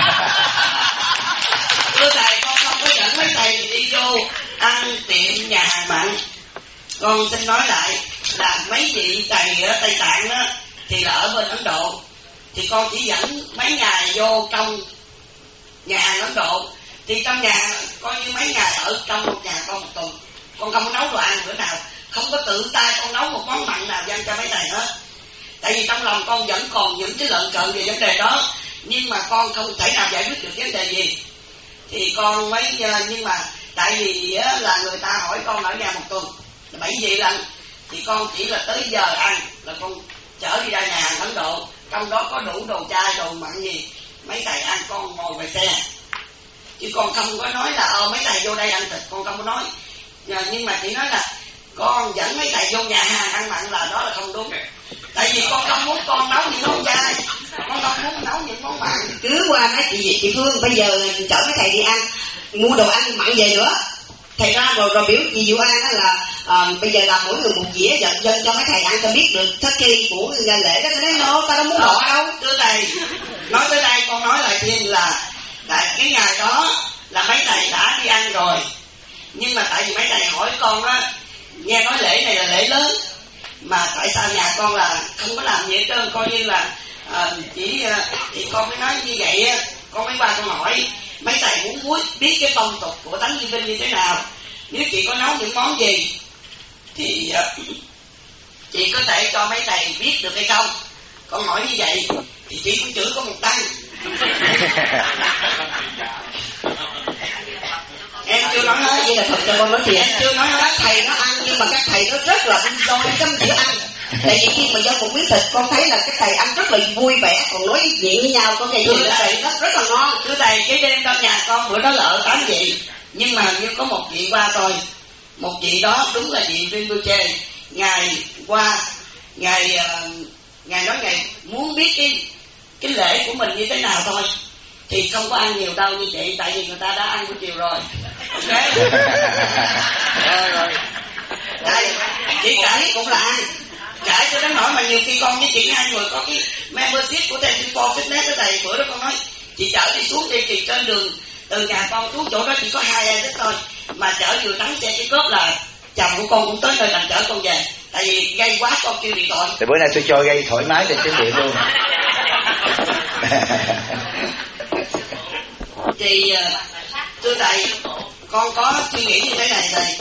Thưa thầy, con không có dẫn mấy thầy đi vô ăn tiệm nhà hàng mặn. Con xin nói lại là mấy vị thầy ở Tây Tạng đó thì là ở bên Ấn Độ, thì con chỉ dẫn mấy ngày vô trong nhà hàng Ấn Độ, thì trong nhà coi như mấy ngày ở trong một nhà con một tuần, con không có nấu đồ ăn bữa nào, không có tự tay con nấu một món mặn nào dâng cho mấy thầy hết. Tại vì trong lòng con vẫn còn những cái lợn cợn về vấn đề đó, nhưng mà con không thể nào giải quyết được vấn đề gì. Thì con mới, nhưng mà tại vì là người ta hỏi con ở nhà một tuần 7 vị lần, thì con chỉ là tới giờ ăn là con chở đi ra nhà hàng Ấn Độ, trong đó có đủ đồ chay đồ mặn gì mấy thầy ăn, con ngồi về xe. Chứ con không có nói là mấy thầy vô đây ăn thịt, con không có nói. Nhưng mà chỉ nói là con dẫn mấy thầy vô nhà hàng ăn mặn là đó là không đúng. Tại vì con không muốn con nấu những món chay, con không muốn nấu những món mặn. Cứ qua nói chị Phương bây giờ chở mấy thầy đi ăn, mua đồ ăn mặn về nữa. Thầy ra rồi biểu chị Diệu An đó là bây giờ làm mỗi người một dĩa dân cho mấy thầy ăn cho biết được thất kỳ của ngày lễ đó. Tôi nói ta đâu muốn bỏ đâu. Thưa thầy, nói tới đây con nói lại thêm là tại cái ngày đó là mấy thầy đã đi ăn rồi, nhưng mà tại vì mấy thầy hỏi con á, nghe nói lễ này là lễ lớn mà tại sao nhà con là không có làm gì hết trơn, coi như là thì con mới nói như vậy á. Con mới qua con hỏi mấy thầy muốn biết cái phong tục của Tánh Di Vinh như thế nào, nếu chị có nấu những món gì thì chị có thể cho mấy thầy biết được hay không. Con hỏi như vậy thì chị cũng chửi có một tăng. Em chưa nói hết, vậy là thật cho con nói chuyện. Em chưa nói hết. Thầy nó ăn nhưng mà các thầy nó rất là enjoy trong chữ ăn. Tại vì khi mà do một miếng thịt con thấy là các thầy ăn rất là vui vẻ, còn nói chuyện với nhau con thầy thầy nó rất là ngon. Thưa thầy, cái đêm trong nhà con bữa đó là ở 8 vị, nhưng mà như có một vị qua thôi. Một vị đó đúng là vị Rinpoche. Ngài qua, ngài nói ngài muốn biết cái lễ của mình như thế nào thôi, thì không có ăn nhiều đâu như chị, tại vì người ta đã ăn buổi chiều rồi. Ok. Rồi. Chị kể cũng là ăn. Kể cho đến nỗi mà nhiều khi con với chị hai người có cái membership của Temple Fitness đó thầy, bữa đó con nói chị chở đi xuống đi, thì trên đường từ nhà con xuống chỗ đó chỉ có 2 em thôi, mà chở vừa thắng xe cái cốp là chồng của con cũng tới nơi làm chở con về, tại vì gây quá con kêu điện thoại. Thì bữa nay tôi cho gây thoải mái trên tiếng điện luôn. Thì thưa thầy, con có suy nghĩ như thế này thầy.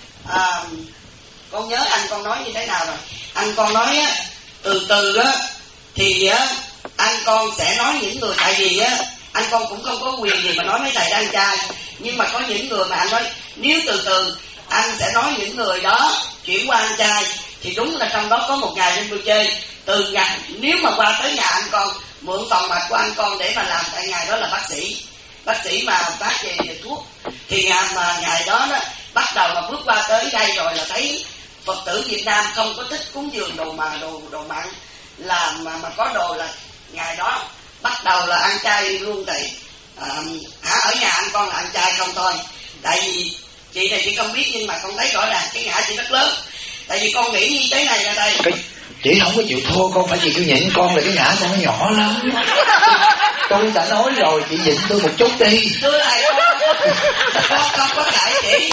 Con nhớ anh con nói như thế nào rồi. Anh con nói á, từ từ á thì á anh con sẽ nói những người, tại vì á anh con cũng không có quyền gì mà nói mấy thầy đang trai, nhưng mà có những người mà anh nói nếu từ từ anh sẽ nói những người đó chuyển qua ăn chay, thì đúng là trong đó có một ngày Rinpoche từ ngày nếu mà qua tới nhà anh con mượn phòng mạch của anh con để mà làm, tại ngày đó là bác sĩ mà bác về thuốc, thì ngày đó bắt đầu mà bước qua tới đây rồi là thấy Phật tử Việt Nam không có thích cúng dường đồ mặn, là mà có đồ là ngày đó bắt đầu là ăn chay luôn thầy. Ở nhà anh con là ăn chay không thôi, tại vì chị này chị không biết, nhưng mà con thấy rõ ràng cái ngã chị rất lớn. Tại vì con nghĩ như thế này là đây, chị không có chịu thua, con phải chịu nhịn, con là cái ngã con nó nhỏ lắm. Tôi đã nói rồi, chị nhịn tôi một chút đi. Thưa thầy, con không có cãi chị.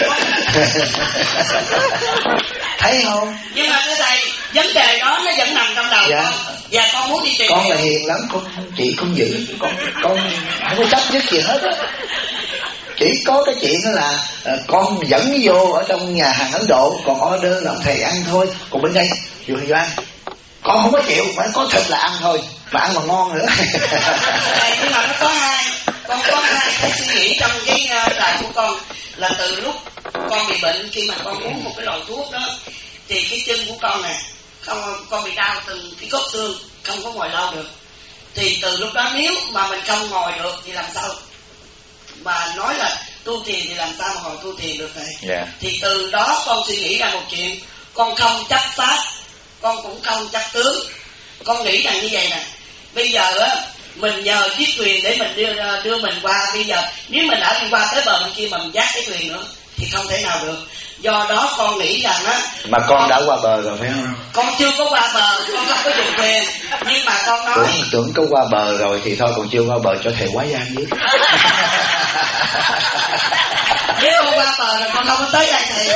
Thấy không? Nhưng mà thưa thầy, vấn đề đó nó vẫn nằm trong đầu con. Và con muốn đi tìm. Con là hiền lắm, chị không giữ, con không có chấp nhất gì hết á. Chỉ có cái chuyện đó là con dẫn vô ở trong nhà hàng Ấn Độ, còn order làm thầy ăn thôi. Còn bên đây dù thầy ăn, con không có chịu, phải có thịt là ăn thôi, mà ăn mà ngon nữa. Nhưng mà nó có con có hai cái suy nghĩ trong cái đời của con, là từ lúc con bị bệnh, khi mà con uống một cái loại thuốc đó, thì cái chân của con nè, con bị đau từng cái cốt xương, không có ngồi lâu được. Thì từ lúc đó nếu mà mình không ngồi được thì làm sao mà nói là tu thiền, thì làm sao mà ngồi tu thiền được thầy? Thì từ đó con suy nghĩ ra một chuyện, con không chấp pháp, con cũng không chấp tướng. Con nghĩ rằng như vậy nè, bây giờ á mình nhờ chiếc thuyền để mình đưa mình qua. Bây giờ nếu mình đã đi qua tới bờ bên kia mà mình dắt cái thuyền nữa thì không thể nào được. Do đó con nghĩ rằng á, mà con đã qua bờ rồi phải không? Con chưa có qua bờ, con không có dùng thuyền, nhưng mà con nói tưởng có qua bờ rồi thì thôi, còn chưa qua bờ cho thầy quá gian với. Nếu con qua bờ rồi con không có tới đây thì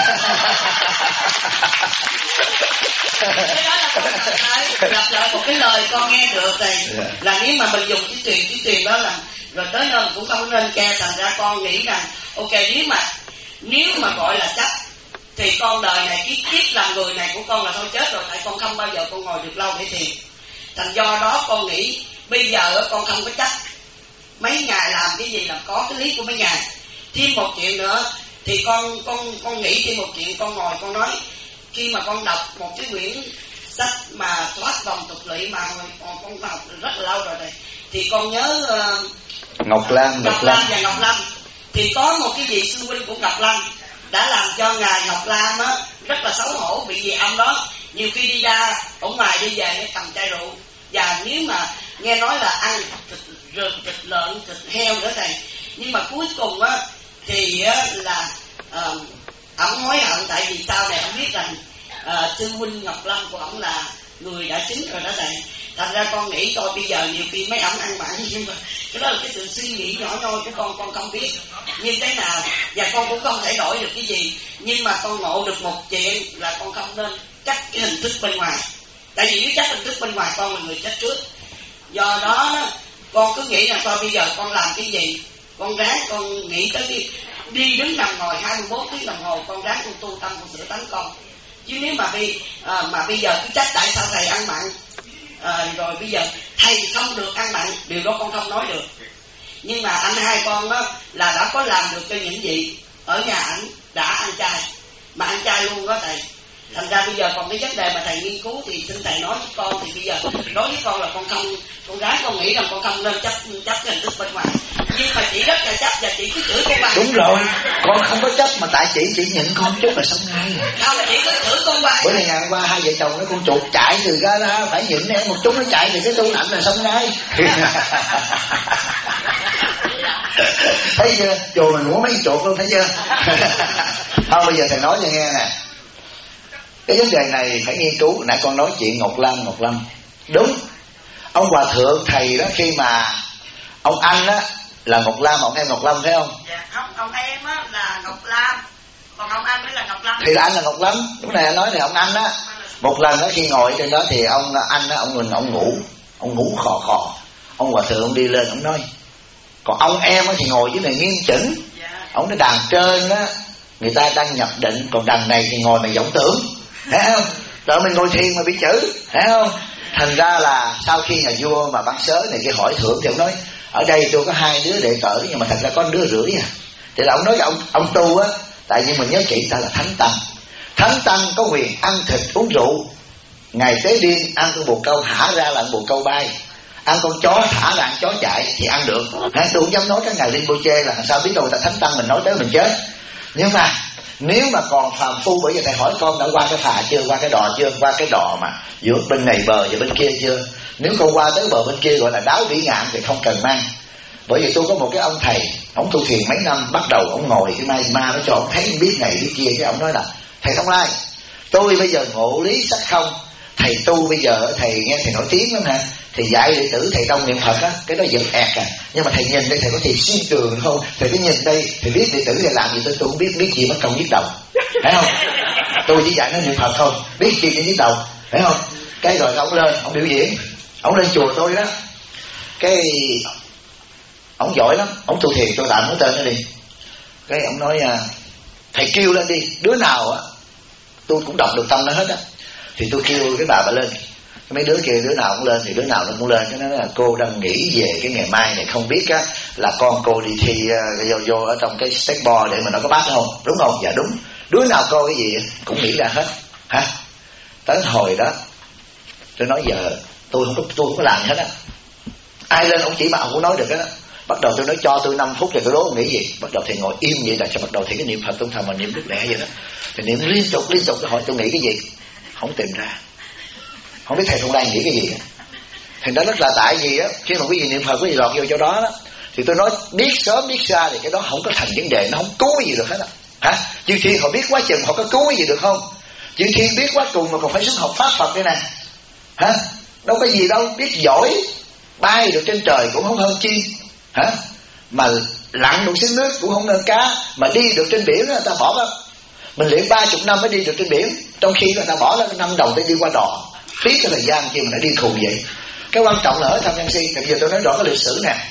cái đó là con nói lặp lại một cái lời con nghe được này, là nếu mà mình dùng chiếc thuyền đó là rồi tới nơi cũng không nên ke. Thành ra con nghĩ rằng ok, nếu mà gọi là chấp thì con đời này cái kiếp làm người này của con là thôi chết rồi, tại con không bao giờ con ngồi được lâu để thiền. Thành do đó con nghĩ bây giờ con không có chấp mấy ngày làm cái gì làm có cái lý của mấy ngày. Thêm một chuyện nữa thì con nghĩ thêm một chuyện. Con ngồi con nói khi mà con đọc một cái quyển sách mà thoát vòng tục lụy mà con đọc rất là lâu rồi này, thì con nhớ Ngọc Lam và Ngọc Lâm. Thì có một cái vị sư huynh của Ngọc Lâm đã làm cho ngài Ngọc Lam á rất là xấu hổ, bị gì ông đó nhiều khi đi ra ở ngoài đi về nó cầm chai rượu, và nếu mà nghe nói là ăn thịt lợn, thịt heo nữa thầy. Nhưng mà cuối cùng á thì á là ổng hối hận, tại vì sau này ông biết rằng sư huynh Ngọc Lâm của ổng là người đã chính rồi đó thầy. Thành ra con nghĩ coi bây giờ nhiều khi mấy ổng ăn mặn, nhưng mà cái đó là cái sự suy nghĩ nhỏ nhoi của con không biết như thế nào, và con cũng không thể đổi được cái gì. Nhưng mà con ngộ được một chuyện là con không nên chấp cái hình thức bên ngoài, tại vì nếu chấp hình thức bên ngoài con là người chết trước. Do đó con cứ nghĩ là coi bây giờ con làm cái gì, con ráng con nghĩ tới đi đứng nằm ngồi 21 tiếng đồng hồ, con ráng con tu tâm, con sửa tánh con. Chứ nếu mà bây giờ cứ trách tại sao thầy ăn mặn, rồi bây giờ thầy không được ăn mặn, điều đó con không nói được. Nhưng mà anh hai con đó là đã có làm được cho những gì ở nhà ảnh đã ăn chay, mà ăn chay luôn đó thầy. Thành ra bây giờ còn cái vấn đề mà thầy nghiên cứu thì xin thầy nói với con. Thì bây giờ đối với con là con ráng con nghĩ rằng con không nên chấp hình thức bên ngoài. Nhưng mà chị rất là chấp, và chị cứ chửi con hoài. Đúng rồi, con không có chấp, mà tại chị nhận con chút là xong ngay. Không, chị cứ chửi con hoài. Bữa nay ngày hôm qua hai vợ chồng nó con chuột chạy từ ra phải nhịn em một chút, nó chạy từ cái tu nạnh là xong ngay. Thấy chưa, chùa mình muốn mấy chuột luôn, thấy chưa? Thôi bây giờ thầy nói cho nghe nè, cái vấn đề này phải nghiên cứu. Nãy con nói chuyện Ngọc Lâm đúng. Ông hòa thượng thầy đó, khi mà ông anh á là Ngọc Lam, ông em Ngọc Lâm phải không? Dạ không, ông em á là Ngọc Lam, còn ông anh mới là Ngọc Lâm. Thì là anh là Ngọc Lâm. Lúc này anh nói thì ông anh á, một lần đó khi ngồi trên đó thì ông anh á, ông ngủ khò. Ông hòa thượng ông đi lên ông nói, còn ông em á thì ngồi dưới này nghiêm chỉnh. Ông nói đàn trên á người ta đang nhập định, còn đằng này thì ngồi mày vọng tưởng, thấy không? Rồi mình ngồi thiền mà bị chữ, thấy không? Thành ra là sau khi nhà vua mà Văn Sớ này kia hỏi thượng thì ông nói ở đây tôi có 2 đứa đệ tử, nhưng mà thật ra có 1,5 đứa à. Thì là ông nói ông tu á, tại vì mình nhớ kỹ ta là thánh tăng có quyền ăn thịt uống rượu. Ngày tế điên ăn con bồ câu thả ra là bồ câu bay, ăn con chó thả ra chó chạy thì ăn được. Tôi không dám nói các ngài Rinpoche là sao biết đâu người ta thánh tăng mình nói tới mình chết. Nhưng mà nếu mà còn phàm phu, bởi vì thầy hỏi con đã qua cái phà chưa, qua cái đò chưa, qua cái đò mà giữa bên này bờ và bên kia chưa. Nếu con qua tới bờ bên kia gọi là đáo bỉ ngạn thì không cần mang. Bởi vì tôi có một cái ông thầy, ông tu thiền mấy năm, bắt đầu ông ngồi cái mai ma nó cho ông thấy biết này biết kia, cái ông nói là thầy Thông Lai, tôi bây giờ ngộ lý sắc không, thầy tu bây giờ thầy nghe thầy nổi tiếng lắm hả, thì dạy đệ tử thầy Đông niệm Phật á, cái đó giật ẹt à. Nhưng mà thầy nhìn đây thầy có thiền xuyên tường không? Thầy cứ nhìn đây, thầy biết đệ tử thầy làm gì tôi không biết gì mất công nhức đầu, thấy không? Tôi chỉ dạy nó niệm Phật không, biết gì để nhức đầu, thấy không? Cái rồi ông lên, ông biểu diễn, ông lên chùa tôi đó, cái ông giỏi lắm, ông tu thiền tôi tạm nói tên nó đi. Cái ông nói thầy kêu lên đi, đứa nào á tôi cũng đọc được tâm nó hết á. Thì tôi kêu cái bà lên, mấy đứa kia đứa nào cũng lên, thì đứa nào nó cũng lên. Cái nói là cô đang nghĩ về cái ngày mai này, không biết á là con cô đi thi vô ở trong cái skateboard để mà nó có bắt không, đúng không? Dạ đúng. Đứa nào coi cái gì cũng nghĩ ra hết hả. Tới hồi đó tôi nói giờ tôi không có làm gì hết á, ai lên ông chỉ bảo cũng nói được á. Bắt đầu tôi nói cho tôi 5 phút rồi tôi đố ông nghĩ gì. Bắt đầu thầy ngồi im vậy là cho bắt đầu thì cái niệm Phật tôn thầm mà niệm rất lẹ vậy đó. Thì niệm liên tục tôi hỏi tôi nghĩ cái gì, không tìm ra, không biết thầy Thông Lai nghĩ cái gì. Thành ra rất là tại vì á, khi mà quý vị niệm Phật quý vị lọt vô chỗ đó, thì tôi nói biết sớm biết xa thì cái đó không có thành vấn đề, nó không cứu gì được hết á. Hả? Chư Thiên họ biết quá chừng họ có cứu gì được không? Chư Thiên biết quá cùng mà còn phải xuống học pháp Phật đây nè. Hả? Đâu có gì đâu, biết giỏi bay được trên trời cũng không hơn chi. Hả? Mà lặn được xuống nước cũng không hơn cá, mà đi được trên biển người ta bỏ đó. Mình luyện 30 năm mới đi được trên biển, trong khi người ta bỏ ra 5 đồng để đi qua đò. Phí cái thời gian kia mình đã đi khùng vậy. Cái quan trọng là ở tham nhân si. Bây giờ tôi nói rõ cái lịch sử nè.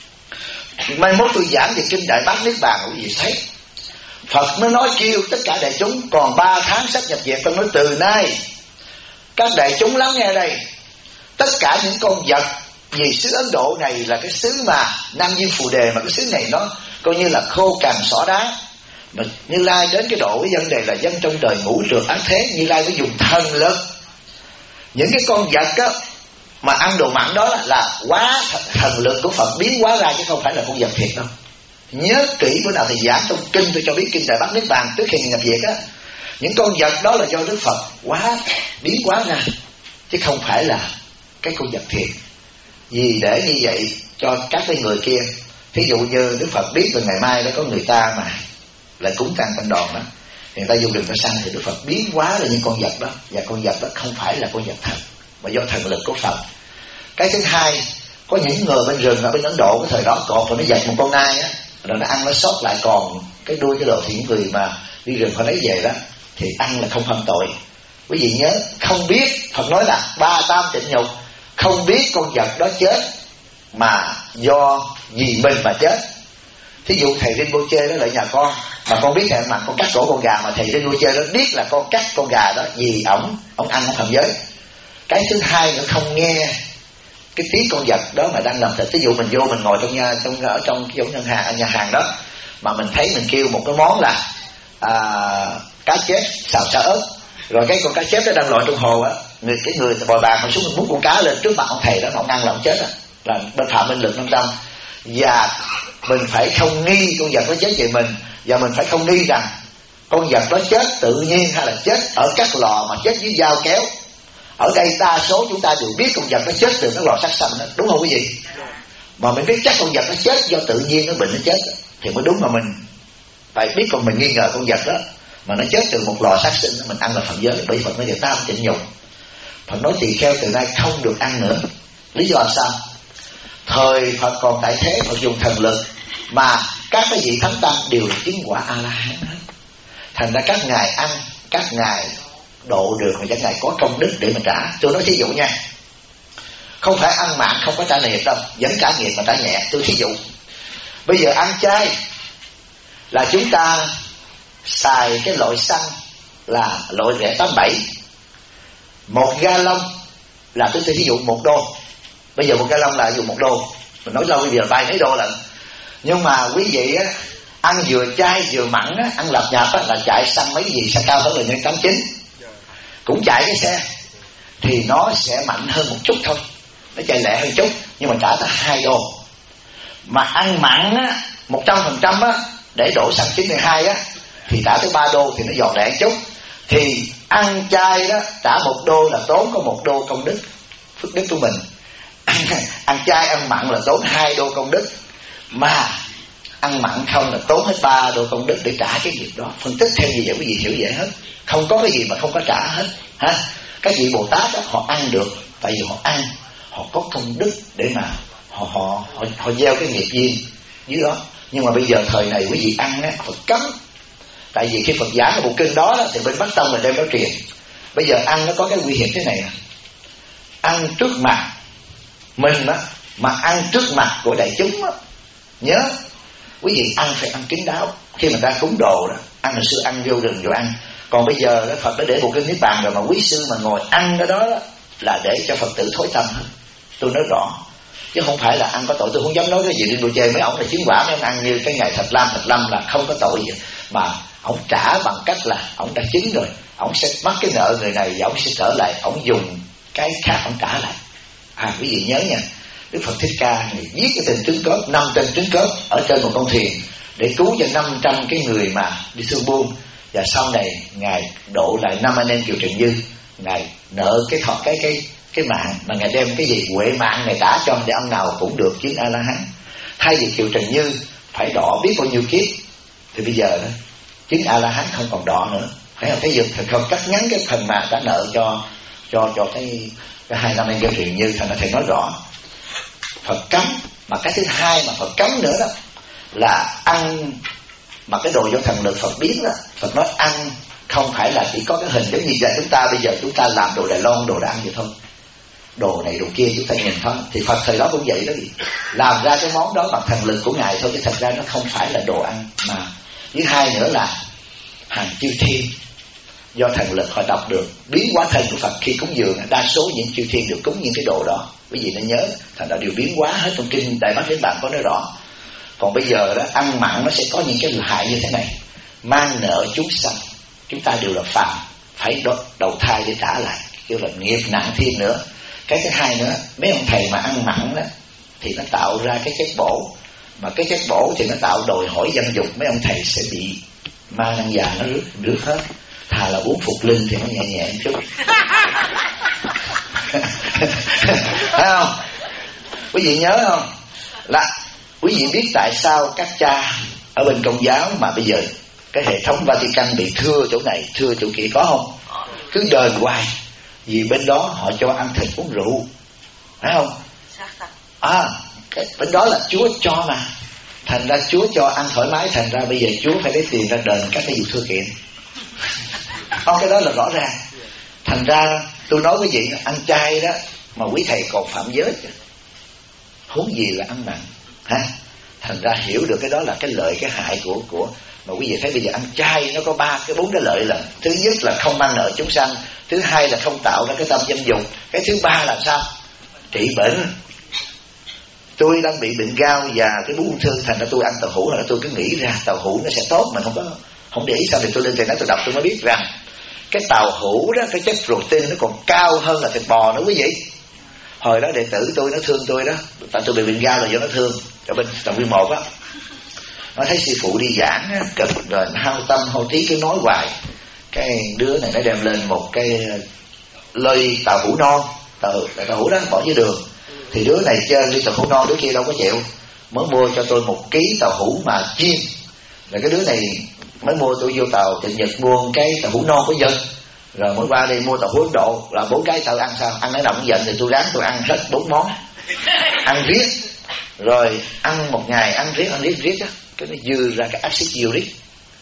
Mai mốt tôi giảng về kinh Đại Bát Niết Bàn, quý vị thấy Phật mới nói kêu tất cả đại chúng còn 3 tháng sắp nhập diệt. Tôi nói từ nay các đại chúng lắng nghe đây, tất cả những con vật, vì xứ Ấn Độ này là cái xứ mà Nam Diêm Phù Đề, mà cái xứ này nó coi như là khô cằn xỏ đá, mà Như Lai đến cái độ với dân này là dân trong đời ngũ trượt ác thế. Như Lai mới dùng thần lực. Những cái con vật á mà ăn đồ mặn đó là quá thần lực của Phật biến hóa ra, chứ không phải là con vật thiệt đâu. Nhớ kỹ bữa nào thì giảng trong kinh tôi cho biết kinh Đại Bát Niết Bàn trước khi nhập diệt á, những con vật đó là do Đức Phật quá biến hóa ra, chứ không phải là cái con vật thiệt. Vì để như vậy cho các cái người kia, thí dụ như Đức Phật biết là ngày mai đó có người ta mà lại cúng tang Tăng Đoàn đó, thì người ta vô rừng ta săn, thì Đức Phật biến hóa là những con vật đó, và con vật đó không phải là con vật thật, mà do thần lực của Phật. Cái thứ hai, có những người bên rừng ở bên Ấn Độ cái thời đó cọp rồi nó giật một con nai á, rồi nó ăn nó sót lại còn cái đuôi cái đồ, thì những người mà đi rừng họ lấy về đó thì ăn là không phạm tội. Quý vị nhớ, không biết, Phật nói là 3 tam tịnh nhục, không biết con vật đó chết mà do vì mình mà chết. Thí dụ thầy Rinpoche đó lại nhà con, mà con biết thầy mà con cắt cổ con gà, mà thầy Rinpoche đó biết là con cắt con gà đó vì ổng ăn không phạm giới. Cái thứ hai nữa, không nghe cái tiếng con vật đó mà đang làm thịt. Ví dụ mình vô mình ngồi ở trong giống nhà hàng đó, mà mình thấy mình kêu một cái món là cá chép xào xả ớt, rồi cái con cá chép đó đang lội trong hồ á, cái người bồi bàn họ xuống mình múc con cá lên trước mặt ông thầy đó, mà ông ăn là ông chết là bên phạm minh lực 500. Và mình phải không nghi con vật nó chết về mình, và mình phải không nghi rằng con vật đó chết tự nhiên hay là chết ở các lò mà chết với dao kéo. Ở đây đa số chúng ta đều biết con vật nó chết từ các lò sát sanh đó, đúng không quý vị? Mà mình biết chắc con vật nó chết do tự nhiên nó bệnh nó chết thì mới đúng, mà mình phải biết, còn mình nghi ngờ con vật đó mà nó chết từ một lò sát sinh, mình ăn là phạm giới. Bởi Phật nói về tam tịnh nhục. Phật nói tỳ kheo từ nay không được ăn nữa. Lý do là sao? Thời Phật còn tại thế, Phật dùng thần lực mà các cái vị thánh tăng đều là chứng quả A La Hán hết. Thành ra các ngài ăn, các ngài độ được, mà các ngài có công đức để mà trả. Tôi nói thí dụ nha, không phải ăn mặn không có trả nghiệp đâu, vẫn trả nghiệp mà trả nhẹ. Tôi thí dụ bây giờ ăn chay là chúng ta xài cái loại xăng là loại rẻ 87, 1 gallon là tôi thí dụ $1. Bây giờ 1 gallon là dùng $1. Mình nói lâu bây giờ bay mấy đô lận. Nhưng mà quý vị á, ăn vừa chay vừa mặn á, ăn lạp nhạp á, là chạy xăng mấy gì sẽ cao hơn là nhân 89. Cũng chạy cái xe thì nó sẽ mạnh hơn một chút thôi, nó chạy lẹ hơn chút, nhưng mà trả tới $2. Mà ăn mặn á 100% á, để đổ xăng 92 á thì trả tới $3 thì nó giòn lẹ chút. Thì ăn chay đó trả $1 là tốn có $1 công đức, phước đức của mình. Ăn chay ăn mặn là tốn $2 công đức, mà ăn mặn không là tốn hết $3 công đức để trả cái việc đó. Phân tích theo gì vậy quý vị hiểu vậy hết, không có cái gì mà không có trả hết ha. Các vị Bồ Tát đó, họ ăn được tại vì họ ăn, họ có công đức để mà họ gieo cái nghiệp duyên dưới đó. Nhưng mà bây giờ thời này quý vị ăn á, Phật cấm. Tại vì khi Phật giảng cái bộ kinh đó, thì bên Bắc Tông mình đem đó truyền. Bây giờ ăn nó có cái nguy hiểm thế này nè. Ăn trước mặt mình á, mà ăn trước mặt của đại chúng á, nhớ quý vị ăn phải ăn kín đáo. Khi mà ta cúng đồ đó, ăn hồi xưa ăn vô rừng rồi ăn. Còn bây giờ đó, Phật đã để bộ kinh Niết Bàn rồi, mà quý sư mà ngồi ăn cái đó là để cho Phật tử thối tâm hết. Tôi nói rõ, chứ không phải là ăn có tội. Tôi không dám nói cái gì đi đùa chơi mấy ông là chứng quả, mấy ông ăn như cái ngày Thạch Lâm là không có tội gì, mà ông trả bằng cách là ông đã chứng rồi, ông sẽ mắc cái nợ người này và ông sẽ trở lại, ông dùng cái khác ông trả lại. Quý vị nhớ nha, Đức Phật Thích Ca người viết cái tên trứng cớp, 5 tên trứng cớp ở trên một con thuyền để cứu cho 500 cái người mà đi thương buôn. Và sau này ngài độ lại 5 anh em Kiều Trần Như, ngài nợ cái cái mạng mà Ngài đem cái gì huệ mạng Ngài trả cho để ông nào cũng được chứng A-la-hán. Thay vì Kiều Trần Như phải đọ biết bao nhiêu kiếp, thì bây giờ đó chứng A-la-hán không còn đọ nữa. Phải không? Cái việc không cắt ngắn cái phần mà trả nợ cho cái hai năm em Kiều Trần Như. Thành ra thầy nói rõ Phật cấm. Mà cái thứ hai mà Phật cấm nữa đó là ăn mà cái đồ do thần lực Phật biến đó. Phật nói ăn không phải là chỉ có cái hình giống như là chúng ta bây giờ chúng ta làm đồ Đài Loan, đồ ăn vậy thôi, đồ này đồ kia chúng ta nhìn thôi. Thì Phật thời đó cũng vậy đó, làm ra cái món đó bằng thần lực của Ngài thôi, chứ thật ra nó không phải là đồ ăn. Mà thứ hai nữa là hàng chư thiên do thần lực họ đọc được biến hóa thân của Phật khi cúng dường. Đa số những chư thiên được cúng những cái đồ đó, quý vị nên nhớ, thành ra đều biến hóa hết. Trong kinh Đại Bát Niết Bàn có nói rõ. Còn bây giờ đó ăn mặn nó sẽ có những cái hại như thế này: mang nợ chúng sanh, chúng ta đều là phàm, phải đầu thai để trả lại, kêu là nghiệp nặng thêm nữa. Cái thứ hai nữa, mấy ông thầy mà ăn mặn đó thì nó tạo ra cái chất bổ, mà cái chất bổ thì nó tạo đòi hỏi dâm dục, mấy ông thầy sẽ bị ma ăn già nó rước hết. Thà là uống Phục Linh thì nó nhẹ nhẹ một chút. Thấy không? Quý vị nhớ không? Là quý vị biết tại sao các cha ở bên Công giáo mà bây giờ cái hệ thống Vatican bị thưa chỗ này thưa chỗ kia có không? Cứ đền hoài. Vì bên đó họ cho ăn thịt uống rượu, phải không? Cái bên đó là Chúa cho mà, thành ra Chúa cho ăn thoải mái, thành ra bây giờ Chúa phải lấy tiền ra đền các cái vụ thưa kiện. Cái đó là rõ ràng. Thành ra tôi nói với vị ăn chay đó mà quý thầy còn phạm giới, huống gì là ăn mặn, hả? Thành ra hiểu được cái đó là cái lợi cái hại của mà quý vị thấy bây giờ ăn chay nó có bốn cái lợi là: thứ nhất là không mang nợ chúng sanh, thứ hai là không tạo ra cái tâm dâm dục, cái thứ ba là sao? Trị bệnh. Tôi đang bị bệnh gout và cái bú ung thư, thành ra tôi ăn tàu hũ, là tôi cứ nghĩ ra tàu hũ nó sẽ tốt, mà không để ý. Sao thì tôi lên trên đó tôi đọc tôi mới biết rằng cái tàu hũ đó, cái chất protein nó còn cao hơn là thịt bò nữa quý vị. Hồi đó đệ tử tôi nó thương tôi đó, tại tôi bị bệnh gout là do nó thương. Ở bên Đồng Quy 1 á, nó thấy sư phụ đi giảng á, cực rồi hao tâm hao trí cứ nói hoài. Cái đứa này nó đem lên một cái lơi tàu hũ non, tàu hũ đó bỏ dưới đường. Thì đứa này chơi đi tàu hũ non, đứa kia đâu có chịu, mới mua cho tôi 1 ký tàu hũ mà chiên. Rồi cái đứa này mới mua, tôi vô tàu Trịnh Nhật mua cái tàu hũ non của dân, rồi mới qua đây mua tàu hũ Ấn Độ, là 4 cái tao ăn sao? Ăn cái nào cũng giận thì tôi ráng tôi ăn hết 4 món, ăn riết. Rồi ăn một ngày ăn riết á, cái nó dư ra cái axit uric,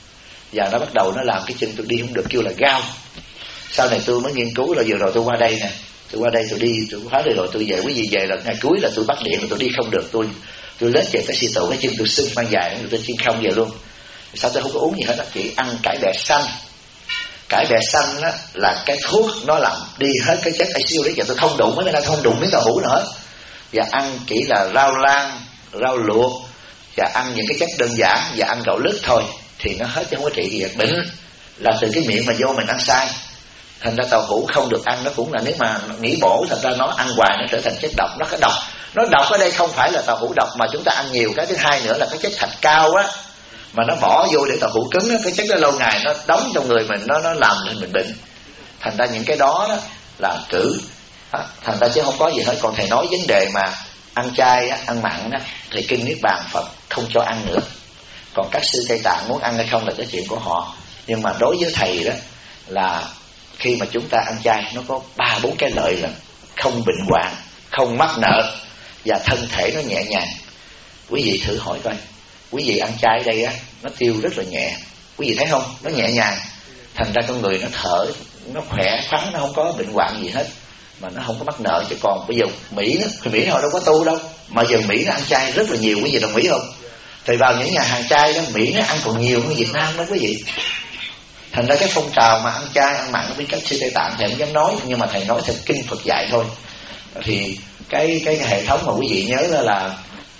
và nó bắt đầu nó làm cái chân tôi đi không được, kêu là gout. Sau này tôi mới nghiên cứu, là vừa rồi tôi qua đây nè, tôi đi tôi hóa đây rồi tôi về. Quý vị về là ngày cuối là tôi bắt điện, tôi đi không được, tôi lết về cái xì tụ, cái chân tôi sưng mang dài, tôi chân không về luôn. Sao tôi không có uống gì hết á, chỉ ăn cải bẹ xanh. Cải bẹ xanh á là cái thuốc nó làm đi hết cái chất axit uric, và tôi không đụng mấy cái này, không đụng miếng tàu hũ nữa hết. Và ăn chỉ là rau lan, rau luộc, và ăn những cái chất đơn giản, và ăn gạo lứt thôi thì nó hết, chứ không có trị gì. Bệnh là từ cái miệng mà vô mình ăn sai. Thành ra tàu hũ không được ăn, nó cũng là nếu mà nghĩ bổ, thành ra nó ăn hoài nó trở thành chất độc. Nó cái độc, nó độc ở đây không phải là tàu hũ độc mà chúng ta ăn nhiều. Cái thứ hai nữa là cái chất thạch cao á, mà nó bỏ vô để tàu hũ cứng á, cái chất đó lâu ngày nó đóng trong người mình, nó làm nên mình bệnh. Thành ra những cái đó là cử. Thành ra chứ không có gì hết. Còn thầy nói vấn đề mà ăn chay á, ăn mặn á, thì kinh Niết Bàn Phật không cho ăn nữa. Còn các sư Tây Tạng muốn ăn hay không là cái chuyện của họ. Nhưng mà đối với thầy đó là khi mà chúng ta ăn chay nó có 3-4 cái lợi là không bệnh hoạn, không mắc nợ, và thân thể nó nhẹ nhàng. Quý vị thử hỏi coi, quý vị ăn chay đây á, nó tiêu rất là nhẹ, quý vị thấy không? Nó nhẹ nhàng, thành ra con người nó thở nó khỏe khoắn, nó không có bệnh hoạn gì hết, mà nó không có mắc nợ. Chứ còn bây giờ Mỹ họ đâu có tu đâu, mà giờ Mỹ nó ăn chay rất là nhiều, quý vị đồng ý không? Thì vào những nhà hàng chay đó, Mỹ nó ăn còn nhiều hơn Việt Nam đó quý vị. Thành ra cái phong trào mà ăn chay ăn mặn với các sư Tây Tạng thầy không dám nói, nhưng mà thầy nói theo kinh Phật dạy thôi. Thì cái hệ thống mà quý vị nhớ là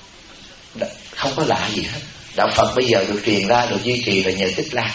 không có lạ gì hết. Đạo Phật bây giờ được truyền ra, được duy trì là nhờ Tích Lan.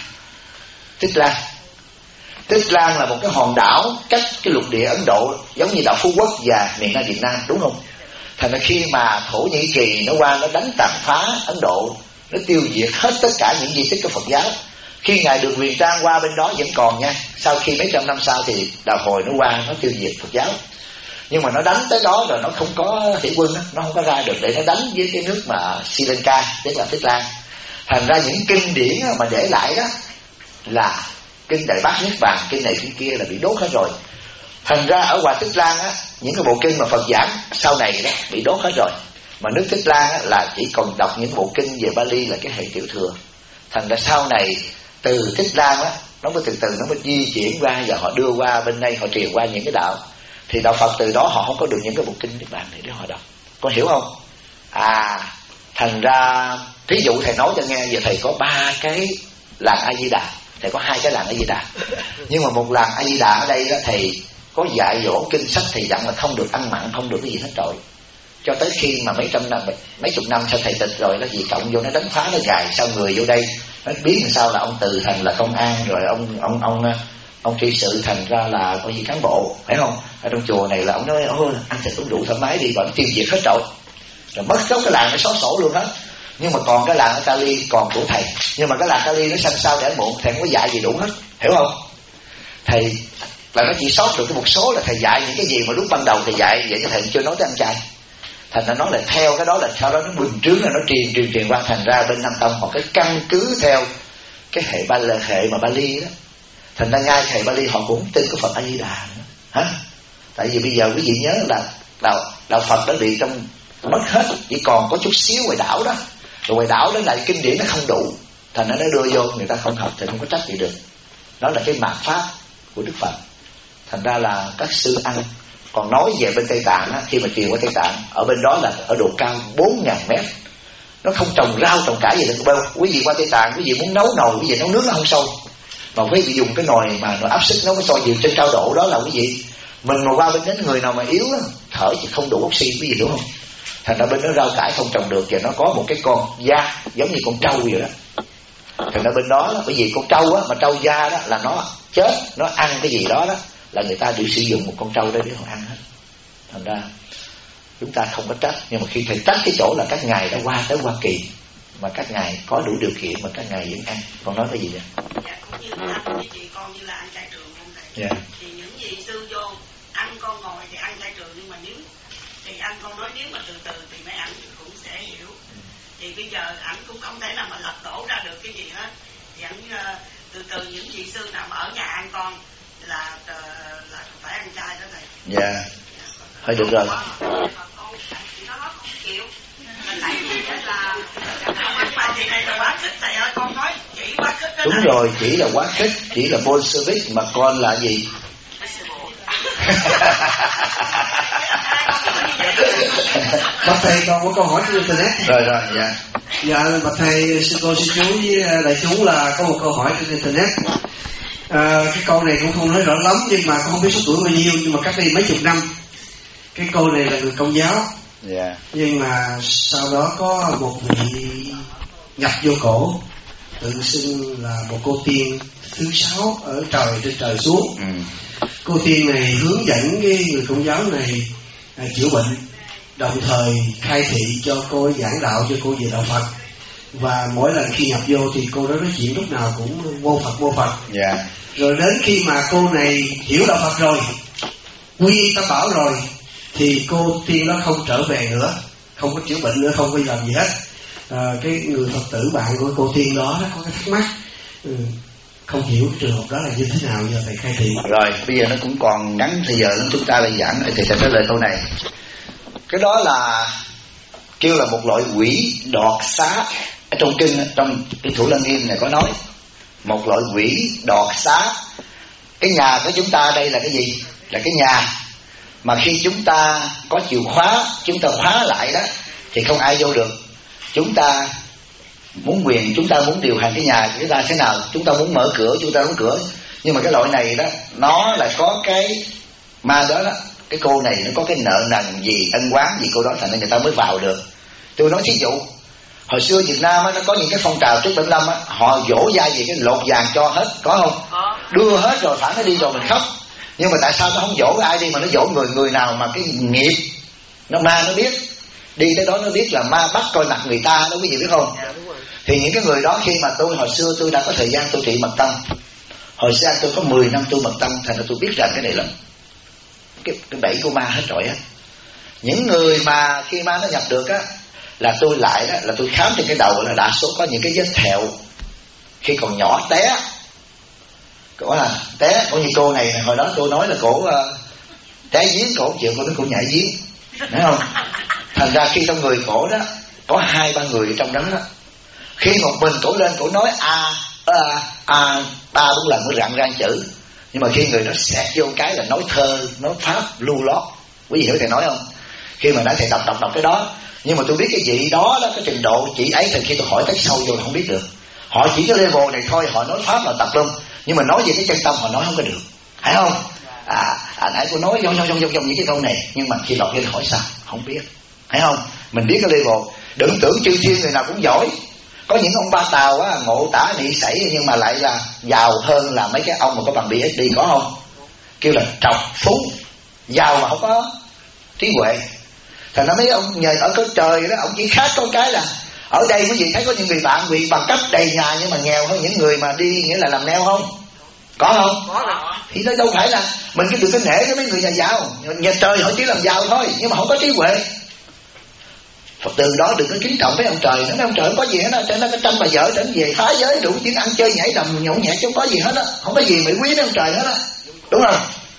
Tích Lan là một cái hòn đảo cách cái lục địa Ấn Độ, giống như đảo Phú Quốc và miền Nam Việt Nam, đúng không? Thành ra khi mà Thổ Nhĩ Kỳ nó qua nó đánh tàn phá Ấn Độ, nó tiêu diệt hết tất cả những di tích của Phật giáo. Khi Ngài được Huyền Trang qua bên đó vẫn còn nha. Sau khi mấy trăm năm sau thì Đạo Hồi nó qua nó tiêu diệt Phật giáo. Nhưng mà nó đánh tới đó rồi nó không có thủy quân đó, nó không có ra được để nó đánh với cái nước mà Sri Lanka, tức là Tích Lan. Thành ra những kinh điển mà để lại đó là kinh Đại Bát Niết Bàn, kinh này kinh kia là bị đốt hết rồi. Thành ra ở ngoài Tích Lan á, những cái bộ kinh mà Phật giảng sau này đó bị đốt hết rồi. Mà nước Tích Lan á, là chỉ còn đọc những bộ kinh về Bali là cái hệ tiểu thừa. Thành ra sau này từ Tích Lan á, nó mới từ từ nó mới di chuyển qua và họ đưa qua bên đây, họ truyền qua những cái đạo. Thì đạo Phật từ đó họ không có được những cái bộ kinh Niết Bàn này để họ đọc. Con hiểu không? Thành ra thí dụ thầy nói cho nghe, giờ thầy có 3 cái làng A Di Đà, thầy có 2 cái làng A Di Đà. Nhưng mà một làng A Di Đà ở đây đó, thầy có dạy dỗ kinh sách, thầy dặn là không được ăn mặn, không được cái gì hết rồi. Cho tới khi mà mấy chục năm sau thầy tịch rồi, nó gì cộng vô nó đánh phá, nó gài sao người vô đây, nó biết làm sao là ông Từ thành là công an, rồi ông trị sự thành ra là coi như cán bộ, phải không? Ở trong chùa này là ông nói ăn thịt uống rượu thoải mái đi, và nó tiêu diệt hết rồi mất dấu cái làng nó xóa sổ luôn hết. Nhưng mà còn cái làng ở Cali còn của thầy, nhưng mà cái làng Cali nó sanh sao để muộn, thầy không có dạy gì đủ hết, hiểu không? Thầy là nó chỉ sót được cái một số là thầy dạy những cái gì mà lúc ban đầu thầy dạy vậy cho thầy chưa nói tới ăn chay. Thành ra nó lại theo cái đó, là sau đó nó bình trướng là nó truyền qua. Thành ra bên Nam Tông họ cái căn cứ theo cái hệ mà Bali đó. Thành ra ngay hệ Bali họ cũng tin cái Phật A Di Đà nữa. Hả? Tại vì bây giờ quý vị nhớ là đạo Phật đã bị trong mất hết, chỉ còn có chút xíu ngoài đảo đó. Rồi ngoài đảo đó lại kinh điển nó không đủ, thành ra nó đưa vô người ta không học thì không có trách gì được. Đó là cái mạt pháp của Đức Phật. Thành ra là các sư ăn. Còn nói về bên Tây Tạng á, khi mà truyền qua Tây Tạng, ở bên đó là ở độ cao 4.000 mét, nó không trồng rau trồng cải gì được. Quý vị qua Tây Tạng, quý vị muốn nấu nồi, quý vị nấu nước nó không sôi, mà quý vị dùng cái nồi mà nó áp suất nó mới sôi. Nhiều trên cao độ đó là quý vị, mình mà qua bên đến người nào mà yếu á, thở chỉ không đủ oxy, quý vị hiểu không? Thành ra bên đó rau cải không trồng được, và nó có một cái con da giống như con trâu vậy đó. Thành ra bên đó, bởi vì con trâu á, mà trâu da đó là nó chết, nó ăn cái gì đó đó là người ta đều sử dụng một con trâu đây để họ ăn hết. Thành ra chúng ta không có trách. Nhưng mà khi thầy trách cái chỗ là các ngài đã qua tới Hoa Kỳ, mà các ngài có đủ điều kiện mà các ngài vẫn ăn. Con nói cái gì vậy? Dạ, cũng như là anh với chị con như là ăn chay trường không thầy? Dạ. Thì những gì sư vô ăn con ngồi thì ăn chay trường, nhưng mà nếu thì anh con nói nếu mà từ từ thì mấy ảnh cũng sẽ hiểu. Thì bây giờ ảnh cũng không thể nào mà lật đổ ra được cái gì hết. Thì ảnh từ từ những vị sư nào mà ở nhà ăn con là phải ăn chay đó thầy. Dạ. Thôi được rồi. Đúng rồi, chỉ là quá khích, chỉ là Bolshevik, mà con là gì? Bạch thầy con có câu hỏi trên internet. Rồi, dạ. Dạ, bạch thầy, sư cô, sư chú với đại chúng là có một câu hỏi trên internet. Cái câu này cũng không nói rõ lắm, nhưng mà con không biết số tuổi bao nhiêu, nhưng mà cách đây mấy chục năm. Cái cô này là người Công giáo. Yeah. Nhưng mà sau đó có một vị nhập vô cổ, tự xưng là một cô tiên thứ 6 ở trên trời xuống. Cô tiên này hướng dẫn cái người Công giáo này chữa bệnh, đồng thời khai thị cho cô ấy, giảng đạo cho cô về đạo Phật. Và mỗi lần khi nhập vô thì cô đó nói chuyện lúc nào cũng mô Phật. Yeah. Rồi đến khi mà cô này hiểu đạo Phật rồi, quy y Tam Bảo rồi, thì cô tiên đó không trở về nữa, không có chữa bệnh nữa, không có làm gì hết. Cái người Phật tử bạn của cô tiên đó có cái thắc mắc, không hiểu cái trường hợp đó là như thế nào, giờ thầy khai thị. Rồi bây giờ nó cũng còn ngắn thời giờ lắm, chúng ta lại giảng thì thầy trả lời câu này. Cái đó là kêu là một loại quỷ đoạt xá. Ở trong kinh, trong cái Thủ Lăng Nghiêm này có nói một loại quỷ đoạt xá. Cái nhà của chúng ta đây là cái gì? Là cái nhà mà khi chúng ta có chìa khóa, chúng ta khóa lại đó thì không ai vô được. Chúng ta muốn quyền, chúng ta muốn điều hành cái nhà của chúng ta thế nào, chúng ta muốn mở cửa, chúng ta đóng cửa. Nhưng mà cái loại này đó, nó là có cái ma đó, cái cô này nó có cái nợ nần gì, ân oán gì cô đó, thành nên người ta mới vào được. Tôi nói thí dụ, hồi xưa Việt Nam á, nó có những cái phong trào trước 75 á, họ dỗ dai gì cái lột vàng cho hết, có không? Đưa hết rồi thả nó đi rồi mình khóc. Nhưng mà tại sao nó không dỗ ai đi mà nó dỗ người nào mà cái nghiệp nó ma nó biết, đi tới đó nó biết là ma bắt coi mặt người ta đó, quý vị biết không? Thì những cái người đó, khi mà tôi hồi xưa tôi đã có thời gian tôi trị mật tâm, hồi xưa tôi có 10 năm tu mật tâm, thành ra tôi biết rằng cái này lắm. cái bẫy của ma hết rồi á. Những người mà khi ma nó nhập được á, là tôi lại đó là tôi khám trên cái đầu là đa số có những cái vết thẹo khi còn nhỏ té. Cổ là té, cổ như cô này hồi đó tôi nói là cổ té giếng, cổ chịu, cổ nhảy giếng, thấy không? Thành ra khi trong người cổ đó có 2-3 người trong đó đó, khi một mình cổ lên cổ nói ba 4 lần mới rặn ra chữ, nhưng mà khi người nó xẹt vô cái là nói thơ, nói pháp lưu lót. Quý vị hiểu thầy nói không? Khi mà đã thầy đọc cái đó, nhưng mà tôi biết cái vị đó cái trình độ chỉ ấy, thì khi tôi hỏi tới sâu vô là không biết được. Họ chỉ cái level này thôi, họ nói pháp là tập trung, nhưng mà nói về cái chân tâm họ nói không có được, phải không? Nãy tôi nói trong những cái câu này, nhưng mà khi đọc lên hỏi sao không biết, thấy không? Mình biết cái level. Đừng tưởng chư thiên người nào cũng giỏi. Có những ông ba tàu á, ngộ tả nị sảy, nhưng mà lại là giàu hơn là mấy cái ông mà có bằng PhD, có không? Kêu là trọc phú, giàu mà không có trí huệ. Thành ra mấy ông nhờ ở cõi trời đó, ông chỉ khác có cái là ở đây quý vị thấy có những người bạn bị bằng cấp đầy nhà nhưng mà nghèo hơn những người mà đi nghĩa là làm neo không? Có không? Có. Thì nó đâu phải là mình cứ được cái nể với mấy người nhà giàu. Nhà trời họ chỉ làm giàu thôi, nhưng mà không có trí huệ. Từ đó đừng có kính trọng với ông trời. Nói ông trời không có gì hết á, cho nó cái trăm bà vợ trở về phá giới đủ chuyện ăn chơi nhảy đầm nhậu nhẹt chứ không có gì hết á, không có gì mà quý với ông trời hết á, đúng không?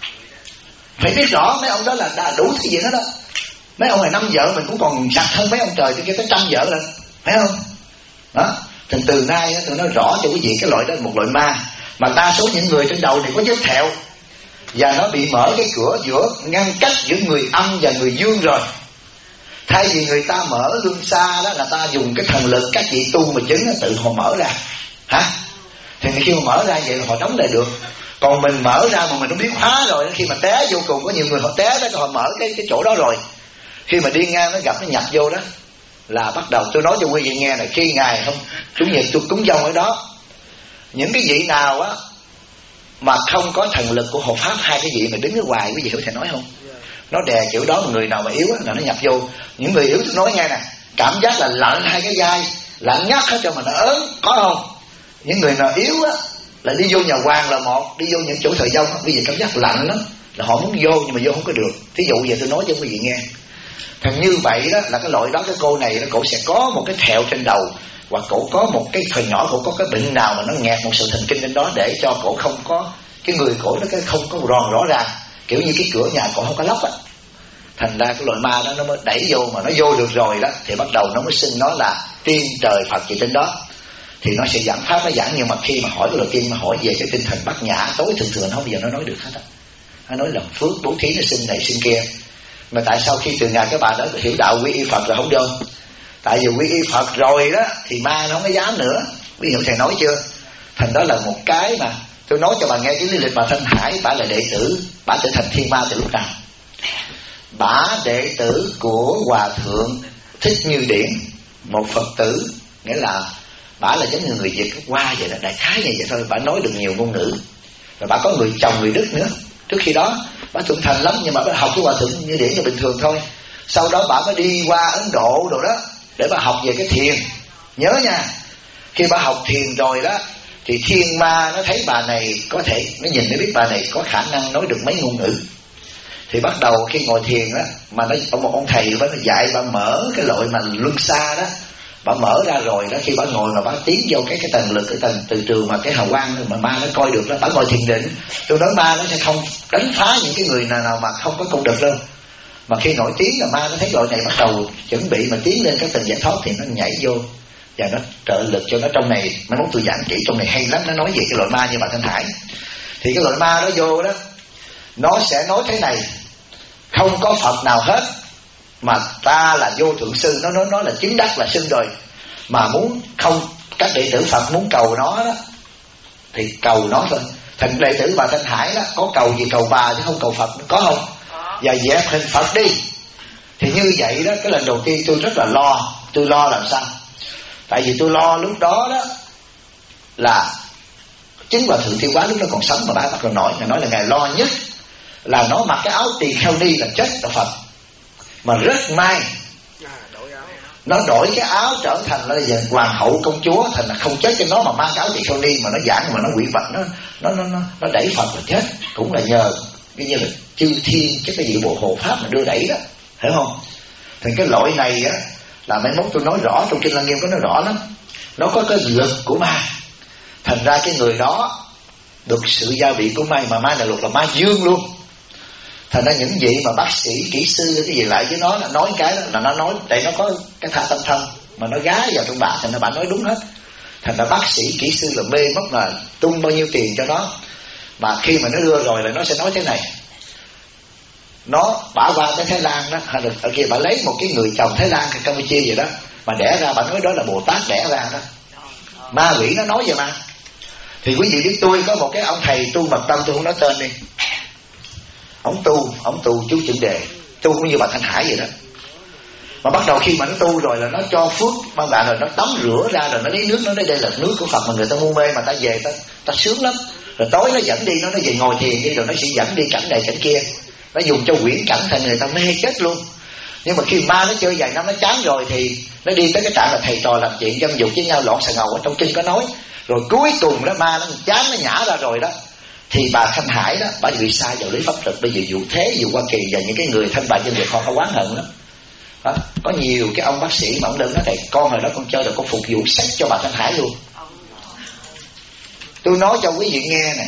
Phải biết rõ mấy ông đó là đã đủ thứ gì hết á. Mấy ông này 5 vợ mình cũng còn sạch hơn mấy ông trời cho tới 100 vợ lên, phải không? Đó. Thì từ nay tôi nói rõ cho quý vị cái loại đó là một loại ma, mà đa số những người trên đầu này có vết thẹo và nó bị mở cái cửa giữa ngăn cách giữa người âm và người dương rồi. Thay vì người ta mở luân xa đó là ta dùng cái thần lực các vị tu mà chứng tự họ mở ra, hả? Thì khi mà mở ra vậy là họ đóng lại được. Còn mình mở ra mà mình không biết khóa rồi, khi mà té vô cùng có nhiều người họ té đó, họ mở cái chỗ đó rồi, khi mà đi ngang nó gặp nó nhập vô đó là bắt đầu. Tôi nói cho quý vị nghe là khi ngày không Chủ nhật tôi cúng dông ở đó, những cái vị nào á mà không có thần lực của hộ pháp, 2 cái vị mà đứng ở ngoài, quý vị hiểu thầy nói không? Nó đè kiểu đó, người nào mà yếu á là nó nhập vô. Những người yếu tôi nói nghe nè, cảm giác là lạnh 2 cái vai, lạnh ngắt hết cho mà nó ớn, có không? Những người nào yếu á là đi vô nhà hoàng là một, đi vô những chỗ thời dông bây giờ cảm giác lạnh lắm, là họ muốn vô nhưng mà vô không có được. Thí dụ giờ tôi nói cho quý vị nghe, thằng như vậy đó là cái loại đó, cái cô này cổ sẽ có một cái thẹo trên đầu, hoặc cổ có một cái thời nhỏ cổ có cái bệnh nào mà nó nghẹt một sự thần kinh lên đó, để cho cổ không có cái người cổ nó cái không có rõ ràng, kiểu như cái cửa nhà cổ không có lóc á. Thành ra cái loại ma đó nó mới đẩy vô, mà nó vô được rồi đó thì bắt đầu nó mới xưng nó là tiên trời Phật gì trên đó, thì nó sẽ giảng pháp, nó giảng. Nhưng mà khi mà hỏi cái đầu tiên mà hỏi về cái tinh thần bát nhã tối thường không bao giờ nó nói được hết á. Nó nói làm phước bố thí, nó xin này xin kia. Mà tại sao khi từ ngày các bạn đó hiểu đạo quy y Phật rồi không vô? Tại vì quy y Phật rồi đó thì ma nó không có dám nữa. Ví dụ thầy nói chưa? Thành đó là một cái mà tôi nói cho bà nghe cái lý lịch mà Thanh Hải, bà là đệ tử, bà trở thành thiên ma từ lúc nào? Bà đệ tử của Hòa Thượng Thích Như Điển, một Phật tử, nghĩa là bà là giống như người Việt qua vậy đó, đại khái như vậy thôi. Bà nói được nhiều ngôn ngữ, và bà có người chồng người Đức nữa. Trước khi đó bà thuận thành lắm, nhưng mà bà học với Hòa Thượng Như Điển là bình thường thôi. Sau đó bà mới đi qua Ấn Độ rồi đó để bà học về cái thiền. Nhớ nha, khi bà học thiền rồi đó thì thiên ma nó thấy bà này có thể, nó nhìn để biết bà này có khả năng nói được mấy ngôn ngữ. Thì bắt đầu khi ngồi thiền đó, mà nó một ông thầy nó dạy bà mở cái loại mà luân xa đó, bà mở ra rồi đó, khi bà ngồi mà bà tiến vô cái tầng lực, cái tầng từ trường mà cái hào quang mà ma nó coi được đó, bà ngồi thiền định. Tôi nói ma nó sẽ không đánh phá những cái người nào mà không có công đức đâu. Mà khi nổi tiếng là ma nó thấy loại này bắt đầu chuẩn bị mà tiến lên cái tầng giải thoát thì nó nhảy vô và nó trợ lực cho nó. Trong này mai mốt tôi giảng kỹ, trong này hay lắm, nó nói về cái loại ma như bà Thanh Hải. Thì cái loại ma đó vô đó, nó sẽ nói thế này: không có Phật nào hết, mà ta là vô thượng sư. Nó nói là chứng đắc là xưng rồi, mà muốn không, các đệ tử Phật muốn cầu nó đó thì cầu nó thôi. Thành đệ tử bà Thanh Hải đó có cầu gì cầu bà chứ không cầu Phật, có không? Và dẹp hình Phật đi. Thì như vậy đó, cái lần đầu tiên tôi rất là lo. Tôi lo làm sao? Tại vì tôi lo lúc đó đó là chính Hòa Thượng Thiêu Quá lúc đó còn sống mà bà bắt đầu nói là ngài lo nhất là nó mặc cái áo tỳ kheo ni là chết là Phật. Mà rất may nó đổi cái áo trở thành là hoàng hậu công chúa, thành là không chết cho nó mà mang cái áo tỳ kheo ni, mà nó giảng mà nó quỷ vật, nó đẩy Phật là chết. Cũng là nhờ cái như là chư thiên chứ cái gì bộ hộ pháp mà đưa đẩy đó, hiểu không? Thì cái loại này á là mấy mốt tôi nói rõ trong kinh Lăng Nghiêm có nói rõ lắm, nó có cái lực của ma, thành ra cái người đó được sự gia vị của ma, mà ma là luật là ma dương luôn. Thành ra những vị mà bác sĩ kỹ sư cái gì lại với nó là nói cái đó là nó nói tại nó có cái tha tâm thân mà nó gái vào trong bà, thành ra bà nói đúng hết. Thành ra bác sĩ kỹ sư là mê mất là tung bao nhiêu tiền cho nó, mà khi mà nó đưa rồi là nó sẽ nói thế này, nó bả qua tới Thái Lan đó, hay là ở kia bả lấy một cái người chồng Thái Lan hay Campuchia gì đó mà đẻ ra, bả nói đó là Bồ Tát đẻ ra đó, ma quỷ nó nói vậy mà. Thì quý vị biết tôi có một cái ông thầy tu mật tâm, tôi không nói tên đi, ông tu chú Chuẩn Đề, tu cũng như bà Thanh Hải vậy đó. Mà bắt đầu khi mà nó tu rồi là nó cho phước ban bạn, rồi nó tắm rửa ra, rồi nó lấy nước, nó nói đây là nước của Phật mà người ta ngu mê mà ta về ta sướng lắm. Rồi tối nó dẫn đi, nó về ngồi thiền đi, rồi nó sẽ dẫn đi cảnh này cảnh kia, nó dùng cho quyển cảnh thành người ta mê chết luôn. Nhưng mà khi ma nó chơi vài năm nó chán rồi thì nó đi tới cái trạng là thầy trò làm chuyện dâm dục với nhau lộn xà ngầu, ở trong kinh có nói. Rồi cuối cùng đó ma nó chán nó nhả ra rồi đó, thì bà Thanh Hải đó, bà bị sai vào lý pháp luật. Bây giờ vụ thế vụ Hoa Kỳ và những cái người thanh bại doanh nghiệp họ oán hận lắm đó. Có nhiều cái ông bác sĩ mà ông đơn nói thầy con hồi đó con chơi là con phục vụ sách cho bà Thanh Hải luôn. Tôi nói cho quý vị nghe nè,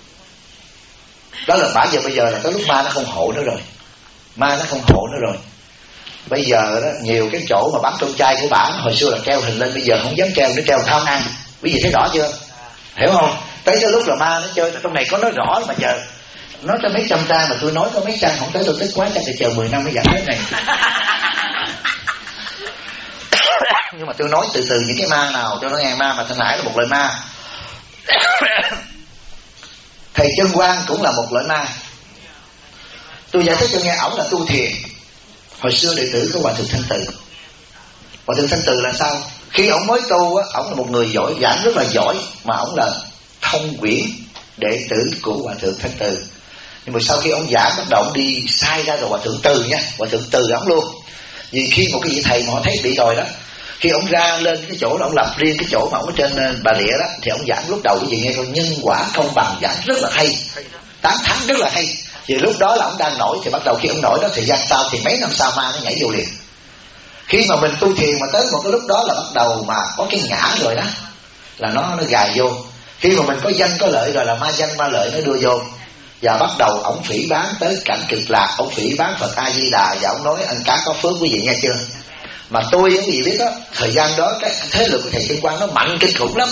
đó là bả giờ bây giờ là tới lúc ma nó không hộ nữa rồi, ma nó không hộ nữa rồi. Bây giờ đó nhiều cái chỗ mà bán con trai của bả hồi xưa là treo hình lên, bây giờ không dám treo nữa, treo tham ăn. Quý vị thấy rõ chưa, hiểu không? Tới cái lúc là ma nó chơi, trong này có nói rõ mà giờ nói cho mấy trăm trang mà tôi nói có mấy trang không tới, tôi tức quá, chắc phải chờ 10 năm mới giải hết này. Nhưng mà tôi nói từ từ những cái ma nào cho nó nghe. Ma mà Thanh Hải là một loại ma. Thầy Chân Quang cũng là một loại ma. Tôi giải thích cho nghe, ổng là tu thiền. Hồi xưa đệ tử của Hòa Thượng Thanh Từ. Hòa Thượng Thanh Từ là sao? Khi ổng mới tu á, ổng là một người giỏi, giảng rất là giỏi, mà ổng là thông quyển đệ tử của Hòa Thượng Thanh Từ. Nhưng mà sau khi ông giảng bắt đầu ông đi sai ra rồi Hòa Thượng Từ nha, Hòa Thượng Từ ổng luôn. Vì khi một cái vị thầy mà họ thấy bị rồi đó, khi ông ra lên cái chỗ đó, ông lập riêng cái chỗ mà ông ở trên Bà Rịa đó, thì ông giảng lúc đầu cái gì nghe coi nhân quả công bằng, giảng rất là hay, tán thán rất là hay. Vì lúc đó là ông đang nổi, thì bắt đầu khi ông nổi đó thời gian sau thì mấy năm sau ma nó nhảy vô liền. Khi mà mình tu thiền mà tới một cái lúc đó là bắt đầu mà có cái ngã rồi đó, là nó gài vô. Khi mà mình có danh có lợi rồi là ma danh ma lợi nó đưa vô. Và bắt đầu ổng phỉ bán tới cảnh Cực Lạc, ổng phỉ bán Phật A Di Đà, và ổng nói ăn cá có phước, quý vị nghe chưa? Mà tôi quý vị biết đó, thời gian đó cái thế lực của thầy Chân Quang nó mạnh kinh khủng lắm.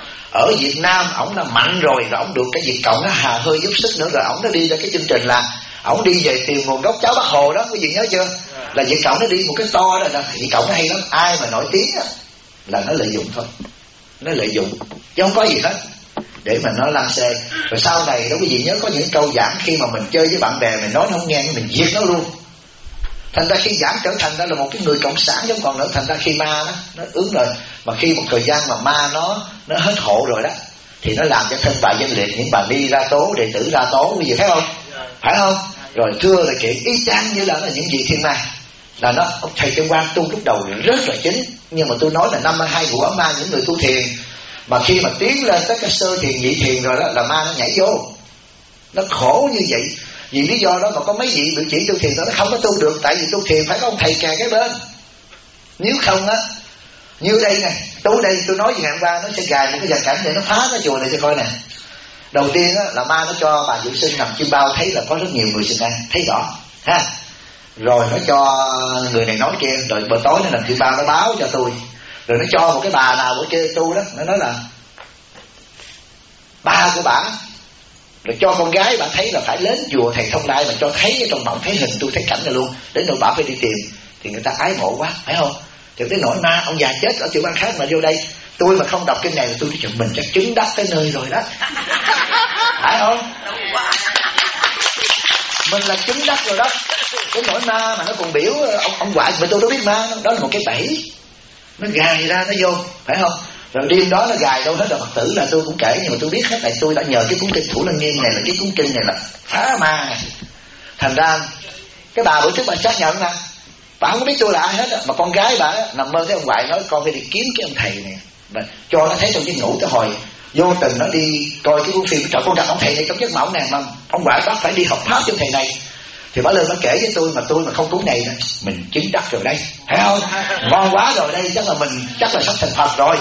Ở Việt Nam ổng là mạnh rồi ổng được cái Việt Cộng nó hà hơi giúp sức nữa, rồi ổng nó đi ra cái chương trình là ổng đi về tìm nguồn gốc cháu Bác Hồ đó, quý vị nhớ chưa? Là Việt Cộng nó đi một cái to đó, là Việt Cộng nó hay lắm, ai mà nổi tiếng á là nó lợi dụng thôi, nó lợi dụng chứ không có gì hết để mà nó lan xê. Rồi sau này đó quý vị nhớ có những câu giảng khi mà mình chơi với bạn bè mình nói nó không nghe, mình giết nó luôn. Thành ra khi giảng trở thành ra là một cái người cộng sản giống còn nữa. Thành ra khi ma nó ứng rồi, mà khi một thời gian mà ma nó hết hộ rồi đó, thì nó làm cho thân bà danh liệt, những bà ni ra tố, đệ tử ra tố, quý vị thấy không? Phải không? Rồi thưa là chuyện y chang như là những gì thiên ma. Là nó, thầy Chân Quang tu lúc đầu rất là chính, nhưng mà tôi nói là 52 vụ ám ma những người tu thiền. Mà khi mà tiến lên tới cái sơ thiền nhị thiền rồi đó là ma nó nhảy vô. Nó khổ như vậy. Vì lý do đó mà có mấy vị bị chỉ tu thiền đó nó không có tu được. Tại vì tu thiền phải có ông thầy kè cái bên. Nếu không á, như đây nè, tu đây tôi nói gì ngày hôm qua, nó sẽ gài một cái dàn cảnh để nó phá cái chùa này cho coi nè. Đầu tiên á là ma nó cho bà Dụ Sinh nằm chim bao, thấy là có rất nhiều người sinh ăn, thấy rõ ha. Rồi nó cho người này nói kia, rồi bữa tối nó nằm chim bao nó báo cho tôi. Rồi nó cho một cái bà nào bữa kia tu đó, nó nói là ba của bà. Rồi cho con gái bà thấy là phải đến chùa thầy Thông Lai, mà cho thấy ở trong mộng thấy hình tôi thấy cảnh này luôn. Đến nỗi bà phải đi tìm, thì người ta ái mộ quá, phải không? Thì tới nỗi ma ông già chết ở chùa Ban khác mà vô đây, tôi mà không đọc kinh này là tôi đi chụp mình chắc chứng đắc tới nơi rồi đó. Phải không? Mình là chứng đắc rồi đó. Cái nỗi ma mà nó còn biểu ông ngoại mà tôi đâu biết ma, đó là một cái bẫy. Nó gài ra nó vô, phải không? Rồi đêm đó nó gài đâu hết rồi Phật tử là tôi cũng kể, nhưng mà tôi biết hết, tại tôi đã nhờ cái cuốn kinh Thủ Lăng Nghiêm này, là cái cuốn kinh này là phá ma này. Thành ra cái bà bữa trước bà xác nhận nè, bà không có biết tôi là ai hết á, mà con gái bà nằm mơ thấy ông ngoại nói con phải đi kiếm cái ông thầy này, mà cho nó thấy trong cái ngủ cái hồi vô tình nó đi coi cái cuốn phim, trời, con gặp ông thầy này trong giấc mộng nè, mà ông ngoại bác phải đi học pháp cho thầy này. Thì bà lên bà kể với tôi mà không cuốn này nữa, mình chứng đắc rồi đây, thấy không? Ngon quá rồi đây, chắc là sắp thành Phật rồi.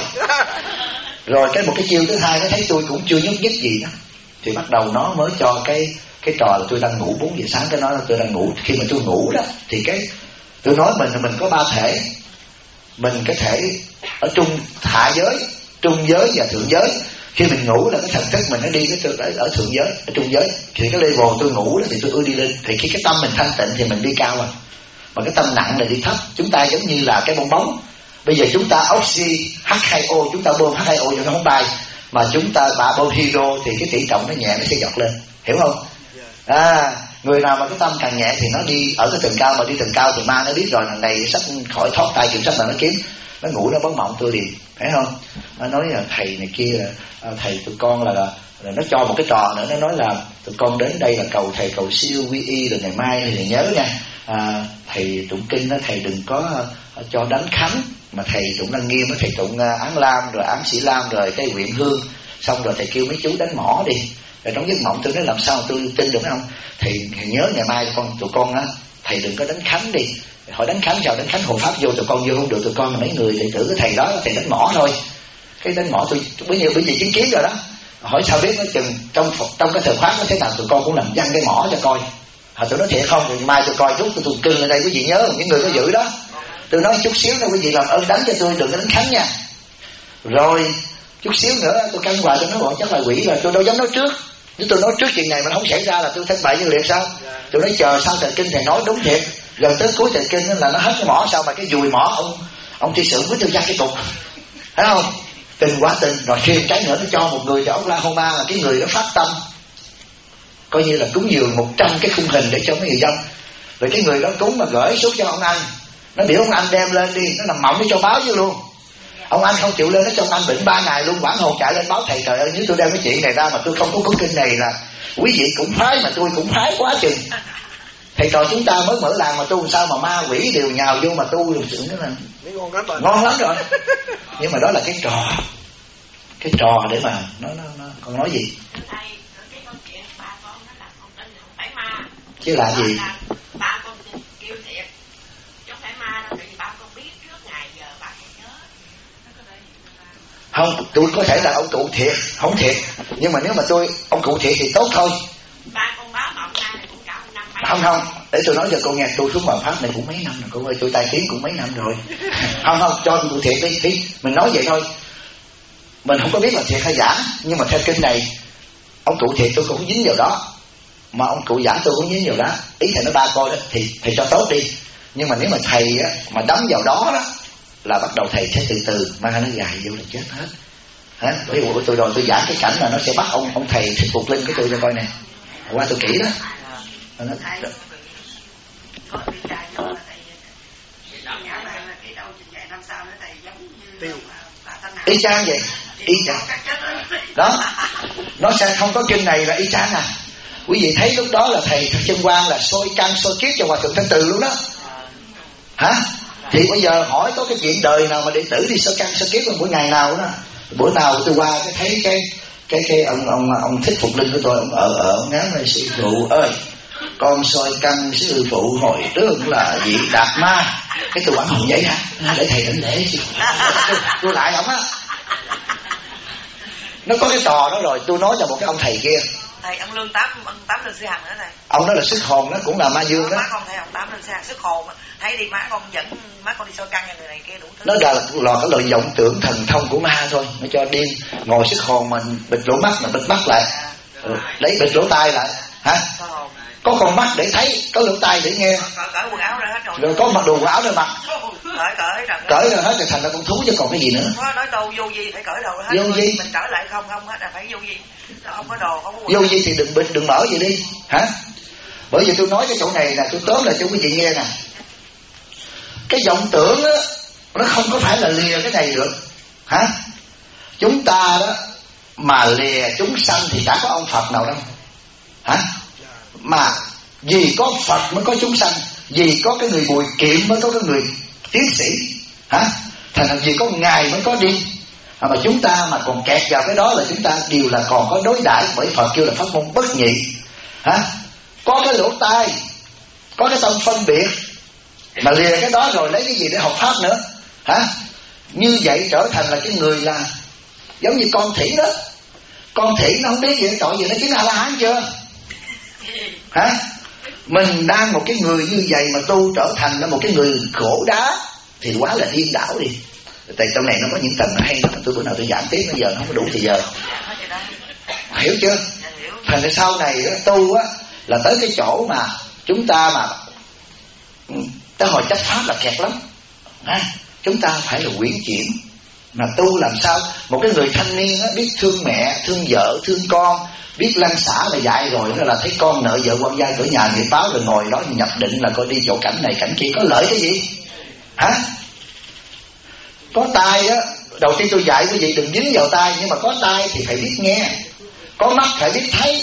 Rồi một cái chiêu thứ hai, nó thấy tôi cũng chưa nhúc nhích gì đó, thì bắt đầu nó mới cho cái trò là tôi đang ngủ 4 giờ sáng. Cái nói là tôi đang ngủ. Khi mà tôi ngủ đó thì tôi nói mình có 3 thể. Mình cái thể ở hạ giới, trung giới và thượng giới. Khi mình ngủ là cái thần thức mình nó đi ở thượng giới, ở trung giới. Thì cái level tôi ngủ đó thì tôi đi lên. Thì khi cái tâm mình thanh tịnh thì mình đi cao rồi, mà cái tâm nặng là đi thấp. Chúng ta giống như là cái bong bóng. Bây giờ chúng ta oxy H2O, chúng ta bơm H2O cho nó không bay, mà chúng ta bơm hydro thì cái tỷ trọng nó nhẹ, nó sẽ giọt lên, hiểu không? Người nào mà cái tâm càng nhẹ thì nó đi ở cái tầng cao, mà đi tầng cao thì ma nó biết rồi, thằng này sắp khỏi thoát tay kiểm soát là nó kiếm, nó ngủ nó báo mộng tôi liền, thấy không? Nó nói là thầy này kia là thầy tụi con là nó cho một cái trò nữa, nó nói là tụi con đến đây là cầu thầy cầu siêu quy y, rồi ngày mai thì nhớ nha, thầy tụng kinh đó thầy đừng có cho đánh khánh, mà thầy tụng Lăng Nghiêm, thầy tụng Án Lam rồi Án Sĩ Lam rồi cái Quyện Hương, xong rồi thầy kêu mấy chú đánh mỏ đi. Rồi trong giấc mộng tôi nói làm sao tôi tin được không? Thầy nhớ ngày mai tụi con á, thầy đừng có đánh khánh đi. Hỏi đánh khánh sao? Đánh khánh hộ pháp vô, tụi con vô không được, tụi con là mấy người thầy tử cái thầy đó thầy đánh mỏ thôi. Cái đánh mỏ tôi bây giờ chứng kiến rồi đó. Hỏi sao biết, nó chừng trong cái thời khóa nó thế nào tụi con cũng làm văng cái mỏ cho coi. Tụi nói thiệt không, thì mai tôi coi chút tôi cưng ở đây, quý vị nhớ những người có giữ đó. Tôi nói chút xíu nữa quý vị làm ơn đánh cho tôi, đừng có đánh khánh nha. Rồi chút xíu nữa tôi căng hoài, tôi nói bọn chắc là quỷ rồi, tôi đâu dám nói trước. Nếu tôi nói trước chuyện này mà nó không xảy ra là tôi thất bại như liền sao? Tôi nói chờ sau thời kinh thầy nói đúng thiệt, gần tới cuối thời kinh là nó hết cái mỏ, sao mà cái dùi mỏ ông tri sự với tôi ra cái cục, thấy không? Tình quá tình. Rồi thêm cái nữa nó cho một người cho Oklahoma là cái người đó phát tâm coi như là cúng dường 100 cái khung hình để cho mấy người dân. Rồi cái người đó cúng mà gửi xuống cho ông anh, nó biểu ông anh đem lên đi, nó nằm mộng nó cho báo chứ luôn. Ông anh không chịu lên, nó cho ông anh bệnh 3 ngày luôn, bản hồn chạy lên báo thầy, trời ơi nếu tôi đem cái chuyện này ra mà tôi không có cuốn kinh này là quý vị cũng phái mà tôi cũng phái quá chừng. Thầy trò chúng ta mới mở làng mà tu sao mà ma quỷ đều nhào vô mà tu được sự đó là ngon lắm rồi. Nhưng mà đó là cái trò để mà nó con nói gì chứ là gì? Ba con kêu thiệt chứ không phải ma đâu, tại vì ba con biết trước ngày giờ ba con nhớ. Không, tôi có thể là ông cụ thiệt, không thiệt, nhưng mà nếu mà ông cụ thiệt thì tốt thôi. Ba con báo mộng ra này cũng cả 1 năm. Không, để tôi nói cho cô nghe, tôi xuống Hoàng Pháp này cũng mấy năm rồi cô ơi, tôi tai tiếng cũng mấy năm rồi. Không, cho ông cụ thiệt đi, thì mình nói vậy thôi. Mình không có biết là thiệt hay giả, nhưng mà theo kinh này, ông cụ thiệt tôi cũng dính vào đó, mà ông cụ giả tôi cũng dính vào đó. Ý thầy nói ba coi đó, thì thầy cho tốt đi. Nhưng mà nếu mà thầy á, mà đắm vào đó đó, là bắt đầu thầy sẽ từ từ ma nó gài vô là chết hết. Ví dụ tôi rồi tôi giảng cái cảnh là nó sẽ bắt ông thầy Thích Phục Linh cái tôi cho coi nè. Qua tôi kỹ đó. Y chang vậy, y chang đó, nó sẽ không có kinh này là y chang à. Quý vị thấy lúc đó là thầy Chân Quang là soi căn soi kiếp cho Hòa Thượng Thanh Từ luôn đó. Thì bây giờ hỏi có cái chuyện đời nào mà đệ tử đi soi căn soi kiếp mỗi ngày nào đó. Bữa nào tôi qua thấy cái ông Thích Phục Linh của tôi, ông ở ngán này, sư phụ ơi con soi căn sư phụ hồi trước là vị Đạt Ma. Cái tôi quản hồn vậy hả? Để thầy đảnh lễ sư phụ. Tôi lại ổng á. Nó có cái trò đó rồi, tôi nói cho một cái ông thầy kia. Thầy ông Lương Tám Lương Sư Hằng nữa thầy. Ông đó là sức hồn, nó cũng là ma dương đó. Má con thầy ông Tám Lương Sư Hằng sức hồn, thấy đi má con đi soi căn cho người này kia đủ thứ. Nó là cái lời vọng tưởng thần thông của ma thôi, nó cho điên. Ngồi sức hồn mình bịt lỗ mắt mà bịt mắt lại, lấy bịt lỗ tai lại, hả? Có con mắt để thấy, có lỗ tai để nghe. Cởi quần áo ra hết rồi. Rồi có mặc đồ quần áo để mặc. Cởi ra hết thì thành ra con thú chứ còn cái gì nữa. Nói đâu vô gì phải cởi đồ hết. Vô gì? Mình cởi lại không hết là phải vô gì. Không có đồ, không có quần. Vô gì thì đừng bịt, đừng mở gì đi, hả? Bởi vì tôi nói cái chỗ này là tôi tóm lại cho quý vị nghe nè. Cái vọng tưởng á, nó không có phải là lìa cái này được, hả? Chúng ta đó mà lìa chúng sanh thì đã có ông Phật nào đâu, hả? Mà vì có Phật mới có chúng sanh, vì có cái người bùi kiệm mới có cái người tiến sĩ, hả? Thành ra vì có Ngài mới có đi. Mà chúng ta mà còn kẹt vào cái đó là chúng ta đều là còn có đối đãi, bởi Phật kêu là pháp môn bất nhị. Có cái lỗ tai, có cái tâm phân biệt, mà lìa cái đó rồi lấy cái gì để học pháp nữa? Như vậy trở thành là cái người là giống như con khỉ đó. Con khỉ nó không biết gì tội gì, nó chứng A-la-hán chưa? Mình đang một cái người như vậy mà tu trở thành là một cái người khổ đá thì quá là điên đảo đi. Tại trong này nó có những tầng hay lắm, tôi bữa nào tôi giảng tiếp, bây giờ nó không có đủ thời giờ. Hiểu chưa? Thành ra sau này đó, tu á là tới cái chỗ mà chúng ta mà tới hồi chấp pháp là kẹt lắm. Chúng ta phải là quyển chuyển. Mà tu làm sao? Một cái người thanh niên á, biết thương mẹ, thương vợ, thương con, biết lăn xả là dạy rồi, đó là thấy con nợ vợ quan gia cửa nhà nghiệp báo, rồi ngồi đó nhập định là coi đi chỗ cảnh này cảnh kia, có lợi cái gì? Có tai á, đầu tiên tôi dạy quý vị đừng dính vào tai, nhưng mà có tai thì phải biết nghe, có mắt phải biết thấy,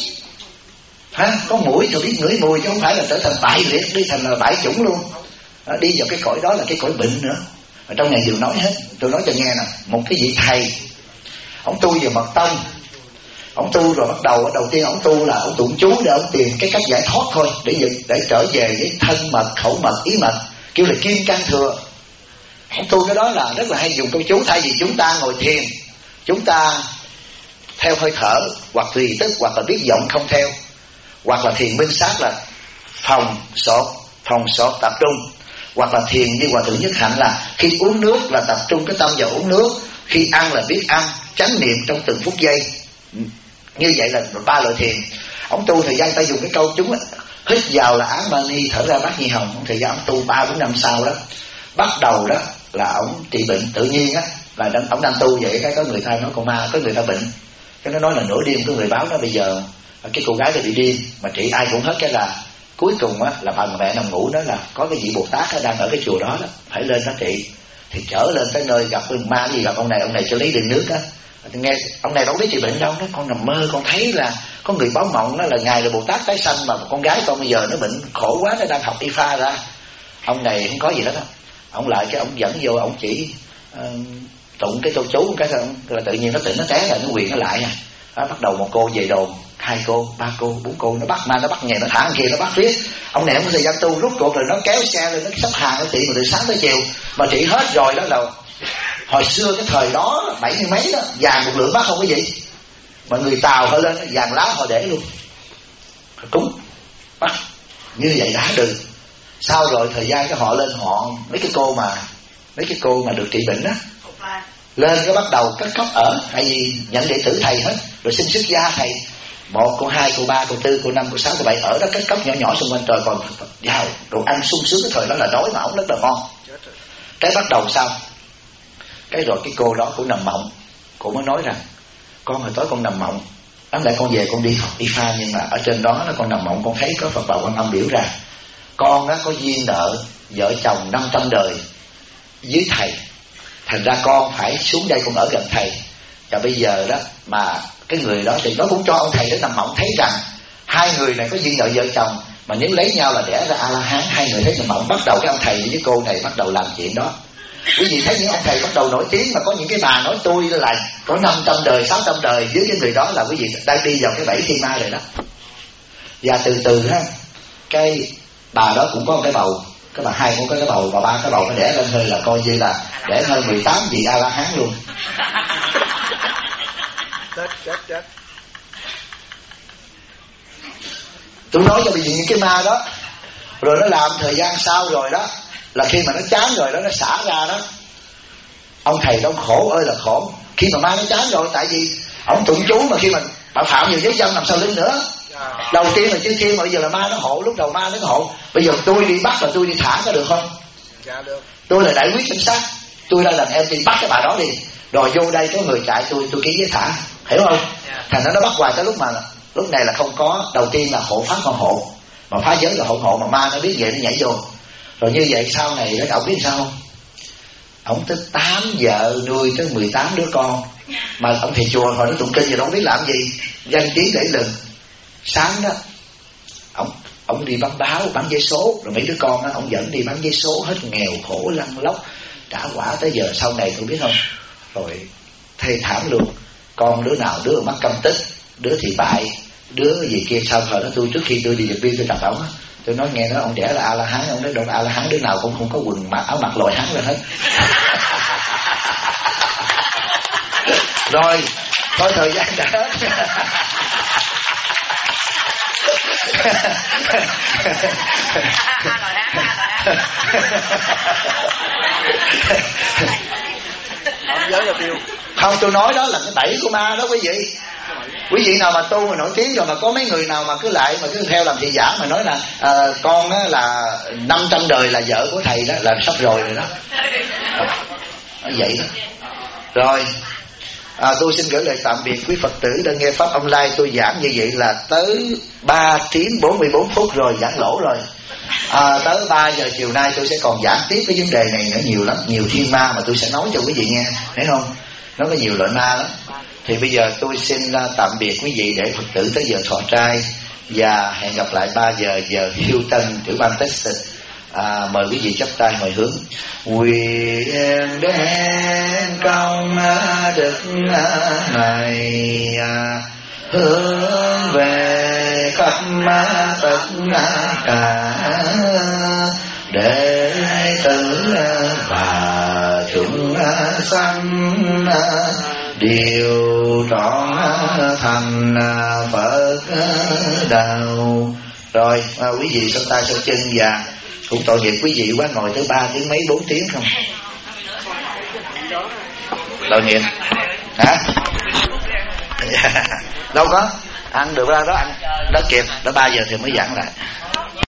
có mũi thì biết ngửi mùi, chứ không phải là trở thành bại liệt, đi thành là bại chủng luôn. Đi vào cái cõi đó là cái cõi bệnh nữa. Ở trong này đều nói hết. Tôi nói cho nghe nè, một cái vị thầy, ông tu về mật tông, ông tu rồi bắt đầu tiên ông tu là ông tụng chú để ông tìm cái cách giải thoát thôi, để trở về với thân mật, khẩu mật, ý mật, kêu là kim cang thừa. Ông tu cái đó là rất là hay dùng câu chú. Thay vì chúng ta ngồi thiền, chúng ta theo hơi thở hoặc tùy tức, hoặc là biết vọng không theo, hoặc là thiền minh sát là phòng sọt tập trung, hoặc là thiền như Hòa Thượng Nhất Hạnh là khi uống nước là tập trung cái tâm vào uống nước, khi ăn là biết ăn, chánh niệm trong từng phút giây. Như vậy là 3 loại thiền. Ông tu thời gian ta dùng cái câu chúng hít vào là Án Mani, thở ra Bát Nhĩ Hồng. Thời gian ông tu 3-4 năm sau đó, bắt đầu đó là ông trị bệnh tự nhiên á, là ông đang tu vậy cái có người ta nói con ma, có người ta bệnh, cái nó nói là nửa đêm, có người báo nó bây giờ cái cô gái này bị điên, mà trị ai cũng hết. Cái là cuối cùng á là bà mẹ nằm ngủ, đó là có cái vị Bồ Tát đang ở cái chùa đó, phải lên đó trị. Thì trở lên tới nơi gặp ma gì, gặp ông này cho lấy đường nước á. Nghe ông này đâu biết trị bệnh đâu, đó con nằm mơ con thấy là có người báo mộng đó là ngài là Bồ Tát tái sanh, mà con gái con bây giờ nó bệnh khổ quá, nó đang học y pha ra. Ông này không có gì đó. Ông lại cái ông dẫn vô, ông chỉ tụng cái câu chú cái là tự nhiên nó tỉnh, nó té rồi nó quyền nó lại. Bắt đầu một cô về đồn, 2 cô, 3 cô, 4 cô, nó bắt ma, nó bắt nghề, nó thả ăn kia, nó bắt riết. Ông này không có thời gian tu, rút cuộc rồi nó kéo xe lên, nó sắp hàng nó trị mà từ sáng tới chiều, mà trị hết rồi đó. Là hồi xưa cái thời đó 70 mấy đó, vàng 1 lượng bát không có gì, mà người Tàu họ lên vàng lá họ để luôn, họ cúng bắt như vậy đã được. Sau rồi thời gian cái họ lên, họ mấy cái cô mà được trị bệnh á lên cái bắt đầu cất khóc ở, tại vì nhận đệ tử thầy hết rồi, xin xuất gia thầy 1, cô 2, cô 3, cô 4, cô 5, cô 6, cô 7 ở đó cất cốc nhỏ xung quanh trời, còn giàu đồ ăn sung sướng. Cái thời đó là đói mà ổng rất là ngon. Cái bắt đầu sao cái rồi cái cô đó cũng nằm mộng, cô mới nói rằng con hồi tối con nằm mộng, đáng lẽ con về con đi học y pha, nhưng mà ở trên đó con nằm mộng, con thấy có Phật Bà Quan Âm biểu ra con có duyên nợ vợ chồng 500 đời với thầy, thành ra con phải xuống đây con ở gần thầy. Và bây giờ đó mà cái người đó thì nó cũng cho ông thầy đến nằm mộng thấy rằng 2 người này có duyên nợ vợ chồng, mà nếu lấy nhau là đẻ ra A-la-hán. 2 người thấy nằm mộng, bắt đầu cái ông thầy với cô này bắt đầu làm chuyện đó. Quý vị thấy những ông thầy bắt đầu nổi tiếng, mà có những cái bà nói tôi là có 500 đời 600 đời với cái người đó, là quý vị đang đi vào cái bẫy thiên ma rồi đó. Và từ từ ha, cái bà đó cũng có một cái bầu, cái bà 2 cũng có cái bầu, bà 3 cái bầu nó đẻ lên hơi là coi như là đẻ hơn 18 vị A-la-hán luôn. Chết. Tôi nói cho bây giờ những cái ma đó, rồi nó làm thời gian sau rồi đó, là khi mà nó chán rồi đó, nó xả ra đó, ông thầy đó khổ ơi là khổ. Khi mà ma nó chán rồi, tại vì ông tụng chú mà khi mà bảo phạm nhiều giới dân làm sao linh nữa. Đầu tiên là chư thiên, mà bây giờ là ma nó hộ. Lúc đầu ma nó hộ, bây giờ tôi đi bắt là tôi đi thả có được không? Dạ được. Tôi là đại quyết cảnh sát, tôi đang làm em đi bắt cái bà đó đi, rồi vô đây có người chạy tôi ký giấy thả, hiểu không? Thành nó bắt hoài tới lúc này là không có. Đầu tiên là hộ pháp con hộ, mà phá giới là hộ, mà ma nó biết vậy nó nhảy vô. Rồi như vậy sau này đó cậu biết sao không? Ông tới 8 vợ nuôi tới 18 đứa con, mà ông thầy chùa hồi nó tụng kinh gì đâu biết làm gì, danh tiếng để lừng. Sáng đó ông đi bán vé số, rồi mấy đứa con đó ông dẫn đi bán vé số hết nghèo khổ lăn lóc trả quả tới giờ. Sau này tôi biết không, rồi thê thảm luôn. Con đứa nào đứa mắc căm tức, đứa thì bại, đứa gì kia. Sao hồi đó tôi trước khi tôi đi Điện Biên tôi gặp ổng á, tôi nói nghe nói ông đẻ là A La Hán, ông nói đâu A La Hán đứa nào cũng không có quần mặc áo mặc lòi hắn lên hết. Rồi thôi thời gian đã hết. Không, tôi nói đó là cái bẫy của ma đó quý vị. Quý vị nào mà tu mà nổi tiếng rồi mà có mấy người nào mà cứ lại mà cứ theo làm thị giả mà nói là con á là 500 đời là vợ của thầy đó, là sắp rồi đó. Vậy đó. Rồi tôi xin gửi lời tạm biệt quý Phật tử đang nghe pháp online. Tôi giảng như vậy là tới 3 tiếng 44 phút rồi, giảng lỗ rồi. Tới 3 giờ chiều nay tôi sẽ còn giảng tiếp cái vấn đề này nữa, nhiều lắm, nhiều thiên ma mà tôi sẽ nói cho quý vị nghe, thấy không? Nó có nhiều loại ma lắm. Thì bây giờ tôi xin tạm biệt quý vị để Phật tử tới giờ thọ trai, và hẹn gặp lại 3 giờ giờ Hilton, tiểu bang Texas. Mời quý vị chắp tay hồi hướng. Nguyện đem công đức này hướng về khắp tất cả đệ tử và chúng sanh đều trọn thành Phật đạo. Rồi quý vị giơ tay giơ chân, và cũng tội nghiệp quý vị quá, ngồi tới 3 tiếng mấy 4 tiếng không. Tội nghiệp hả? Đâu có ăn được ra đó, ăn đó kịp, đó 3 giờ thì mới giảng lại.